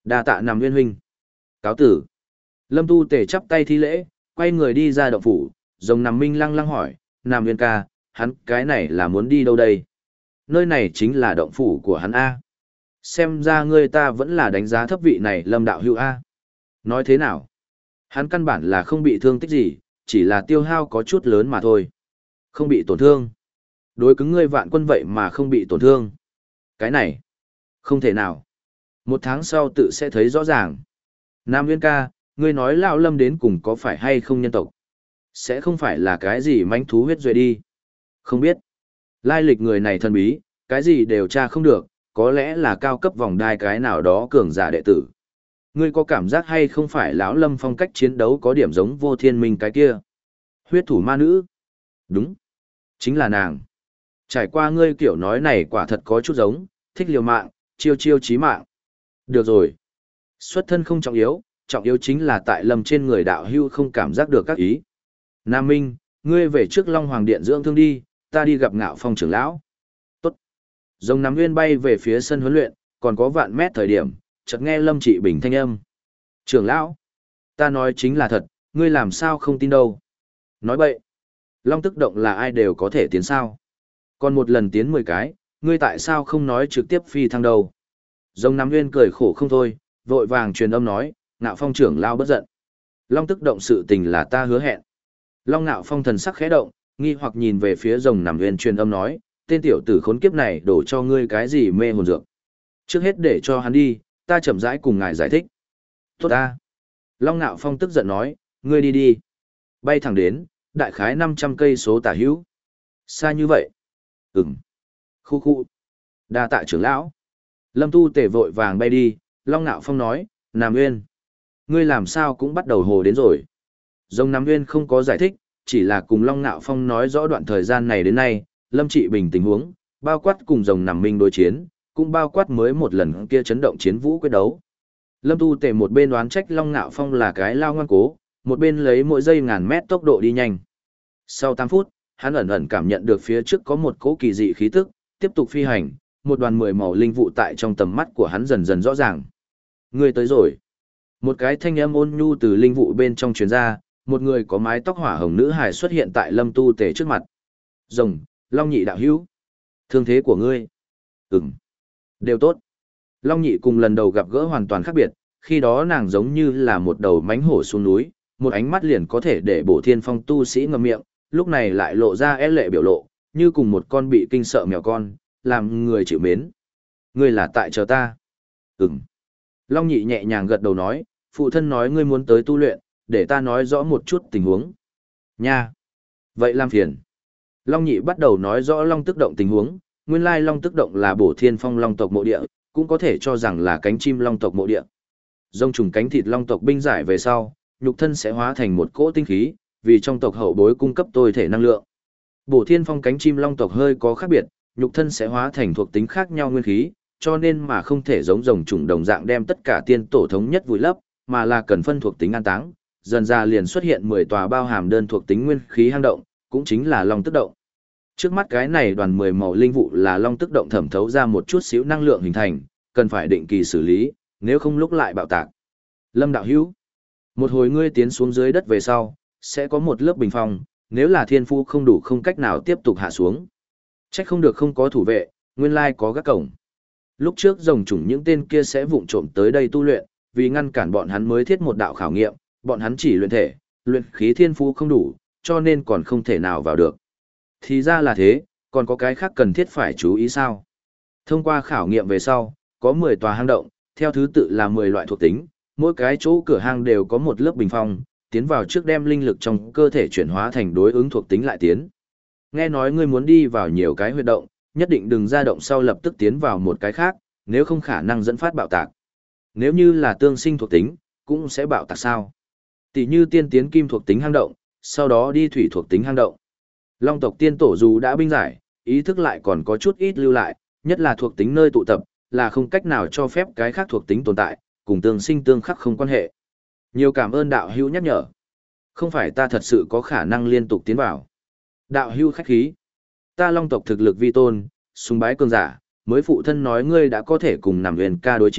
Đa tạ Nam Nguyên huynh. Cáo tử. Lâm Tu Tề chắp tay thi lễ, quay người đi ra động phủ, rồng nằm minh lăng lăng hỏi, Nam Nguyên ca, hắn cái này là muốn đi đâu đây? Nơi này chính là động phủ của hắn A. Xem ra ngươi ta vẫn là đánh giá thấp vị này Lâm đạo hữu A. Nói thế nào? Hắn căn bản là không bị thương tích gì, chỉ là tiêu hao có chút lớn mà thôi. Không bị tổn thương. Đối cứng ngươi vạn quân vậy mà không bị tổn thương. Cái này, không thể nào. Một tháng sau tự sẽ thấy rõ ràng. Nam Nguyên ca, ngươi nói lão Lâm đến cùng có phải hay không nhân tộc? Sẽ không phải là cái gì manh thú huyết duệ đi. Không biết. Lai lịch người này thần bí, cái gì đều tra không được, có lẽ là cao cấp vòng đai cái nào đó cường giả đệ tử. Ngươi có cảm giác hay không phải lão Lâm phong cách chiến đấu có điểm giống Vô Thiên Minh cái kia? Huyết thủ ma nữ. Đúng. Chính là nàng. Trải qua ngươi kiểu nói này quả thật có chút giống, thích liều mạng, chiêu chiêu chí mạng. Được rồi. Xuất thân không trọng yếu, trọng yếu chính là tại Lâm trên người đạo hưu không cảm giác được các ý. Nam Minh, ngươi về trước Long Hoàng Điện dưỡng thương đi, ta đi gặp Ngạo Phong trưởng lão. Tốt. Rồng nắm nguyên bay về phía sân huấn luyện, còn có vạn mét thời điểm, chợt nghe Lâm Trị Bình thanh âm. Trưởng lão, ta nói chính là thật, ngươi làm sao không tin đâu. Nói bậy. Long tức động là ai đều có thể tiến sao. Còn một lần tiến mười cái, ngươi tại sao không nói trực tiếp phi thăng đâu. Rồng nắm nguyên cười khổ không thôi, vội vàng truyền âm nói, Ngạo Phong trưởng lão bất giận. Long tức động sự tình là ta hứa hẹn. Long Ngạo Phong thần sắc khẽ động, nghi hoặc nhìn về phía rồng nằm nguyên truyền âm nói, tên tiểu tử khốn kiếp này đổ cho ngươi cái gì mê hồn dược. Trước hết để cho hắn đi, ta chậm rãi cùng ngài giải thích. Tốt ta. Long Ngạo Phong tức giận nói, ngươi đi đi. Bay thẳng đến, đại khái năm trăm cây số tả hữu. Xa như vậy. Ừm. Khu khu. Đa tạ trưởng lão. Lâm Tu Tề vội vàng bay đi, Long Ngạo Phong nói, Nam Nguyên. Ngươi làm sao cũng bắt đầu hồ đến rồi. Rồng Nam Nguyên không có giải thích, chỉ là cùng Long Ngạo Phong nói rõ đoạn thời gian này đến nay, Lâm Trị Bình tình huống, bao quát cùng rồng nằm minh đối chiến, cũng bao quát mới một lần kia chấn động chiến vũ quyết đấu. Lâm Tu Tề một bên đoán trách Long Ngạo Phong là cái lao ngoan cố, một bên lấy mỗi giây ngàn mét tốc độ đi nhanh. Sau tám phút, hắn ẩn ẩn cảm nhận được phía trước có một cỗ kỳ dị khí tức, tiếp tục phi hành, một đoàn mười màu linh vụ tại trong tầm mắt của hắn dần dần rõ ràng. Người tới rồi. Một cái thanh âm ôn nhu từ linh vụ bên trong truyền ra, một người có mái tóc hỏa hồng nữ hài xuất hiện tại Lâm Tu Tề trước mặt. Rồng, Long Nhị đạo hữu. Thương thế của ngươi. Ừm. Đều tốt. Long Nhị cùng lần đầu gặp gỡ hoàn toàn khác biệt, khi đó nàng giống như là một đầu mánh hổ xuống núi, một ánh mắt liền có thể để bổ thiên phong tu sĩ ngậm miệng, lúc này lại lộ ra é lệ biểu lộ, như cùng một con bị kinh sợ mèo con, làm người chịu mến. Ngươi là tại chờ ta. Ừm. Long Nhị nhẹ nhàng gật đầu nói, phụ thân nói ngươi muốn tới tu luyện, để ta nói rõ một chút tình huống. Nha. Vậy làm phiền. Long Nhị bắt đầu nói rõ Long Tức Động tình huống, nguyên lai Long Tức Động là bổ thiên phong Long tộc mộ địa, cũng có thể cho rằng là cánh chim Long tộc mộ địa. Rồng trùng cánh thịt Long tộc binh giải về sau, nhục thân sẽ hóa thành một cỗ tinh khí, vì trong tộc hậu bối cung cấp tôi thể năng lượng. Bổ thiên phong cánh chim Long tộc hơi có khác biệt, nhục thân sẽ hóa thành thuộc tính khác nhau nguyên khí, cho nên mà không thể giống rồng trùng đồng dạng đem tất cả tiên tổ thống nhất vùi lấp, mà là cần phân thuộc tính an táng. Dần ra liền xuất hiện mười tòa bao hàm đơn thuộc tính nguyên khí hang động, cũng chính là Long Tức Động. Trước mắt cái này đoàn mười màu linh vụ là Long Tức Động thẩm thấu ra một chút xíu năng lượng hình thành, cần phải định kỳ xử lý, nếu không lúc lại bạo tạc. Lâm đạo hữu, một hồi ngươi tiến xuống dưới đất về sau, sẽ có một lớp bình phong, nếu là thiên phu không đủ không cách nào tiếp tục hạ xuống. Trách không được không có thủ vệ, nguyên lai có gác cổng. Lúc trước rồng chủng những tên kia sẽ vụng trộm tới đây tu luyện, vì ngăn cản bọn hắn mới thiết một đạo khảo nghiệm, bọn hắn chỉ luyện thể, luyện khí thiên phú không đủ, cho nên còn không thể nào vào được. Thì ra là thế, còn có cái khác cần thiết phải chú ý sao? Thông qua khảo nghiệm về sau, có mười tòa hang động, theo thứ tự là mười loại thuộc tính, mỗi cái chỗ cửa hang đều có một lớp bình phong, tiến vào trước đem linh lực trong cơ thể chuyển hóa thành đối ứng thuộc tính lại tiến. Nghe nói ngươi muốn đi vào nhiều cái huyệt động, nhất định đừng ra động sau lập tức tiến vào một cái khác, nếu không khả năng dẫn phát bạo tạc. Nếu như là tương sinh thuộc tính, cũng sẽ bạo tạc sao? Tỷ như tiên tiến kim thuộc tính hang động, sau đó đi thủy thuộc tính hang động. Long tộc tiên tổ dù đã binh giải, ý thức lại còn có chút ít lưu lại, nhất là thuộc tính nơi tụ tập, là không cách nào cho phép cái khác thuộc tính tồn tại, cùng tương sinh tương khắc không quan hệ. Nhiều cảm ơn đạo hữu nhắc nhở. Không phải ta thật sự có khả năng liên tục tiến vào. Đạo hữu khách khí. Ta Long tộc thực lực vi tôn, sùng bái cường giả, mới phụ thân nói ngươi đã có thể cùng nằm huyền ca đối chiêu,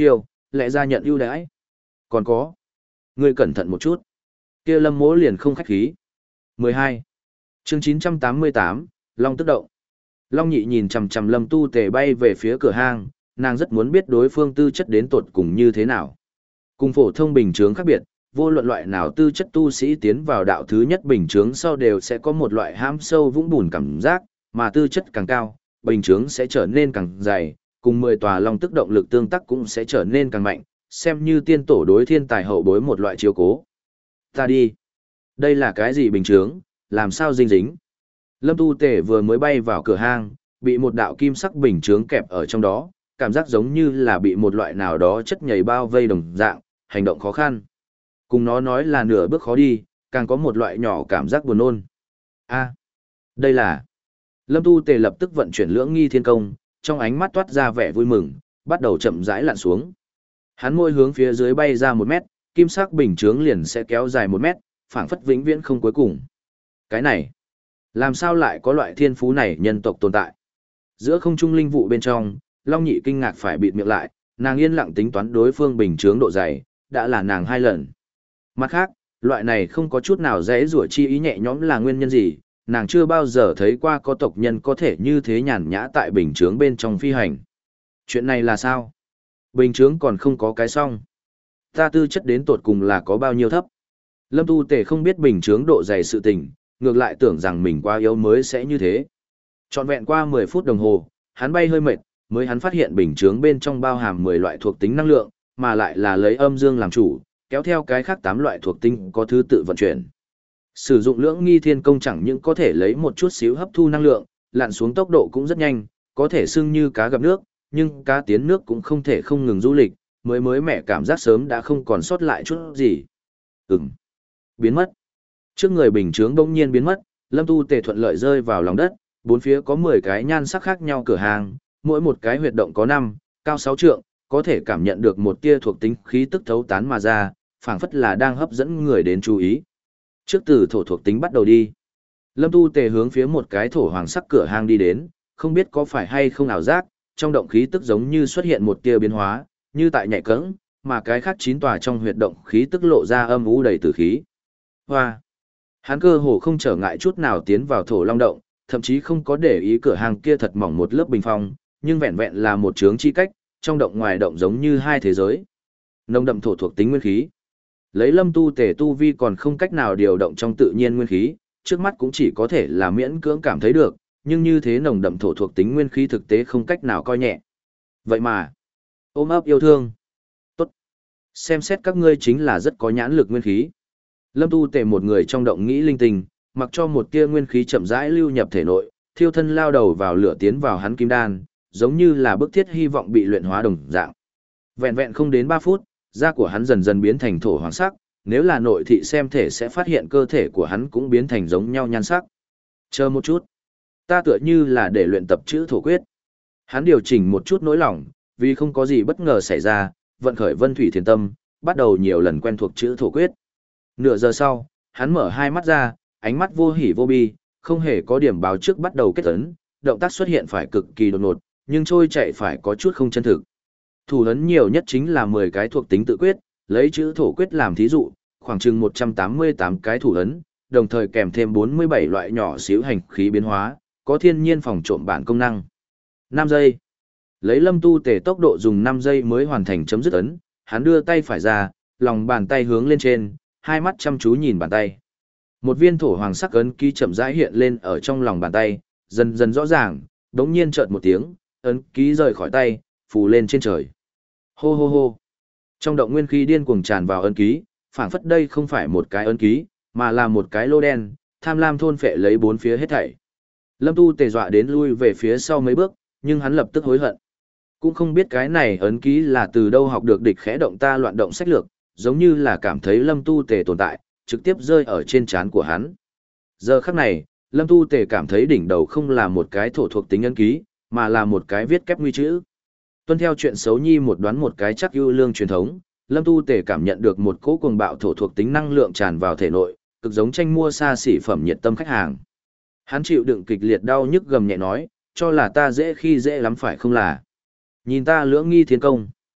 lẽ ra nhận ưu đãi. Còn có, ngươi cẩn thận một chút. Kia Lâm Mỗ liền không khách khí. mười hai. Chương chín trăm tám mươi tám, Long tức động. Long Nhị nhìn chằm chằm Lâm Tu Tề bay về phía cửa hang, nàng rất muốn biết đối phương tư chất đến tột cùng như thế nào. Cùng phổ thông bình chướng khác biệt, vô luận loại nào tư chất tu sĩ tiến vào đạo thứ nhất bình chướng sau đều sẽ có một loại hãm sâu vũng bùn cảm giác, mà tư chất càng cao, bình chướng sẽ trở nên càng dày, cùng mười tòa long tức động lực tương tác cũng sẽ trở nên càng mạnh, xem như tiên tổ đối thiên tài hậu bối một loại chiếu cố. Ta đi. Đây là cái gì bình chướng, làm sao dinh dính? Lâm Tu Tề vừa mới bay vào cửa hang, bị một đạo kim sắc bình chướng kẹp ở trong đó, cảm giác giống như là bị một loại nào đó chất nhầy bao vây đồng dạng, hành động khó khăn. Cùng nó nói là nửa bước khó đi, càng có một loại nhỏ cảm giác buồn nôn. A, đây là... Lâm Tu Tề lập tức vận chuyển lưỡng nghi thiên công, trong ánh mắt toát ra vẻ vui mừng, bắt đầu chậm rãi lặn xuống. Hắn môi hướng phía dưới bay ra một mét, kim sắc bình chướng liền sẽ kéo dài một mét, phảng phất vĩnh viễn không cuối cùng. Cái này, làm sao lại có loại thiên phú này nhân tộc tồn tại? Giữa không trung linh vụ bên trong, Long Nhị kinh ngạc phải bịt miệng lại, nàng yên lặng tính toán đối phương bình chướng độ dày, đã là nàng hai lần. Mặt khác, loại này không có chút nào dễ rủa chi ý nhẹ nhõm là nguyên nhân gì, nàng chưa bao giờ thấy qua có tộc nhân có thể như thế nhàn nhã tại bình chướng bên trong phi hành. Chuyện này là sao? Bình chướng còn không có cái xong. Ta tư chất đến tột cùng là có bao nhiêu thấp. Lâm Tu Tề không biết bình chướng độ dày sự tình, ngược lại tưởng rằng mình quá yếu mới sẽ như thế. Trọn vẹn qua mười phút đồng hồ, hắn bay hơi mệt, mới hắn phát hiện bình chướng bên trong bao hàm mười loại thuộc tính năng lượng, mà lại là lấy âm dương làm chủ, kéo theo cái khác tám loại thuộc tính có thứ tự vận chuyển. Sử dụng lưỡng nghi thiên công chẳng những có thể lấy một chút xíu hấp thu năng lượng, lặn xuống tốc độ cũng rất nhanh, có thể xưng như cá gặp nước, nhưng cá tiến nước cũng không thể không ngừng du lịch, mới mới mẻ cảm giác sớm đã không còn sót lại chút gì. Ừm. Biến mất. Trước người bình chướng bỗng nhiên biến mất, Lâm Tu Tề thuận lợi rơi vào lòng đất, bốn phía có mười cái nhan sắc khác nhau cửa hàng, mỗi một cái huyệt động có năm, cao sáu trượng, có thể cảm nhận được một tia thuộc tính khí tức thấu tán mà ra, phảng phất là đang hấp dẫn người đến chú ý. Trước từ thổ thuộc tính bắt đầu đi. Lâm Tu Tề hướng phía một cái thổ hoàng sắc cửa hang đi đến, không biết có phải hay không ảo giác, trong động khí tức giống như xuất hiện một tia biến hóa, như tại nhạy cẫng, mà cái khác chín tòa trong huyệt động khí tức lộ ra âm u đầy tử khí. Hoa! Hắn cơ hồ không trở ngại chút nào tiến vào thổ long động, thậm chí không có để ý cửa hàng kia thật mỏng một lớp bình phong, nhưng vẹn vẹn là một chướng chi cách, trong động ngoài động giống như hai thế giới. Nồng đậm thổ thuộc tính nguyên khí. Lấy Lâm Tu Tề tu vi còn không cách nào điều động trong tự nhiên nguyên khí, trước mắt cũng chỉ có thể là miễn cưỡng cảm thấy được, nhưng như thế nồng đậm thổ thuộc tính nguyên khí thực tế không cách nào coi nhẹ. Vậy mà, ôm ấp yêu thương. Tốt. Xem xét các ngươi chính là rất có nhãn lực nguyên khí. Lâm Tu Tề một người trong động nghĩ linh tinh, mặc cho một tia nguyên khí chậm rãi lưu nhập thể nội, thiêu thân lao đầu vào lửa tiến vào hắn kim đan, giống như là bức thiết hy vọng bị luyện hóa đồng dạng. Vẹn vẹn không đến ba phút, da của hắn dần dần biến thành thổ hoàng sắc, nếu là nội thị xem thể sẽ phát hiện cơ thể của hắn cũng biến thành giống nhau nhan sắc. Chờ một chút, ta tựa như là để luyện tập chữ thổ quyết. Hắn điều chỉnh một chút nỗi lòng, vì không có gì bất ngờ xảy ra, vận khởi Vân Thủy Thiền Tâm, bắt đầu nhiều lần quen thuộc chữ thổ quyết. Nửa giờ sau, hắn mở hai mắt ra, ánh mắt vô hỉ vô bi, không hề có điểm báo trước bắt đầu kết ấn, động tác xuất hiện phải cực kỳ đột ngột, nhưng trôi chạy phải có chút không chân thực. Thủ ấn nhiều nhất chính là mười cái thuộc tính tự quyết, lấy chữ thổ quyết làm thí dụ, khoảng chừng một trăm tám mươi tám cái thủ ấn, đồng thời kèm thêm bốn mươi bảy loại nhỏ xíu hành khí biến hóa, có thiên nhiên phòng trộm bản công năng. năm giây. Lấy Lâm Tu Tề tốc độ dùng năm giây mới hoàn thành chấm dứt ấn, hắn đưa tay phải ra, lòng bàn tay hướng lên trên, hai mắt chăm chú nhìn bàn tay. Một viên thổ hoàng sắc ấn ký chậm rãi hiện lên ở trong lòng bàn tay, dần dần rõ ràng, đống nhiên chợt một tiếng, ấn ký rời khỏi tay, phù lên trên trời. Hô hô hô. Trong động nguyên khí điên cuồng tràn vào ấn ký, phảng phất đây không phải một cái ấn ký, mà là một cái lô đen, tham lam thôn phệ lấy bốn phía hết thảy. Lâm Tu Tề dọa đến lui về phía sau mấy bước, nhưng hắn lập tức hối hận. Cũng không biết cái này ấn ký là từ đâu học được địch khẽ động ta loạn động sách lược, giống như là cảm thấy Lâm Tu Tề tồn tại, trực tiếp rơi ở trên trán của hắn. Giờ khắc này, Lâm Tu Tề cảm thấy đỉnh đầu không là một cái thổ thuộc tính ấn ký, mà là một cái viết kép nguy chữ. Tuân theo chuyện xấu nhi một đoán một cái chắc ưu lương truyền thống, Lâm Tu Tề cảm nhận được một cỗ cuồng bạo thổ thuộc tính năng lượng tràn vào thể nội, cực giống tranh mua xa xỉ phẩm nhiệt tâm khách hàng. Hắn chịu đựng kịch liệt đau nhức gầm nhẹ nói, cho là ta dễ khi dễ lắm phải không là. Nhìn ta lưỡng nghi thiên công.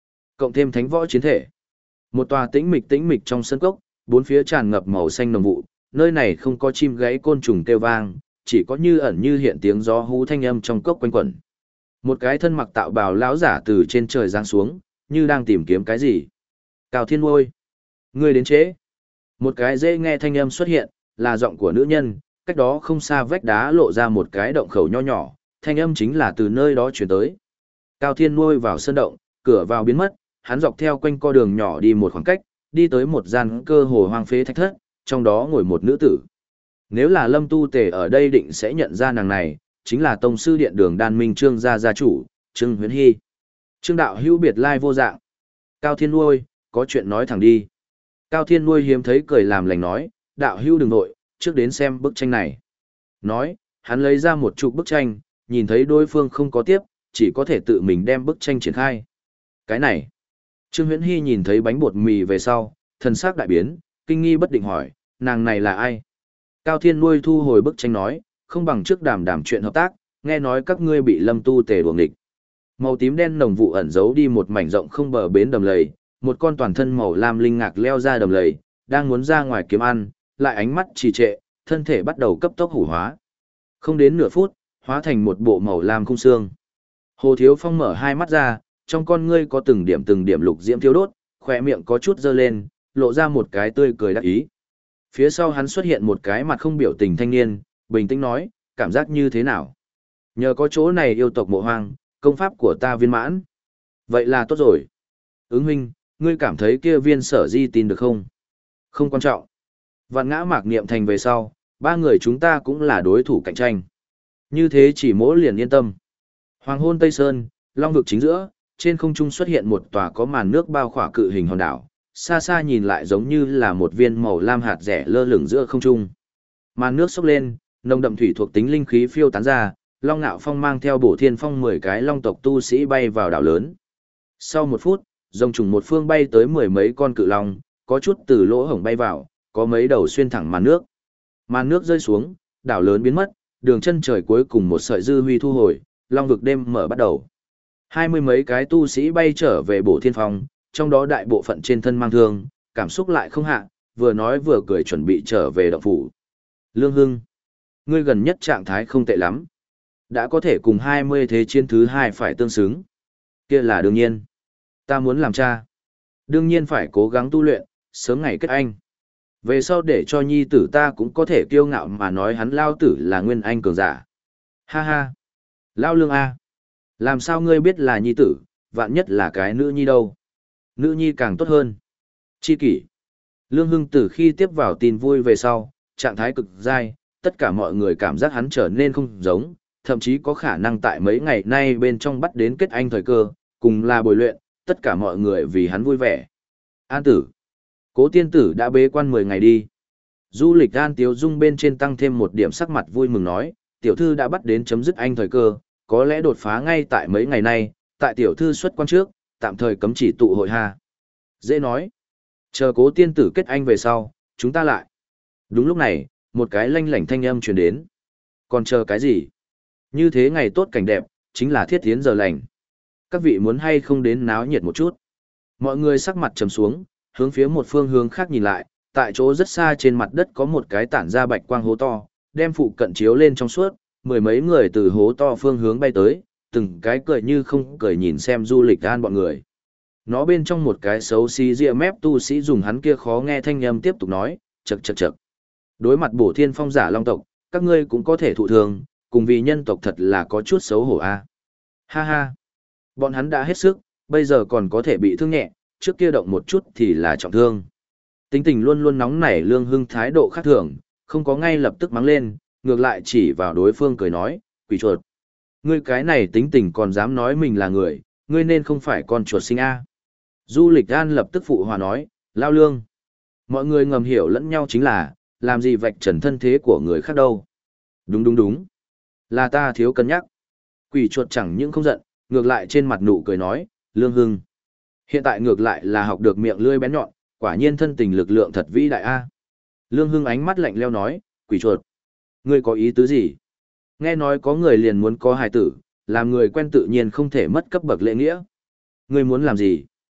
cộng thêm thánh võ chiến thể. Một tòa tĩnh mịch tĩnh mịch trong sân cốc, bốn phía tràn ngập màu xanh nồng vụ, nơi này không có chim gáy côn trùng kêu vang, chỉ có như ẩn như hiện tiếng gió hú thanh âm trong cốc quanh quẩn. Một cái thân mặc tạo bào lão giả từ trên trời giáng xuống, như đang tìm kiếm cái gì. Cao Thiên Ngôi, ngươi đến trễ. Một cái dễ nghe thanh âm xuất hiện, là giọng của nữ nhân, cách đó không xa vách đá lộ ra một cái động khẩu nho nhỏ, thanh âm chính là từ nơi đó chuyển tới. Cao Thiên Ngôi vào sân động, cửa vào biến mất, hắn dọc theo quanh co đường nhỏ đi một khoảng cách, đi tới một gian cơ hồ hoang phế thạch thất, trong đó ngồi một nữ tử. Nếu là Lâm Tu Tề ở đây định sẽ nhận ra nàng này, chính là tông sư điện đường đan minh Trương gia gia chủ, Trương Huyễn Hy. Trương đạo hữu biệt lai vô dạng. Cao Thiên Nuôi, có chuyện nói thẳng đi. Cao Thiên Nuôi hiếm thấy cười làm lành nói, đạo hữu đừng nội, trước đến xem bức tranh này. Nói, hắn lấy ra một chục bức tranh, nhìn thấy đối phương không có tiếp, chỉ có thể tự mình đem bức tranh triển khai. Cái này, Trương Huyễn Hy nhìn thấy bánh bột mì về sau, thần sắc đại biến, kinh nghi bất định hỏi, nàng này là ai? Cao Thiên Nuôi thu hồi bức tranh nói, không bằng trước đàm đàm chuyện hợp tác, nghe nói các ngươi bị Lâm Tu Tề đuổi nghịch. Màu tím đen nồng vụ ẩn giấu đi một mảnh rộng không bờ bến đầm lầy, một con toàn thân màu lam linh ngạc leo ra đầm lầy, đang muốn ra ngoài kiếm ăn, lại ánh mắt trì trệ, thân thể bắt đầu cấp tốc hủ hóa. Không đến nửa phút, hóa thành một bộ màu lam khung xương. Hồ Thiếu Phong mở hai mắt ra, trong con ngươi có từng điểm từng điểm lục diễm thiêu đốt, khỏe miệng có chút dơ lên, lộ ra một cái tươi cười đắc ý. Phía sau hắn xuất hiện một cái mặt không biểu tình thanh niên, bình tĩnh nói, cảm giác như thế nào? Nhờ có chỗ này yêu tộc mộ hoang, công pháp của ta viên mãn. Vậy là tốt rồi. Ứng huynh, ngươi cảm thấy kia viên sở di tin được không? Không quan trọng. Vạn ngã mạc niệm thành về sau, ba người chúng ta cũng là đối thủ cạnh tranh. Như thế chỉ mỗi liền yên tâm. Hoàng hôn Tây Sơn, long vực chính giữa, trên không trung xuất hiện một tòa có màn nước bao khỏa cự hình hòn đảo, xa xa nhìn lại giống như là một viên màu lam hạt rẻ lơ lửng giữa không trung. Màn nước sốc lên, nồng đậm thủy thuộc tính linh khí phiêu tán ra, Long Nạo Phong mang theo Bổ Thiên Phong mười cái long tộc tu sĩ bay vào đảo lớn. Sau một phút, rồng trùng một phương bay tới mười mấy con cự long, có chút từ lỗ hổng bay vào, có mấy đầu xuyên thẳng màn nước. Màn nước rơi xuống, đảo lớn biến mất, đường chân trời cuối cùng một sợi dư huy thu hồi, long vực đêm mở bắt đầu. Hai mươi mấy cái tu sĩ bay trở về Bổ Thiên Phong, trong đó đại bộ phận trên thân mang thương, cảm xúc lại không hạ, vừa nói vừa cười chuẩn bị trở về động phủ. Lương Hưng, ngươi gần nhất trạng thái không tệ lắm. Đã có thể cùng hai mươi thế chiến thứ hai phải tương xứng. Kia là đương nhiên. Ta muốn làm cha. Đương nhiên phải cố gắng tu luyện, sớm ngày kết anh. Về sau để cho nhi tử ta cũng có thể kiêu ngạo mà nói hắn lao tử là nguyên anh cường giả. Ha ha. Lao Lương A. Làm sao ngươi biết là nhi tử, vạn nhất là cái nữ nhi đâu. Nữ nhi càng tốt hơn. Chi kỷ. Lương Hưng từ khi tiếp vào tin vui về sau, trạng thái cực dai, tất cả mọi người cảm giác hắn trở nên không giống, thậm chí có khả năng tại mấy ngày nay bên trong bắt đến kết anh thời cơ, cùng là bồi luyện, tất cả mọi người vì hắn vui vẻ. An tử. Cố tiên tử đã bế quan mười ngày đi. Du lịch An Tiếu Dung bên trên tăng thêm một điểm sắc mặt vui mừng nói, tiểu thư đã bắt đến chấm dứt anh thời cơ, có lẽ đột phá ngay tại mấy ngày nay, tại tiểu thư xuất quan trước, tạm thời cấm chỉ tụ hội ha. Dễ nói. Chờ cố tiên tử kết anh về sau, chúng ta lại. Đúng lúc này, một cái lanh lảnh thanh âm truyền đến. Còn chờ cái gì? Như thế ngày tốt cảnh đẹp, chính là thiết tiến giờ lành. Các vị muốn hay không đến náo nhiệt một chút. Mọi người sắc mặt trầm xuống, hướng phía một phương hướng khác nhìn lại, tại chỗ rất xa trên mặt đất có một cái tản ra bạch quang hố to, đem phụ cận chiếu lên trong suốt, mười mấy người từ hố to phương hướng bay tới, từng cái cười như không cười nhìn xem Du Lịch An bọn người. Nó bên trong một cái xấu xí ria mép tu sĩ dùng hắn kia khó nghe thanh âm tiếp tục nói, chậc chậc chậc. Đối mặt Bổ Thiên Phong giả long tộc, các ngươi cũng có thể thụ thường, cùng vì nhân tộc thật là có chút xấu hổ a. Ha ha. Bọn hắn đã hết sức, bây giờ còn có thể bị thương nhẹ, trước kia động một chút thì là trọng thương. Tính tình luôn luôn nóng nảy Lương Hưng thái độ khác thường, không có ngay lập tức mắng lên, ngược lại chỉ vào đối phương cười nói, quỷ chuột. Ngươi cái này tính tình còn dám nói mình là người, ngươi nên không phải con chuột sinh a. Du Lịch An lập tức phụ hòa nói, lao Lương. Mọi người ngầm hiểu lẫn nhau chính là, làm gì vạch trần thân thế của người khác đâu. Đúng đúng đúng. Là ta thiếu cân nhắc. Quỷ chuột chẳng những không giận, ngược lại trên mặt nụ cười nói, Lương Hưng. Hiện tại ngược lại là học được miệng lưỡi bén nhọn, quả nhiên thân tình lực lượng thật vĩ đại a. Lương Hưng ánh mắt lạnh leo nói, quỷ chuột. Ngươi có ý tứ gì? Nghe nói có người liền muốn có hài tử, làm người quen tự nhiên không thể mất cấp bậc lễ nghĩa. Ngươi muốn làm gì?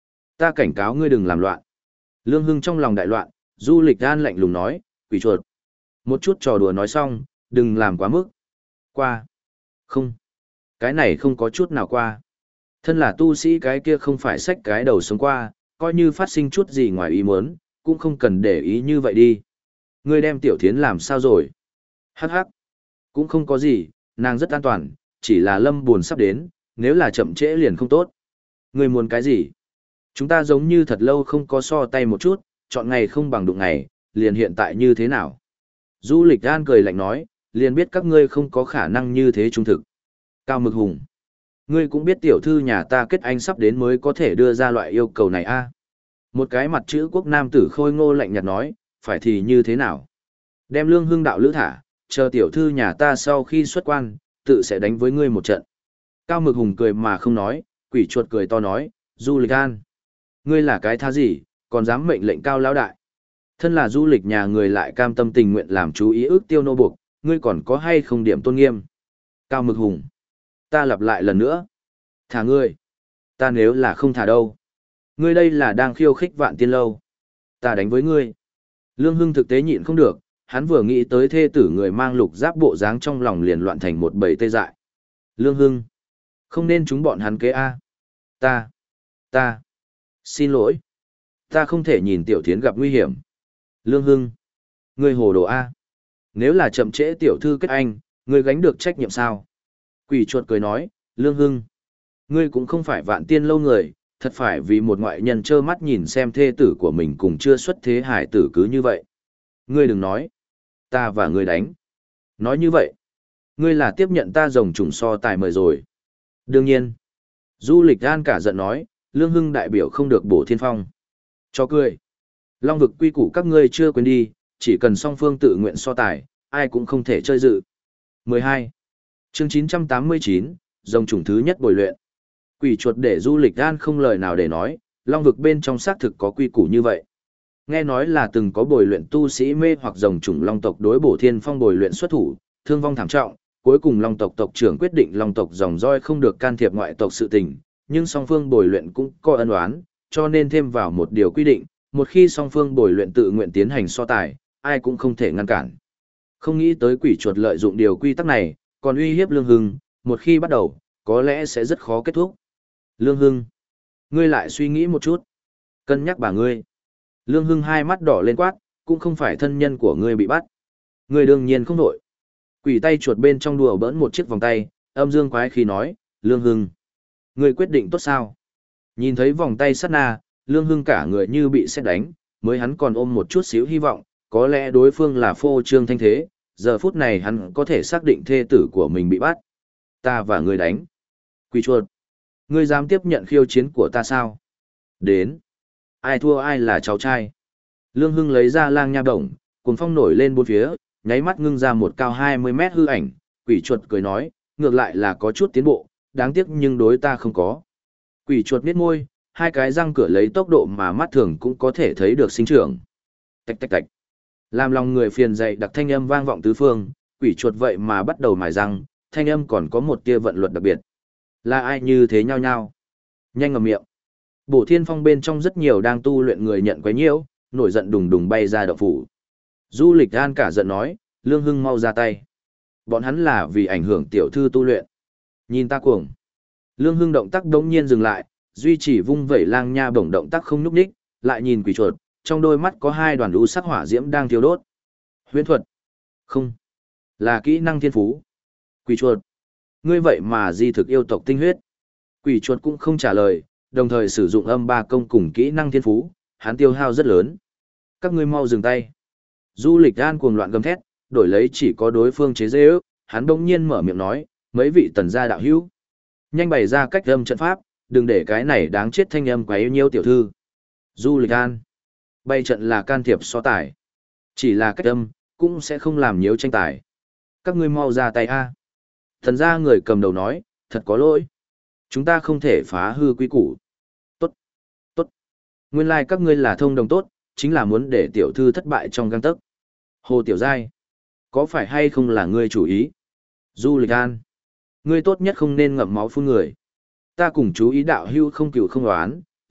Ta cảnh cáo ngươi đừng làm loạn. Lương Hưng trong lòng đại loạn, Du Lịch An lạnh lùng nói, quỷ chuột. Một chút trò đùa nói xong, đừng làm quá mức. Qua. Không. Cái này không có chút nào qua. Thân là tu sĩ cái kia không phải xách cái đầu sống qua, coi như phát sinh chút gì ngoài ý muốn, cũng không cần để ý như vậy đi. Ngươi đem Tiểu Thiến làm sao rồi? Hắc hắc. Cũng không có gì, nàng rất an toàn, chỉ là lâm buồn sắp đến, nếu là chậm trễ liền không tốt. Ngươi muốn cái gì? Chúng ta giống như thật lâu không có so tay một chút, chọn ngày không bằng đụng ngày, liền hiện tại như thế nào? Du Lịch An cười lạnh nói, liền biết các ngươi không có khả năng như thế trung thực. Cao Mực Hùng. Ngươi cũng biết tiểu thư nhà ta kết anh sắp đến mới có thể đưa ra loại yêu cầu này a. Một cái mặt chữ quốc nam tử khôi ngô lạnh nhạt nói, phải thì như thế nào? Đem Lương Hưng đạo lữ thả, chờ tiểu thư nhà ta sau khi xuất quan, tự sẽ đánh với ngươi một trận. Cao Mực Hùng cười mà không nói, quỷ chuột cười to nói, Du Lịch An. Ngươi là cái thá gì, còn dám mệnh lệnh cao lão đại. Thân là du lịch nhà người lại cam tâm tình nguyện làm chú ý ước tiêu nô buộc, ngươi còn có hay không điểm tôn nghiêm? Cao Mực Hùng. Ta lặp lại lần nữa. Thả ngươi. Ta nếu là không thả đâu. Ngươi đây là đang khiêu khích Vạn Tiên Lâu. Ta đánh với ngươi. Lương Hưng thực tế nhịn không được, hắn vừa nghĩ tới thê tử người mang lục giáp bộ dáng trong lòng liền loạn thành một bầy tê dại. Lương Hưng. Không nên chúng bọn hắn kế A. Ta. Ta. Xin lỗi. Ta không thể nhìn Tiểu Thiến gặp nguy hiểm. Lương Hưng. Ngươi hồ đồ A. Nếu là chậm trễ tiểu thư kết anh, ngươi gánh được trách nhiệm sao? Quỷ chuột cười nói, Lương Hưng. Ngươi cũng không phải Vạn Tiên Lâu người, thật phải vì một ngoại nhân trơ mắt nhìn xem thê tử của mình cùng chưa xuất thế hải tử cứ như vậy. Ngươi đừng nói. Ta và ngươi đánh. Nói như vậy. Ngươi là tiếp nhận ta rồng trùng so tài mời rồi. Đương nhiên. Du Lịch An cả giận nói, Lương Hưng đại biểu không được bổ thiên phong. Cho cười. Long vực quy củ các ngươi chưa quên đi, chỉ cần song phương tự nguyện so tài, ai cũng không thể chơi dự. mười hai. Chương chín trăm tám mươi chín, rồng trùng thứ nhất bồi luyện. Quỷ chuột để Du Lịch An không lời nào để nói, long vực bên trong xác thực có quy củ như vậy. Nghe nói là từng có bồi luyện tu sĩ mê hoặc rồng trùng long tộc đối bổ thiên phong bồi luyện xuất thủ, thương vong thảm trọng, cuối cùng long tộc tộc trưởng quyết định long tộc dòng roi không được can thiệp ngoại tộc sự tình, nhưng song phương bồi luyện cũng có ân oán, cho nên thêm vào một điều quy định, một khi song phương bồi luyện tự nguyện tiến hành so tài, ai cũng không thể ngăn cản. Không nghĩ tới quỷ chuột lợi dụng điều quy tắc này, còn uy hiếp Lương Hưng, một khi bắt đầu, có lẽ sẽ rất khó kết thúc. Lương Hưng, ngươi lại suy nghĩ một chút. Cân nhắc bà ngươi. Lương Hưng hai mắt đỏ lên quát, cũng không phải thân nhân của ngươi bị bắt. Ngươi đương nhiên không nổi. Quỷ tay chuột bên trong đùa bỡn một chiếc vòng tay, âm dương quái khí nói, Lương Hưng, ngươi quyết định tốt sao? Nhìn thấy vòng tay sát na, Lương Hưng cả người như bị sét đánh, mới hắn còn ôm một chút xíu hy vọng, có lẽ đối phương là phô trương thanh thế, giờ phút này hắn có thể xác định thê tử của mình bị bắt. Ta và ngươi đánh. Quỷ chuột, ngươi dám tiếp nhận khiêu chiến của ta sao? Đến. Ai thua ai là cháu trai. Lương Hưng lấy ra lang nha bổng, cuồng phong nổi lên bốn phía, nháy mắt ngưng ra một cao hai mươi mét hư ảnh, quỷ chuột cười nói, ngược lại là có chút tiến bộ, đáng tiếc nhưng đối ta không có. Quỷ chuột biết môi, hai cái răng cửa lấy tốc độ mà mắt thường cũng có thể thấy được sinh trưởng. Tạch tạch tạch. Làm lòng người phiền dậy đặc thanh âm vang vọng tứ phương, quỷ chuột vậy mà bắt đầu mài răng, thanh âm còn có một tia vận luật đặc biệt. Là ai như thế nhau nhau? Nhanh ngậm miệng. Bổ thiên phong bên trong rất nhiều đang tu luyện người nhận quấy nhiễu, nổi giận đùng đùng bay ra động phủ. Du Lịch An cả giận nói, Lương Hưng mau ra tay. Bọn hắn là vì ảnh hưởng tiểu thư tu luyện. Nhìn ta cuồng. Lương Hưng động tác đống nhiên dừng lại, duy trì vung vẩy lang nha bổng động tác không nhúc nhích, lại nhìn quỷ chuột, trong đôi mắt có hai đoàn u sắc hỏa diễm đang thiêu đốt. Huyễn thuật? Không, là kỹ năng thiên phú. Quỷ chuột, ngươi vậy mà di thực yêu tộc tinh huyết. Quỷ chuột cũng không trả lời, đồng thời sử dụng âm ba công cùng kỹ năng thiên phú, hắn tiêu hao rất lớn. Các ngươi mau dừng tay. Du Lịch An cuồng loạn gầm thét, đổi lấy chỉ có đối phương chế giễu, hắn bỗng nhiên mở miệng nói, mấy vị tần gia đạo hữu, nhanh bày ra cách âm trận pháp, đừng để cái này đáng chết thanh âm quấy nhiễu tiểu thư. Du Lịch An, bày trận là can thiệp so tài, chỉ là cách âm, cũng sẽ không làm nhiễu tranh tài. Các ngươi mau ra tay a. Thần gia người cầm đầu nói, thật có lỗi, chúng ta không thể phá hư quy củ. Tốt, tốt. Nguyên lai like các ngươi là thông đồng tốt, chính là muốn để tiểu thư thất bại trong gang tấc. Hồ Tiểu Giai, có phải hay không là ngươi chủ ý? Du Lịch An, ngươi tốt nhất không nên ngậm máu phun người. Ta cùng chú ý đạo hưu không cừu không oán,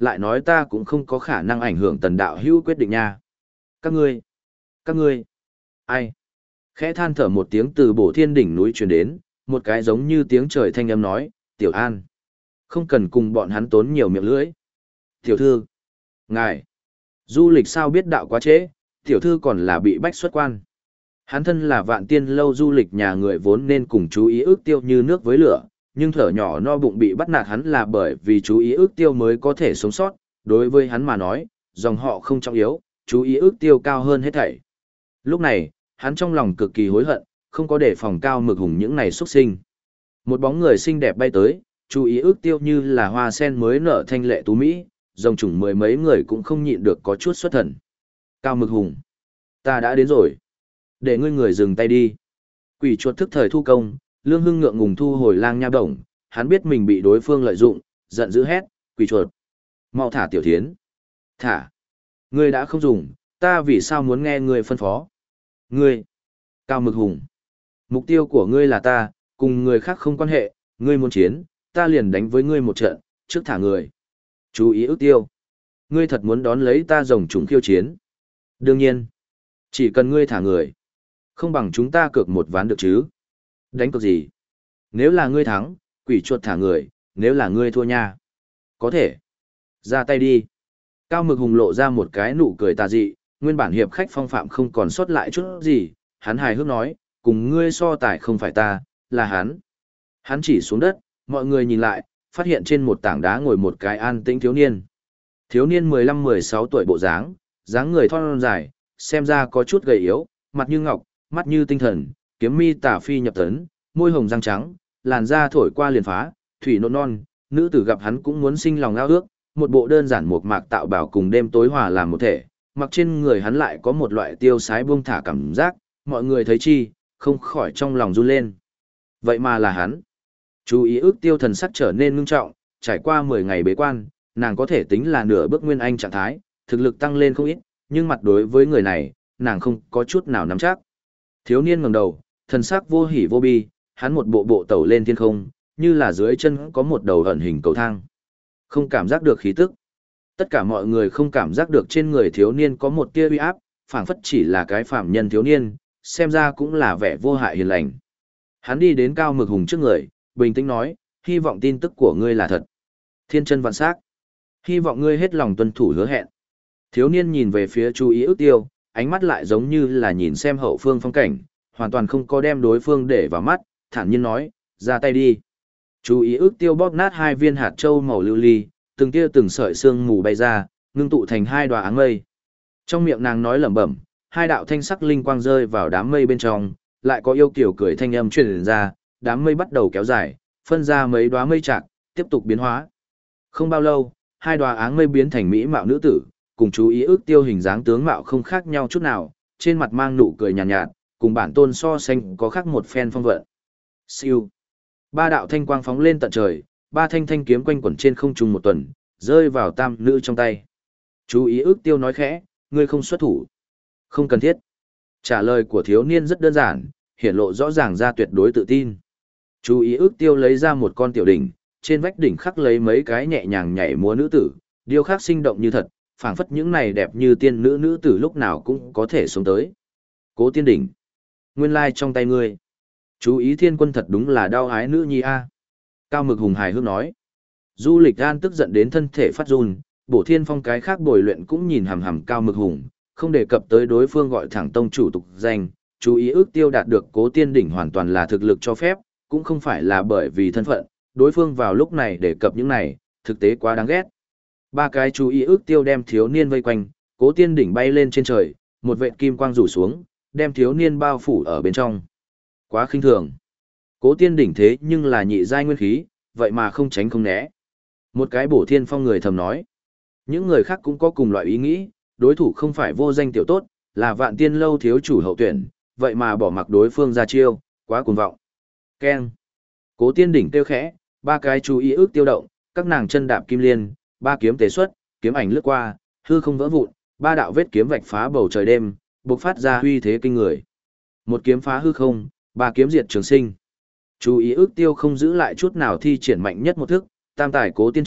lại nói ta cũng không có khả năng ảnh hưởng tần đạo hữu quyết định nha. Các ngươi, các ngươi, ai? Khẽ than thở một tiếng từ bổ thiên đỉnh núi truyền đến, một cái giống như tiếng trời thanh âm nói, Tiểu An. Không cần cùng bọn hắn tốn nhiều miệng lưỡi. Tiểu thư, ngài, du lịch sao biết đạo quá trễ, tiểu thư còn là bị bách xuất quan. Hắn thân là vạn tiên lâu du lịch nhà người vốn nên cùng chú ý ước tiêu như nước với lửa, nhưng thở nhỏ no bụng bị bắt nạt hắn là bởi vì chú ý ước tiêu mới có thể sống sót, đối với hắn mà nói, dòng họ không trọng yếu, chú ý ước tiêu cao hơn hết thảy. Lúc này, hắn trong lòng cực kỳ hối hận, không có để phòng Cao Mực Hùng những này xuất sinh. Một bóng người xinh đẹp bay tới, chú ý ước tiêu như là hoa sen mới nở thanh lệ tú Mỹ, dòng chủng mười mấy người cũng không nhịn được có chút xuất thần. Cao Mực Hùng, ta đã đến rồi. Để ngươi người dừng tay đi. Quỷ chuột thức thời thu công, Lương Hưng ngượng ngùng thu hồi lang nha bổng, hắn biết mình bị đối phương lợi dụng, giận dữ hét, quỷ chuột. Mau thả tiểu thiến. Thả. Ngươi đã không dùng, ta vì sao muốn nghe ngươi phân phó. Ngươi. Cao Mực Hùng. Mục tiêu của ngươi là ta, cùng người khác không quan hệ, ngươi muốn chiến, ta liền đánh với ngươi một trận, trước thả người. Chú ý ước tiêu. Ngươi thật muốn đón lấy ta rồng trùng khiêu chiến. Đương nhiên. Chỉ cần ngươi thả người. Không bằng chúng ta cược một ván được chứ. Đánh cược gì? Nếu là ngươi thắng, quỷ chuột thả người, nếu là ngươi thua nha. Có thể. Ra tay đi. Cao Mực Hùng lộ ra một cái nụ cười tà dị, nguyên bản hiệp khách phong phạm không còn sót lại chút gì, hắn hài hước nói, cùng ngươi so tài không phải ta, là hắn. Hắn chỉ xuống đất, mọi người nhìn lại, phát hiện trên một tảng đá ngồi một cái an tĩnh thiếu niên. Thiếu niên mười lăm mười sáu tuổi bộ dáng, dáng người thon dài, xem ra có chút gầy yếu, mặt như ngọc, mắt như tinh thần, kiếm mi tả phi nhập tấn, môi hồng răng trắng, làn da thổi qua liền phá, thủy nộn non, nữ tử gặp hắn cũng muốn sinh lòng ao ước, một bộ đơn giản một mạc tạo bảo cùng đêm tối hòa làm một thể, mặc trên người hắn lại có một loại tiêu sái buông thả cảm giác, mọi người thấy chi, không khỏi trong lòng run lên. Vậy mà là hắn. Chú ý ước tiêu thần sắc trở nên ngưng trọng, trải qua mười ngày bế quan, nàng có thể tính là nửa bước nguyên anh trạng thái, thực lực tăng lên không ít, nhưng mặt đối với người này, nàng không có chút nào nắm chắc. Thiếu niên ngẩng đầu, thần sắc vô hỉ vô bi, hắn một bộ bộ tẩu lên thiên không, như là dưới chân có một đầu ẩn hình cầu thang. Không cảm giác được khí tức. Tất cả mọi người không cảm giác được trên người thiếu niên có một tia uy áp, phảng phất chỉ là cái phàm nhân thiếu niên, xem ra cũng là vẻ vô hại hiền lành. Hắn đi đến Cao Mực Hùng trước người, bình tĩnh nói, hy vọng tin tức của ngươi là thật. Thiên chân vạn sắc. Hy vọng ngươi hết lòng tuân thủ hứa hẹn. Thiếu niên nhìn về phía chú ý ước tiêu, ánh mắt lại giống như là nhìn xem hậu phương phong cảnh, hoàn toàn không có đem đối phương để vào mắt, thản nhiên nói, ra tay đi. Chú ý ước tiêu bóp nát hai viên hạt châu màu lưu ly, từng tia từng sợi sương mù bay ra, ngưng tụ thành hai đóa áng mây. Trong miệng nàng nói lẩm bẩm, hai đạo thanh sắc linh quang rơi vào đám mây bên trong, lại có yêu kiều cười thanh âm truyền ra, đám mây bắt đầu kéo dài, phân ra mấy đóa mây trạc, tiếp tục biến hóa. Không bao lâu, hai đóa áng mây biến thành mỹ mạo nữ tử, cùng chú ý ước tiêu hình dáng tướng mạo không khác nhau chút nào, trên mặt mang nụ cười nhàn nhạt, nhạt, cùng bản tôn so sánh có khác một phen phong vận. Siêu. Ba đạo thanh quang phóng lên tận trời, ba thanh thanh kiếm quanh quẩn trên không trung một tuần, rơi vào tam nữ trong tay. Chú ý ước tiêu nói khẽ, ngươi không xuất thủ. Không cần thiết. Trả lời của thiếu niên rất đơn giản, hiển lộ rõ ràng ra tuyệt đối tự tin. Chú ý ước tiêu lấy ra một con tiểu đỉnh, trên vách đỉnh khắc lấy mấy cái nhẹ nhàng nhảy múa nữ tử, điêu khắc sinh động như thật, phảng phất những này đẹp như tiên nữ nữ tử lúc nào cũng có thể xuống tới. Cố tiên đỉnh. Nguyên lai trong tay ngươi. Chú ý thiên quân thật đúng là đau ái nữ nhi a. Cao Mực Hùng hài hước nói. Du Lịch An tức giận đến thân thể phát run, Bổ Thiên Phong cái khác bồi luyện cũng nhìn hằm hằm Cao Mực Hùng, không đề cập tới đối phương gọi thẳng tông chủ tục danh, chú ý ước tiêu đạt được cố tiên đỉnh hoàn toàn là thực lực cho phép, cũng không phải là bởi vì thân phận, đối phương vào lúc này đề cập những này, thực tế quá đáng ghét. Ba cái chú ý ước tiêu đem thiếu niên vây quanh, cố tiên đỉnh bay lên trên trời, một vệt kim quang rủ xuống, đem thiếu niên bao phủ ở bên trong. Quá khinh thường. Cố tiên đỉnh thế nhưng là nhị giai nguyên khí, vậy mà không tránh không né. Một cái Bổ Thiên Phong người thầm nói. Những người khác cũng có cùng loại ý nghĩ, đối thủ không phải vô danh tiểu tốt, là Vạn Tiên lâu thiếu chủ hậu tuyển, vậy mà bỏ mặc đối phương ra chiêu, quá cuồng vọng. Keng. Cố tiên đỉnh tiêu khẽ, ba cái chú ý ước tiêu động, các nàng chân đạp kim liên, ba kiếm tế xuất, kiếm ảnh lướt qua, hư không vỡ vụn, ba đạo vết kiếm vạch phá bầu trời đêm, bộc phát ra uy thế kinh người. Một kiếm phá hư không, ba kiếm diệt trường sinh. Chú ý ước tiêu không giữ lại chút nào thi triển mạnh nhất một thức, tam tài cố tiên trận,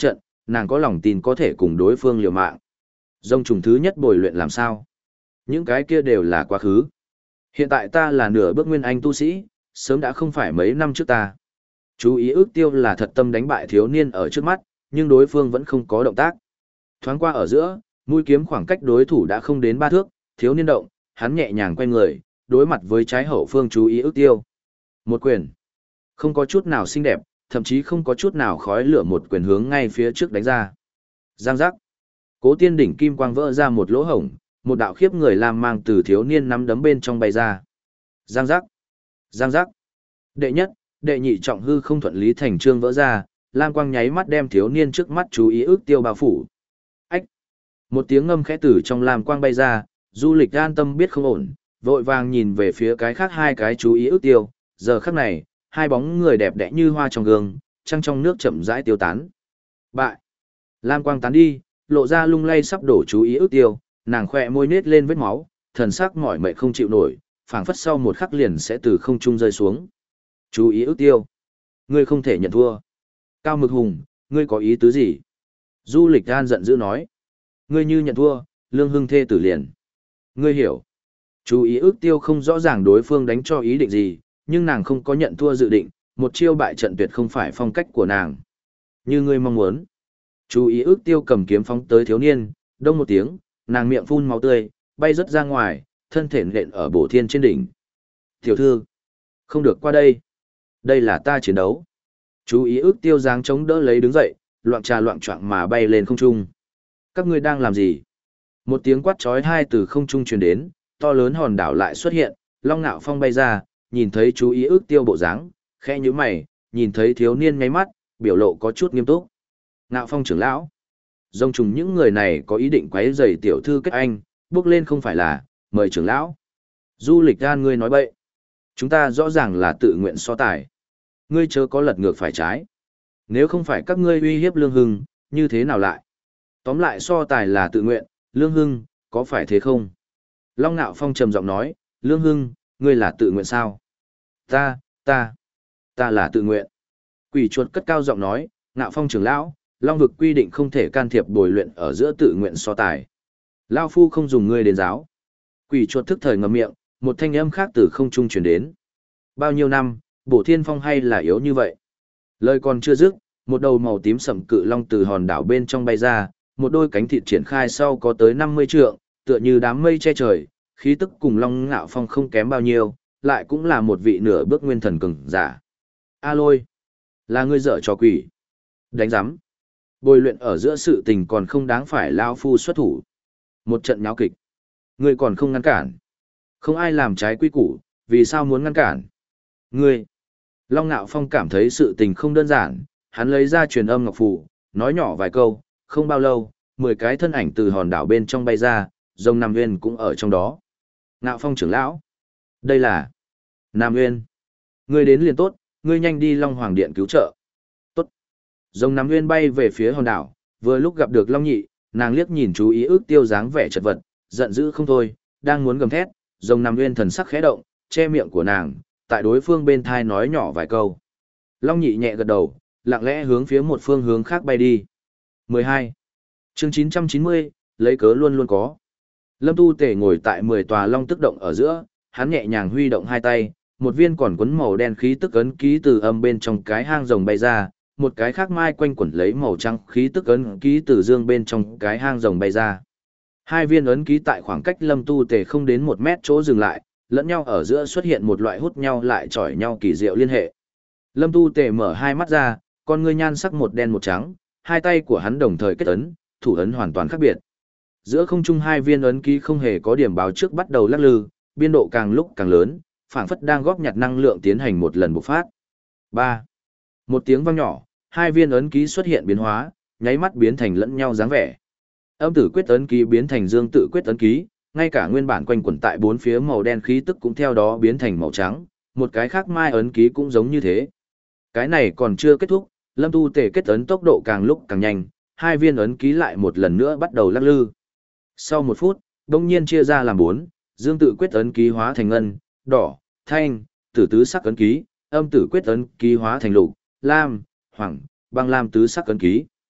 nàng có lòng tin có thể cùng đối phương liều mạng. Dòng trùng thứ nhất bồi luyện làm sao? Những cái kia đều là quá khứ. Hiện tại ta là nửa bước nguyên anh tu sĩ, sớm đã không phải mấy năm trước ta. Chú ý ước tiêu là thật tâm đánh bại thiếu niên ở trước mắt, nhưng đối phương vẫn không có động tác. Thoáng qua ở giữa, mũi kiếm khoảng cách đối thủ đã không đến ba thước, thiếu niên động, hắn nhẹ nhàng quay người, đối mặt với trái hậu phương chú ý ước tiêu. Một quyền. Không có chút nào xinh đẹp, thậm chí không có chút nào khói lửa, một quyền hướng ngay phía trước đánh ra. Giang giác. Cố Tiên đỉnh kim quang vỡ ra một lỗ hổng, một đạo khiếp người làm mang từ thiếu niên nắm đấm bên trong bay ra. Giang giác. Giang giác. Đệ nhất, đệ nhị trọng hư không thuận lý thành trương vỡ ra, lam quang nháy mắt đem thiếu niên trước mắt chú ý ước tiêu bao phủ. Ách. Một tiếng ngâm khẽ từ trong lam quang bay ra, Du Lịch an tâm biết không ổn, vội vàng nhìn về phía cái khác hai cái chú ý ước tiêu, giờ khắc này, hai bóng người đẹp đẽ như hoa trong gương, trăng trong nước chậm rãi tiêu tán. Bại. Lam quang tán đi, lộ ra lung lay sắp đổ chú ý ước tiêu, nàng khỏe môi nết lên vết máu, thần sắc mỏi mệt không chịu nổi, phảng phất sau một khắc liền sẽ từ không trung rơi xuống. Chú ý ước tiêu. Ngươi không thể nhận thua. Cao Mực Hùng, ngươi có ý tứ gì? Du Lịch An giận dữ nói. Ngươi như nhận thua, Lương Hưng thê tử liền. Ngươi hiểu. Chú ý ước tiêu không rõ ràng đối phương đánh cho ý định gì, nhưng nàng không có nhận thua dự định, một chiêu bại trận tuyệt không phải phong cách của nàng. Như ngươi mong muốn. Chú ý ước tiêu cầm kiếm phóng tới thiếu niên, đông một tiếng, nàng miệng phun máu tươi, bay rất ra ngoài, thân thể nện ở bổ thiên trên đỉnh. Tiểu thư, không được qua đây. Đây là ta chiến đấu. Chú ý ước tiêu dáng chống đỡ lấy đứng dậy, loạn trà loạn choạng mà bay lên không trung. Các ngươi đang làm gì? Một tiếng quát chói tai từ không trung truyền đến, to lớn hòn đảo lại xuất hiện, Long Nạo Phong bay ra, nhìn thấy chú ý ước tiêu bộ dáng, khẽ nhíu mày, nhìn thấy thiếu niên nháy mắt, biểu lộ có chút nghiêm túc. Nạo Phong trưởng lão, dòng trùng những người này có ý định quấy rầy tiểu thư kết anh, bước lên không phải là, mời trưởng lão. Du Lịch An ngươi nói bậy. Chúng ta rõ ràng là tự nguyện so tài. Ngươi chớ có lật ngược phải trái. Nếu không phải các ngươi uy hiếp Lương Hưng, như thế nào lại? Tóm lại so tài là tự nguyện, Lương Hưng, có phải thế không? Long Nạo Phong trầm giọng nói, Lương Hưng, ngươi là tự nguyện sao? Ta, ta, ta là tự nguyện. Quỷ chuột cất cao giọng nói, Nạo Phong trưởng lão, Long vực quy định không thể can thiệp bồi luyện ở giữa tự nguyện so tài. Lao phu không dùng ngươi đến giáo. Quỷ chuột thức thời ngậm miệng, một thanh âm khác từ không trung truyền đến. Bao nhiêu năm, Bổ Thiên Phong hay là yếu như vậy? Lời còn chưa dứt, một đầu màu tím sẫm cự long từ hòn đảo bên trong bay ra, một đôi cánh thịt triển khai sau có tới năm mươi trượng, tựa như đám mây che trời, khí tức cùng Long Nạo Phong không kém bao nhiêu, lại cũng là một vị nửa bước nguyên thần cường giả. A Lôi, là ngươi dở trò quỷ. Đánh rắm. Bồi luyện ở giữa sự tình còn không đáng phải lao phu xuất thủ. Một trận nháo kịch. Ngươi còn không ngăn cản. Không ai làm trái quy củ, vì sao muốn ngăn cản? Ngươi. Long Nạo Phong cảm thấy sự tình không đơn giản, hắn lấy ra truyền âm ngọc phù, nói nhỏ vài câu, không bao lâu, mười cái thân ảnh từ hòn đảo bên trong bay ra, rồng Nam Nguyên cũng ở trong đó. Nạo Phong trưởng lão. Đây là Nam Nguyên. Ngươi đến liền tốt, ngươi nhanh đi Long Hoàng Điện cứu trợ. Tốt. Rồng Nam Nguyên bay về phía hòn đảo, vừa lúc gặp được Long Nhị, nàng liếc nhìn chú ý ước tiêu dáng vẻ chật vật, giận dữ không thôi, đang muốn gầm thét, rồng Nam Nguyên thần sắc khẽ động, che miệng của nàng, tại đối phương bên thai nói nhỏ vài câu. Long Nhị nhẹ gật đầu, lặng lẽ hướng phía một phương hướng khác bay đi. mười hai. Chương chín trăm chín mươi, lấy cớ luôn luôn có. Lâm Tu Tể ngồi tại mười tòa long tức động ở giữa, hắn nhẹ nhàng huy động hai tay, một viên còn quấn màu đen khí tức ấn ký từ âm bên trong cái hang rồng bay ra, một cái khác mai quanh quẩn lấy màu trắng khí tức ấn ký từ dương bên trong cái hang rồng bay ra. Hai viên ấn ký tại khoảng cách Lâm Tu Tể không đến một mét chỗ dừng lại, lẫn nhau ở giữa xuất hiện một loại hút nhau lại chỏi nhau kỳ diệu liên hệ. Lâm Tu Tể mở hai mắt ra, con ngươi nhan sắc một đen một trắng, hai tay của hắn đồng thời kết ấn, thủ ấn hoàn toàn khác biệt. Giữa không trung hai viên ấn ký không hề có điểm báo trước bắt đầu lắc lư, biên độ càng lúc càng lớn, phảng phất đang góp nhặt năng lượng tiến hành một lần bộc phát. ba. Một tiếng vang nhỏ, hai viên ấn ký xuất hiện biến hóa, nháy mắt biến thành lẫn nhau dáng vẻ. Âm tử quyết ấn ký biến thành dương tự quyết ấn ký, ngay cả nguyên bản quanh quẩn tại bốn phía màu đen khí tức cũng theo đó biến thành màu trắng, một cái khác mai ấn ký cũng giống như thế. Cái này còn chưa kết thúc, Lâm Tu Tể kết ấn tốc độ càng lúc càng nhanh, hai viên ấn ký lại một lần nữa bắt đầu lắc lư. Sau một phút, đông nhiên chia ra làm bốn, dương tự quyết ấn ký hóa thành ngân, đỏ, thanh, tử tứ sắc ấn ký, âm tử quyết ấn ký hóa thành lục, lam, hoàng, băng lam tứ sắc ấn ký.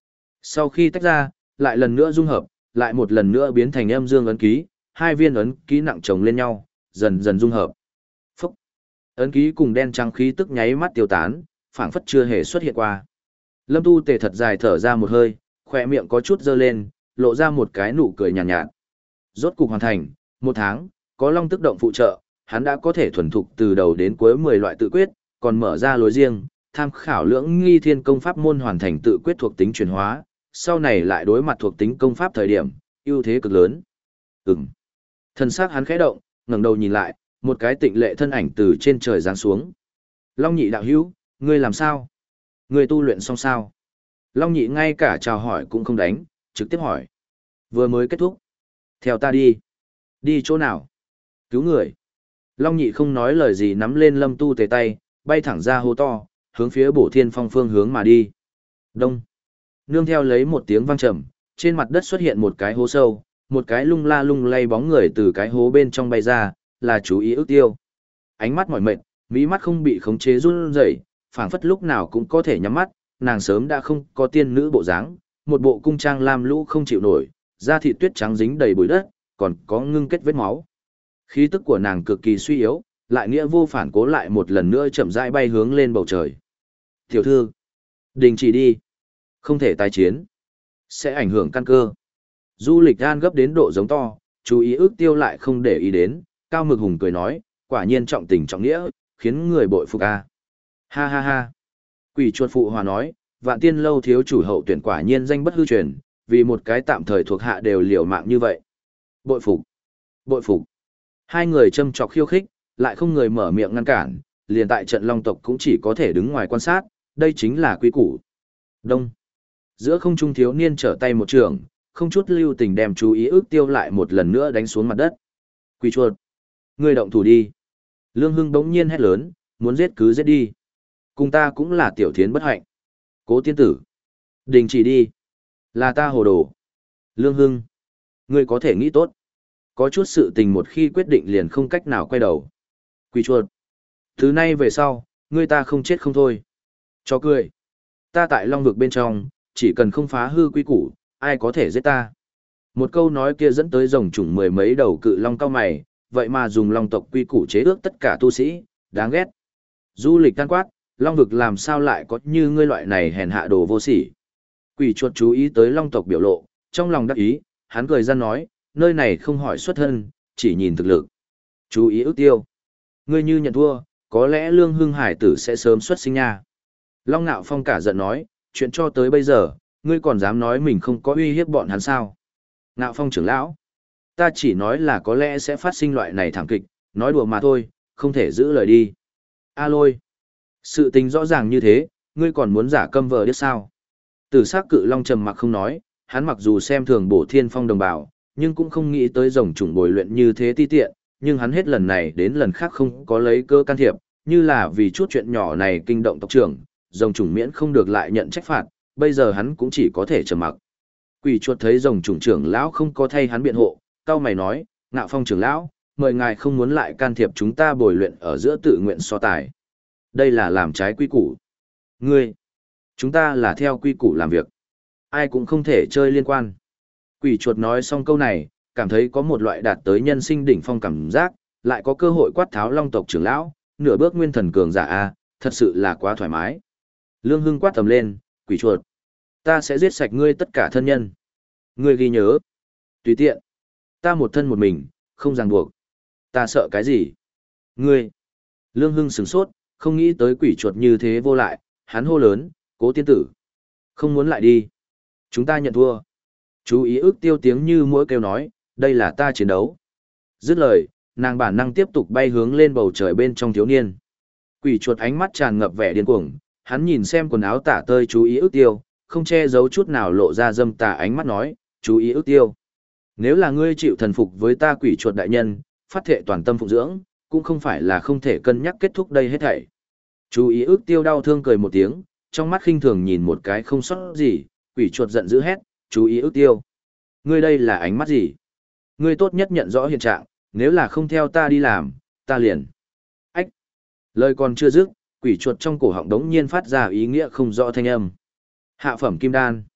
Sau khi tách ra, lại lần nữa dung hợp, lại một lần nữa biến thành âm dương ấn ký, hai viên ấn ký nặng chồng lên nhau, dần dần dung hợp. Phúc! Ấn ký cùng đen trắng khí tức nháy mắt tiêu tán, phảng phất chưa hề xuất hiện qua. Lâm Tu Tề thật dài thở ra một hơi, khỏe miệng có chút dơ lên, lộ ra một cái nụ cười nhàn nhạt, nhạt. Rốt cục hoàn thành, một tháng, có long tức động phụ trợ, hắn đã có thể thuần thục từ đầu đến cuối mười loại tự quyết, còn mở ra lối riêng, tham khảo lưỡng nghi thiên công pháp môn hoàn thành tự quyết thuộc tính chuyển hóa, sau này lại đối mặt thuộc tính công pháp thời điểm, ưu thế cực lớn. Ừm. Thân xác hắn khẽ động, ngẩng đầu nhìn lại, một cái tịnh lệ thân ảnh từ trên trời giáng xuống. Long Nhị đạo hữu, ngươi làm sao? Ngươi tu luyện xong sao? Long Nhị ngay cả chào hỏi cũng không đánh, trực tiếp hỏi. Vừa mới kết thúc. Theo ta đi. Đi chỗ nào? Cứu người. Long Nhị không nói lời gì nắm lên Lâm Tu Tề tay, bay thẳng ra hố to, hướng phía Bổ Thiên Phong phương hướng mà đi. Đông. Nương theo lấy một tiếng vang trầm, trên mặt đất xuất hiện một cái hố sâu, một cái lung la lung lay bóng người từ cái hố bên trong bay ra, là chú ý ước tiêu. Ánh mắt mỏi mệt, mí mắt không bị khống chế run rẩy, phảng phất lúc nào cũng có thể nhắm mắt, nàng sớm đã không có tiên nữ bộ dáng, một bộ cung trang lam lũ không chịu nổi, da thịt tuyết trắng dính đầy bụi đất, còn có ngưng kết vết máu. Khí tức của nàng cực kỳ suy yếu, lại nghĩa vô phản cố lại một lần nữa chậm rãi bay hướng lên bầu trời. Tiểu thư, đình chỉ đi. Không thể tái chiến. Sẽ ảnh hưởng căn cơ. Du Lịch gan gấp đến độ giống to, chú ý ước tiêu lại không để ý đến, Cao Mực Hùng cười nói, quả nhiên trọng tình trọng nghĩa, khiến người bội phục a. Ha ha ha. Quỷ chuột phụ hòa nói, Vạn Tiên lâu thiếu chủ hậu tuyển quả nhiên danh bất hư truyền, vì một cái tạm thời thuộc hạ đều liều mạng như vậy. Bội phục. Bội phục. Hai người châm chọc khiêu khích, lại không người mở miệng ngăn cản, liền tại trận Long tộc cũng chỉ có thể đứng ngoài quan sát, đây chính là quy củ. Đông. Giữa không trung thiếu niên trở tay một trường, không chút lưu tình đem chú ý ước tiêu lại một lần nữa đánh xuống mặt đất. Quỷ chuột. Người động thủ đi. Lương Hưng bỗng nhiên hét lớn, muốn giết cứ giết đi. Cùng ta cũng là tiểu thiến bất hạnh. Cố tiên tử. Đình chỉ đi. Là ta hồ đồ. Lương Hưng. Ngươi có thể nghĩ tốt. Có chút sự tình một khi quyết định liền không cách nào quay đầu. Quỷ chuột. Thứ nay về sau, ngươi ta không chết không thôi. Cho cười. Ta tại Long vực bên trong, chỉ cần không phá hư quy củ, ai có thể giết ta. Một câu nói kia dẫn tới rồng chủng mười mấy đầu cự long cao mày, vậy mà dùng long tộc quy củ chế ước tất cả tu sĩ, đáng ghét. Du Lịch tan quát, Long vực làm sao lại có như ngươi loại này hèn hạ đồ vô sỉ. Quỷ chuột chú ý tới long tộc biểu lộ, trong lòng đắc ý, hắn cười ra nói, nơi này không hỏi xuất thân, chỉ nhìn thực lực. Chú ý ước tiêu. Ngươi như nhận thua, có lẽ Lương Hưng Hải tử sẽ sớm xuất sinh nha. Long Nạo Phong cả giận nói, chuyện cho tới bây giờ, ngươi còn dám nói mình không có uy hiếp bọn hắn sao. Nạo Phong trưởng lão, ta chỉ nói là có lẽ sẽ phát sinh loại này thảm kịch, nói đùa mà thôi, không thể giữ lời đi. A Lôi, sự tình rõ ràng như thế, ngươi còn muốn giả câm vờ điếc sao. Tử sắc cự long trầm mặc không nói, hắn mặc dù xem thường Bổ Thiên Phong đồng bào, nhưng cũng không nghĩ tới rồng chủng bồi luyện như thế ti tiện, nhưng hắn hết lần này đến lần khác không có lấy cơ can thiệp, như là vì chút chuyện nhỏ này kinh động tộc trưởng, rồng chủng miễn không được lại nhận trách phạt, bây giờ hắn cũng chỉ có thể trầm mặc. Quỷ chuột thấy rồng chủng trưởng lão không có thay hắn biện hộ, cao mày nói, Ngạo Phong trưởng lão, mời ngài không muốn lại can thiệp chúng ta bồi luyện ở giữa tự nguyện so tài. Đây là làm trái quy củ. Ngươi, chúng ta là theo quy củ làm việc. Ai cũng không thể chơi liên quan. Quỷ chuột nói xong câu này, cảm thấy có một loại đạt tới nhân sinh đỉnh phong cảm giác, lại có cơ hội quát tháo long tộc trưởng lão, nửa bước nguyên thần cường giả a, thật sự là quá thoải mái. Lương Hưng quát tầm lên, quỷ chuột, ta sẽ giết sạch ngươi tất cả thân nhân. Ngươi ghi nhớ, tùy tiện, ta một thân một mình, không ràng buộc. Ta sợ cái gì? Ngươi. Lương Hưng sửng sốt, không nghĩ tới quỷ chuột như thế vô lại, hắn hô lớn, Cố tiên tử, không muốn lại đi. Chúng ta nhận thua. Chú ý ước tiêu tiếng như mỗi kêu nói, đây là ta chiến đấu. Dứt lời, nàng bản năng tiếp tục bay hướng lên bầu trời bên trong thiếu niên. Quỷ chuột ánh mắt tràn ngập vẻ điên cuồng, hắn nhìn xem quần áo tả tơi chú ý ước tiêu, không che giấu chút nào lộ ra dâm tà ánh mắt nói, chú ý ước tiêu. Nếu là ngươi chịu thần phục với ta quỷ chuột đại nhân, phát thệ toàn tâm phụng dưỡng, cũng không phải là không thể cân nhắc kết thúc đây hết thảy. Chú ý ước tiêu đau thương cười một tiếng, trong mắt khinh thường nhìn một cái không sót gì, quỷ chuột giận dữ hét, chú ý ước tiêu. Ngươi đây là ánh mắt gì? Ngươi tốt nhất nhận rõ hiện trạng, nếu là không theo ta đi làm, ta liền. Ách! Lời còn chưa dứt, quỷ chuột trong cổ họng đống nhiên phát ra ý nghĩa không rõ thanh âm. Hạ phẩm kim đan.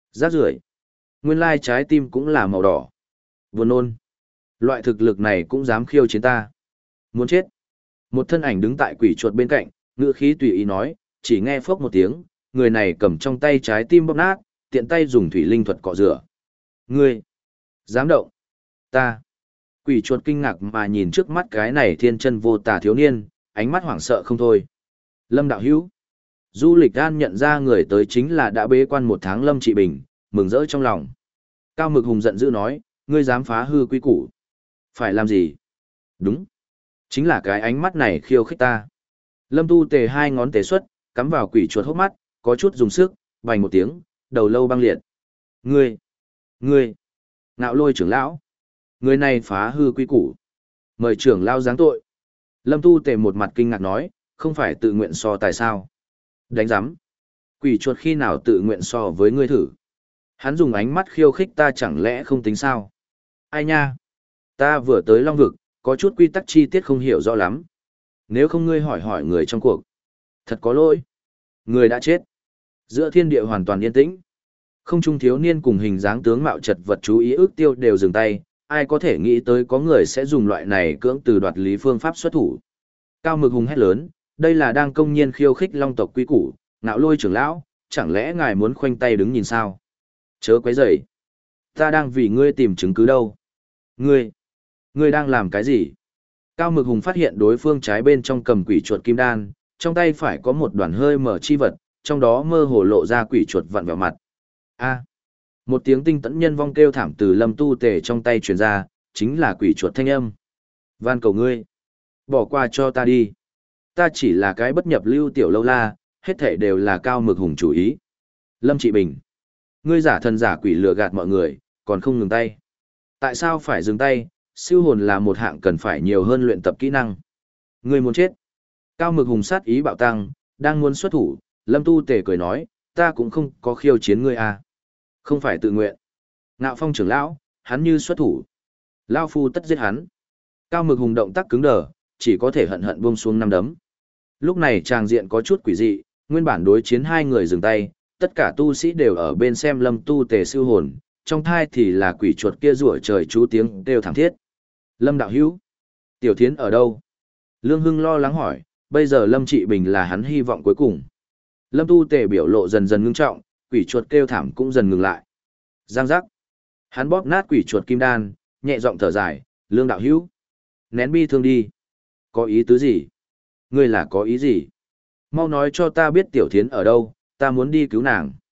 Rác rưởi. Nguyên lai trái tim cũng là màu đỏ. Buồn nôn. Loại thực lực này cũng dám khiêu chiến ta. Muốn chết. Một thân ảnh đứng tại quỷ chuột bên cạnh, ngữ khí tùy ý nói, chỉ nghe phốc một tiếng, người này cầm trong tay trái tim bóp nát, tiện tay dùng thủy linh thuật cọ rửa. Ngươi. Dám động. Ta. Quỷ chuột kinh ngạc mà nhìn trước mắt cái này thiên chân vô tà thiếu niên, ánh mắt hoảng sợ không thôi. Lâm đạo hữu. Du Lịch An nhận ra người tới chính là đã bế quan một tháng Lâm Trị Bình, mừng rỡ trong lòng. Cao Mực Hùng giận dữ nói, ngươi dám phá hư quy củ. Phải làm gì? Đúng. Chính là cái ánh mắt này khiêu khích ta. Lâm Tu Tề hai ngón tề xuất, cắm vào quỷ chuột hốc mắt, có chút dùng sức, bành một tiếng, đầu lâu băng liệt. Ngươi! Ngươi! Ngạo Lôi trưởng lão! Người này phá hư quy củ. Mời trưởng lão giáng tội. Lâm Tu Tề một mặt kinh ngạc nói, không phải tự nguyện so tài sao? Đánh giám! Quỷ chuột khi nào tự nguyện so với ngươi thử? Hắn dùng ánh mắt khiêu khích ta chẳng lẽ không tính sao? Ai nha? Ta vừa tới Long Vực, có chút quy tắc chi tiết không hiểu rõ lắm. Nếu không ngươi hỏi hỏi người trong cuộc. Thật có lỗi. Người đã chết. Giữa thiên địa hoàn toàn yên tĩnh. Không trung thiếu niên cùng hình dáng tướng mạo chật vật chú ý ước tiêu đều dừng tay. Ai có thể nghĩ tới có người sẽ dùng loại này cưỡng từ đoạt lý phương pháp xuất thủ. Cao Mực Hùng hét lớn, đây là đang công nhiên khiêu khích Long tộc quy củ. Ngạo Lôi trưởng lão, chẳng lẽ ngài muốn khoanh tay đứng nhìn sao? Chớ quấy rầy. Ta đang vì ngươi tìm chứng cứ đâu. Ngươi, ngươi đang làm cái gì? Cao Mực Hùng phát hiện đối phương trái bên trong cầm quỷ chuột kim đan, trong tay phải có một đoàn hơi mở chi vật, trong đó mơ hồ lộ ra quỷ chuột vặn vẹo mặt. A! Một tiếng tinh tẫn nhân vong kêu thảm từ Lâm Tu Tề trong tay truyền ra, chính là quỷ chuột thanh âm. Van cầu ngươi, bỏ qua cho ta đi. Ta chỉ là cái bất nhập lưu tiểu lâu la, hết thảy đều là Cao Mực Hùng chủ ý. Lâm Trị Bình, ngươi giả thần giả quỷ lừa gạt mọi người, còn không ngừng tay. Tại sao phải dừng tay? Siêu hồn là một hạng cần phải nhiều hơn luyện tập kỹ năng. Ngươi muốn chết. Cao Mực Hùng sát ý bạo tăng, đang muốn xuất thủ, Lâm Tu Tề cười nói, ta cũng không có khiêu chiến ngươi à. Không phải tự nguyện. Ngạo Phong trưởng lão, hắn như xuất thủ. Lao phu tất giết hắn. Cao Mực Hùng động tác cứng đờ, chỉ có thể hận hận buông xuống năm đấm. Lúc này tràng diện có chút quỷ dị, nguyên bản đối chiến hai người dừng tay, tất cả tu sĩ đều ở bên xem Lâm Tu Tề siêu hồn, trong thai thì là quỷ chuột kia rủa trời chú tiếng đều thảm thiết. Lâm đạo hữu, Tiểu Thiến ở đâu? Lương Hưng lo lắng hỏi, bây giờ Lâm Trị Bình là hắn hy vọng cuối cùng. Lâm Tu Tề biểu lộ dần dần ngưng trọng, quỷ chuột kêu thảm cũng dần ngừng lại. Giang giác. Hắn bóp nát quỷ chuột kim đan, nhẹ giọng thở dài, Lương đạo hữu, nén bi thương đi. Có ý tứ gì? Ngươi là có ý gì? Mau nói cho ta biết Tiểu Thiến ở đâu, ta muốn đi cứu nàng.